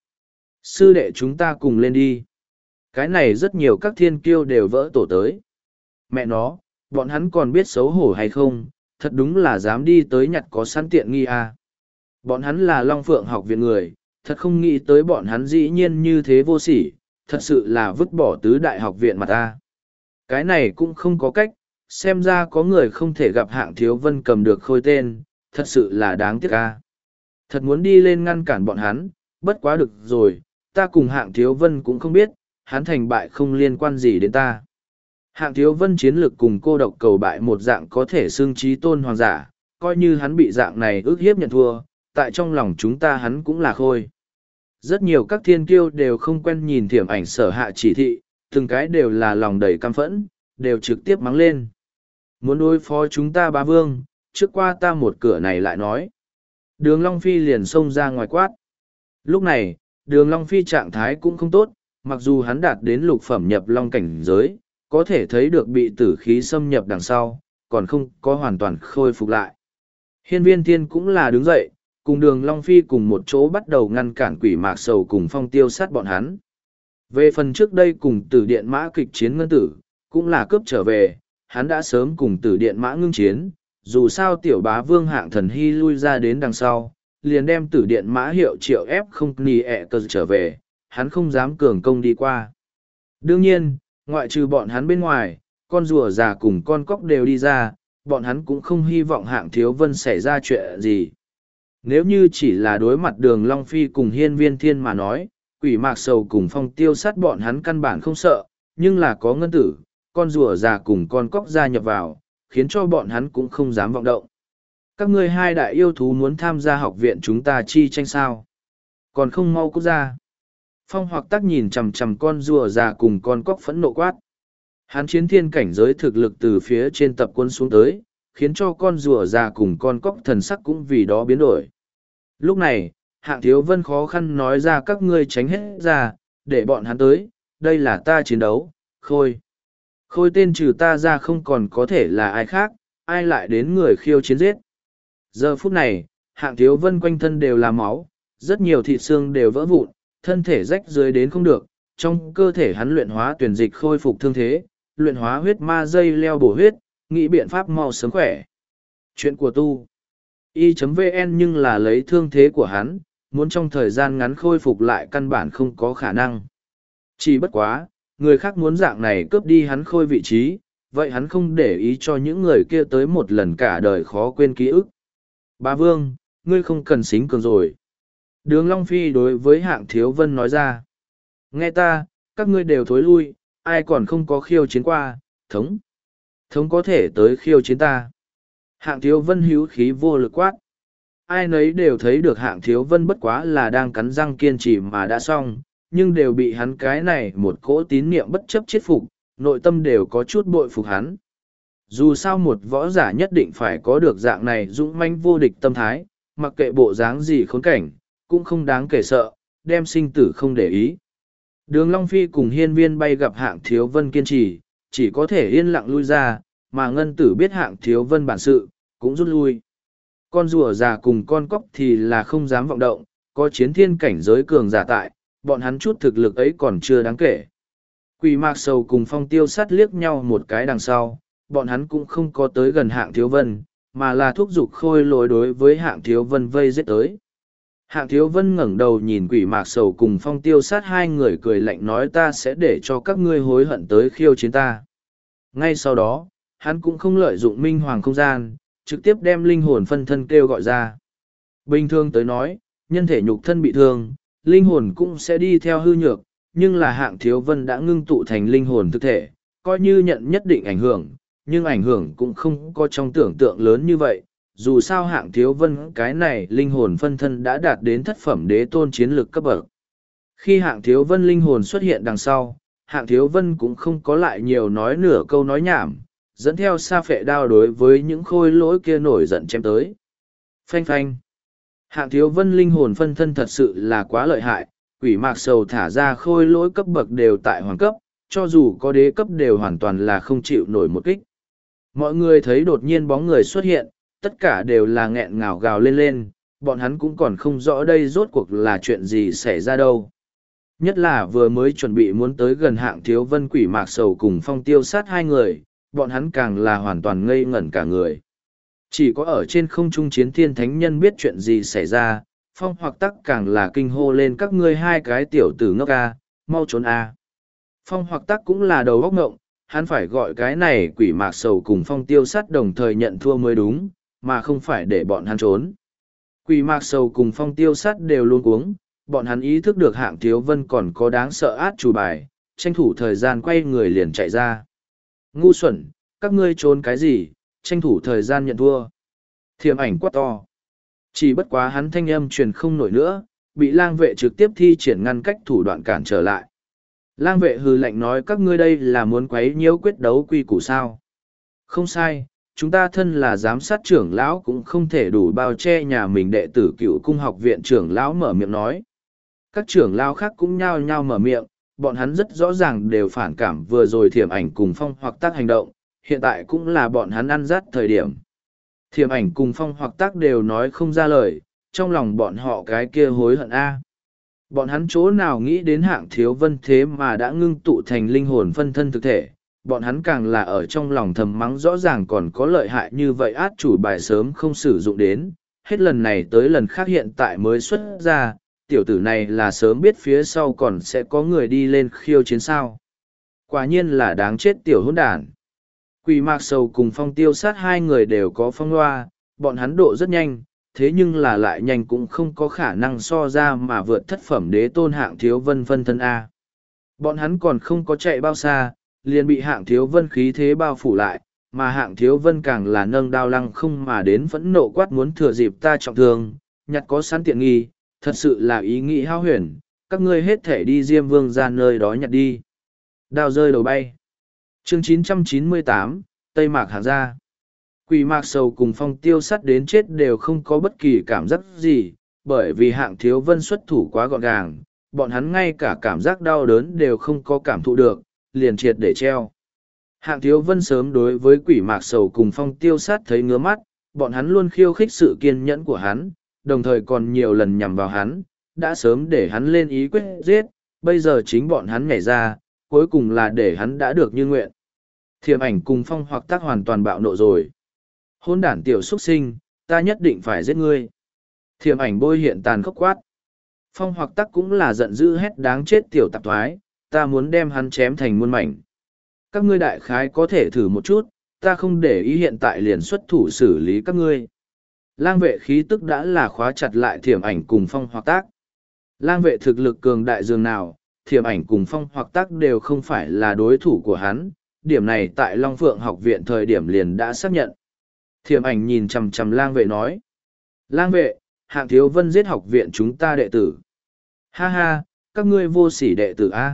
Sư đệ chúng ta cùng lên đi. Cái này rất nhiều các thiên kiêu đều vỡ tổ tới. Mẹ nó, bọn hắn còn biết xấu hổ hay không, thật đúng là dám đi tới nhặt có sẵn tiện nghi à. Bọn hắn là Long Phượng học viện người, thật không nghĩ tới bọn hắn dĩ nhiên như thế vô sỉ, thật sự là vứt bỏ tứ đại học viện mà ta. Cái này cũng không có cách, xem ra có người không thể gặp Hạng Thiếu Vân cầm được khôi tên, thật sự là đáng tiếc ca. Thật muốn đi lên ngăn cản bọn hắn, bất quá được rồi, ta cùng Hạng Thiếu Vân cũng không biết, hắn thành bại không liên quan gì đến ta. Hạng Thiếu Vân chiến lược cùng cô độc cầu bại một dạng có thể xưng trí tôn hoàng giả, coi như hắn bị dạng này ức hiếp nhận thua, tại trong lòng chúng ta hắn cũng là khôi. Rất nhiều các thiên kiêu đều không quen nhìn Thiểm Ảnh Sở hạ chỉ thị, từng cái đều là lòng đầy căm phẫn, đều trực tiếp mắng lên. Muốn đối phó chúng ta bá vương, trước qua ta một cửa này lại nói. Đường Long Phi liền xông ra ngoài quát. Lúc này, đường Long Phi trạng thái cũng không tốt, mặc dù hắn đạt đến lục phẩm nhập long cảnh giới, có thể thấy được bị tử khí xâm nhập đằng sau, còn không có hoàn toàn khôi phục lại. Hiên Viên Thiên cũng là đứng dậy, cùng đường Long Phi cùng một chỗ bắt đầu ngăn cản Quỷ Mạc Sầu cùng Phong Tiêu sát bọn hắn. Về phần trước đây cùng Tử Điện Mã kịch chiến ngân tử, cũng là cướp trở về, hắn đã sớm cùng Tử Điện Mã ngưng chiến, dù sao tiểu bá vương Hạng Thần Hy lui ra đến đằng sau, liền đem Tử Điện Mã hiệu triệu ép không nì ẹ cơ trở về, hắn không dám cường công đi qua. Đương nhiên, ngoại trừ bọn hắn bên ngoài, con rùa già cùng con cóc đều đi ra, bọn hắn cũng không hy vọng Hạng Thiếu Vân xảy ra chuyện gì. Nếu như chỉ là đối mặt đường Long Phi cùng Hiên Viên Thiên mà nói, Quỷ Mạc Sầu cùng Phong Tiêu sát bọn hắn căn bản không sợ, nhưng là có ngân tử, con rùa già cùng con cóc gia nhập vào, khiến cho bọn hắn cũng không dám vọng động. Các ngươi hai đại yêu thú muốn tham gia học viện chúng ta chi tranh sao? Còn không mau cút ra. Phong Hoặc Tắc nhìn chằm chằm con rùa già cùng con cóc phẫn nộ quát. Hắn chiến thiên cảnh giới thực lực từ phía trên tập quân xuống tới, khiến cho con rùa già cùng con cóc thần sắc cũng vì đó biến đổi. Lúc này, Hạng Thiếu Vân khó khăn nói ra các ngươi tránh hết ra, để bọn hắn tới, đây là ta chiến đấu, khôi. Khôi tên trừ ta ra không còn có thể là ai khác, ai lại đến người khiêu chiến giết. Giờ phút này, Hạng Thiếu Vân quanh thân đều là máu, rất nhiều thịt xương đều vỡ vụn, thân thể rách dưới đến không được, trong cơ thể hắn luyện hóa tuyển dịch khôi phục thương thế, luyện hóa huyết ma dây leo bổ huyết, nghĩ biện pháp mau sớm khỏe. Chuyện của tu i.vn nhưng là lấy thương thế của hắn, muốn trong thời gian ngắn khôi phục lại căn bản không có khả năng. Chỉ bất quá, người khác muốn dạng này cướp đi hắn khôi vị trí, vậy hắn không để ý cho những người kia tới một lần cả đời khó quên ký ức. Bá Vương, ngươi không cần xính cường rồi. Đường Long Phi đối với Hạng Thiếu Vân nói ra. Nghe ta, các ngươi đều thối lui, ai còn không có khiêu chiến qua, thống. Thống có thể tới khiêu chiến ta. Hạng Thiếu Vân hữu khí vô lực quát. Ai nấy đều thấy được Hạng Thiếu Vân bất quá là đang cắn răng kiên trì mà đã xong, nhưng đều bị hắn cái này một cỗ tín niệm bất chấp chết phục, nội tâm đều có chút bội phục hắn. Dù sao một võ giả nhất định phải có được dạng này dũng mãnh vô địch tâm thái, mặc kệ bộ dáng gì khốn cảnh, cũng không đáng kể sợ, đem sinh tử không để ý. Đường Long Phi cùng Hiên Viên bay gặp Hạng Thiếu Vân kiên trì, chỉ có thể yên lặng lui ra, mà ngân tử biết Hạng Thiếu Vân bản sự, cũng rút lui. Con rùa già cùng con cóc thì là không dám vọng động, có chiến thiên cảnh giới cường giả tại, bọn hắn chút thực lực ấy còn chưa đáng kể. Quỷ Mạc Sầu cùng Phong Tiêu sát liếc nhau một cái đằng sau, bọn hắn cũng không có tới gần Hạng Thiếu Vân, mà là thúc giục khôi lối đối với Hạng Thiếu Vân vây giết tới. Hạng Thiếu Vân ngẩng đầu nhìn Quỷ Mạc Sầu cùng Phong Tiêu sát hai người cười lạnh nói ta sẽ để cho các ngươi hối hận tới khiêu chiến ta. Ngay sau đó, hắn cũng không lợi dụng minh hoàng không gian, trực tiếp đem linh hồn phân thân kêu gọi ra. Bình thường tới nói, nhân thể nhục thân bị thương, linh hồn cũng sẽ đi theo hư nhược, nhưng là Hạng Thiếu Vân đã ngưng tụ thành linh hồn thực thể, coi như nhận nhất định ảnh hưởng, nhưng ảnh hưởng cũng không có trong tưởng tượng lớn như vậy. Dù sao Hạng Thiếu Vân cái này linh hồn phân thân đã đạt đến thất phẩm đế tôn chiến lược cấp bậc. Khi Hạng Thiếu Vân linh hồn xuất hiện đằng sau, Hạng Thiếu Vân cũng không có lại nhiều nói nửa câu nói nhảm, dẫn theo sa phệ đao đối với những khôi lỗi kia nổi giận chém tới. Phanh phanh. Hạng Thiếu Vân linh hồn phân thân thật sự là quá lợi hại, Quỷ Mạc Sầu thả ra khôi lỗi cấp bậc đều tại hoàng cấp, cho dù có đế cấp đều hoàn toàn là không chịu nổi một kích. Mọi người thấy đột nhiên bóng người xuất hiện, tất cả đều là nghẹn ngào gào lên lên, bọn hắn cũng còn không rõ đây rốt cuộc là chuyện gì xảy ra đâu. Nhất là vừa mới chuẩn bị muốn tới gần Hạng Thiếu Vân Quỷ Mạc Sầu cùng Phong Tiêu sát hai người, bọn hắn càng là hoàn toàn ngây ngẩn cả người. Chỉ có ở trên không trung chiến thiên thánh nhân biết chuyện gì xảy ra, Phong Hoặc Tắc càng là kinh hô lên các ngươi hai cái tiểu tử ngốc a, mau trốn a. Phong Hoặc Tắc cũng là đầu óc ngộng, hắn phải gọi cái này quỷ mạc sầu cùng phong tiêu sắt đồng thời nhận thua mới đúng, mà không phải để bọn hắn trốn. Quỷ mạc sầu cùng phong tiêu sắt đều luôn cuống, bọn hắn ý thức được Hạng Thiếu Vân còn có đáng sợ át chủ bài, tranh thủ thời gian quay người liền chạy ra. Ngu xuẩn, các ngươi trốn cái gì, tranh thủ thời gian nhận thua. Thiểm ảnh quát to. Chỉ bất quá hắn thanh âm truyền không nổi nữa, bị lang vệ trực tiếp thi triển ngăn cách thủ đoạn cản trở lại. Lang vệ hừ lạnh nói các ngươi đây là muốn quấy nhiễu quyết đấu quy củ sao. Không sai, chúng ta thân là giám sát trưởng lão cũng không thể đủ bao che nhà mình. Đệ tử Cựu Cung học viện trưởng lão mở miệng nói. Các trưởng lão khác cũng nhao nhao mở miệng, bọn hắn rất rõ ràng đều phản cảm vừa rồi Thiểm ảnh cùng Phong Hoặc Tác hành động, hiện tại cũng là bọn hắn ăn dắt thời điểm. Thiểm ảnh cùng Phong Hoặc Tác đều nói không ra lời, trong lòng bọn họ cái kia hối hận a. Bọn hắn chỗ nào nghĩ đến Hạng Thiếu Vân thế mà đã ngưng tụ thành linh hồn phân thân thực thể, bọn hắn càng là ở trong lòng thầm mắng rõ ràng còn có lợi hại như vậy át chủ bài sớm không sử dụng đến, hết lần này tới lần khác hiện tại mới xuất ra, tiểu tử này là sớm biết phía sau còn sẽ có người đi lên khiêu chiến sao. Quả nhiên là đáng chết tiểu hỗn đản. Quỷ mạc sầu cùng phong tiêu sát hai người đều có phong loa, bọn hắn độ rất nhanh, thế nhưng là lại nhanh cũng không có khả năng so ra mà vượt thất phẩm đế tôn Hạng Thiếu Vân phân thân A. Bọn hắn còn không có chạy bao xa, liền bị Hạng Thiếu Vân khí thế bao phủ lại, mà Hạng Thiếu Vân càng là nâng đao lăng không mà đến phẫn nộ quát muốn thừa dịp ta trọng thương, nhặt có sẵn tiện nghi, thật sự là ý nghĩ hao huyền, các ngươi hết thể đi Diêm Vương ra nơi đó nhặt đi. Đao rơi đầu bay. Chương 998, Tây Mạc Hạng gia. Quỷ mạc sầu cùng phong tiêu sắt đến chết đều không có bất kỳ cảm giác gì, bởi vì Hạng Thiếu Vân xuất thủ quá gọn gàng, bọn hắn ngay cả cảm giác đau đớn đều không có cảm thụ được, liền triệt để treo. Hạng Thiếu Vân sớm đối với quỷ mạc sầu cùng phong tiêu sát thấy ngứa mắt, bọn hắn luôn khiêu khích sự kiên nhẫn của hắn, đồng thời còn nhiều lần nhằm vào hắn, đã sớm để hắn lên ý quyết giết, bây giờ chính bọn hắn nhảy ra, cuối cùng là để hắn đã được như nguyện. Thiểm ảnh cùng Phong Hoặc Tác hoàn toàn bạo nộ rồi. Hôn đản tiểu xuất sinh, ta nhất định phải giết ngươi. Thiểm ảnh bôi hiện tàn khốc quát. Phong Hoặc Tác cũng là giận dữ hét đáng chết tiểu tạp thoái, ta muốn đem hắn chém thành muôn mảnh. Các ngươi đại khái có thể thử một chút, ta không để ý hiện tại liền xuất thủ xử lý các ngươi. Lang vệ khí tức đã là khóa chặt lại Thiểm ảnh cùng Phong Hoặc Tác. Lang vệ thực lực cường đại dường nào, Thiểm ảnh cùng Phong Hoặc Tác đều không phải là đối thủ của hắn, điểm này tại Long Phượng học viện thời điểm liền đã xác nhận. Thiểm ảnh nhìn chằm chằm lang vệ nói. Lang vệ, Hạng Thiếu Vân giết học viện chúng ta đệ tử. Ha ha, các ngươi vô sỉ đệ tử A.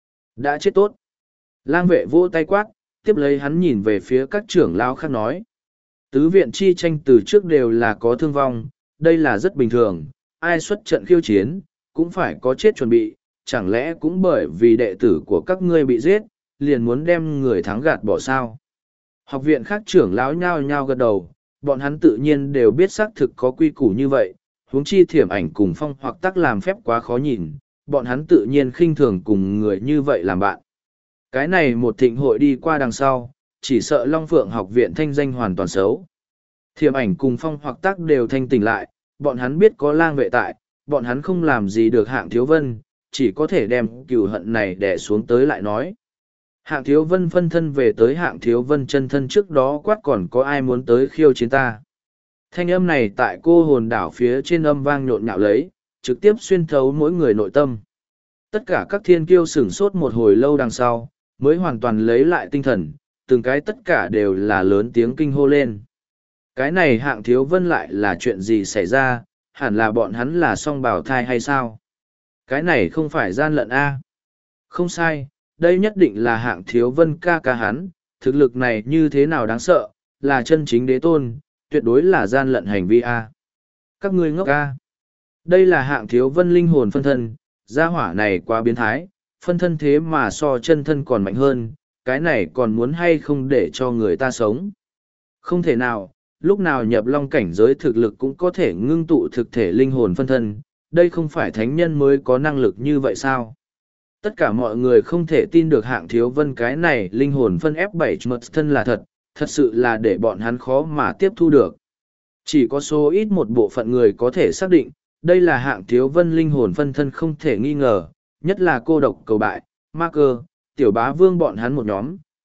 Đã chết tốt. Lang vệ vỗ tay quát, tiếp lấy hắn nhìn về phía các trưởng lão khác nói. Tứ viện chi tranh từ trước đều là có thương vong, đây là rất bình thường, ai xuất trận khiêu chiến, cũng phải có chết chuẩn bị, chẳng lẽ cũng bởi vì đệ tử của các ngươi bị giết, liền muốn đem người thắng gạt bỏ sao. Học viện khác trưởng lão nhao nhao gật đầu, bọn hắn tự nhiên đều biết xác thực có quy củ như vậy, huống chi Thiểm ảnh cùng Phong Hoặc Tác làm phép quá khó nhìn, bọn hắn tự nhiên khinh thường cùng người như vậy làm bạn. Cái này một thịnh hội đi qua đằng sau, chỉ sợ Long Phượng học viện thanh danh hoàn toàn xấu. Thiểm ảnh cùng Phong Hoặc Tác đều thanh tỉnh lại, bọn hắn biết có lang vệ tại, bọn hắn không làm gì được Hạng Thiếu Vân, chỉ có thể đem cừu hận này đè xuống tới lại nói. Hạng Thiếu Vân phân thân về tới Hạng Thiếu Vân chân thân trước đó quát còn có ai muốn tới khiêu chiến ta. Thanh âm này tại cô hồn đảo phía trên âm vang nhộn nhạo lấy, trực tiếp xuyên thấu mỗi người nội tâm. Tất cả các thiên kiêu sửng sốt một hồi lâu đằng sau, mới hoàn toàn lấy lại tinh thần, từng cái tất cả đều là lớn tiếng kinh hô lên. Cái này Hạng Thiếu Vân lại là chuyện gì xảy ra, hẳn là bọn hắn là song bào thai hay sao? Cái này không phải gian lận A. Không sai, đây nhất định là Hạng Thiếu Vân ca ca hắn, thực lực này như thế nào đáng sợ, là chân chính đế tôn, tuyệt đối là gian lận hành vi A. Các ngươi ngốc A. Đây là Hạng Thiếu Vân linh hồn phân thân, gia hỏa này quá biến thái, phân thân thế mà so chân thân còn mạnh hơn, cái này còn muốn hay không để cho người ta sống. Không thể nào, lúc nào nhập long cảnh giới thực lực cũng có thể ngưng tụ thực thể linh hồn phân thân, đây không phải thánh nhân mới có năng lực như vậy sao? Tất cả mọi người không thể tin được Hạng Thiếu Vân cái này linh hồn phân F7 mật thân là thật, thật sự là để bọn hắn khó mà tiếp thu được. Chỉ có số ít một bộ phận người có thể xác định, đây là Hạng Thiếu Vân linh hồn phân thân không thể nghi ngờ, nhất là cô độc cầu bại, ma cơ, tiểu bá vương bọn hắn một nhóm,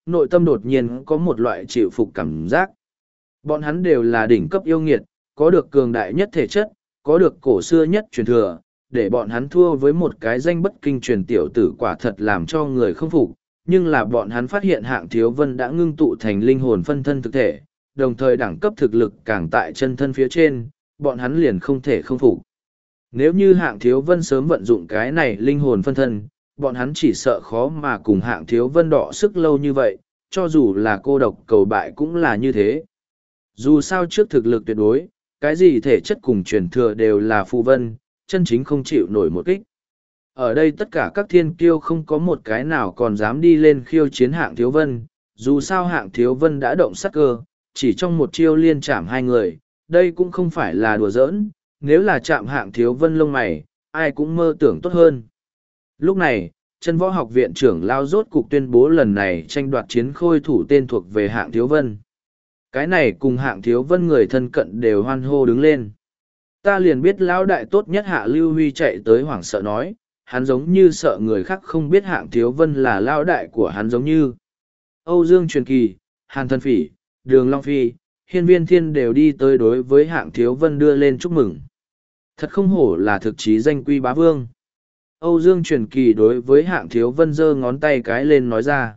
nội tâm đột nhiên có một loại chịu phục cảm giác. Bọn hắn đều là đỉnh cấp yêu nghiệt, có được cường đại nhất thể chất, có được cổ xưa nhất truyền thừa, để bọn hắn thua với một cái danh bất kinh truyền tiểu tử quả thật làm cho người không phục. Nhưng là bọn hắn phát hiện Hạng Thiếu Vân đã ngưng tụ thành linh hồn phân thân thực thể, đồng thời đẳng cấp thực lực càng tại chân thân phía trên, bọn hắn liền không thể không phục. Nếu như Hạng Thiếu Vân sớm vận dụng cái này linh hồn phân thân, bọn hắn chỉ sợ khó mà cùng Hạng Thiếu Vân đọ sức lâu như vậy, cho dù là cô độc cầu bại cũng là như thế. Dù sao trước thực lực tuyệt đối, cái gì thể chất cùng truyền thừa đều là phù vân, chân chính không chịu nổi một kích. Ở đây tất cả các thiên kiêu không có một cái nào còn dám đi lên khiêu chiến Hạng Thiếu Vân, dù sao Hạng Thiếu Vân đã động sát cơ, chỉ trong một chiêu liên chạm hai người, đây cũng không phải là đùa giỡn, nếu là chạm Hạng Thiếu Vân lông mày, ai cũng mơ tưởng tốt hơn. Lúc này, Chân Võ Học Viện trưởng lao rốt cục tuyên bố lần này tranh đoạt chiến khôi thủ tên thuộc về Hạng Thiếu Vân. Cái này cùng Hạng Thiếu Vân người thân cận đều hoan hô đứng lên. Ta liền biết lão đại tốt nhất Hạ Lưu Huy chạy tới hoảng sợ nói, hắn giống như sợ người khác không biết Hạng Thiếu Vân là lão đại của hắn giống như. Âu Dương Truyền Kỳ, Hàn Thân Phỉ, Đường Long Phi, Hiên Viên Thiên đều đi tới đối với Hạng Thiếu Vân đưa lên chúc mừng. Thật không hổ là thực chí danh quy bá vương. Âu Dương Truyền Kỳ đối với Hạng Thiếu Vân giơ ngón tay cái lên nói ra.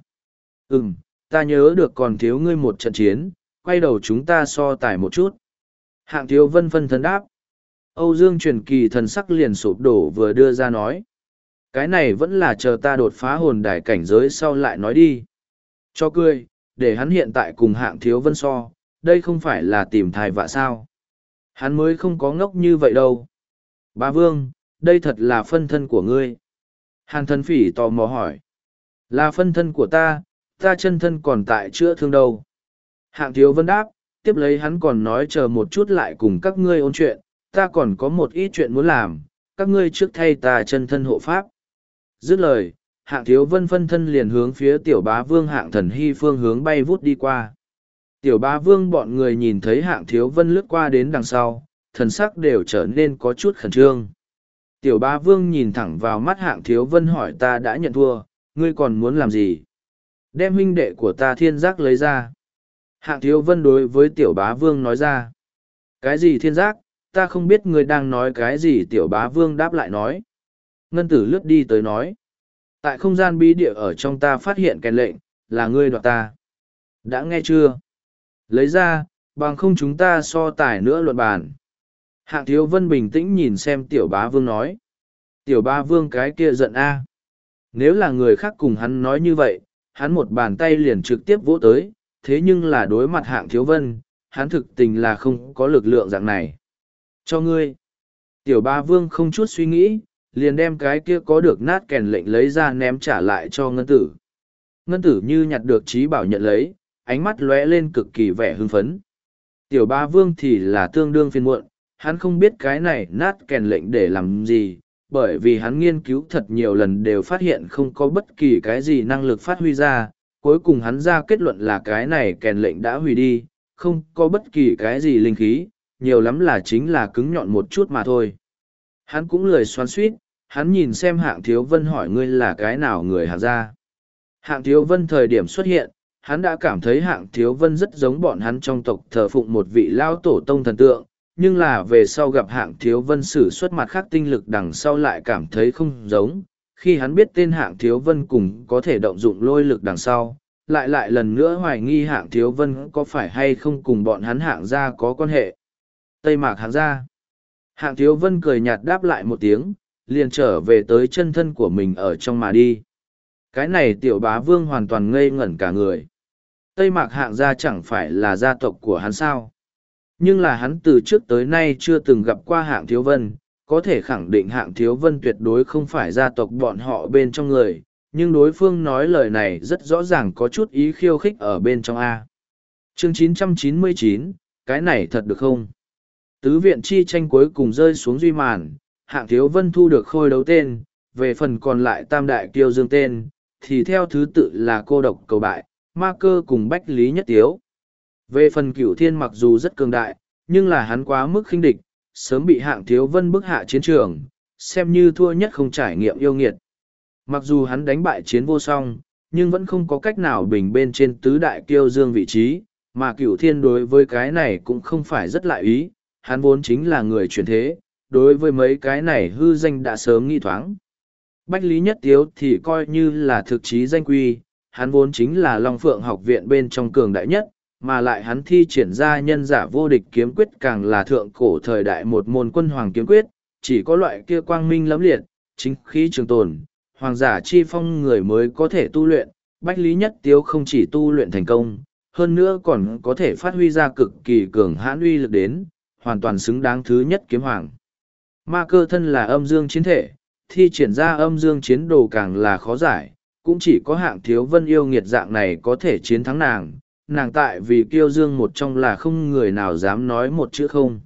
Ta nhớ được còn thiếu ngươi một trận chiến, quay đầu chúng ta so tài một chút. Hạng Thiếu Vân phân thân đáp. Âu Dương Truyền Kỳ thần sắc liền sụp đổ vừa đưa ra nói. Cái này vẫn là chờ ta đột phá hồn đài cảnh giới sau lại nói đi. Cho cười, để hắn hiện tại cùng Hạng Thiếu Vân so, đây không phải là tìm thai vạ sao. Hắn mới không có ngốc như vậy đâu. Bá Vương, đây thật là phân thân của ngươi. Hàn Thần Phỉ tò mò hỏi. Là phân thân của ta chân thân còn tại chữa thương đâu. Hạng Thiếu Vân đáp, tiếp lấy hắn còn nói chờ một chút lại cùng các ngươi ôn chuyện, ta còn có một ít chuyện muốn làm, các ngươi trước thay ta chân thân hộ pháp. Dứt lời, Hạng Thiếu Vân phân thân liền hướng phía Tiểu Bá Vương Hạng Thần Hy phương hướng bay vút đi qua. Tiểu Bá Vương bọn người nhìn thấy Hạng Thiếu Vân lướt qua đến đằng sau, thần sắc đều trở nên có chút khẩn trương. Tiểu Bá Vương nhìn thẳng vào mắt Hạng Thiếu Vân hỏi ta đã nhận thua, ngươi còn muốn làm gì? Đem huynh đệ của ta thiên giác lấy ra. Hạng Thiếu Vân đối với Tiểu Bá Vương nói ra. Cái gì thiên giác, ta không biết ngươi đang nói cái gì. Tiểu Bá Vương đáp lại nói. Ngân Tử lướt đi tới nói. Tại không gian bí địa ở trong ta phát hiện kèn lệnh, là ngươi đoạt ta. Đã nghe chưa? Lấy ra, bằng không chúng ta so tài nữa luận bàn. Hạng Thiếu Vân bình tĩnh nhìn xem Tiểu Bá Vương nói. Tiểu Bá Vương cái kia giận a. Nếu là người khác cùng hắn nói như vậy, hắn một bàn tay liền trực tiếp vỗ tới, thế nhưng là đối mặt Hạng Thiếu Vân, hắn thực tình là không có lực lượng dạng này. Cho ngươi. Tiểu Bá Vương không chút suy nghĩ, liền đem cái kia có được nát kèn lệnh lấy ra ném trả lại cho Ngân Tử. Ngân Tử như nhặt được trí bảo nhận lấy, ánh mắt lóe lên cực kỳ vẻ hưng phấn. Tiểu Bá Vương thì là tương đương phiền muộn, hắn không biết cái này nát kèn lệnh để làm gì, bởi vì hắn nghiên cứu thật nhiều lần đều phát hiện không có bất kỳ cái gì năng lực phát huy ra, cuối cùng hắn ra kết luận là cái này kèn lệnh đã hủy đi, không có bất kỳ cái gì linh khí, nhiều lắm là chính là cứng nhọn một chút mà thôi. Hắn cũng lười xoắn suýt, hắn nhìn xem Hạng Thiếu Vân hỏi ngươi là cái nào người Hạng gia. Hạng Thiếu Vân thời điểm xuất hiện, hắn đã cảm thấy Hạng Thiếu Vân rất giống bọn hắn trong tộc thờ phụng một vị lao tổ tông thần tượng, nhưng là về sau gặp Hạng Thiếu Vân sử xuất mặt khác tinh lực đằng sau lại cảm thấy không giống. Khi hắn biết tên Hạng Thiếu Vân cùng có thể động dụng lôi lực đằng sau, lại lần nữa hoài nghi Hạng Thiếu Vân có phải hay không cùng bọn hắn Hạng gia có quan hệ. Tây Mạc Hạng gia. Hạng Thiếu Vân cười nhạt đáp lại một tiếng, liền trở về tới chân thân của mình ở trong mà đi. Cái này Tiểu Bá Vương hoàn toàn ngây ngẩn cả người. Tây Mạc Hạng gia chẳng phải là gia tộc của hắn sao? Nhưng là hắn từ trước tới nay chưa từng gặp qua Hạng Thiếu Vân, có thể khẳng định Hạng Thiếu Vân tuyệt đối không phải gia tộc bọn họ bên trong người, nhưng đối phương nói lời này rất rõ ràng có chút ý khiêu khích ở bên trong A. Chương 999, cái này thật được không? Tứ viện chi tranh cuối cùng rơi xuống duy màn, Hạng Thiếu Vân thu được khôi đấu tên, về phần còn lại tam đại kiêu dương tên, thì theo thứ tự là cô độc cầu bại, ma cơ cùng bách lý nhất tiếu. Về phần Cửu Thiên mặc dù rất cường đại, nhưng là hắn quá mức khinh địch, sớm bị Hạng Thiếu Vân bức hạ chiến trường, xem như thua nhất không trải nghiệm yêu nghiệt. Mặc dù hắn đánh bại chiến vô song, nhưng vẫn không có cách nào bình bên trên tứ đại kiêu dương vị trí, mà Cửu Thiên đối với cái này cũng không phải rất lại ý, hắn vốn chính là người chuyển thế, đối với mấy cái này hư danh đã sớm nghi thoáng. Bách Lý Nhất Tiếu thì coi như là thực chí danh quy, hắn vốn chính là Long Phượng học viện bên trong cường đại nhất, mà lại hắn thi triển ra nhân giả vô địch kiếm quyết càng là thượng cổ thời đại một môn quân hoàng kiếm quyết, chỉ có loại kia quang minh lẫm liệt, chính khí trường tồn, hoàng giả chi phong người mới có thể tu luyện. Bách Lý Nhất Tiếu không chỉ tu luyện thành công, hơn nữa còn có thể phát huy ra cực kỳ cường hãn uy lực đến, hoàn toàn xứng đáng thứ nhất kiếm hoàng. Ma Cơ thân là âm dương chiến thể, thi triển ra âm dương chiến đồ càng là khó giải, cũng chỉ có Hạng Thiếu Vân yêu nghiệt dạng này có thể chiến thắng nàng. Nàng tại vì kiêu dương một trong là không người nào dám nói một chữ không.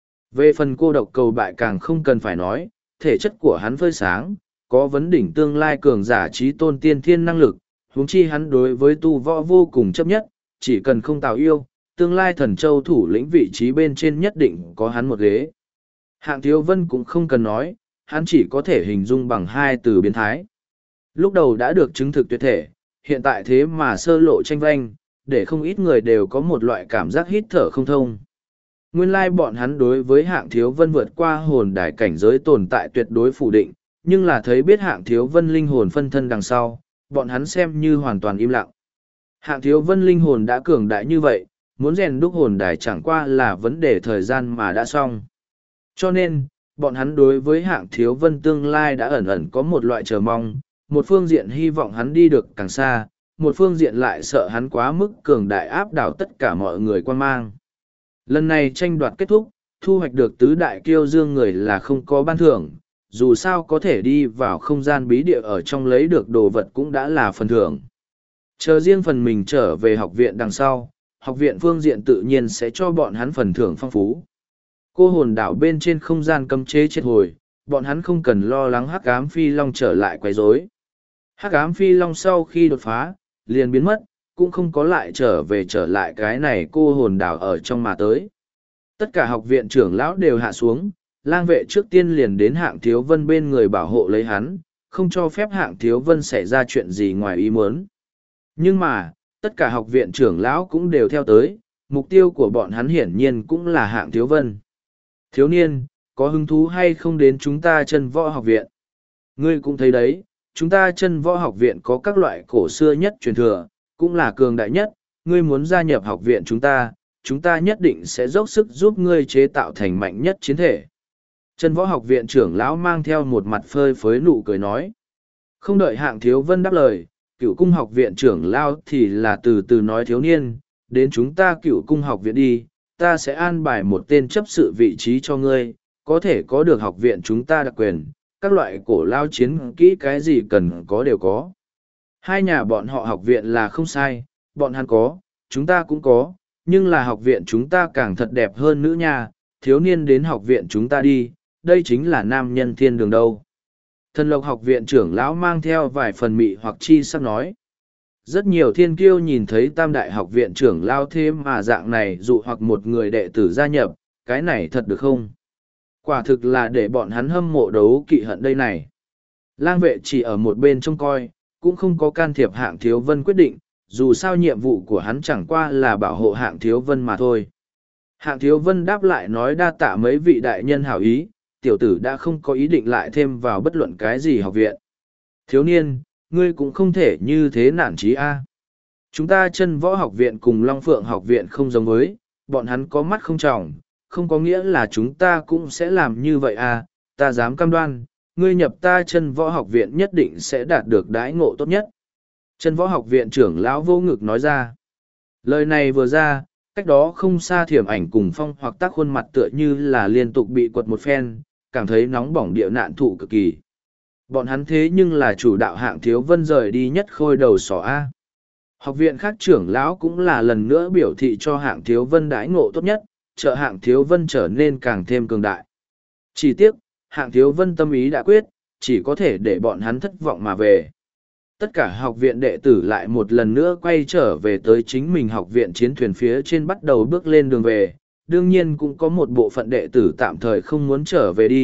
Về phần cô độc cầu bại càng không cần phải nói, thể chất của hắn phơi sáng, có vấn đỉnh tương lai cường giả trí tôn tiên thiên năng lực, huống chi hắn đối với tu võ vô cùng chấp nhất, chỉ cần không tào yêu, tương lai thần châu thủ lĩnh vị trí bên trên nhất định có hắn một ghế. Hạng Thiếu Vân cũng không cần nói, hắn chỉ có thể hình dung bằng hai từ biến thái. Lúc đầu đã được chứng thực tuyệt thể, hiện tại thế mà sơ lộ tranh vanh, để không ít người đều có một loại cảm giác hít thở không thông. Nguyên lai bọn hắn đối với Hạng Thiếu Vân vượt qua hồn đài cảnh giới tồn tại tuyệt đối phủ định, nhưng là thấy biết Hạng Thiếu Vân linh hồn phân thân đằng sau, bọn hắn xem như hoàn toàn im lặng. Hạng Thiếu Vân linh hồn đã cường đại như vậy, muốn rèn đúc hồn đài chẳng qua là vấn đề thời gian mà đã xong. Cho nên, bọn hắn đối với Hạng Thiếu Vân tương lai đã ẩn ẩn có một loại chờ mong, một phương diện hy vọng hắn đi được càng xa, một phương diện lại sợ hắn quá mức cường đại áp đảo tất cả mọi người quan mang. Lần này tranh đoạt kết thúc, thu hoạch được tứ đại kiêu dương người là không có ban thưởng, dù sao có thể đi vào không gian bí địa ở trong lấy được đồ vật cũng đã là phần thưởng. Chờ riêng phần mình trở về học viện đằng sau, học viện phương diện tự nhiên sẽ cho bọn hắn phần thưởng phong phú. Cô hồn đảo bên trên không gian cấm chế triệt hồi, bọn hắn không cần lo lắng hắc ám phi long trở lại quấy rối. Hắc ám phi long sau khi đột phá, liền biến mất, cũng không có lại trở lại cái này cô hồn đảo ở trong mà tới. Tất cả học viện trưởng lão đều hạ xuống, lang vệ trước tiên liền đến Hạng Thiếu Vân bên người bảo hộ lấy hắn, không cho phép Hạng Thiếu Vân xảy ra chuyện gì ngoài ý muốn. Nhưng mà, tất cả học viện trưởng lão cũng đều theo tới, mục tiêu của bọn hắn hiển nhiên cũng là Hạng Thiếu Vân. Thiếu niên, có hứng thú hay không đến chúng ta Chân Võ học viện? Ngươi cũng thấy đấy, chúng ta Chân Võ học viện có các loại cổ xưa nhất truyền thừa, cũng là cường đại nhất, ngươi muốn gia nhập học viện chúng ta nhất định sẽ dốc sức giúp ngươi chế tạo thành mạnh nhất chiến thể. Chân Võ học viện trưởng lão mang theo một mặt phơi phới nụ cười nói. Không đợi Hạng Thiếu Vân đáp lời, Cửu Cung học viện trưởng lão thì là từ từ nói thiếu niên, đến chúng ta Cửu Cung học viện đi, ta sẽ an bài một tên chấp sự vị trí cho ngươi, có thể có được học viện chúng ta đặc quyền, các loại cổ lao chiến kỹ cái gì cần có đều có. Hai nhà bọn họ học viện là không sai, bọn hắn có, chúng ta cũng có, nhưng là học viện chúng ta càng thật đẹp hơn nữ nha, thiếu niên đến học viện chúng ta đi, đây chính là nam nhân thiên đường đâu. Thần Lộc học viện trưởng lão mang theo vài phần mị hoặc chi sắc nói. Rất nhiều thiên kiêu nhìn thấy tam đại học viện trưởng lao thế mà dạng này dụ hoặc một người đệ tử gia nhập, cái này thật được không? Quả thực là để bọn hắn hâm mộ đấu kỵ hận đây này. Lang vệ chỉ ở một bên trông coi, cũng không có can thiệp Hạng Thiếu Vân quyết định, dù sao nhiệm vụ của hắn chẳng qua là bảo hộ Hạng Thiếu Vân mà thôi. Hạng Thiếu Vân đáp lại nói đa tạ mấy vị đại nhân hảo ý, tiểu tử đã không có ý định lại thêm vào bất luận cái gì học viện. Thiếu niên, ngươi cũng không thể như thế nản chí a. Chúng ta Chân Võ học viện cùng Long Phượng học viện không giống với, bọn hắn có mắt không tròng, không có nghĩa là chúng ta cũng sẽ làm như vậy a. Ta dám cam đoan, ngươi nhập ta Chân Võ học viện nhất định sẽ đạt được đãi ngộ tốt nhất. Chân Võ học viện trưởng lão vô ngực nói ra. Lời này vừa ra, cách đó không xa Thiểm Ảnh cùng Phong Hoặc Tác khuôn mặt tựa như là liên tục bị quật một phen, cảm thấy nóng bỏng địa nạn thụ cực kỳ. Bọn hắn thế nhưng là chủ đạo Hạng Thiếu Vân rời đi nhất khôi đầu sỏ A. Học viện khác trưởng lão cũng là lần nữa biểu thị cho Hạng Thiếu Vân đãi ngộ tốt nhất, trợ Hạng Thiếu Vân trở nên càng thêm cường đại. Chỉ tiếc, Hạng Thiếu Vân tâm ý đã quyết, chỉ có thể để bọn hắn thất vọng mà về. Tất cả học viện đệ tử lại một lần nữa quay trở về tới chính mình học viện chiến thuyền phía trên bắt đầu bước lên đường về. Đương nhiên cũng có một bộ phận đệ tử tạm thời không muốn trở về đi,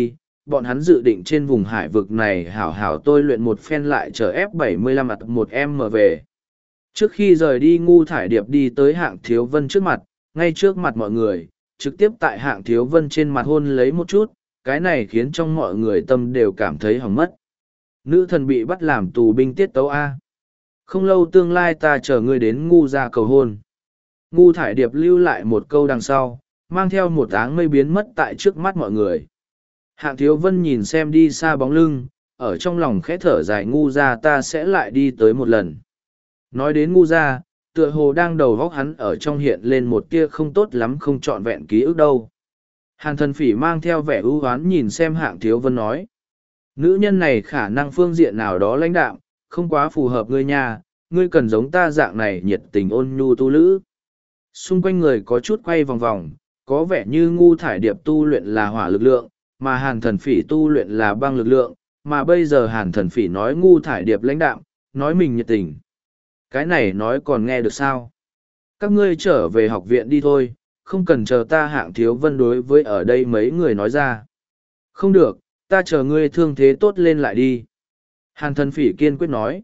bọn hắn dự định trên vùng hải vực này hảo hảo tôi luyện một phen lại chở F-75-1M về. Trước khi rời đi, Ngu Thải Điệp đi tới Hạng Thiếu Vân trước mặt, ngay trước mặt mọi người, trực tiếp tại Hạng Thiếu Vân trên mặt hôn lấy một chút, cái này khiến trong mọi người tâm đều cảm thấy hỏng mất. Nữ thần bị bắt làm tù binh tiết tấu A. Không lâu tương lai ta chờ ngươi đến Ngu ra cầu hôn. Ngu Thải Điệp lưu lại một câu đằng sau, mang theo một áng mây biến mất tại trước mắt mọi người. Hạng Thiếu Vân nhìn xem đi xa bóng lưng, ở trong lòng khẽ thở dài, Ngu ra ta sẽ lại đi tới một lần. Nói đến Ngu ra, tựa hồ đang đầu góc hắn ở trong hiện lên một tia không tốt lắm không trọn vẹn ký ức đâu. Hàn Thần Phỉ mang theo vẻ ưu hoán nhìn xem Hạng Thiếu Vân nói. Nữ nhân này khả năng phương diện nào đó lãnh đạm, không quá phù hợp ngươi nha, ngươi cần giống ta dạng này nhiệt tình ôn nhu tu lữ. Xung quanh người có chút quay vòng vòng, có vẻ như Ngu Thải Điệp tu luyện là hỏa lực lượng, mà Hàn Thần Phỉ tu luyện là băng lực lượng, mà bây giờ Hàn Thần Phỉ nói Ngu Thải Điệp lãnh đạm, nói mình nhiệt tình. Cái này nói còn nghe được sao? Các ngươi trở về học viện đi thôi, không cần chờ ta. Hạng Thiếu Vân đối với ở đây mấy người nói ra. Không được, ta chờ ngươi thương thế tốt lên lại đi. Hàn Thần Phỉ kiên quyết nói.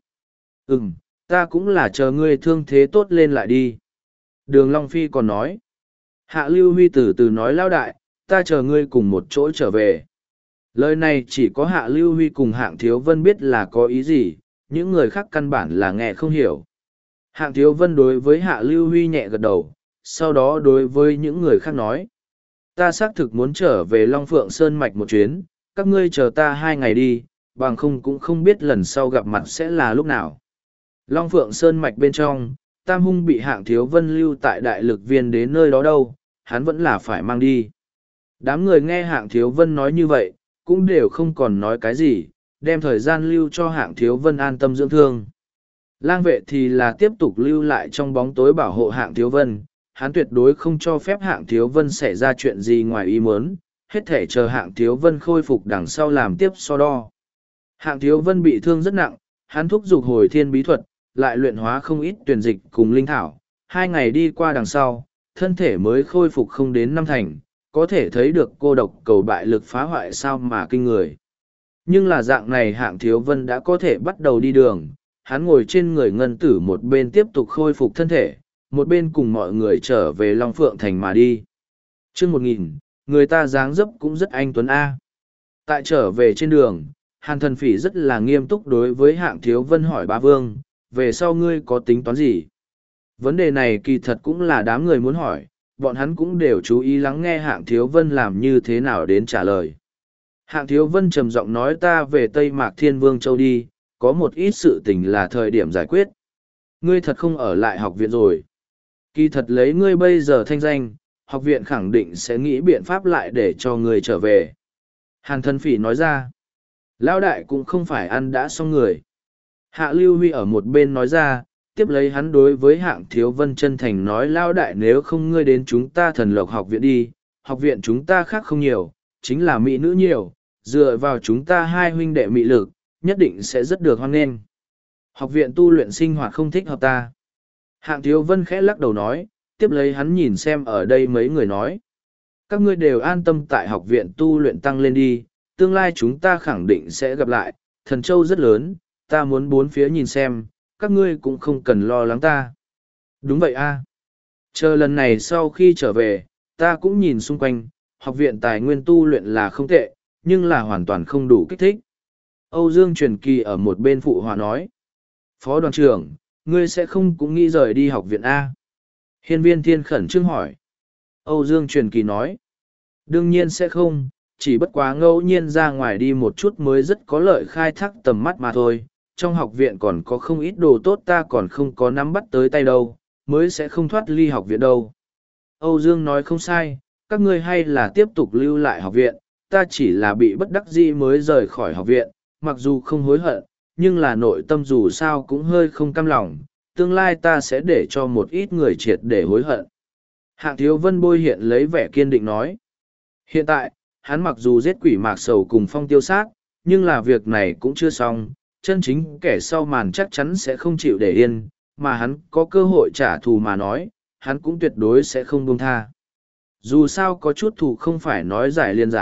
Ta cũng là chờ ngươi thương thế tốt lên lại đi. Đường Long Phi còn nói. Hạ Lưu Huy từ từ nói, lao đại, ta chờ ngươi cùng một chỗ trở về. Lời này chỉ có Hạ Lưu Huy cùng Hạng Thiếu Vân biết là có ý gì, những người khác căn bản là nghe không hiểu. Hạng Thiếu Vân đối với Hạ Lưu Huy nhẹ gật đầu, sau đó đối với những người khác nói. Ta xác thực muốn trở về Long Phượng Sơn Mạch một chuyến, các ngươi chờ ta 2 ngày đi, bằng không cũng không biết lần sau gặp mặt sẽ là lúc nào. Long Phượng Sơn Mạch bên trong, Tam Hung bị Hạng Thiếu Vân lưu tại đại lực viên đến nơi đó đâu, hắn vẫn là phải mang đi. Đám người nghe Hạng Thiếu Vân nói như vậy, cũng đều không còn nói cái gì, đem thời gian lưu cho Hạng Thiếu Vân an tâm dưỡng thương. Lang vệ thì là tiếp tục lưu lại trong bóng tối bảo hộ Hạng Thiếu Vân, hắn tuyệt đối không cho phép Hạng Thiếu Vân xảy ra chuyện gì ngoài ý muốn, hết thể chờ Hạng Thiếu Vân khôi phục đằng sau làm tiếp so đo. Hạng Thiếu Vân bị thương rất nặng, hắn thúc giục hồi thiên bí thuật, lại luyện hóa không ít tuyển dịch cùng linh thảo. 2 ngày đi qua đằng sau, thân thể mới khôi phục không đến 5 thành, có thể thấy được cô độc cầu bại lực phá hoại sao mà kinh người. Nhưng là dạng này Hạng Thiếu Vân đã có thể bắt đầu đi đường, hắn ngồi trên người ngân tử một bên tiếp tục khôi phục thân thể, một bên cùng mọi người trở về Long Phượng Thành mà đi. Chương 1000, người ta dáng dấp cũng rất anh tuấn A. Tại trở về trên đường, Hàn Thần Phỉ rất là nghiêm túc đối với Hạng Thiếu Vân hỏi bá vương, về sau ngươi có tính toán gì? Vấn đề này kỳ thật cũng là đám người muốn hỏi, bọn hắn cũng đều chú ý lắng nghe Hạng Thiếu Vân làm như thế nào đến trả lời. Hạng Thiếu Vân trầm giọng nói, ta về Tây Mạc Thiên Vương Châu đi, có một ít sự tình là thời điểm giải quyết. Ngươi thật không ở lại học viện rồi. Kỳ thật lấy ngươi bây giờ thanh danh, học viện khẳng định sẽ nghĩ biện pháp lại để cho ngươi trở về. Hàn Thần Phỉ nói ra, Lão đại cũng không phải ăn đã xong người. Hạ Lưu Huy ở một bên nói ra, tiếp lấy hắn đối với Hạng Thiếu Vân chân thành nói, Lão đại nếu không ngươi đến chúng ta Thần Lộc học viện đi, học viện chúng ta khác không nhiều, chính là mỹ nữ nhiều, dựa vào chúng ta 2 huynh đệ mỹ lực, nhất định sẽ rất được hoan nghênh. Học viện tu luyện sinh hoạt không thích hợp ta. Hạng Thiếu Vân khẽ lắc đầu nói, tiếp lấy hắn nhìn xem ở đây mấy người nói. Các ngươi đều an tâm tại học viện tu luyện tăng lên đi, tương lai chúng ta khẳng định sẽ gặp lại, Thần Châu rất lớn, ta muốn bốn phía nhìn xem, các ngươi cũng không cần lo lắng ta. Đúng vậy a. Chờ lần này sau khi trở về, ta cũng nhìn xung quanh, học viện tài nguyên tu luyện là không tệ, nhưng là hoàn toàn không đủ kích thích. Âu Dương Truyền Kỳ ở một bên phụ hòa nói. Phó đoàn trưởng, ngươi sẽ không cũng nghĩ rời đi học viện A. Hiên Viên Thiên khẩn trương hỏi. Âu Dương Truyền Kỳ nói. Đương nhiên sẽ không, chỉ bất quá ngẫu nhiên ra ngoài đi một chút mới rất có lợi khai thác tầm mắt mà thôi. Trong học viện còn có không ít đồ tốt ta còn không có nắm bắt tới tay đâu, mới sẽ không thoát ly học viện đâu. Âu Dương nói không sai, các ngươi hay là tiếp tục lưu lại học viện, ta chỉ là bị bất đắc dĩ mới rời khỏi học viện, mặc dù không hối hận, nhưng là nội tâm dù sao cũng hơi không cam lòng, tương lai ta sẽ để cho một ít người triệt để hối hận. Hạng Thiếu Vân bôi hiện lấy vẻ kiên định nói. Hiện tại, hắn mặc dù giết quỷ mạc sầu cùng phong tiêu sát, nhưng là việc này cũng chưa xong, chân chính kẻ sau màn chắc chắn sẽ không chịu để yên, mà hắn có cơ hội trả thù mà nói, hắn cũng tuyệt đối sẽ không buông tha. Dù sao có chút thù không phải nói giải liền giải,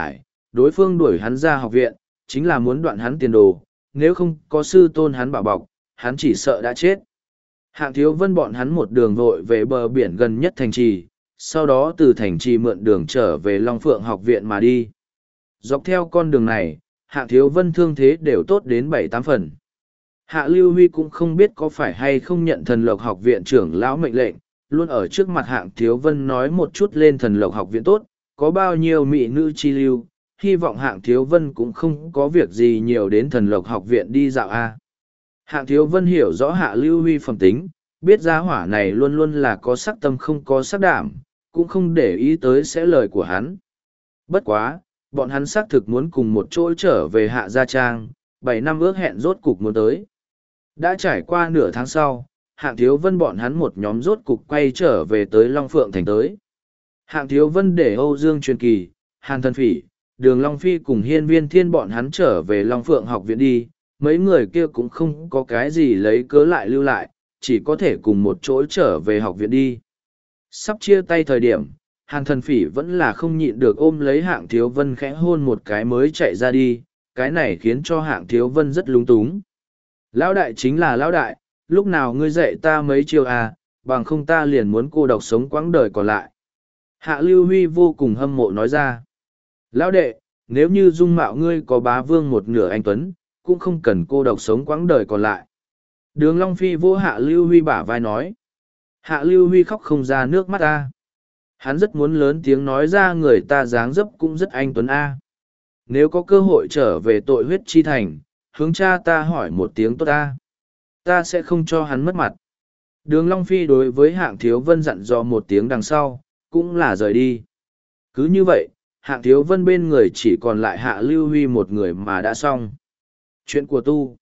đối phương đuổi hắn ra học viện, chính là muốn đoạn hắn tiền đồ, nếu không có sư tôn hắn bảo bọc, hắn chỉ sợ đã chết. Hạng Thiếu Vân bọn hắn một đường vội về bờ biển gần nhất thành trì, sau đó từ thành trì mượn đường trở về Long Phượng học viện mà đi. Dọc theo con đường này, Hạng Thiếu Vân thương thế đều tốt đến 7-8 phần. Hạ Lưu Huy cũng không biết có phải hay không nhận Thần Lộc học viện trưởng lão mệnh lệnh, luôn ở trước mặt Hạng Thiếu Vân nói một chút lên Thần Lộc học viện tốt, có bao nhiêu mỹ nữ chi lưu, hy vọng Hạng Thiếu Vân cũng không có việc gì nhiều đến Thần Lộc học viện đi dạo a. Hạng Thiếu Vân hiểu rõ Hạ Lưu Huy phẩm tính, biết gia hỏa này luôn luôn là có sắc tâm không có sắc đảm, cũng không để ý tới sẽ lời của hắn. Bất quá, bọn hắn xác thực muốn cùng một chỗ trở về Hạ Gia Trang, 7 năm ước hẹn rốt cục muốn tới. Đã trải qua nửa tháng sau, Hạng Thiếu Vân bọn hắn một nhóm rốt cục quay trở về tới Long Phượng thành tới. Hạng Thiếu Vân để Âu Dương Truyền Kỳ, Hàn Thần Phỉ, Đường Long Phi cùng Hiên Viên Thiên bọn hắn trở về Long Phượng học viện đi, mấy người kia cũng không có cái gì lấy cớ lại lưu lại, chỉ có thể cùng một chỗ trở về học viện đi. Sắp chia tay thời điểm, Hàn Thần Phỉ vẫn là không nhịn được ôm lấy Hạng Thiếu Vân khẽ hôn một cái mới chạy ra đi, cái này khiến cho Hạng Thiếu Vân rất lúng túng. Lão đại chính là lão đại, lúc nào ngươi dạy ta mấy chiêu à, bằng không ta liền muốn cô độc sống quãng đời còn lại. Hạ Lưu Huy vô cùng hâm mộ nói ra. Lão đệ, nếu như dung mạo ngươi có bá vương một nửa anh Tuấn, cũng không cần cô độc sống quãng đời còn lại. Đường Long Phi vô Hạ Lưu Huy bả vai nói. Hạ Lưu Huy khóc không ra nước mắt ta. Hắn rất muốn lớn tiếng nói ra người ta dáng dấp cũng rất anh Tuấn A. Nếu có cơ hội trở về tội huyết chi thành, hướng cha ta hỏi một tiếng tốt ta. Ta sẽ không cho hắn mất mặt. Đường Long Phi đối với Hạng Thiếu Vân dặn dò một tiếng đằng sau, cũng là rời đi. Cứ như vậy, Hạng Thiếu Vân bên người chỉ còn lại Hạ Lưu Huy một người mà đã xong. Chuyện của tu.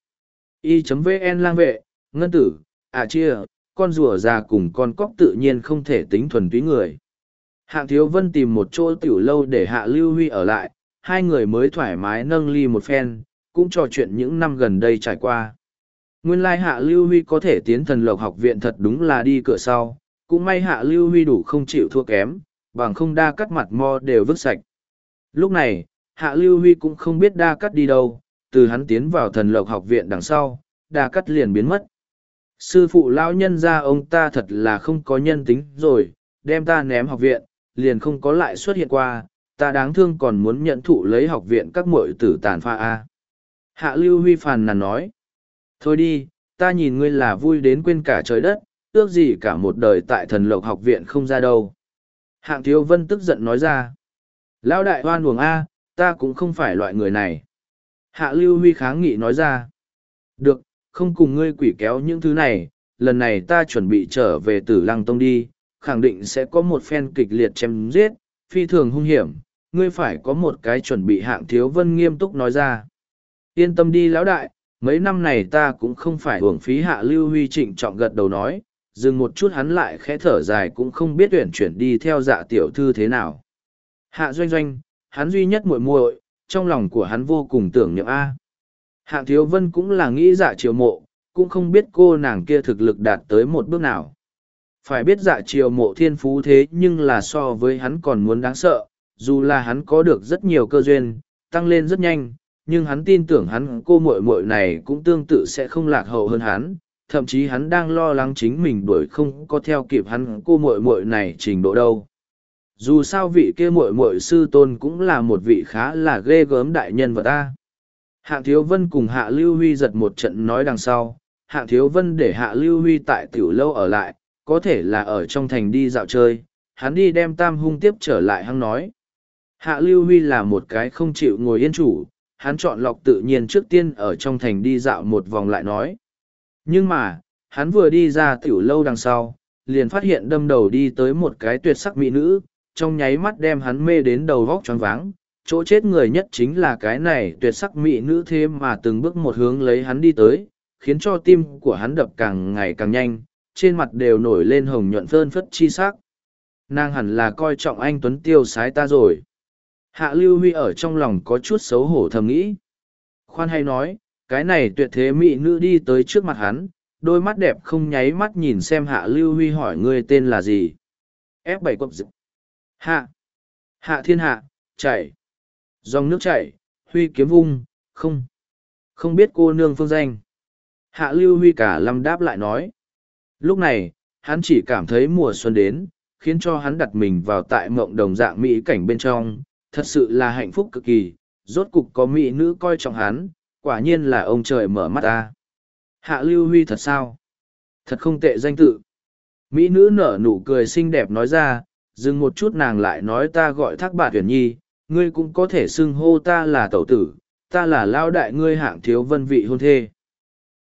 I.vn lang vệ, ngân tử, chia, con rùa già cùng con cóc tự nhiên không thể tính thuần túy người. Hạng Thiếu Vân tìm một chỗ tiểu lâu để Hạ Lưu Huy ở lại, hai người mới thoải mái nâng ly một phen, cũng trò chuyện những năm gần đây trải qua. Nguyên lai Hạ Lưu Huy có thể tiến Thần Lộc học viện thật đúng là đi cửa sau, cũng may Hạ Lưu Huy đủ không chịu thua kém, bằng không đa cắt mặt mo đều vứt sạch. Lúc này, Hạ Lưu Huy cũng không biết đa cắt đi đâu, từ hắn tiến vào Thần Lộc học viện đằng sau, đa cắt liền biến mất. Sư phụ lão nhân ra ông ta thật là không có nhân tính rồi, đem ta ném học viện, liền không có lại xuất hiện qua, ta đáng thương còn muốn nhận thụ lấy học viện các muội tử tàn pha a. Hạ Lưu Huy phàn nàn nói. Thôi đi, ta nhìn ngươi là vui đến quên cả trời đất, ước gì cả một đời tại Thần Lộc học viện không ra đâu. Hạng Thiếu Vân tức giận nói ra. Lão đại hoan uổng a, ta cũng không phải loại người này. Hạ Lưu Huy kháng nghị nói ra. Được, không cùng ngươi quỷ kéo những thứ này, lần này ta chuẩn bị trở về Tử Lăng Tông đi, khẳng định sẽ có một phen kịch liệt chém giết, phi thường hung hiểm, ngươi phải có một cái chuẩn bị. Hạng Thiếu Vân nghiêm túc nói ra. Yên tâm đi lão đại, mấy năm này ta cũng không phải uổng phí. Hạ Lưu Huy trịnh trọng gật đầu nói, dừng một chút hắn lại khẽ thở dài cũng không biết tuyển chuyển đi theo Dạ tiểu thư thế nào. Hạ Doanh Doanh, hắn duy nhất muội muội, trong lòng của hắn vô cùng tưởng niệm a. Hạng Thiếu Vân cũng là nghĩ Dạ Triều Mộ, cũng không biết cô nàng kia thực lực đạt tới một bước nào. Phải biết Dạ Triều Mộ thiên phú thế nhưng là so với hắn còn muốn đáng sợ, dù là hắn có được rất nhiều cơ duyên, tăng lên rất nhanh, nhưng hắn tin tưởng hắn cô muội muội này cũng tương tự sẽ không lạc hậu hơn hắn, thậm chí hắn đang lo lắng chính mình đuổi không có theo kịp hắn cô muội muội này trình độ đâu. Dù sao vị kia muội muội sư tôn cũng là một vị khá là ghê gớm đại nhân vật ta. Hạng Thiếu Vân cùng Hạ Lưu Huy giật một trận nói đằng sau, Hạng Thiếu Vân để Hạ Lưu Huy tại tiểu lâu ở lại, có thể là ở trong thành đi dạo chơi, hắn đi đem Tam Hung tiếp trở lại hắn nói. Hạ Lưu Huy là một cái không chịu ngồi yên chủ, hắn chọn lọc tự nhiên trước tiên ở trong thành đi dạo một vòng lại nói. Nhưng mà, hắn vừa đi ra tiểu lâu đằng sau, liền phát hiện đâm đầu đi tới một cái tuyệt sắc mỹ nữ, trong nháy mắt đem hắn mê đến đầu vóc choáng váng. Chỗ chết người nhất chính là cái này tuyệt sắc mỹ nữ thế mà từng bước một hướng lấy hắn đi tới, khiến cho tim của hắn đập càng ngày càng nhanh, trên mặt đều nổi lên hồng nhuận phơn phất chi sắc. Nàng hẳn là coi trọng anh Tuấn tiêu sái ta rồi. Hạ Lưu Huy ở trong lòng có chút xấu hổ thầm nghĩ. Khoan hay nói, cái này tuyệt thế mỹ nữ đi tới trước mặt hắn, đôi mắt đẹp không nháy mắt nhìn xem Hạ Lưu Huy hỏi ngươi tên là gì. F7 quật dịch. Hạ. Hạ thiên hạ, chảy. Dòng nước chảy, Huy kiếm vung, không biết cô nương phương danh. Hạ Lưu Huy cả lâm đáp lại nói. Lúc này, hắn chỉ cảm thấy mùa xuân đến, khiến cho hắn đặt mình vào tại mộng đồng dạng mỹ cảnh bên trong, thật sự là hạnh phúc cực kỳ, rốt cục có mỹ nữ coi trọng hắn, quả nhiên là ông trời mở mắt ta. Hạ Lưu Huy thật sao? Thật không tệ danh tự. Mỹ nữ nở nụ cười xinh đẹp nói ra, dừng một chút nàng lại nói ta gọi Thác Bạt Uyển Nhi, ngươi cũng có thể xưng hô ta là tẩu tử, ta là lao đại ngươi Hạng Thiếu Vân vị hôn thê.